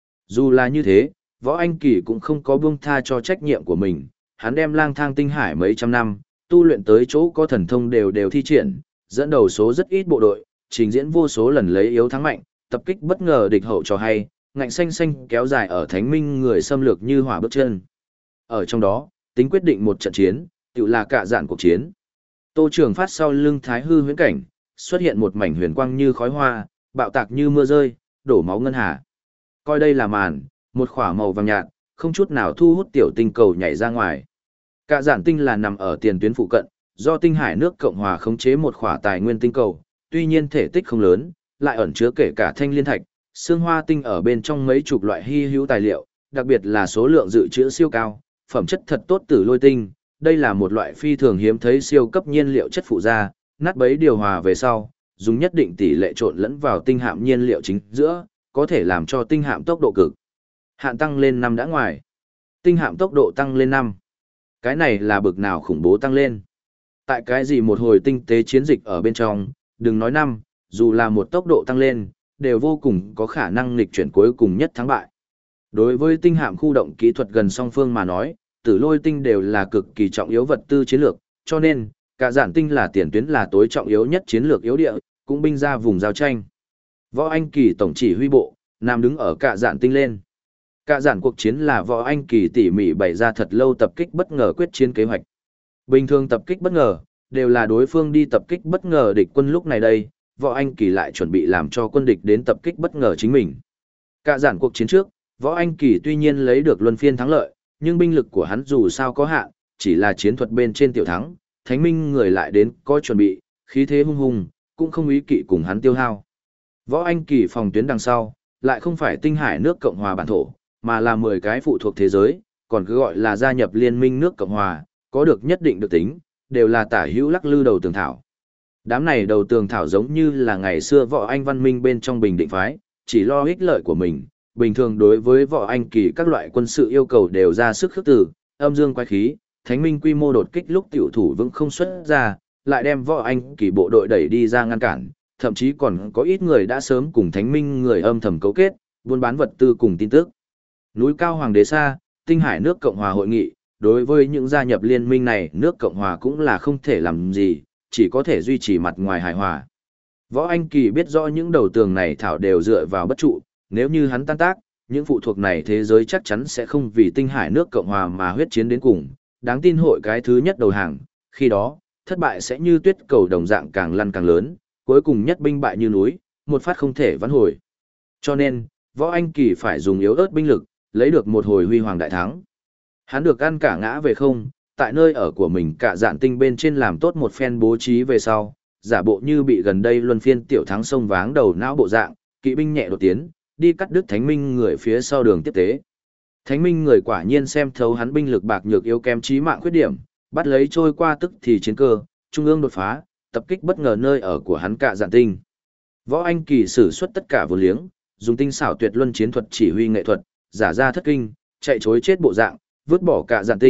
Dù là như thế, Võ Anh Kỳ cũng không có buông tha cho trách nhiệm của mình, hắn đem lang thang tinh hải mấy trăm năm, tu luyện tới chỗ có thần thông đều thi triển, dẫn đầu số rất ít bộ đội, trình diễn vô số lần lấy yếu thắng mạnh, tập kích bất ngờ địch hậu cho hay, ngạnh xanh xanh kéo dài ở thánh minh người xâm lược như hỏa bước chân. Ở trong đó, tính quyết định một trận chiến, tự là cả dạn cuộc chiến. Tô Trường Phát sau lưng Thái Hư huyễn cảnh, xuất hiện một mảnh huyền quang như khói hoa, bạo tạc như mưa rơi, đổ máu ngân hà. Coi đây là màn, một khỏa màu vàng nhạt, không chút nào thu hút tiểu tinh cầu nhảy ra ngoài. Cả dạn tinh là nằm ở tiền tuyến phụ cận, do Tinh Hải nước Cộng hòa khống chế một khỏa tài nguyên tinh cầu, tuy nhiên thể tích không lớn, lại ẩn chứa kể cả thanh liên thạch, xương hoa tinh ở bên trong mấy chục loại hy hữu tài liệu, đặc biệt là số lượng dự trữ siêu cao, phẩm chất thật tốt tử lôi tinh, đây là một loại phi thường hiếm thấy siêu cấp nhiên liệu chất phụ gia, nát bấy điều hòa về sau, dùng nhất định tỷ lệ trộn lẫn vào tinh hạm nhiên liệu chính giữa, có thể làm cho tinh hạm tốc độ cực hạn tăng lên 5 đã ngoài. Tinh hạm tốc độ tăng lên 5. Cái này là bực nào khủng bố tăng lên. Tại cái gì một hồi tinh tế chiến dịch ở bên trong, đừng nói 5, dù là một tốc độ tăng lên, đều vô cùng có khả năng nghịch chuyển cuối cùng nhất thắng bại. Đối với tinh hạm khu động kỹ thuật gần song phương mà nói, tử lôi tinh đều là cực kỳ trọng yếu vật tư chiến lược, cho nên, cả giản tinh là tiền tuyến là tối trọng yếu nhất chiến lược yếu địa, cũng binh ra vùng giao tranh. Võ Anh Kỳ tổng chỉ huy bộ, nằm đứng ở cả giản tinh lên. Cả giản cuộc chiến là Võ Anh Kỳ tỉ mỉ bày ra thật lâu tập kích bất ngờ quyết chiến kế hoạch. Bình thường tập kích bất ngờ, đều là đối phương đi tập kích bất ngờ địch quân lúc này đây, Võ Anh Kỳ lại chuẩn bị làm cho quân địch đến tập kích bất ngờ chính mình. Cả giản cuộc chiến trước, Võ Anh Kỳ tuy nhiên lấy được luân phiên thắng lợi, nhưng binh lực của hắn dù sao có hạn, chỉ là chiến thuật bên trên tiểu thắng, thánh minh người lại đến có chuẩn bị, khí thế hung hùng, cũng không ý kỵ cùng hắn tiêu hao. Võ Anh Kỳ phòng tuyến đằng sau, lại không phải Tinh Hải nước Cộng hòa bản thổ, mà là 10 cái phụ thuộc thế giới, còn cứ gọi là gia nhập liên minh nước Cộng hòa, có được nhất định được tính, đều là tả hữu lắc lư đầu tường thảo. Đám này đầu tường thảo giống như là ngày xưa Võ Anh văn minh bên trong Bình Định phái, chỉ lo ích lợi của mình, bình thường đối với Võ Anh Kỳ các loại quân sự yêu cầu đều ra sức khước từ, âm dương quái khí, thánh minh quy mô đột kích lúc tiểu thủ vững không xuất ra, lại đem Võ Anh Kỳ bộ đội đẩy đi ra ngăn cản, thậm chí còn có ít người đã sớm cùng thánh minh người âm thầm cấu kết, buôn bán vật tư cùng tin tức. Núi cao Hoàng đế xa, Tinh Hải nước Cộng hòa hội nghị, đối với những gia nhập liên minh này nước Cộng hòa cũng là không thể làm gì, chỉ có thể duy trì mặt ngoài hài hòa. Võ Anh Kỳ biết rõ những đầu tường này thảo đều dựa vào bất trụ, nếu như hắn tan tác, những phụ thuộc này thế giới chắc chắn sẽ không vì Tinh Hải nước Cộng hòa mà huyết chiến đến cùng, đáng tin hội cái thứ nhất đầu hàng, khi đó, thất bại sẽ như tuyết cầu đồng dạng càng lăn càng lớn, cuối cùng nhất binh bại như núi, một phát không thể vãn hồi. Cho nên, Võ Anh Kỳ phải dùng yếu ớt binh lực, lấy được một hồi huy hoàng đại thắng. Hắn được ăn cả ngã về không, tại nơi ở của mình cả dạn tinh bên trên làm tốt một phen bố trí về sau, giả bộ như bị gần đây luân phiên tiểu thắng sông váng đầu não bộ dạng, kỵ binh nhẹ đột tiến, đi cắt đứt thánh minh người phía sau đường tiếp tế. Thánh minh người quả nhiên xem thấu hắn binh lực bạc nhược yếu kém chí mạng khuyết điểm, bắt lấy trôi qua tức thì chiến cơ, trung ương đột phá, tập kích bất ngờ nơi ở của hắn cả dạn tinh. Võ Anh Kỳ sử xuất tất cả vô liếng, dùng tinh xảo tuyệt luân chiến thuật chỉ huy nghệ thuật, giả ra thất kinh, chạy chối chết bộ dạng, vứt bỏ cả dạn tinh,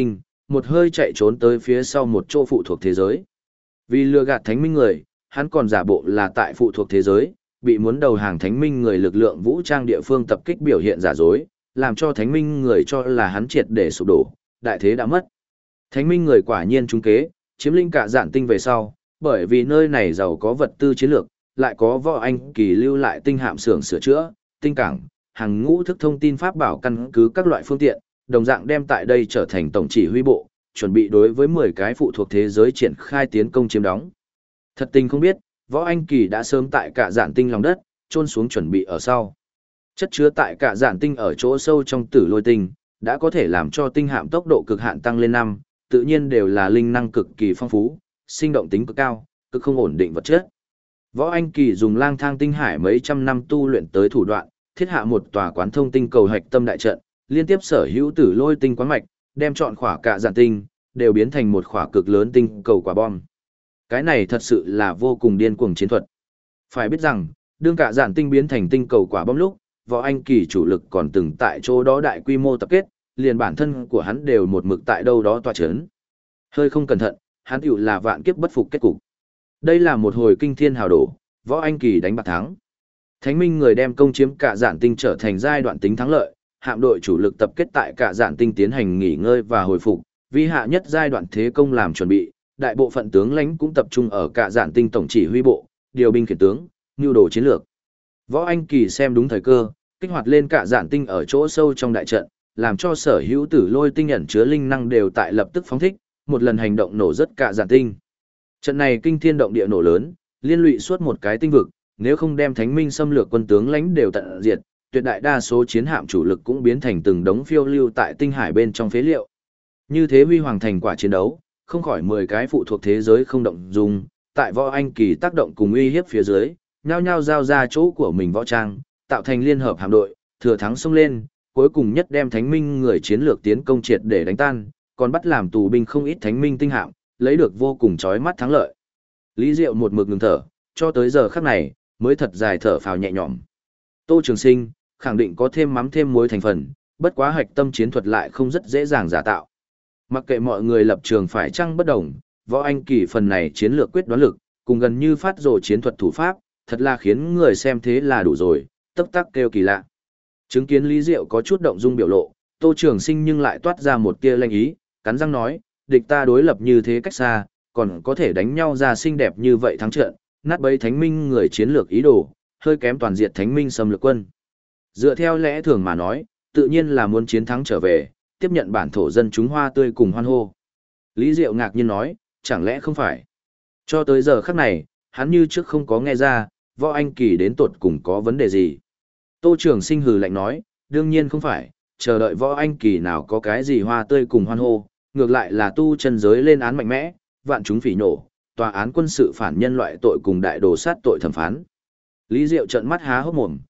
một hơi chạy trốn tới phía sau một chỗ phụ thuộc thế giới. Vì lừa gạt thánh minh người, hắn còn giả bộ là tại phụ thuộc thế giới, bị muốn đầu hàng thánh minh người lực lượng vũ trang địa phương tập kích biểu hiện giả dối, làm cho thánh minh người cho là hắn triệt để sụp đổ, đại thế đã mất. Thánh minh người quả nhiên trúng kế, chiếm lĩnh cả Dạn Tinh về sau, bởi vì nơi này giàu có vật tư chiến lược, lại có Võ Anh Kỳ lưu lại tinh hạm xưởng sửa chữa, tinh cảng, hàng ngũ thức thông tin pháp bảo căn cứ các loại phương tiện, đồng dạng đem tại đây trở thành tổng chỉ huy bộ, chuẩn bị đối với 10 cái phụ thuộc thế giới triển khai tiến công chiếm đóng. Thật tình không biết, Võ Anh Kỳ đã sớm tại cả Dạn Tinh lòng đất, chôn xuống chuẩn bị ở sau. Chất chứa tại cả Dạn Tinh ở chỗ sâu trong Tử Lôi Tinh, đã có thể làm cho tinh hạm tốc độ cực hạn tăng lên 5, tự nhiên đều là linh năng cực kỳ phong phú, sinh động tính cực cao, cực không ổn định vật chất. Võ Anh Kỳ dùng lang thang tinh hải mấy trăm năm tu luyện tới thủ đoạn, thiết hạ một tòa quán thông tinh cầu hạch tâm đại trận, liên tiếp sở hữu Tử Lôi Tinh quán mạch, đem chọn khỏa cả Dạn Tinh đều biến thành một khỏa cực lớn tinh cầu quả bom. Cái này thật sự là vô cùng điên cuồng chiến thuật. Phải biết rằng, đương cả Dạn Tinh biến thành tinh cầu quả bom lúc, Võ Anh Kỳ chủ lực còn từng tại chỗ đó đại quy mô tập kết, liền bản thân của hắn đều một mực tại đâu đó tọa chấn. Hơi không cẩn thận, hắn tiểu là vạn kiếp bất phục kết cục. Đây là một hồi kinh thiên hào đổ, Võ Anh Kỳ đánh bạc thắng. Thánh minh người đem công chiếm cả Dạn Tinh trở thành giai đoạn tính thắng lợi, hạm đội chủ lực tập kết tại cả Dạn Tinh tiến hành nghỉ ngơi và hồi phục, vì hạ nhất giai đoạn thế công làm chuẩn bị, đại bộ phận tướng lãnh cũng tập trung ở cả Dạn Tinh tổng chỉ huy bộ, điều binh khiển tướng, nhu đồ chiến lược. Võ Anh Kỳ xem đúng thời cơ, kích hoạt lên cả Dạn Tinh ở chỗ sâu trong đại trận, làm cho sở hữu Tử Lôi Tinh ẩn chứa linh năng đều tại lập tức phóng thích, một lần hành động nổ rất cả Dạn Tinh. Trận này kinh thiên động địa nổ lớn, liên lụy suốt một cái tinh vực, nếu không đem Thánh Minh xâm lược quân tướng lãnh đều tận diệt, tuyệt đại đa số chiến hạm chủ lực cũng biến thành từng đống phiêu lưu tại tinh hải bên trong phế liệu. Như thế huy hoàng thành quả chiến đấu, không khỏi 10 cái phụ thuộc thế giới không động dung, tại Võ Anh Kỳ tác động cùng uy hiếp phía dưới, nhao nhao giao ra chỗ của mình võ trang, tạo thành liên hợp hạm đội, thừa thắng xông lên, cuối cùng nhất đem Thánh Minh người chiến lược tiến công triệt để đánh tan, còn bắt làm tù binh không ít Thánh Minh tinh hạm, lấy được vô cùng chói mắt thắng lợi. Lý Diệu một mực ngừng thở, cho tới giờ khắc này, mới thật dài thở phào nhẹ nhõm. Tô Trường Sinh, khẳng định có thêm mắm thêm muối thành phần, bất quá hạch tâm chiến thuật lại không rất dễ dàng giả tạo. Mặc kệ mọi người lập trường phải chăng bất đồng, Võ Anh Kỳ phần này chiến lược quyết đoán lực, cùng gần như phát rồ chiến thuật thủ pháp, thật là khiến người xem thế là đủ rồi, tấp tắc kêu kỳ lạ. Chứng kiến Lý Diệu có chút động dung biểu lộ, Tô Trường Sinh nhưng lại toát ra một tia lanh ý, cắn răng nói, địch ta đối lập như thế cách xa, còn có thể đánh nhau ra xinh đẹp như vậy thắng trận, nát bấy Thánh Minh người chiến lược ý đồ, hơi kém toàn diệt Thánh Minh xâm lược quân. Dựa theo lẽ thường mà nói, tự nhiên là muốn chiến thắng trở về, tiếp nhận bản thổ dân chúng hoa tươi cùng hoan hô. Lý Diệu ngạc nhiên nói, chẳng lẽ không phải? Cho tới giờ khắc này, hắn như trước không có nghe ra, Võ Anh Kỳ đến tột cùng có vấn đề gì. Tô Trường Sinh hừ lạnh nói, đương nhiên không phải, chờ đợi Võ Anh Kỳ nào có cái gì hoa tươi cùng hoan hô, ngược lại là tu chân giới lên án mạnh mẽ, vạn chúng phỉ nổ, tòa án quân sự phản nhân loại tội cùng đại đồ sát tội thẩm phán. Lý Diệu trợn mắt há hốc mồm,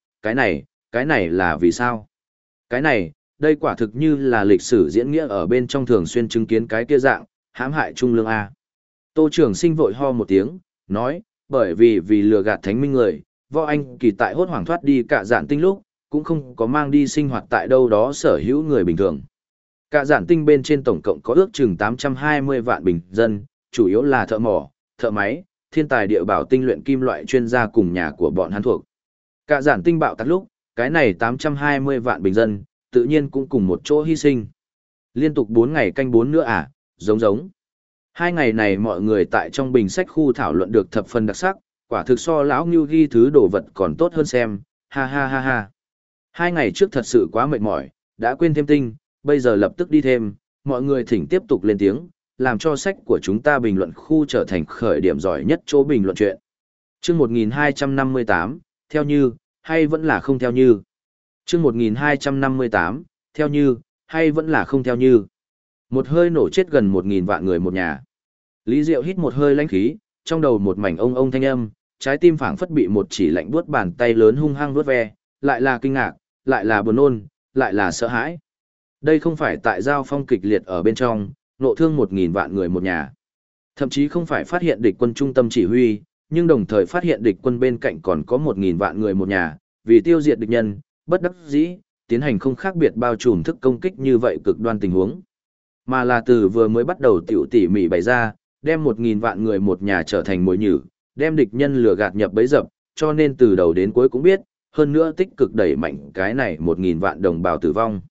cái này là vì sao? Cái này, đây quả thực như là lịch sử diễn nghĩa ở bên trong thường xuyên chứng kiến cái kia dạng, hãm hại trung lương A. Tô Trường Sinh vội ho một tiếng, nói, bởi vì lừa gạt Thánh Minh người, Võ Anh Kỳ tại hốt hoảng thoát đi cả Dạn Tinh lúc, cũng không có mang đi sinh hoạt tại đâu đó sở hữu người bình thường. Cả Dạn Tinh bên trên tổng cộng có ước chừng 820 vạn bình dân, chủ yếu là thợ mỏ, thợ máy, thiên tài địa bảo tinh luyện kim loại chuyên gia cùng nhà của bọn hắn thuộc. Cả Dạn Tinh bạo tạc lúc, cái này 820 vạn bình dân, tự nhiên cũng cùng một chỗ hy sinh. Liên tục 4 ngày canh 4 nữa à, giống. 2 ngày này mọi người tại trong bình sách khu thảo luận được thập phần đặc sắc, quả thực so lão Ngưu ghi thứ đồ vật còn tốt hơn xem, ha ha ha ha. 2 ngày trước thật sự quá mệt mỏi, đã quên thêm tinh, bây giờ lập tức đi thêm, mọi người thỉnh tiếp tục lên tiếng, làm cho sách của chúng ta bình luận khu trở thành khởi điểm giỏi nhất chỗ bình luận chuyện. Chương 1258, theo như, hay vẫn là không theo như. Chương 1258, theo như, hay vẫn là không theo như. Một hơi nổ chết gần 1.000 vạn người một nhà. Lý Diệu hít một hơi lãnh khí, trong đầu một mảnh ông thanh âm, trái tim phảng phất bị một chỉ lạnh buốt bàn tay lớn hung hăng vuốt ve, lại là kinh ngạc, lại là buồn nôn, lại là sợ hãi. Đây không phải tại giao phong kịch liệt ở bên trong, nộ thương 1.000 vạn người một nhà. Thậm chí không phải phát hiện địch quân trung tâm chỉ huy, nhưng đồng thời phát hiện địch quân bên cạnh còn có 1.000 vạn người một nhà, vì tiêu diệt địch nhân, bất đắc dĩ, tiến hành không khác biệt bao trùm thức công kích như vậy cực đoan tình huống. mà là từ vừa mới bắt đầu tiểu tỉ mỉ bày ra, đem 1.000 vạn người một nhà trở thành mồi nhử, đem địch nhân lừa gạt nhập bẫy dập, cho nên từ đầu đến cuối cũng biết, hơn nữa tích cực đẩy mạnh cái này 1.000 vạn đồng bào tử vong.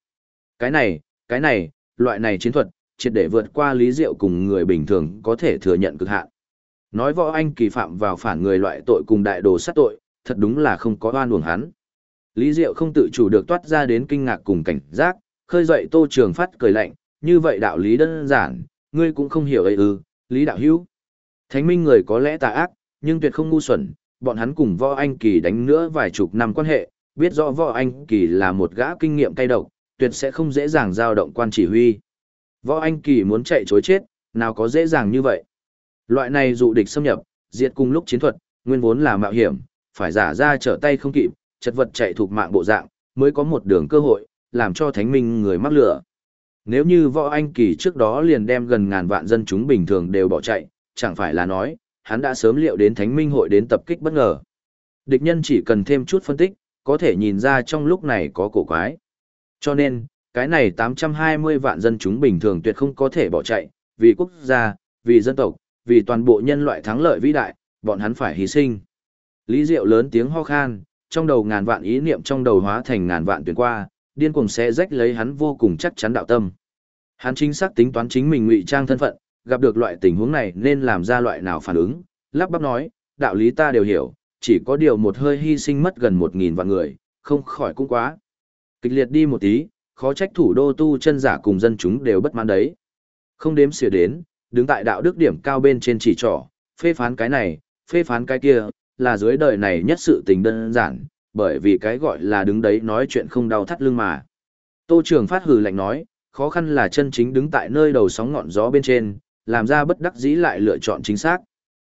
Cái này, loại này chiến thuật, triệt để vượt qua Lý Diệu cùng người bình thường có thể thừa nhận cực hạn. Nói Võ Anh Kỳ phạm vào phản người loại tội cùng đại đồ sát tội, thật đúng là không có oan uổng hắn. Lý Diệu không tự chủ được toát ra đến kinh ngạc cùng cảnh giác, khơi dậy Tô Trường Phát cười lạnh, như vậy đạo lý đơn giản, ngươi cũng không hiểu ấy ư, Lý đạo hữu. Thánh minh người có lẽ tà ác, nhưng tuyệt không ngu xuẩn, bọn hắn cùng Võ Anh Kỳ đánh nữa vài chục năm quan hệ, biết rõ Võ Anh Kỳ là một gã kinh nghiệm cay độc, tuyệt sẽ không dễ dàng dao động quan chỉ huy. Võ Anh Kỳ muốn chạy chối chết, nào có dễ dàng như vậy. Loại này dụ địch xâm nhập, diệt cùng lúc chiến thuật, nguyên vốn là mạo hiểm, phải giả ra trở tay không kịp, chật vật chạy thuộc mạng bộ dạng, mới có một đường cơ hội, làm cho thánh minh người mắc lửa. Nếu như Võ Anh Kỳ trước đó liền đem gần ngàn vạn dân chúng bình thường đều bỏ chạy, chẳng phải là nói, hắn đã sớm liệu đến thánh minh hội đến tập kích bất ngờ. Địch nhân chỉ cần thêm chút phân tích, có thể nhìn ra trong lúc này có cổ quái. Cho nên, cái này 820 vạn dân chúng bình thường tuyệt không có thể bỏ chạy, vì quốc gia, vì dân tộc, vì toàn bộ nhân loại thắng lợi vĩ đại, bọn hắn phải hy sinh. Lý Diệu lớn tiếng ho khan, trong đầu ngàn vạn ý niệm trong đầu hóa thành ngàn vạn tuyến qua, điên cuồng xé rách lấy hắn vô cùng chắc chắn đạo tâm. Hắn chính xác tính toán chính mình ngụy trang thân phận, gặp được loại tình huống này nên làm ra loại nào phản ứng, lắp bắp nói, đạo lý ta đều hiểu, chỉ có điều một hơi hy sinh mất gần 1.000 vạn người, không khỏi cũng quá. Kịch liệt đi một tí, khó trách thủ đô tu chân giả cùng dân chúng đều bất mãn đấy. Không đếm xỉa đến, đứng tại đạo đức điểm cao bên trên chỉ trỏ, phê phán cái này, phê phán cái kia, là dưới đời này nhất sự tình đơn giản, bởi vì cái gọi là đứng đấy nói chuyện không đau thắt lưng mà. Tô Trường Phát hừ lạnh nói, khó khăn là chân chính đứng tại nơi đầu sóng ngọn gió bên trên, làm ra bất đắc dĩ lại lựa chọn chính xác.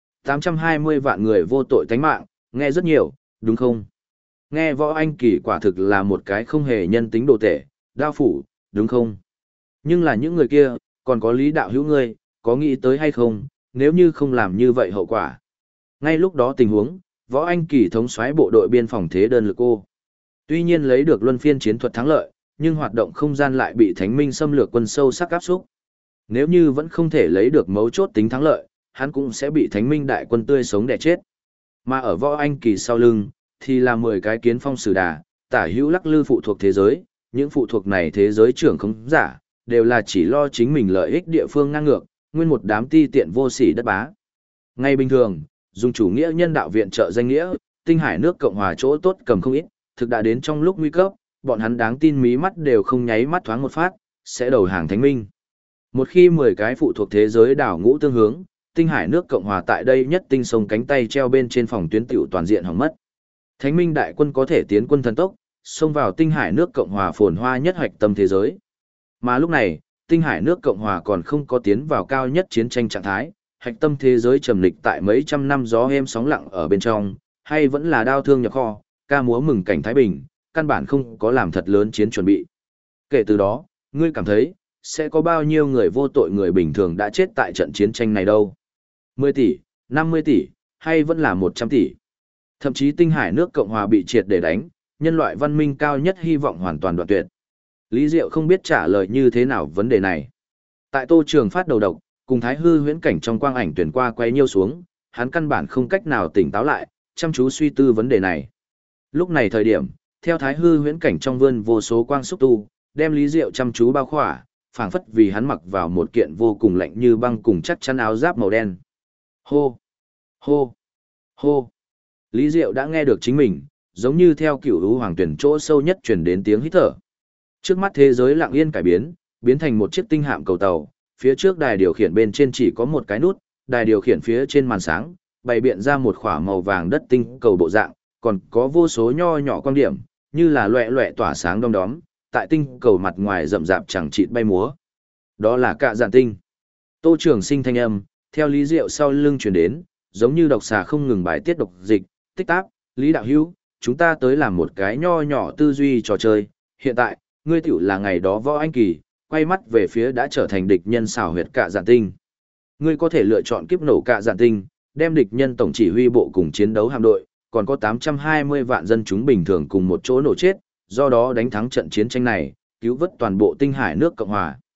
820 vạn người vô tội tánh mạng, nghe rất nhiều, đúng không? Nghe Võ Anh Kỳ quả thực là một cái không hề nhân tính đồ tể, đao phủ, đúng không? Nhưng là những người kia, còn có Lý đạo hữu ngươi, có nghĩ tới hay không, nếu như không làm như vậy hậu quả. Ngay lúc đó tình huống, Võ Anh Kỳ thống soái bộ đội biên phòng thế đơn lực cô. Tuy nhiên lấy được luân phiên chiến thuật thắng lợi, nhưng hoạt động không gian lại bị Thánh Minh xâm lược quân sâu sắc áp xúc. Nếu như vẫn không thể lấy được mấu chốt tính thắng lợi, hắn cũng sẽ bị Thánh Minh đại quân tươi sống đè chết. Mà ở Võ Anh Kỳ sau lưng, thì là 10 cái kiến phong sử đà, tả hữu lắc lư phụ thuộc thế giới, những phụ thuộc này thế giới trưởng không giả, đều là chỉ lo chính mình lợi ích địa phương ngang ngược, nguyên một đám ti tiện vô sỉ đất bá. Ngay bình thường, dùng chủ nghĩa nhân đạo viện trợ danh nghĩa, Tinh Hải nước Cộng hòa chỗ tốt cầm không ít, thực đã đến trong lúc nguy cấp, bọn hắn đáng tin mí mắt đều không nháy mắt thoáng một phát, sẽ đầu hàng Thánh Minh. Một khi 10 cái phụ thuộc thế giới đảo ngũ tương hướng, Tinh Hải nước Cộng hòa tại đây nhất tinh sông cánh tay treo bên trên phòng tuyến tiểu toàn diện hỏng mất. Thánh Minh đại quân có thể tiến quân thần tốc, xông vào Tinh Hải nước Cộng hòa phồn hoa nhất hoạch tâm thế giới. Mà lúc này, Tinh Hải nước Cộng hòa còn không có tiến vào cao nhất chiến tranh trạng thái, hạch tâm thế giới trầm lịch tại mấy trăm năm gió êm sóng lặng ở bên trong, hay vẫn là đao thương nhập kho, ca múa mừng cảnh Thái Bình, căn bản không có làm thật lớn chiến chuẩn bị. Kể từ đó, ngươi cảm thấy, sẽ có bao nhiêu người vô tội người bình thường đã chết tại trận chiến tranh này đâu? 10 tỷ, 50 tỷ, hay vẫn là 100 tỷ? Thậm chí Tinh Hải nước Cộng hòa bị triệt để đánh, nhân loại văn minh cao nhất hy vọng hoàn toàn đoạn tuyệt. Lý Diệu không biết trả lời như thế nào vấn đề này. Tại Tô Trường Phát đầu độc, cùng Thái Hư huyễn cảnh trong quang ảnh tuyển qua quay nhiêu xuống, hắn căn bản không cách nào tỉnh táo lại, chăm chú suy tư vấn đề này. Lúc này thời điểm, theo Thái Hư huyễn cảnh trong vươn vô số quang xúc tu, đem Lý Diệu chăm chú bao khỏa, phảng phất vì hắn mặc vào một kiện vô cùng lạnh như băng cùng chắc chắn áo giáp màu đen. Hô! Hô! Hô! Lý Diệu đã nghe được chính mình, giống như theo cửu lũ hoàng tuyển chỗ sâu nhất truyền đến tiếng hít thở. Trước mắt thế giới lặng yên cải biến, biến thành một chiếc tinh hạm cầu tàu, phía trước đài điều khiển bên trên chỉ có một cái nút, đài điều khiển phía trên màn sáng, bày biện ra một khỏa màu vàng đất tinh cầu bộ dạng, còn có vô số nho nhỏ quang điểm, như là loẹ loẹ tỏa sáng đom đóm, tại tinh cầu mặt ngoài rậm rạp chẳng chịt bay múa. Đó là Cạ Dạn Tinh. Tô Trường Sinh thanh âm, theo Lý Diệu sau lưng truyền đến, giống như độc xà không ngừng bài tiết độc dịch, tích táp, Lý đạo hữu, chúng ta tới làm một cái nho nhỏ tư duy trò chơi, hiện tại, ngươi tiểu là ngày đó Võ Anh Kỳ, quay mắt về phía đã trở thành địch nhân xảo huyệt Cạ Dạn Tinh. Ngươi có thể lựa chọn kiếp nổ Cạ Dạn Tinh, đem địch nhân tổng chỉ huy bộ cùng chiến đấu hạm đội, còn có 820 vạn dân chúng bình thường cùng một chỗ nổ chết, do đó đánh thắng trận chiến tranh này, cứu vớt toàn bộ Tinh Hải nước Cộng hòa.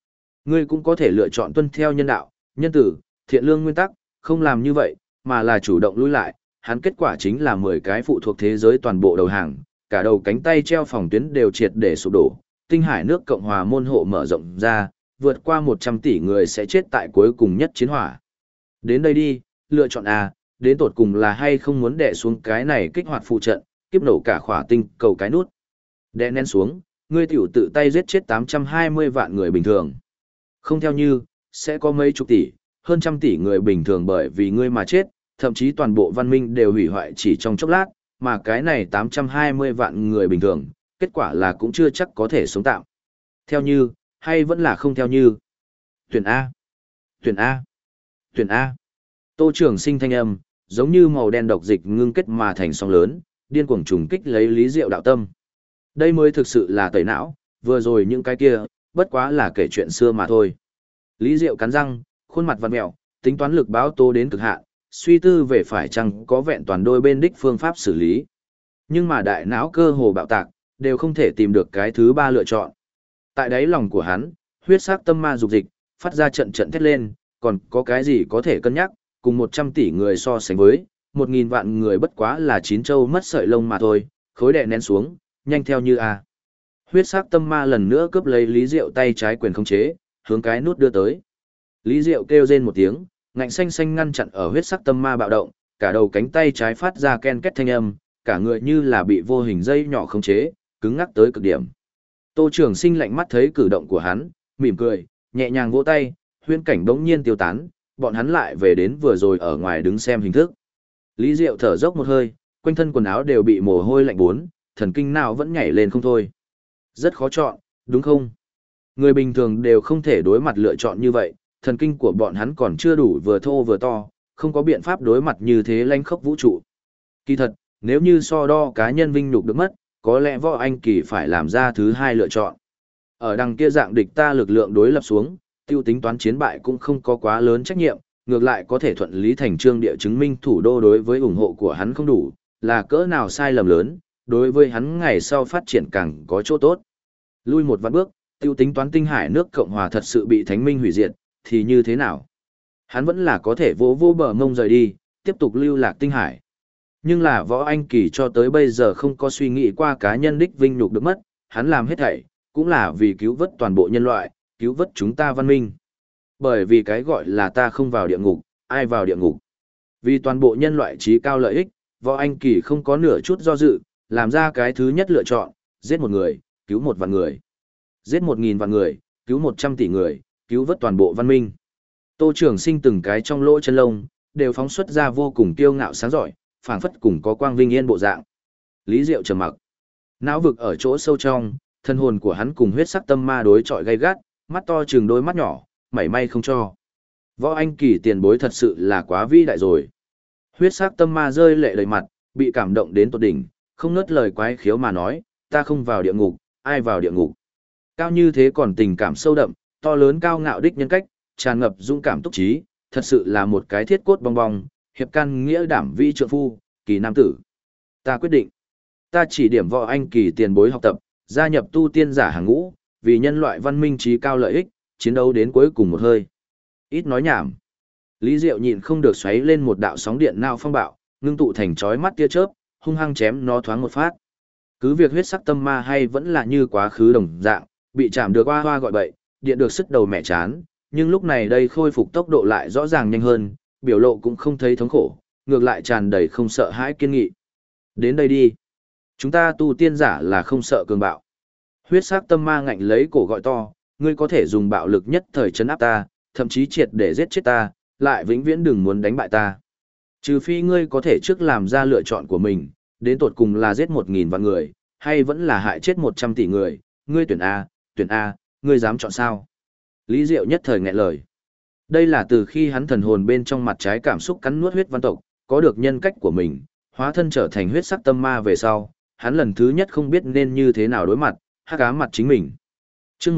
Ngươi cũng có thể lựa chọn tuân theo nhân đạo, nhân tử, thiện lương nguyên tắc, không làm như vậy, mà là chủ động lui lại, hắn kết quả chính là 10 cái phụ thuộc thế giới toàn bộ đầu hàng, cả đầu cánh tay treo phòng tuyến đều triệt để sụp đổ, tinh hải nước Cộng hòa môn hộ mở rộng ra, vượt qua 100 tỷ người sẽ chết tại cuối cùng nhất chiến hỏa. Đến đây đi, lựa chọn A, đến tột cùng là hay không muốn đè xuống cái này kích hoạt phụ trận, kiếp nổ cả khỏa tinh cầu cái nút. Đè nén xuống, ngươi tiểu tự tay giết chết 820 vạn người bình thường. Không theo như, sẽ có mấy chục tỷ, hơn trăm tỷ người bình thường bởi vì ngươi mà chết, thậm chí toàn bộ văn minh đều hủy hoại chỉ trong chốc lát, mà cái này 820 vạn người bình thường, kết quả là cũng chưa chắc có thể sống tạm. Theo như, hay vẫn là không theo như. Tuyển A. Tuyển A. Tuyển A. Tô Trường Sinh thanh âm, giống như màu đen độc dịch ngưng kết mà thành sóng lớn, điên cuồng trùng kích lấy Lý Diệu đạo tâm. Đây mới thực sự là tẩy não, vừa rồi những cái kia, bất quá là kể chuyện xưa mà thôi. Lý Diệu cắn răng, khuôn mặt vặn mèo, tính toán lực báo tố đến cực hạn, suy tư về phải chăng có vẹn toàn đôi bên đích phương pháp xử lý. Nhưng mà đại não cơ hồ bạo tạc, đều không thể tìm được cái thứ ba lựa chọn. Tại đáy lòng của hắn, huyết sắc tâm ma dục dịch, phát ra trận trận thét lên, còn có cái gì có thể cân nhắc, cùng 100 tỷ người so sánh với, 1.000 vạn người bất quá là chín châu mất sợi lông mà thôi, khối đè nén xuống, nhanh theo như a. Huyết sắc tâm ma lần nữa cướp lấy Lý Diệu tay trái quyền khống chế, hướng cái nút đưa tới. Lý Diệu kêu rên một tiếng, ngạnh xanh xanh ngăn chặn ở huyết sắc tâm ma bạo động, cả đầu cánh tay trái phát ra ken két thanh âm, cả người như là bị vô hình dây nhỏ khống chế, cứng ngắc tới cực điểm. Tô Trường Sinh lạnh mắt thấy cử động của hắn, mỉm cười, nhẹ nhàng vỗ tay, huyễn cảnh bỗng nhiên tiêu tán, bọn hắn lại về đến vừa rồi ở ngoài đứng xem hình thức. Lý Diệu thở dốc một hơi, quanh thân quần áo đều bị mồ hôi lạnh bốn, thần kinh nào vẫn nhảy lên không thôi. Rất khó chọn, đúng không? Người bình thường đều không thể đối mặt lựa chọn như vậy, thần kinh của bọn hắn còn chưa đủ vừa thô vừa to, không có biện pháp đối mặt như thế lanh khốc vũ trụ. Kỳ thật, nếu như so đo cá nhân vinh nhục được mất, có lẽ Võ Anh Kỳ phải làm ra thứ hai lựa chọn. Ở đằng kia dạng địch ta lực lượng đối lập xuống, tiêu tính toán chiến bại cũng không có quá lớn trách nhiệm, ngược lại có thể thuận lý thành trương địa chứng minh thủ đô đối với ủng hộ của hắn không đủ, là cỡ nào sai lầm lớn, đối với hắn ngày sau phát triển càng có chỗ tốt. Lui một vạn bước, tiêu tính toán tinh hải nước Cộng Hòa thật sự bị Thánh Minh hủy diệt, thì như thế nào? Hắn vẫn là có thể vô bờ mông rời đi, tiếp tục lưu lạc tinh hải. Nhưng là Võ Anh Kỳ cho tới bây giờ không có suy nghĩ qua cá nhân đích vinh nhục được mất, hắn làm hết thảy, cũng là vì cứu vớt toàn bộ nhân loại, cứu vớt chúng ta văn minh. Bởi vì cái gọi là ta không vào địa ngục, ai vào địa ngục. Vì toàn bộ nhân loại trí cao lợi ích, Võ Anh Kỳ không có nửa chút do dự, làm ra cái thứ nhất lựa chọn, giết một người, cứu 1 vạn người. Giết 1.000 vạn người, cứu 100 tỷ người, cứu vớt toàn bộ văn minh. Tô Trường Sinh từng cái trong lỗ chân lông, đều phóng xuất ra vô cùng kiêu ngạo sáng giỏi, phảng phất cùng có quang vinh yên bộ dạng. Lý Diệu trầm mặc. Não vực ở chỗ sâu trong, thân hồn của hắn cùng huyết sắc tâm ma đối chọi gay gắt, mắt to trừng đôi mắt nhỏ, mảy may không cho. Võ Anh Kỳ tiền bối thật sự là quá vĩ đại rồi. Huyết sắc tâm ma rơi lệ đầy mặt, bị cảm động đến tột đỉnh, không ngớt lời quái khiếu mà nói, ta không vào địa ngục, ai vào địa ngục. Cao như thế còn tình cảm sâu đậm, to lớn cao ngạo đích nhân cách, tràn ngập dũng cảm túc trí, thật sự là một cái thiết cốt bong bong, hiệp căn nghĩa đảm vi trượng phu, kỳ nam tử. Ta quyết định, ta chỉ điểm Võ Anh Kỳ tiền bối học tập, gia nhập tu tiên giả hàng ngũ, vì nhân loại văn minh trí cao lợi ích, chiến đấu đến cuối cùng một hơi. Ít nói nhảm. Lý Diệu nhịn không được xoáy lên một đạo sóng điện nao phong bạo, ngưng tụ thành chói mắt tia chớp, hung hăng chém nó thoáng một phát. Cứ việc huyết sắc tâm ma hay vẫn là như quá khứ đồng dạng, bị chạm được hoa gọi bậy, điện được sức đầu mẹ chán, nhưng lúc này đây khôi phục tốc độ lại rõ ràng nhanh hơn, biểu lộ cũng không thấy thống khổ, ngược lại tràn đầy không sợ hãi kiên nghị. Đến đây đi. Chúng ta tu tiên giả là không sợ cường bạo. Huyết sắc tâm ma ngạnh lấy cổ gọi to, ngươi có thể dùng bạo lực nhất thời trấn áp ta, thậm chí triệt để giết chết ta, lại vĩnh viễn đừng muốn đánh bại ta. Trừ phi ngươi có thể trước làm ra lựa chọn của mình, đến tột cùng là giết 1.000 vạn người, hay vẫn là hại chết 100 tỷ người, ngươi tuyển A, ngươi dám chọn sao? Lý Diệu nhất thời nghẹn lời. Đây là từ khi hắn thần hồn bên trong mặt trái cảm xúc cắn nuốt huyết văn tộc, có được nhân cách của mình, hóa thân trở thành huyết sắc tâm ma về sau, hắn lần thứ nhất không biết nên như thế nào đối mặt, hắc ám mặt chính mình. Chương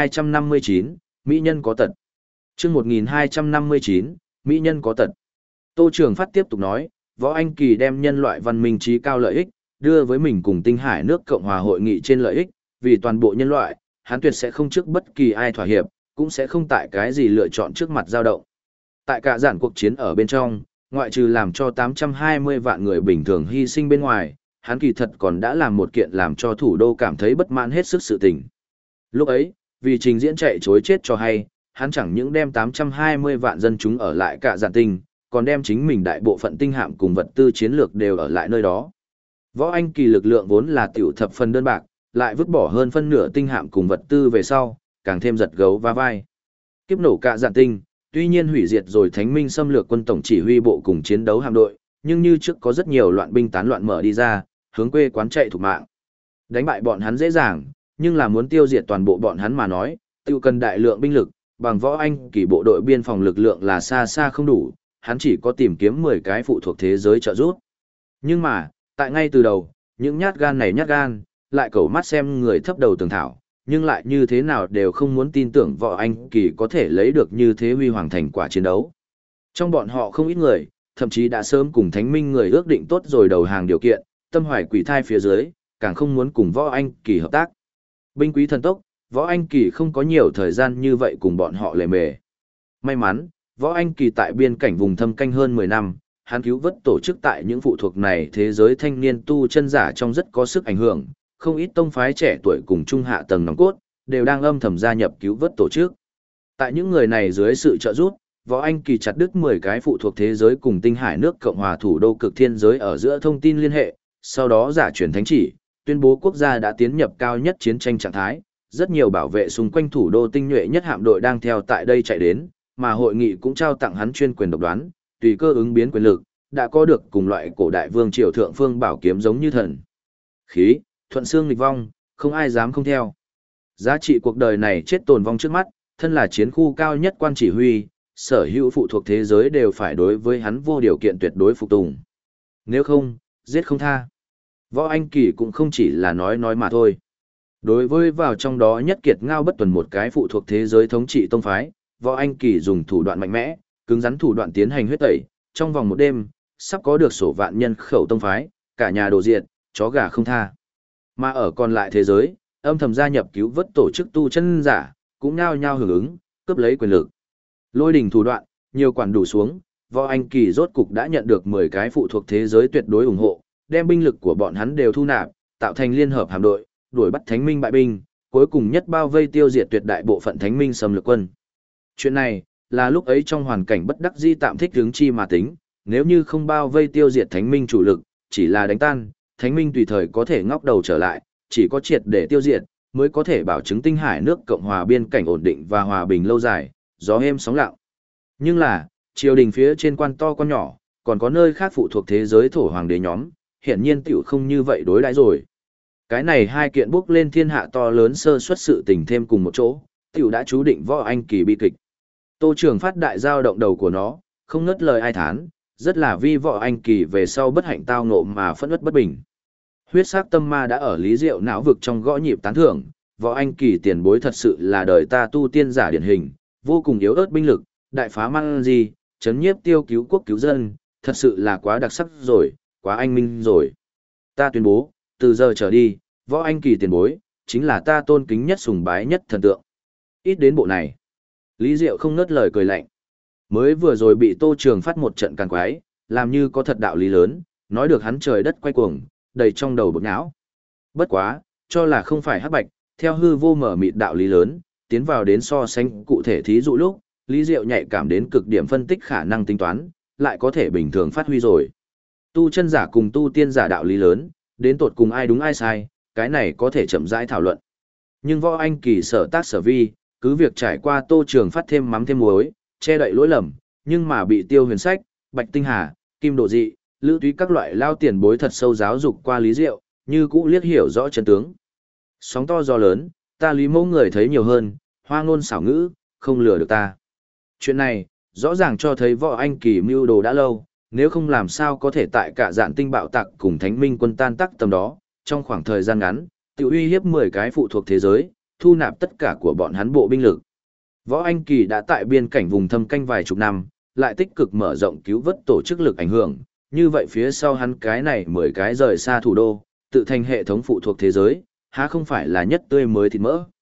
1259, Mỹ nhân có tật. Chương 1259, Mỹ nhân có tật. Tô Trường Phát tiếp tục nói, Võ Anh Kỳ đem nhân loại văn minh trí cao lợi ích, đưa với mình cùng tinh hải nước Cộng hòa hội nghị trên lợi ích, vì toàn bộ nhân loại, hắn tuyệt sẽ không trước bất kỳ ai thỏa hiệp, cũng sẽ không tại cái gì lựa chọn trước mặt dao động. Tại cả dàn cuộc chiến ở bên trong, ngoại trừ làm cho 820 vạn người bình thường hy sinh bên ngoài, hắn kỳ thật còn đã làm một kiện làm cho thủ đô cảm thấy bất mãn hết sức sự tình. Lúc ấy, vì trình diễn chạy chối chết cho hay, hắn chẳng những đem 820 vạn dân chúng ở lại cả dàn tinh, còn đem chính mình đại bộ phận tinh hạm cùng vật tư chiến lược đều ở lại nơi đó. Võ Anh Kỳ lực lượng vốn là tiểu thập phần đơn bạc, lại vứt bỏ hơn phân nửa tinh hạm cùng vật tư về sau, càng thêm giật gấu va vai. Kiếp nổ cả dàn tinh, tuy nhiên hủy diệt rồi Thánh Minh xâm lược quân tổng chỉ huy bộ cùng chiến đấu hạm đội, nhưng như trước có rất nhiều loạn binh tán loạn mở đi ra, hướng quê quán chạy thục mạng. Đánh bại bọn hắn dễ dàng, nhưng là muốn tiêu diệt toàn bộ bọn hắn mà nói, tiêu cần đại lượng binh lực, bằng Võ Anh Kỳ bộ đội biên phòng lực lượng là xa xa không đủ, hắn chỉ có tìm kiếm 10 cái phụ thuộc thế giới trợ giúp. Nhưng mà, tại ngay từ đầu, những nhát gan này nhát gan, lại cẩu mắt xem người thấp đầu tường thảo, nhưng lại như thế nào đều không muốn tin tưởng Võ Anh Kỳ có thể lấy được như thế huy hoàng thành quả chiến đấu. Trong bọn họ không ít người, thậm chí đã sớm cùng Thánh Minh người ước định tốt rồi đầu hàng điều kiện, tâm hoài quỷ thai phía dưới, càng không muốn cùng Võ Anh Kỳ hợp tác. Binh quý thần tốc, Võ Anh Kỳ không có nhiều thời gian như vậy cùng bọn họ lề mề. May mắn, Võ Anh Kỳ tại biên cảnh vùng thâm canh hơn 10 năm, hắn cứu vớt tổ chức tại những phụ thuộc này thế giới thanh niên tu chân giả trong rất có sức ảnh hưởng, không ít tông phái trẻ tuổi cùng trung hạ tầng nòng cốt, đều đang âm thầm gia nhập cứu vớt tổ chức. Tại những người này dưới sự trợ giúp, Võ Anh Kỳ chặt đứt 10 cái phụ thuộc thế giới cùng tinh hải nước Cộng hòa thủ đô cực thiên giới ở giữa thông tin liên hệ, sau đó giả truyền thánh chỉ, tuyên bố quốc gia đã tiến nhập cao nhất chiến tranh trạng thái, rất nhiều bảo vệ xung quanh thủ đô tinh nhuệ nhất hạm đội đang theo tại đây chạy đến, mà hội nghị cũng trao tặng hắn chuyên quyền độc đoán, tùy cơ ứng biến quyền lực, đã có được cùng loại cổ đại vương triều thượng phương bảo kiếm giống như thần khí, thuận xương nghịch vong, không ai dám không theo. Giá trị cuộc đời này chết tồn vong trước mắt, thân là chiến khu cao nhất quan chỉ huy, sở hữu phụ thuộc thế giới đều phải đối với hắn vô điều kiện tuyệt đối phục tùng. Nếu không, giết không tha. Võ Anh Kỳ cũng không chỉ là nói mà thôi. Đối với vào trong đó nhất kiệt ngao bất tuần một cái phụ thuộc thế giới thống trị tông phái, Võ Anh Kỳ dùng thủ đoạn mạnh mẽ, cứng rắn thủ đoạn tiến hành huyết tẩy, trong vòng một đêm, sắp có được sổ vạn nhân khẩu tông phái, cả nhà đồ diệt, chó gà không tha. Mà ở còn lại thế giới, âm thầm gia nhập cứu vớt tổ chức tu chân giả, cũng nhao nhao hưởng ứng, cướp lấy quyền lực. Lôi đỉnh thủ đoạn, nhiều quản đủ xuống, Võ Anh Kỳ rốt cục đã nhận được 10 cái phụ thuộc thế giới tuyệt đối ủng hộ, đem binh lực của bọn hắn đều thu nạp, tạo thành liên hợp hạm đội, đuổi bắt Thánh Minh bại binh, cuối cùng nhất bao vây tiêu diệt tuyệt đại bộ phận Thánh Minh xâm lược quân. Chuyện này, là lúc ấy trong hoàn cảnh bất đắc dĩ tạm thích hướng chi mà tính, nếu như không bao vây tiêu diệt Thánh Minh chủ lực, chỉ là đánh tan, Thánh Minh tùy thời có thể ngóc đầu trở lại, chỉ có triệt để tiêu diệt, mới có thể bảo chứng tinh hải nước Cộng hòa biên cảnh ổn định và hòa bình lâu dài, gió êm sóng lặng. Nhưng là, triều đình phía trên quan to quan nhỏ, còn có nơi khác phụ thuộc thế giới thổ hoàng đế nhóm, hiển nhiên tiểu không như vậy đối đãi rồi. Cái này hai kiện bước lên thiên hạ to lớn sơ suất sự tình thêm cùng một chỗ, tiểu đã chú định Võ Anh Kỳ bi kịch. Tô Trường Phát đại giao động đầu của nó, không ngớt lời ai thán, rất là vi Võ Anh Kỳ về sau bất hạnh tao ngộ mà phẫn uất bất bình. Huyết sắc tâm ma đã ở Lý Diệu não vực trong gõ nhịp tán thưởng, Võ Anh Kỳ tiền bối thật sự là đời ta tu tiên giả điển hình, vô cùng yếu ớt binh lực, đại phá mang gì, chấn nhiếp tiêu cứu quốc cứu dân, thật sự là quá đặc sắc rồi, quá anh minh rồi. Ta tuyên bố, từ giờ trở đi, Võ Anh Kỳ tiền bối, chính là ta tôn kính nhất sùng bái nhất thần tượng. Ít đến bộ này. Lý Diệu không ngớt lời cười lạnh. Mới vừa rồi bị Tô Trường Phát một trận càn quái, làm như có thật đạo lý lớn, nói được hắn trời đất quay cuồng, đầy trong đầu bực não. Bất quá, cho là không phải hắc bạch, theo hư vô mở mịt đạo lý lớn, tiến vào đến so sánh cụ thể thí dụ lúc, Lý Diệu nhạy cảm đến cực điểm phân tích khả năng tính toán, lại có thể bình thường phát huy rồi. Tu chân giả cùng tu tiên giả đạo lý lớn, đến tột cùng ai đúng ai sai, cái này có thể chậm rãi thảo luận. Nhưng Võ Anh Kỳ sở tác sở vi, cứ việc trải qua Tô Trường Phát thêm mắm thêm muối, che đậy lỗi lầm, nhưng mà bị Tiêu Huyền Sách, Bạch Tinh Hà, Kim Độ Dị, Lữ Túy các loại lao tiền bối thật sâu giáo dục qua Lý Diệu, như cũ liếc hiểu rõ chân tướng. Sóng to gió lớn, ta Lý Mẫu người thấy nhiều hơn, hoa ngôn xảo ngữ, không lừa được ta. Chuyện này, rõ ràng cho thấy Võ Anh Kỳ mưu đồ đã lâu, nếu không làm sao có thể tại cả dạn tinh bạo tặc cùng Thánh Minh quân tan tác tầm đó, trong khoảng thời gian ngắn, tự uy hiếp 10 cái phụ thuộc thế giới, thu nạp tất cả của bọn hắn bộ binh lực. Võ Anh Kỳ đã tại biên cảnh vùng thâm canh vài chục năm, lại tích cực mở rộng cứu vớt tổ chức lực ảnh hưởng, như vậy phía sau hắn cái này 10 cái rời xa thủ đô, tự thành hệ thống phụ thuộc thế giới, há không phải là nhất tươi mới thịt mỡ.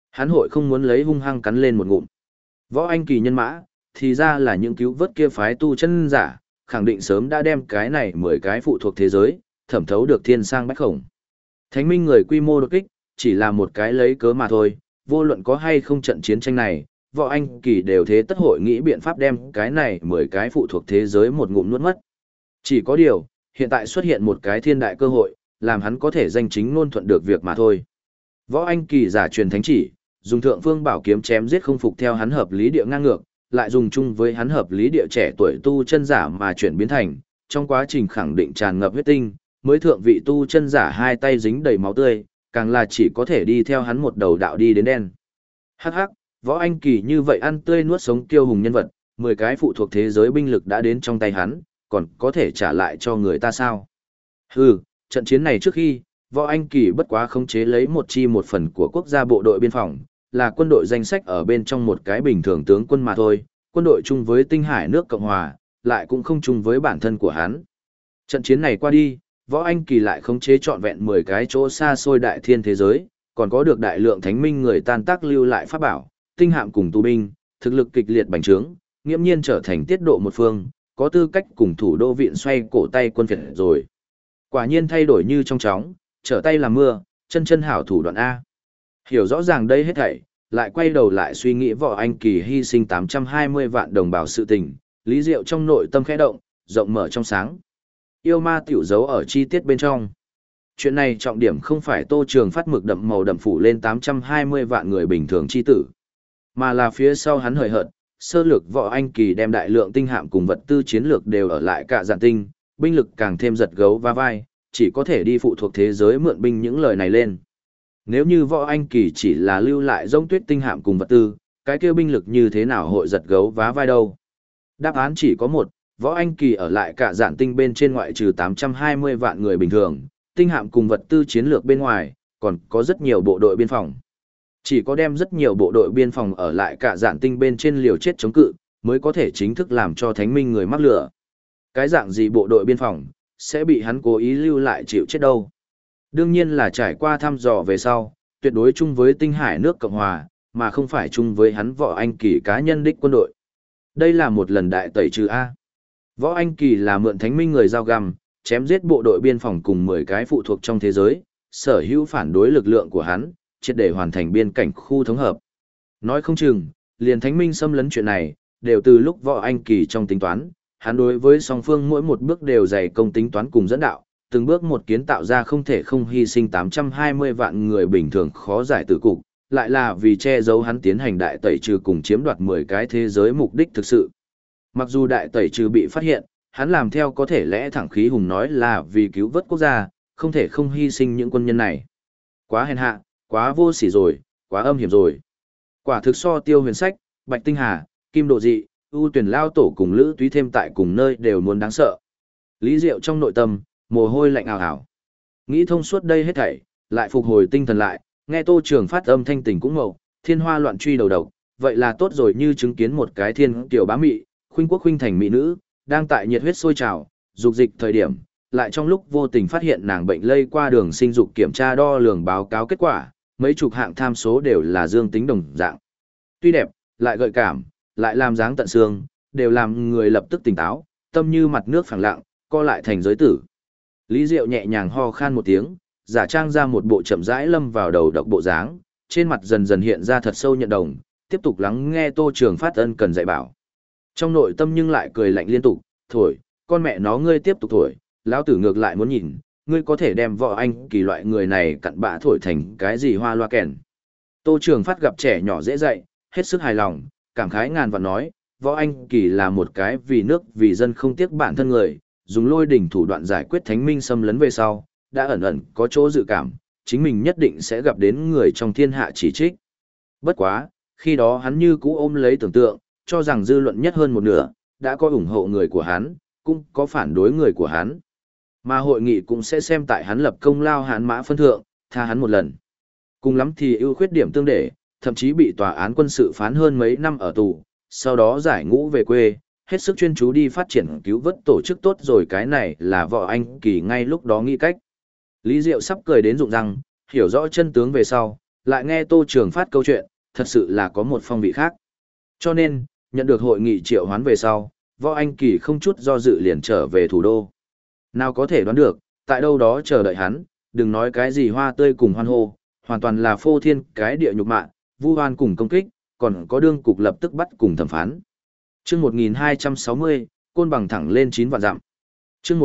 Hắn hội không muốn lấy hung hăng cắn lên một ngụm. Võ Anh Kỳ nhân mã, thì ra là những cứu vớt kia phái tu chân giả, khẳng định sớm đã đem cái này 10 cái phụ thuộc thế giới, thẩm thấu được thiên sang bách khổng. Thánh minh người quy mô đột kích, chỉ là một cái lấy cớ mà thôi, vô luận có hay không trận chiến tranh này, Võ Anh Kỳ đều thế tất hội nghĩ biện pháp đem cái này 10 cái phụ thuộc thế giới một ngụm nuốt mất. Chỉ có điều, hiện tại xuất hiện một cái thiên đại cơ hội, làm hắn có thể danh chính ngôn thuận được việc mà thôi. Võ Anh Kỳ giả truyền thánh chỉ, dùng thượng phương bảo kiếm chém giết không phục theo hắn hợp lý địa ngang ngược, lại dùng chung với hắn hợp lý địa trẻ tuổi tu chân giả mà chuyển biến thành, trong quá trình khẳng định tràn ngập huyết tinh, mới thượng vị tu chân giả hai tay dính đầy máu tươi, càng là chỉ có thể đi theo hắn một đầu đạo đi đến đen. Hắc hắc, Võ Anh Kỳ như vậy ăn tươi nuốt sống kiêu hùng nhân vật, 10 cái phụ thuộc thế giới binh lực đã đến trong tay hắn, còn có thể trả lại cho người ta sao? Hừ, trận chiến này trước khi, Võ Anh Kỳ bất quá khống chế lấy một chi một phần của quốc gia bộ đội biên phòng, là quân đội danh sách ở bên trong một cái bình thường tướng quân mà thôi, quân đội chung với Tinh Hải nước Cộng Hòa, lại cũng không chung với bản thân của hắn. Trận chiến này qua đi, Võ Anh Kỳ lại khống chế trọn vẹn 10 cái chỗ xa xôi đại thiên thế giới, còn có được đại lượng thánh minh người tan tác lưu lại pháp bảo, tinh hạm cùng tù binh, thực lực kịch liệt bành trướng, nghiễm nhiên trở thành tiết độ một phương, có tư cách cùng thủ đô viện xoay cổ tay quân Việt rồi. Quả nhiên thay đổi như trong chóng, trở tay làm mưa, chân chân hảo thủ đoạn A. Hiểu rõ ràng đây hết thảy, lại quay đầu lại suy nghĩ Võ Anh Kỳ hy sinh 820 vạn đồng bào sự tình, Lý Diệu trong nội tâm khẽ động, rộng mở trong sáng. Yêu ma tiểu dấu ở chi tiết bên trong. Chuyện này trọng điểm không phải Tô Trường Phát mực đậm màu đậm phủ lên 820 vạn người bình thường chi tử, mà là phía sau hắn hời hợt, sơ lược Võ Anh Kỳ đem đại lượng tinh hạm cùng vật tư chiến lược đều ở lại cả Dạn Tinh, binh lực càng thêm giật gấu va vai, chỉ có thể đi phụ thuộc thế giới mượn binh những lời này lên. Nếu như Võ Anh Kỳ chỉ là lưu lại Rông Tuyết tinh hạm cùng vật tư, cái kia binh lực như thế nào hội giật gấu vá vai đâu? Đáp án chỉ có một, Võ Anh Kỳ ở lại cả Dạn Tinh bên trên ngoại trừ 820 vạn người bình thường, tinh hạm cùng vật tư chiến lược bên ngoài, còn có rất nhiều bộ đội biên phòng. Chỉ có đem rất nhiều bộ đội biên phòng ở lại cả Dạn Tinh bên trên liều chết chống cự, mới có thể chính thức làm cho thánh minh người mắc lửa. Cái dạng gì bộ đội biên phòng, sẽ bị hắn cố ý lưu lại chịu chết đâu? Đương nhiên là trải qua thăm dò về sau, tuyệt đối chung với Tinh Hải nước Cộng Hòa, mà không phải chung với hắn Võ Anh Kỳ cá nhân đích quân đội. Đây là một lần đại tẩy trừ A. Võ Anh Kỳ là mượn thánh minh người giao găm, chém giết bộ đội biên phòng cùng 10 cái phụ thuộc trong thế giới, sở hữu phản đối lực lượng của hắn, triệt để hoàn thành biên cảnh khu thống hợp. Nói không chừng, liền thánh minh xâm lấn chuyện này, đều từ lúc Võ Anh Kỳ trong tính toán, hắn đối với song phương mỗi một bước đều dày công tính toán cùng dẫn đạo, từng bước một kiến tạo ra không thể không hy sinh 820 vạn người bình thường khó giải tử cục, lại là vì che giấu hắn tiến hành đại tẩy trừ cùng chiếm đoạt 10 cái thế giới mục đích thực sự. Mặc dù đại tẩy trừ bị phát hiện, hắn làm theo có thể lẽ thẳng khí hùng nói là vì cứu vớt quốc gia, không thể không hy sinh những quân nhân này. Quá hèn hạ, quá vô sỉ rồi, quá âm hiểm rồi. Quả thực so Tiêu Huyền Sách, Bạch Tinh Hà, Kim Độ Dị, ưu tuyển lao tổ cùng Lữ Túy thêm tại cùng nơi đều muốn đáng sợ. Lý Diệu trong nội tâm, mồ hôi lạnh ào ào. Nghĩ thông suốt đây hết thảy, lại phục hồi tinh thần lại, nghe Tô Trường Phát âm thanh tình cũng ngầu, thiên hoa loạn truy đầu độc, vậy là tốt rồi, như chứng kiến một cái thiên tiểu bá mị, khuynh quốc khuynh thành mỹ nữ, đang tại nhiệt huyết sôi trào, dục dịch thời điểm, lại trong lúc vô tình phát hiện nàng bệnh lây qua đường sinh dục kiểm tra đo lường báo cáo kết quả, mấy chục hạng tham số đều là dương tính đồng dạng. Tuy đẹp, lại gợi cảm, lại làm dáng tận xương, đều làm người lập tức tỉnh táo, tâm như mặt nước phẳng lặng, co lại thành giới tử. Lý Diệu nhẹ nhàng ho khan một tiếng, giả trang ra một bộ chậm rãi lâm vào đầu độc bộ dáng, trên mặt dần dần hiện ra thật sâu nhận đồng, tiếp tục lắng nghe Tô Trường Phát ân cần dạy bảo. Trong nội tâm nhưng lại cười lạnh liên tục, thổi, con mẹ nó ngươi tiếp tục thổi, lão tử ngược lại muốn nhìn, ngươi có thể đem Võ Anh Kỳ loại người này cặn bã thổi thành cái gì hoa loa kèn. Tô Trường Phát gặp trẻ nhỏ dễ dạy, hết sức hài lòng, cảm khái ngàn vạn nói, Võ Anh Kỳ là một cái vì nước vì dân không tiếc bản thân người, dùng lôi đỉnh thủ đoạn giải quyết thánh minh xâm lấn về sau, đã ẩn ẩn có chỗ dự cảm, chính mình nhất định sẽ gặp đến người trong thiên hạ chỉ trích. Bất quá, khi đó hắn như cũ ôm lấy tưởng tượng, cho rằng dư luận nhất hơn một nửa, đã có ủng hộ người của hắn, cũng có phản đối người của hắn. Mà hội nghị cũng sẽ xem tại hắn lập công lao hán mã phân thượng, tha hắn một lần. Cùng lắm thì ưu khuyết điểm tương để, thậm chí bị tòa án quân sự phán hơn mấy năm ở tù, sau đó giải ngũ về quê, hết sức chuyên chú đi phát triển cứu vớt tổ chức tốt rồi, cái này là Võ Anh Kỳ ngay lúc đó nghĩ cách. Lý Diệu sắp cười đến rụng răng, hiểu rõ chân tướng về sau, Lại nghe Tô Trường Phát câu chuyện, thật sự là có một phong vị khác. Cho nên, nhận được hội nghị triệu hoán về sau, Võ Anh Kỳ không chút do dự liền trở về thủ đô. Nào có thể đoán được, tại đâu đó chờ đợi hắn, đừng nói cái gì hoa tươi cùng hoan hô, hoàn toàn là phô thiên cái địa nhục mạ, vu oan cùng công kích, còn có đương cục lập tức bắt cùng thẩm phán. Chương 1260, côn bằng thẳng lên 9 vạn dặm. Chương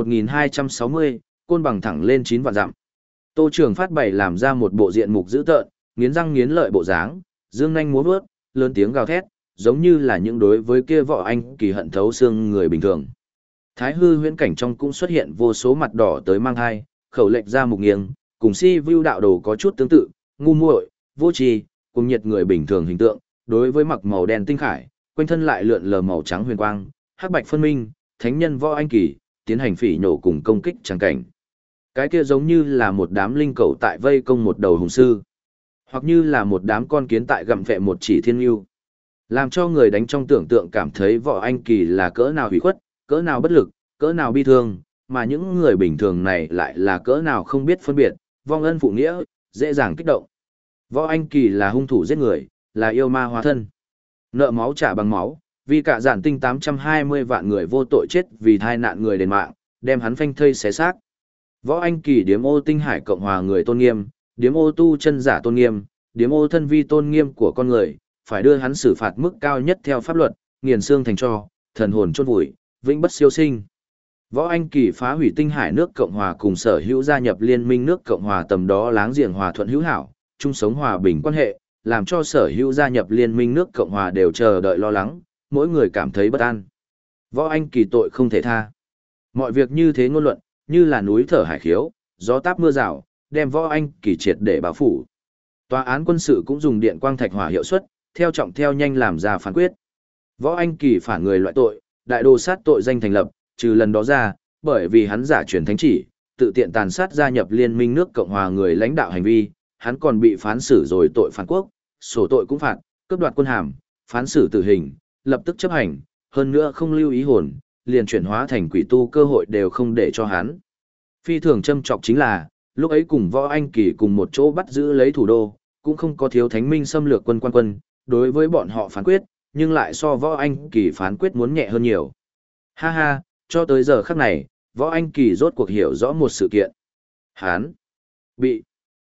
1260, côn bằng thẳng lên 9 vạn dặm. Tô Trường Phát bày làm ra một bộ diện mục dữ tợn, nghiến răng nghiến lợi bộ dáng, dương nhanh múa vuốt, lớn tiếng gào thét, giống như là những đối với kia Võ Anh Kỳ hận thấu xương người bình thường. Thái hư huyễn cảnh trong cũng xuất hiện vô số mặt đỏ tới mang hai, khẩu lệnh ra mục nghiêng, cùng si view đạo đồ có chút tương tự, ngu muội, vô tri, cùng nhiệt người bình thường hình tượng, đối với mặc màu đen tinh khải, quanh thân lại lượn lờ màu trắng huyền quang, hắc bạch phân minh, thánh nhân Võ Anh Kỳ, tiến hành phỉ nhổ cùng công kích chẳng cảnh. Cái kia giống như là một đám linh cầu tại vây công một đầu hùng sư, hoặc như là một đám con kiến tại gặm vệ một chỉ thiên yêu. Làm cho người đánh trong tưởng tượng cảm thấy Võ Anh Kỳ là cỡ nào hủy khuất, cỡ nào bất lực, cỡ nào bi thương, mà những người bình thường này lại là cỡ nào không biết phân biệt, vong ân phụ nghĩa, dễ dàng kích động. Võ Anh Kỳ là hung thủ giết người, là yêu ma hóa thân. Nợ máu trả bằng máu, vì cả giản tinh 820 vạn người vô tội chết vì tai nạn người đền mạng, đem hắn phanh thây xé xác. Võ Anh Kỳ điếm ô tinh hải cộng hòa người tôn nghiêm, điếm ô tu chân giả tôn nghiêm, điếm ô thân vi tôn nghiêm của con người, phải đưa hắn xử phạt mức cao nhất theo pháp luật, nghiền xương thành tro, thần hồn chôn vùi, vĩnh bất siêu sinh. Võ Anh Kỳ phá hủy tinh hải nước Cộng hòa cùng sở hữu gia nhập liên minh nước Cộng hòa tầm đó láng giềng hòa thuận hữu hảo, chung sống hòa bình quan hệ, làm cho sở hữu gia nhập liên minh nước Cộng hòa đều chờ đợi lo lắng, mỗi người cảm thấy bất an. Võ Anh Kỳ tội không thể tha. Mọi việc như thế ngôn luận, như là núi thở hải khiếu, gió táp mưa rào, đem Võ Anh Kỳ triệt để báo phủ. Tòa án quân sự cũng dùng điện quang thạch hỏa hiệu suất, theo trọng theo nhanh làm ra phán quyết. Võ Anh Kỳ phản người loại tội, đại đồ sát tội danh thành lập, trừ lần đó ra, bởi vì hắn giả truyền thánh chỉ, tự tiện tàn sát gia nhập liên minh nước Cộng hòa người lãnh đạo hành vi, hắn còn bị phán xử rồi tội phản quốc, sổ tội cũng phạt, cướp đoạt quân hàm, phán xử tử hình, lập tức chấp hành, hơn nữa không lưu ý hồn, liền chuyển hóa thành quỷ tu cơ hội đều không để cho hắn. Phi thường châm trọng chính là, lúc ấy cùng Võ Anh Kỳ cùng một chỗ bắt giữ lấy thủ đô, cũng không có thiếu thánh minh xâm lược quân quan quân, đối với bọn họ phán quyết, nhưng lại so Võ Anh Kỳ phán quyết muốn nhẹ hơn nhiều. Ha ha, cho tới giờ khắc này, Võ Anh Kỳ rốt cuộc hiểu rõ một sự kiện. Hắn bị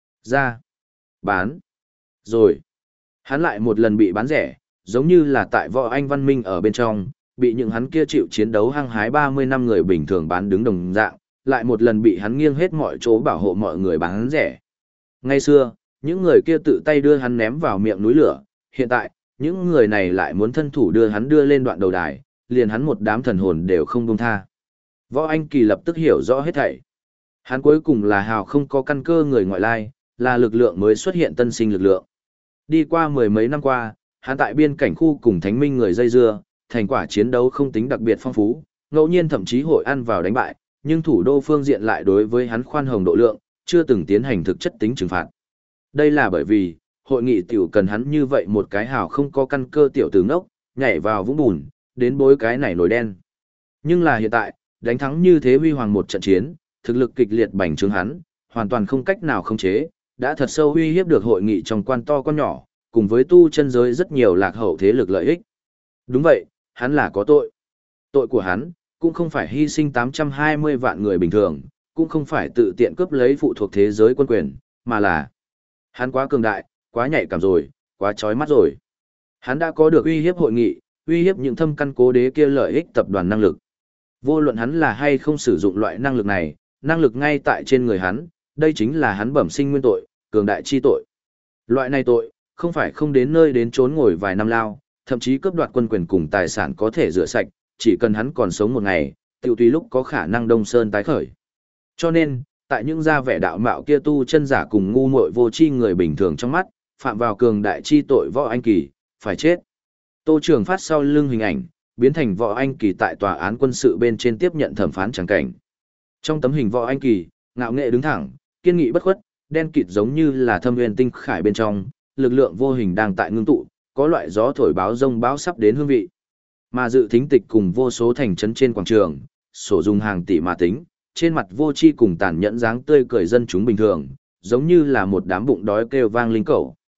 ra bán rồi. Hắn lại một lần bị bán rẻ, giống như là tại Võ Anh Văn Minh ở bên trong, bị những hắn kia chịu chiến đấu hăng hái 30 năm người bình thường bán đứng đồng dạng, lại một lần bị hắn nghiêng hết mọi chỗ bảo hộ mọi người bán rẻ. Ngày xưa, những người kia tự tay đưa hắn ném vào miệng núi lửa, hiện tại, những người này lại muốn thân thủ đưa hắn đưa lên đoạn đầu đài, liền hắn một đám thần hồn đều không buông tha. Võ Anh Kỳ lập tức hiểu rõ hết thảy. Hắn cuối cùng là hào không có căn cơ người ngoại lai, là lực lượng mới xuất hiện tân sinh lực lượng. Đi qua mười mấy năm qua, hắn tại biên cảnh khu cùng thánh minh người dây dưa, thành quả chiến đấu không tính đặc biệt phong phú, ngẫu nhiên thậm chí hội ăn vào đánh bại, nhưng thủ đô phương diện lại đối với hắn khoan hồng độ lượng, chưa từng tiến hành thực chất tính trừng phạt. Đây là bởi vì, hội nghị tiểu cần hắn như vậy một cái hào không có căn cơ tiểu tử ngốc, nhảy vào vũng bùn, đến bối cái này nổi đen. Nhưng là hiện tại, đánh thắng như thế huy hoàng một trận chiến, thực lực kịch liệt bành trướng hắn, hoàn toàn không cách nào khống chế, đã thật sâu uy hiếp được hội nghị trong quan to quan nhỏ, cùng với tu chân giới rất nhiều lạc hậu thế lực lợi ích. Đúng vậy, hắn là có tội. Tội của hắn, cũng không phải hy sinh 820 vạn người bình thường, cũng không phải tự tiện cướp lấy phụ thuộc thế giới quân quyền, mà là hắn quá cường đại, quá nhạy cảm rồi, quá chói mắt rồi. Hắn đã có được uy hiếp hội nghị, uy hiếp những thâm căn cố đế kia lợi ích tập đoàn năng lực. Vô luận hắn là hay không sử dụng loại năng lực này, năng lực ngay tại trên người hắn, đây chính là hắn bẩm sinh nguyên tội, cường đại chi tội. Loại này tội, không phải không đến nơi đến chốn ngồi vài năm lao, thậm chí cướp đoạt quân quyền cùng tài sản có thể rửa sạch, chỉ cần hắn còn sống một ngày, tiểu tùy lúc có khả năng Đông Sơn tái khởi. Cho nên, tại những gia vẻ đạo mạo kia tu chân giả cùng ngu muội vô tri người bình thường trong mắt, phạm vào cường đại chi tội Võ Anh Kỳ, phải chết. Tô Trường Phát sau lưng hình ảnh, biến thành Võ Anh Kỳ tại tòa án quân sự bên trên tiếp nhận thẩm phán tràng cảnh. Trong tấm hình Võ Anh Kỳ, ngạo nghệ đứng thẳng, kiên nghị bất khuất, đen kịt giống như là thâm nguyên tinh khải bên trong, lực lượng vô hình đang tại ngưng tụ, có loại gió thổi báo rông báo sắp đến hương vị. Mà dự thính tịch cùng vô số thành trấn trên quảng trường, sổ dùng hàng tỷ mà tính, trên mặt vô tri cùng tàn nhẫn dáng tươi cười dân chúng bình thường, giống như là một đám bụng đói kêu vang linh cẩu,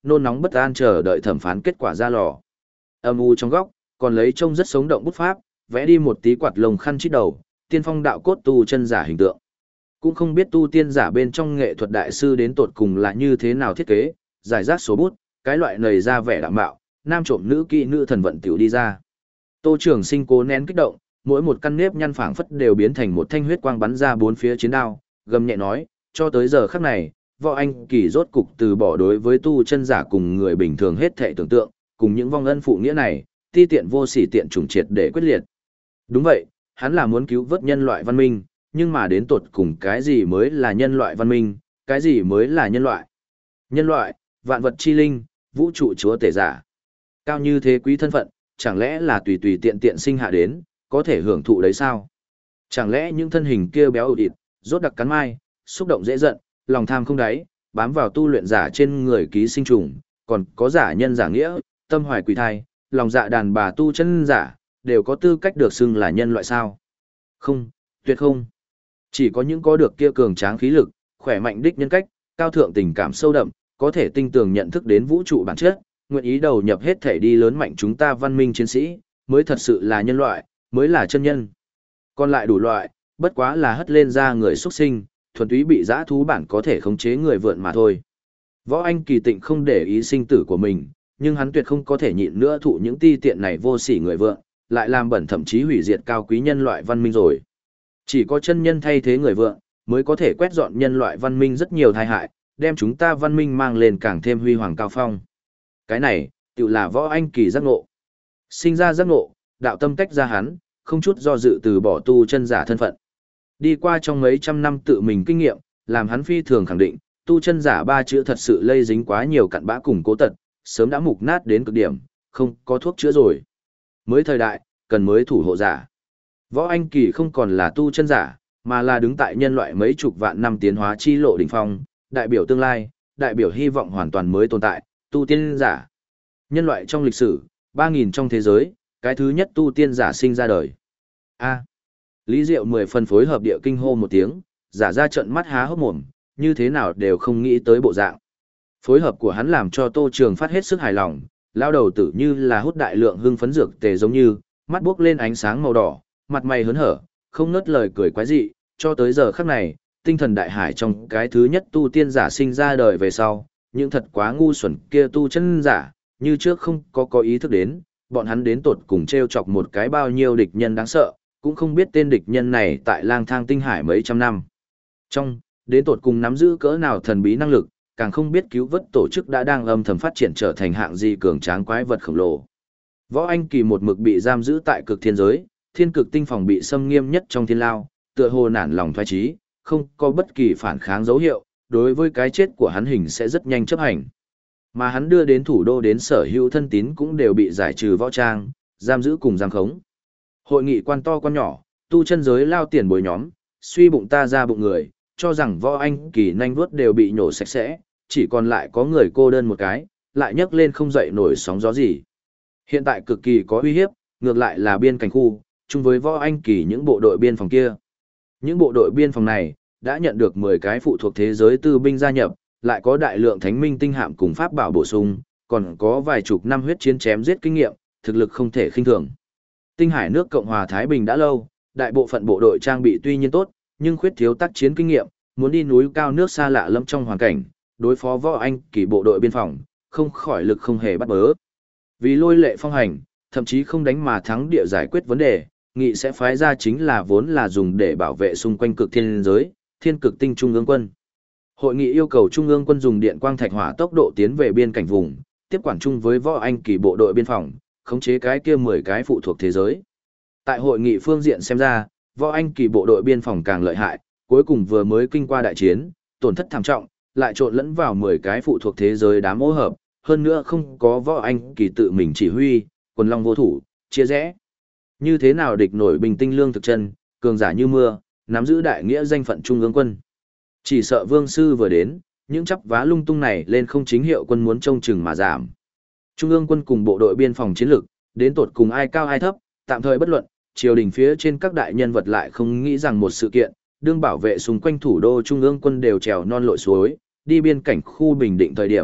nôn nóng bất an chờ đợi thẩm phán kết quả ra lò. Âm u trong góc, còn lấy trông rất sống động bút pháp, vẽ đi một tí quạt lồng khăn chít đầu, tiên phong đạo cốt tu chân giả hình tượng. Cũng không biết tu tiên giả bên trong nghệ thuật đại sư đến tột cùng là như thế nào thiết kế, giải rác số bút, cái loại nầy ra vẻ đạm bạo, nam trộm nữ kỵ nữ thần vận tiểu đi ra. Tô Trường Sinh cố nén kích động, mỗi một căn nếp nhăn phảng phất đều biến thành một thanh huyết quang bắn ra bốn phía chiến đao, gầm nhẹ nói, cho tới giờ khắc này, Võ Anh Kỳ rốt cục từ bỏ đối với tu chân giả cùng người bình thường hết thảy tưởng tượng, cùng những vong ân phụ nghĩa này, ti tiện vô sỉ tiện chủng triệt để quyết liệt. Đúng vậy, hắn là muốn cứu vớt nhân loại văn minh, nhưng mà đến tột cùng cái gì mới là nhân loại văn minh, cái gì mới là nhân loại? Nhân loại, vạn vật chi linh, vũ trụ chúa tể giả. Cao như thế quý thân phận, chẳng lẽ là tùy tùy tiện tiện sinh hạ đến, có thể hưởng thụ đấy sao? Chẳng lẽ những thân hình kia béo ụt, rốt đặc cắn mai, xúc động dễ giận, lòng tham không đáy, bám vào tu luyện giả trên người ký sinh trùng, còn có giả nhân giả nghĩa, tâm hoài quỷ thai, lòng dạ đàn bà tu chân giả, đều có tư cách được xưng là nhân loại sao? Không, tuyệt không. Chỉ có những có được kia cường tráng khí lực, khỏe mạnh đích nhân cách, cao thượng tình cảm sâu đậm, có thể tinh tường nhận thức đến vũ trụ bản chất, nguyện ý đầu nhập hết thể đi lớn mạnh chúng ta văn minh chiến sĩ, mới thật sự là nhân loại, mới là chân nhân. Còn lại đủ loại, bất quá là hất lên ra người xuất sinh, thuần túy bị dã thú bản có thể khống chế người vượn mà thôi. Võ Anh Kỳ Tịnh không để ý sinh tử của mình, nhưng hắn tuyệt không có thể nhịn nữa thụ những ti tiện này vô sỉ người vượn, lại làm bẩn thậm chí hủy diệt cao quý nhân loại văn minh rồi. Chỉ có chân nhân thay thế người vượn, mới có thể quét dọn nhân loại văn minh rất nhiều tai hại, đem chúng ta văn minh mang lên càng thêm huy hoàng cao phong. Cái này, tự là Võ Anh Kỳ giác ngộ. Sinh ra giác ngộ, đạo tâm tách ra hắn, không chút do dự từ bỏ tu chân giả thân phận. Đi qua trong mấy trăm năm tự mình kinh nghiệm, làm hắn phi thường khẳng định, tu chân giả ba chữ thật sự lây dính quá nhiều cặn bã cùng cố tật, sớm đã mục nát đến cực điểm, không có thuốc chữa rồi. Mới thời đại, cần mới thủ hộ giả. Võ Anh Kỳ không còn là tu chân giả, mà là đứng tại nhân loại mấy chục vạn năm tiến hóa chi lộ đỉnh phong, đại biểu tương lai, đại biểu hy vọng hoàn toàn mới tồn tại, tu tiên giả. Nhân loại trong lịch sử, 3.000 trong thế giới, cái thứ nhất tu tiên giả sinh ra đời. A. Lý Diệu 10 phần phối hợp địa kinh hô một tiếng, giả ra trận mắt há hốc mồm, như thế nào đều không nghĩ tới bộ dạng. Phối hợp của hắn làm cho Tô Trường Phát hết sức hài lòng, lao đầu tử như là hút đại lượng hưng phấn dược tề giống như, mắt buốc lên ánh sáng màu đỏ, mặt mày hớn hở, không ngớt lời cười quái dị, cho tới giờ khắc này, tinh thần đại hải trong cái thứ nhất tu tiên giả sinh ra đời về sau, những thật quá ngu xuẩn kia tu chân giả, như trước không có ý thức đến, bọn hắn đến tột cùng treo chọc một cái bao nhiêu địch nhân đáng sợ, cũng không biết tên địch nhân này tại lang thang tinh hải mấy trăm năm. Trong, đến tột cùng nắm giữ cỡ nào thần bí năng lực, càng không biết cứu vớt tổ chức đã đang âm thầm phát triển trở thành hạng gì cường tráng quái vật khổng lồ. Võ Anh Kỳ một mực bị giam giữ tại cực thiên giới, thiên cực tinh phòng bị xâm nghiêm nhất trong thiên lao, tựa hồ nản lòng thoái trí, không có bất kỳ phản kháng dấu hiệu, đối với cái chết của hắn hình sẽ rất nhanh chấp hành. Mà hắn đưa đến thủ đô đến sở hữu thân tín cũng đều bị giải trừ võ trang, giam giữ cùng giam khống. Hội nghị quan to quan nhỏ, tu chân giới lao tiền bồi nhóm, suy bụng ta ra bụng người, cho rằng Võ Anh Kỳ nanh vuốt đều bị nhổ sạch sẽ, chỉ còn lại có người cô đơn một cái, lại nhấc lên không dậy nổi sóng gió gì. Hiện tại cực kỳ có uy hiếp, ngược lại là biên cảnh khu, chung với Võ Anh Kỳ những bộ đội biên phòng kia. Những bộ đội biên phòng này đã nhận được 10 cái phụ thuộc thế giới tư binh gia nhập, lại có đại lượng thánh minh tinh hạm cùng pháp bảo bổ sung, còn có vài chục năm huyết chiến chém giết kinh nghiệm, thực lực không thể khinh thường. Tinh Hải nước Cộng hòa Thái Bình đã lâu, đại bộ phận bộ đội trang bị tuy nhiên tốt, nhưng khuyết thiếu tác chiến kinh nghiệm, muốn đi núi cao nước xa lạ lẫm trong hoàn cảnh, đối phó Võ Anh Kỳ bộ đội biên phòng, không khỏi lực không hề bắt bớ. Vì lôi lệ phong hành, thậm chí không đánh mà thắng địa giải quyết vấn đề, nghị sẽ phái ra chính là vốn là dùng để bảo vệ xung quanh cực thiên giới, thiên cực tinh trung ương quân. Hội nghị yêu cầu trung ương quân dùng điện quang thạch hỏa tốc độ tiến về biên cảnh vùng, tiếp quản chung với Võ Anh Kỳ bộ đội biên phòng, khống chế cái kia 10 cái phụ thuộc thế giới. Tại hội nghị phương diện xem ra, Võ Anh Kỳ bộ đội biên phòng càng lợi hại, cuối cùng vừa mới kinh qua đại chiến, tổn thất thảm trọng, lại trộn lẫn vào 10 cái phụ thuộc thế giới đám ô hợp, hơn nữa không có Võ Anh Kỳ tự mình chỉ huy, quần long vô thủ, chia rẽ. Như thế nào địch nổi bình tinh lương thực chân, cường giả như mưa, nắm giữ đại nghĩa danh phận trung ương quân. Chỉ sợ vương sư vừa đến, những chắp vá lung tung này lên không chính hiệu quân muốn trông chừng mà giảm. Trung ương quân cùng bộ đội biên phòng chiến lược, đến tột cùng ai cao ai thấp, tạm thời bất luận, triều đình phía trên các đại nhân vật lại không nghĩ rằng một sự kiện, đương bảo vệ xung quanh thủ đô trung ương quân đều trèo non lội suối, đi biên cảnh khu Bình Định thời điểm,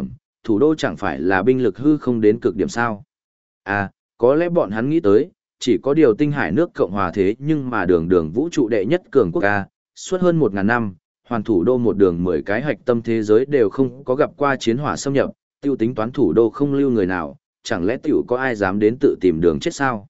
thủ đô chẳng phải là binh lực hư không đến cực điểm sao? À, có lẽ bọn hắn nghĩ tới, chỉ có điều tinh hải nước Cộng hòa thế nhưng mà đường đường vũ trụ đệ nhất cường quốc A, suốt hơn 1.000 năm, hoàn thủ đô một đường 10 cái hạch tâm thế giới đều không có gặp qua chiến hỏa xâm nhập, tiêu tính toán thủ đô không lưu người nào, chẳng lẽ tiểu có ai dám đến tự tìm đường chết sao?